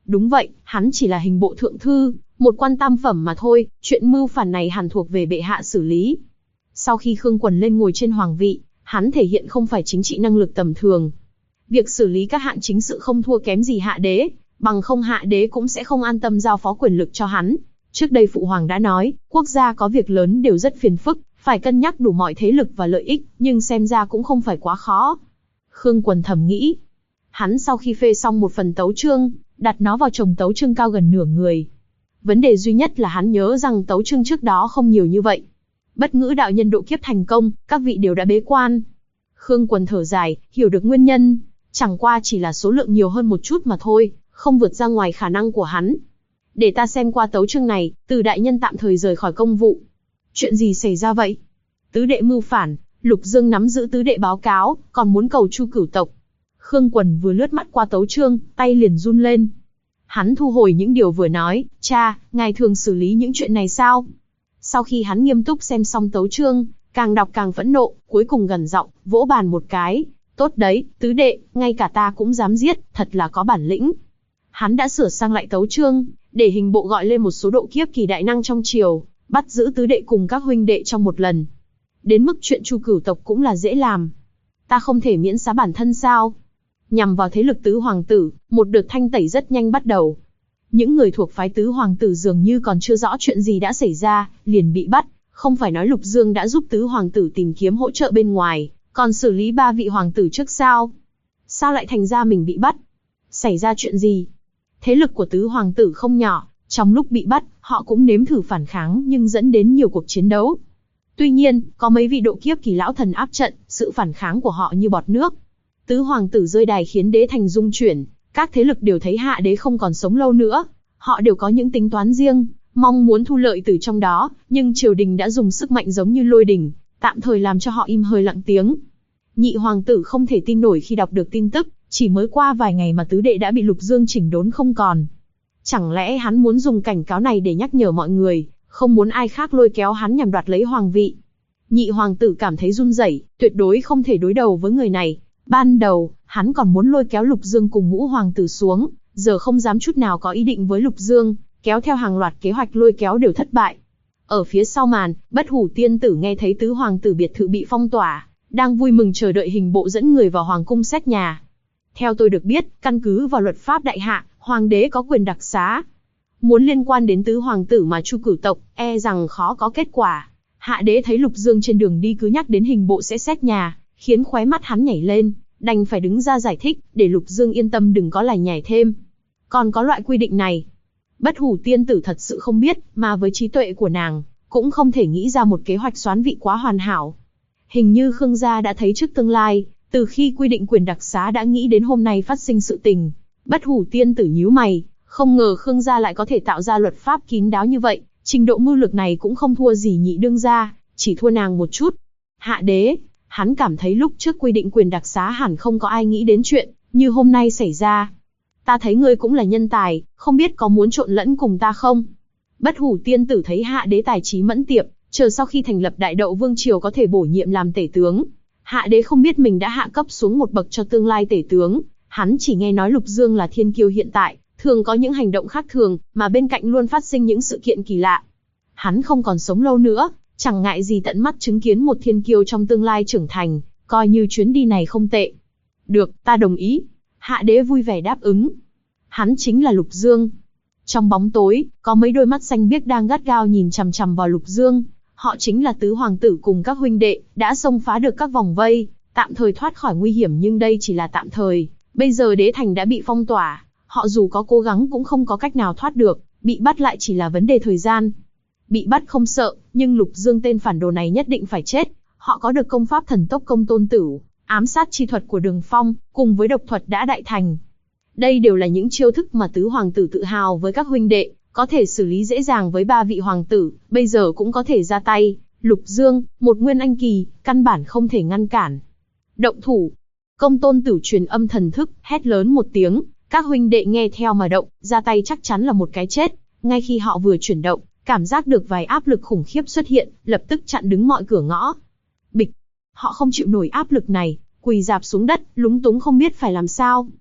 Đúng vậy, hắn chỉ là hình bộ thượng thư, một quan tam phẩm mà thôi, chuyện mưu phản này hẳn thuộc về bệ hạ xử lý. Sau khi Khương Quần lên ngồi trên hoàng vị, hắn thể hiện không phải chính trị năng lực tầm thường. Việc xử lý các hạng chính sự không thua kém gì hạ đế, bằng không hạ đế cũng sẽ không an tâm giao phó quyền lực cho hắn. Trước đây phụ hoàng đã nói, quốc gia có việc lớn đều rất phiền phức, phải cân nhắc đủ mọi thế lực và lợi ích, nhưng xem ra cũng không phải quá khó. Khương Quần thầm nghĩ. Hắn sau khi phê xong một phần tấu chương, đặt nó vào chồng tấu chương cao gần nửa người. Vấn đề duy nhất là hắn nhớ rằng tấu chương trước đó không nhiều như vậy. Bất ngữ đạo nhân độ kiếp thành công, các vị đều đã bế quan. Khương Quần thở dài, hiểu được nguyên nhân, chẳng qua chỉ là số lượng nhiều hơn một chút mà thôi, không vượt ra ngoài khả năng của hắn. Để ta xem qua tấu chương này, Từ đại nhân tạm thời rời khỏi công vụ. Chuyện gì xảy ra vậy? Tứ đệ mưu phản, Lục Dương nắm giữ tứ đệ báo cáo, còn muốn cầu chu cửu tộc. Khương Quần vừa lướt mắt qua tấu chương, tay liền run lên. Hắn thu hồi những điều vừa nói, cha, ngài thường xử lý những chuyện này sao? Sau khi hắn nghiêm túc xem xong tấu chương, càng đọc càng phẫn nộ, cuối cùng gần giọng, vỗ bàn một cái. Tốt đấy, tứ đệ, ngay cả ta cũng dám giết, thật là có bản lĩnh. Hắn đã sửa sang lại tấu chương, để hình bộ gọi lên một số độ kiếp kỳ đại năng trong triều, bắt giữ tứ đệ cùng các huynh đệ trong một lần. Đến mức chuyện chu cửu tộc cũng là dễ làm. Ta không thể miễn xá bản thân sao? Nhằm vào thế lực tứ hoàng tử, một đợt thanh tẩy rất nhanh bắt đầu. Những người thuộc phái tứ hoàng tử dường như còn chưa rõ chuyện gì đã xảy ra, liền bị bắt. Không phải nói Lục Dương đã giúp tứ hoàng tử tìm kiếm hỗ trợ bên ngoài, còn xử lý 3 vị hoàng tử trước sao? Sao lại thành ra mình bị bắt? Xảy ra chuyện gì? Thế lực của tứ hoàng tử không nhỏ, trong lúc bị bắt, họ cũng nếm thử phản kháng nhưng dẫn đến nhiều cuộc chiến đấu. Tuy nhiên, có mấy vị độ kiếp kỳ lão thần áp trận, sự phản kháng của họ như bọt nước. Tứ hoàng tử rơi đài khiến đế thành rung chuyển, các thế lực đều thấy hạ đế không còn sống lâu nữa. Họ đều có những tính toán riêng, mong muốn thu lợi từ trong đó, nhưng triều đình đã dùng sức mạnh giống như lôi đình, tạm thời làm cho họ im hơi lặng tiếng. Nhị hoàng tử không thể tin nổi khi đọc được tin tức, chỉ mới qua vài ngày mà tứ đệ đã bị Lục Dương chỉnh đốn không còn. Chẳng lẽ hắn muốn dùng cảnh cáo này để nhắc nhở mọi người, không muốn ai khác lôi kéo hắn nhằm đoạt lấy hoàng vị? Nhị hoàng tử cảm thấy run rẩy, tuyệt đối không thể đối đầu với người này. Ban đầu, hắn còn muốn lôi kéo Lục Dương cùng ngũ hoàng tử xuống, giờ không dám chút nào có ý định với Lục Dương, kéo theo hàng loạt kế hoạch lôi kéo đều thất bại. Ở phía sau màn, Bất Hủ tiên tử nghe thấy tứ hoàng tử biệt thự bị phong tỏa, đang vui mừng chờ đợi hình bộ dẫn người vào hoàng cung xét nhà. Theo tôi được biết, căn cứ vào luật pháp đại hạ, hoàng đế có quyền đặc xá. Muốn liên quan đến tứ hoàng tử mà chu cửu tộc, e rằng khó có kết quả. Hạ đế thấy Lục Dương trên đường đi cứ nhắc đến hình bộ sẽ xét nhà, khiến khóe mắt hắn nhảy lên, đành phải đứng ra giải thích, để Lục Dương yên tâm đừng có lải nhải thêm. Còn có loại quy định này. Bất Hủ tiên tử thật sự không biết, mà với trí tuệ của nàng, cũng không thể nghĩ ra một kế hoạch soán vị quá hoàn hảo. Hình như Khương gia đã thấy trước tương lai, từ khi quy định quyền đặc xá đã nghĩ đến hôm nay phát sinh sự tình. Bất Hủ tiên tử nhíu mày, không ngờ Khương gia lại có thể tạo ra luật pháp kín đáo như vậy, trình độ mưu lược này cũng không thua gì nhị đương gia, chỉ thua nàng một chút. Hạ đế, hắn cảm thấy lúc trước quy định quyền đặc xá hẳn không có ai nghĩ đến chuyện như hôm nay xảy ra. Ta thấy ngươi cũng là nhân tài, không biết có muốn trộn lẫn cùng ta không? Bất Hủ tiên tử thấy hạ đế tài trí mẫn tiệp, chờ sau khi thành lập Đại Đậu vương triều có thể bổ nhiệm làm tể tướng. Hạ đế không biết mình đã hạ cấp xuống một bậc cho tương lai tể tướng, hắn chỉ nghe nói Lục Dương là thiên kiêu hiện tại, thường có những hành động khác thường, mà bên cạnh luôn phát sinh những sự kiện kỳ lạ. Hắn không còn sống lâu nữa, chẳng ngại gì tận mắt chứng kiến một thiên kiêu trong tương lai trưởng thành, coi như chuyến đi này không tệ. Được, ta đồng ý. Hạ đế vui vẻ đáp ứng. Hắn chính là Lục Dương. Trong bóng tối, có mấy đôi mắt xanh biếc đang gắt gao nhìn chằm chằm vào Lục Dương. Họ chính là tứ hoàng tử cùng các huynh đệ, đã xông phá được các vòng vây, tạm thời thoát khỏi nguy hiểm, nhưng đây chỉ là tạm thời. Bây giờ đế thành đã bị phong tỏa, họ dù có cố gắng cũng không có cách nào thoát được, bị bắt lại chỉ là vấn đề thời gian. Bị bắt không sợ, nhưng Lục Dương tên phản đồ này nhất định phải chết. Họ có được công pháp thần tốc công tôn tử, ám sát chi thuật của Đường Phong, cùng với độc thuật đã đại thành. Đây đều là những chiêu thức mà tứ hoàng tử tự hào với các huynh đệ, có thể xử lý dễ dàng với 3 vị hoàng tử, bây giờ cũng có thể ra tay. Lục Dương, một nguyên anh kỳ, căn bản không thể ngăn cản. Động thủ. Công tôn tử truyền âm thần thức, hét lớn một tiếng, các huynh đệ nghe theo mà động, ra tay chắc chắn là một cái chết. Ngay khi họ vừa chuyển động, cảm giác được vài áp lực khủng khiếp xuất hiện, lập tức chặn đứng mọi cửa ngõ. Bịch. Họ không chịu nổi áp lực này, quỳ rạp xuống đất, lúng túng không biết phải làm sao.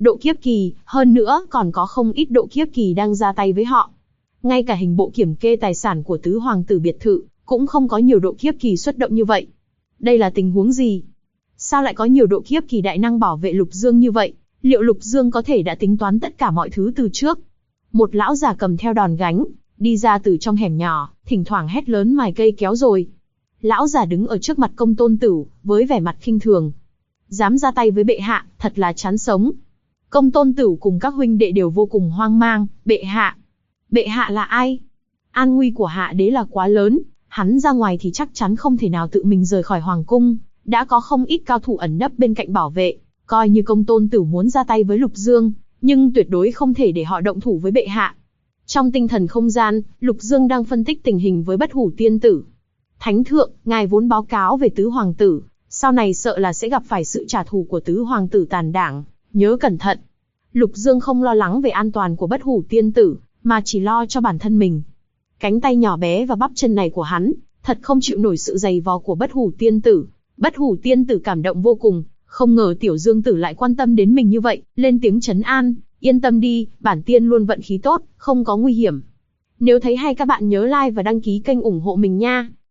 độ kiếp kỳ, hơn nữa còn có không ít độ kiếp kỳ đang ra tay với họ. Ngay cả hình bộ kiểm kê tài sản của tứ hoàng tử biệt thự, cũng không có nhiều độ kiếp kỳ xuất động như vậy. Đây là tình huống gì? Sao lại có nhiều độ kiếp kỳ đại năng bảo vệ Lục Dương như vậy? Liệu Lục Dương có thể đã tính toán tất cả mọi thứ từ trước? Một lão già cầm theo đòn gánh, đi ra từ trong hẻm nhỏ, thỉnh thoảng hét lớn mài cây kéo rồi. Lão già đứng ở trước mặt Công Tôn Tử, với vẻ mặt khinh thường. Dám ra tay với bệ hạ, thật là chán sống. Công Tôn Tử cùng các huynh đệ đều vô cùng hoang mang. Bệ hạ? Bệ hạ là ai? An nguy của hạ đế là quá lớn, hắn ra ngoài thì chắc chắn không thể nào tự mình rời khỏi hoàng cung, đã có không ít cao thủ ẩn nấp bên cạnh bảo vệ, coi như Công Tôn Tử muốn ra tay với Lục Dương, nhưng tuyệt đối không thể để họ động thủ với bệ hạ. Trong tinh thần không gian, Lục Dương đang phân tích tình hình với Bất Hủ Tiên Tử. Thánh thượng, ngài vốn báo cáo về tứ hoàng tử, sau này sợ là sẽ gặp phải sự trả thù của tứ hoàng tử tàn đảng, nhớ cẩn thận. Lục Dương không lo lắng về an toàn của Bất Hủ Tiên Tử, mà chỉ lo cho bản thân mình. Cánh tay nhỏ bé và bắp chân này của hắn, thật không chịu nổi sự giày vò của Bất Hủ Tiên Tử. Bất Hủ Tiên Tử cảm động vô cùng, không ngờ Tiểu Dương Tử lại quan tâm đến mình như vậy, lên tiếng trấn an, yên tâm đi, bản tiên luôn vận khí tốt, không có nguy hiểm. Nếu thấy hay các bạn nhớ like và đăng ký kênh ủng hộ mình nha.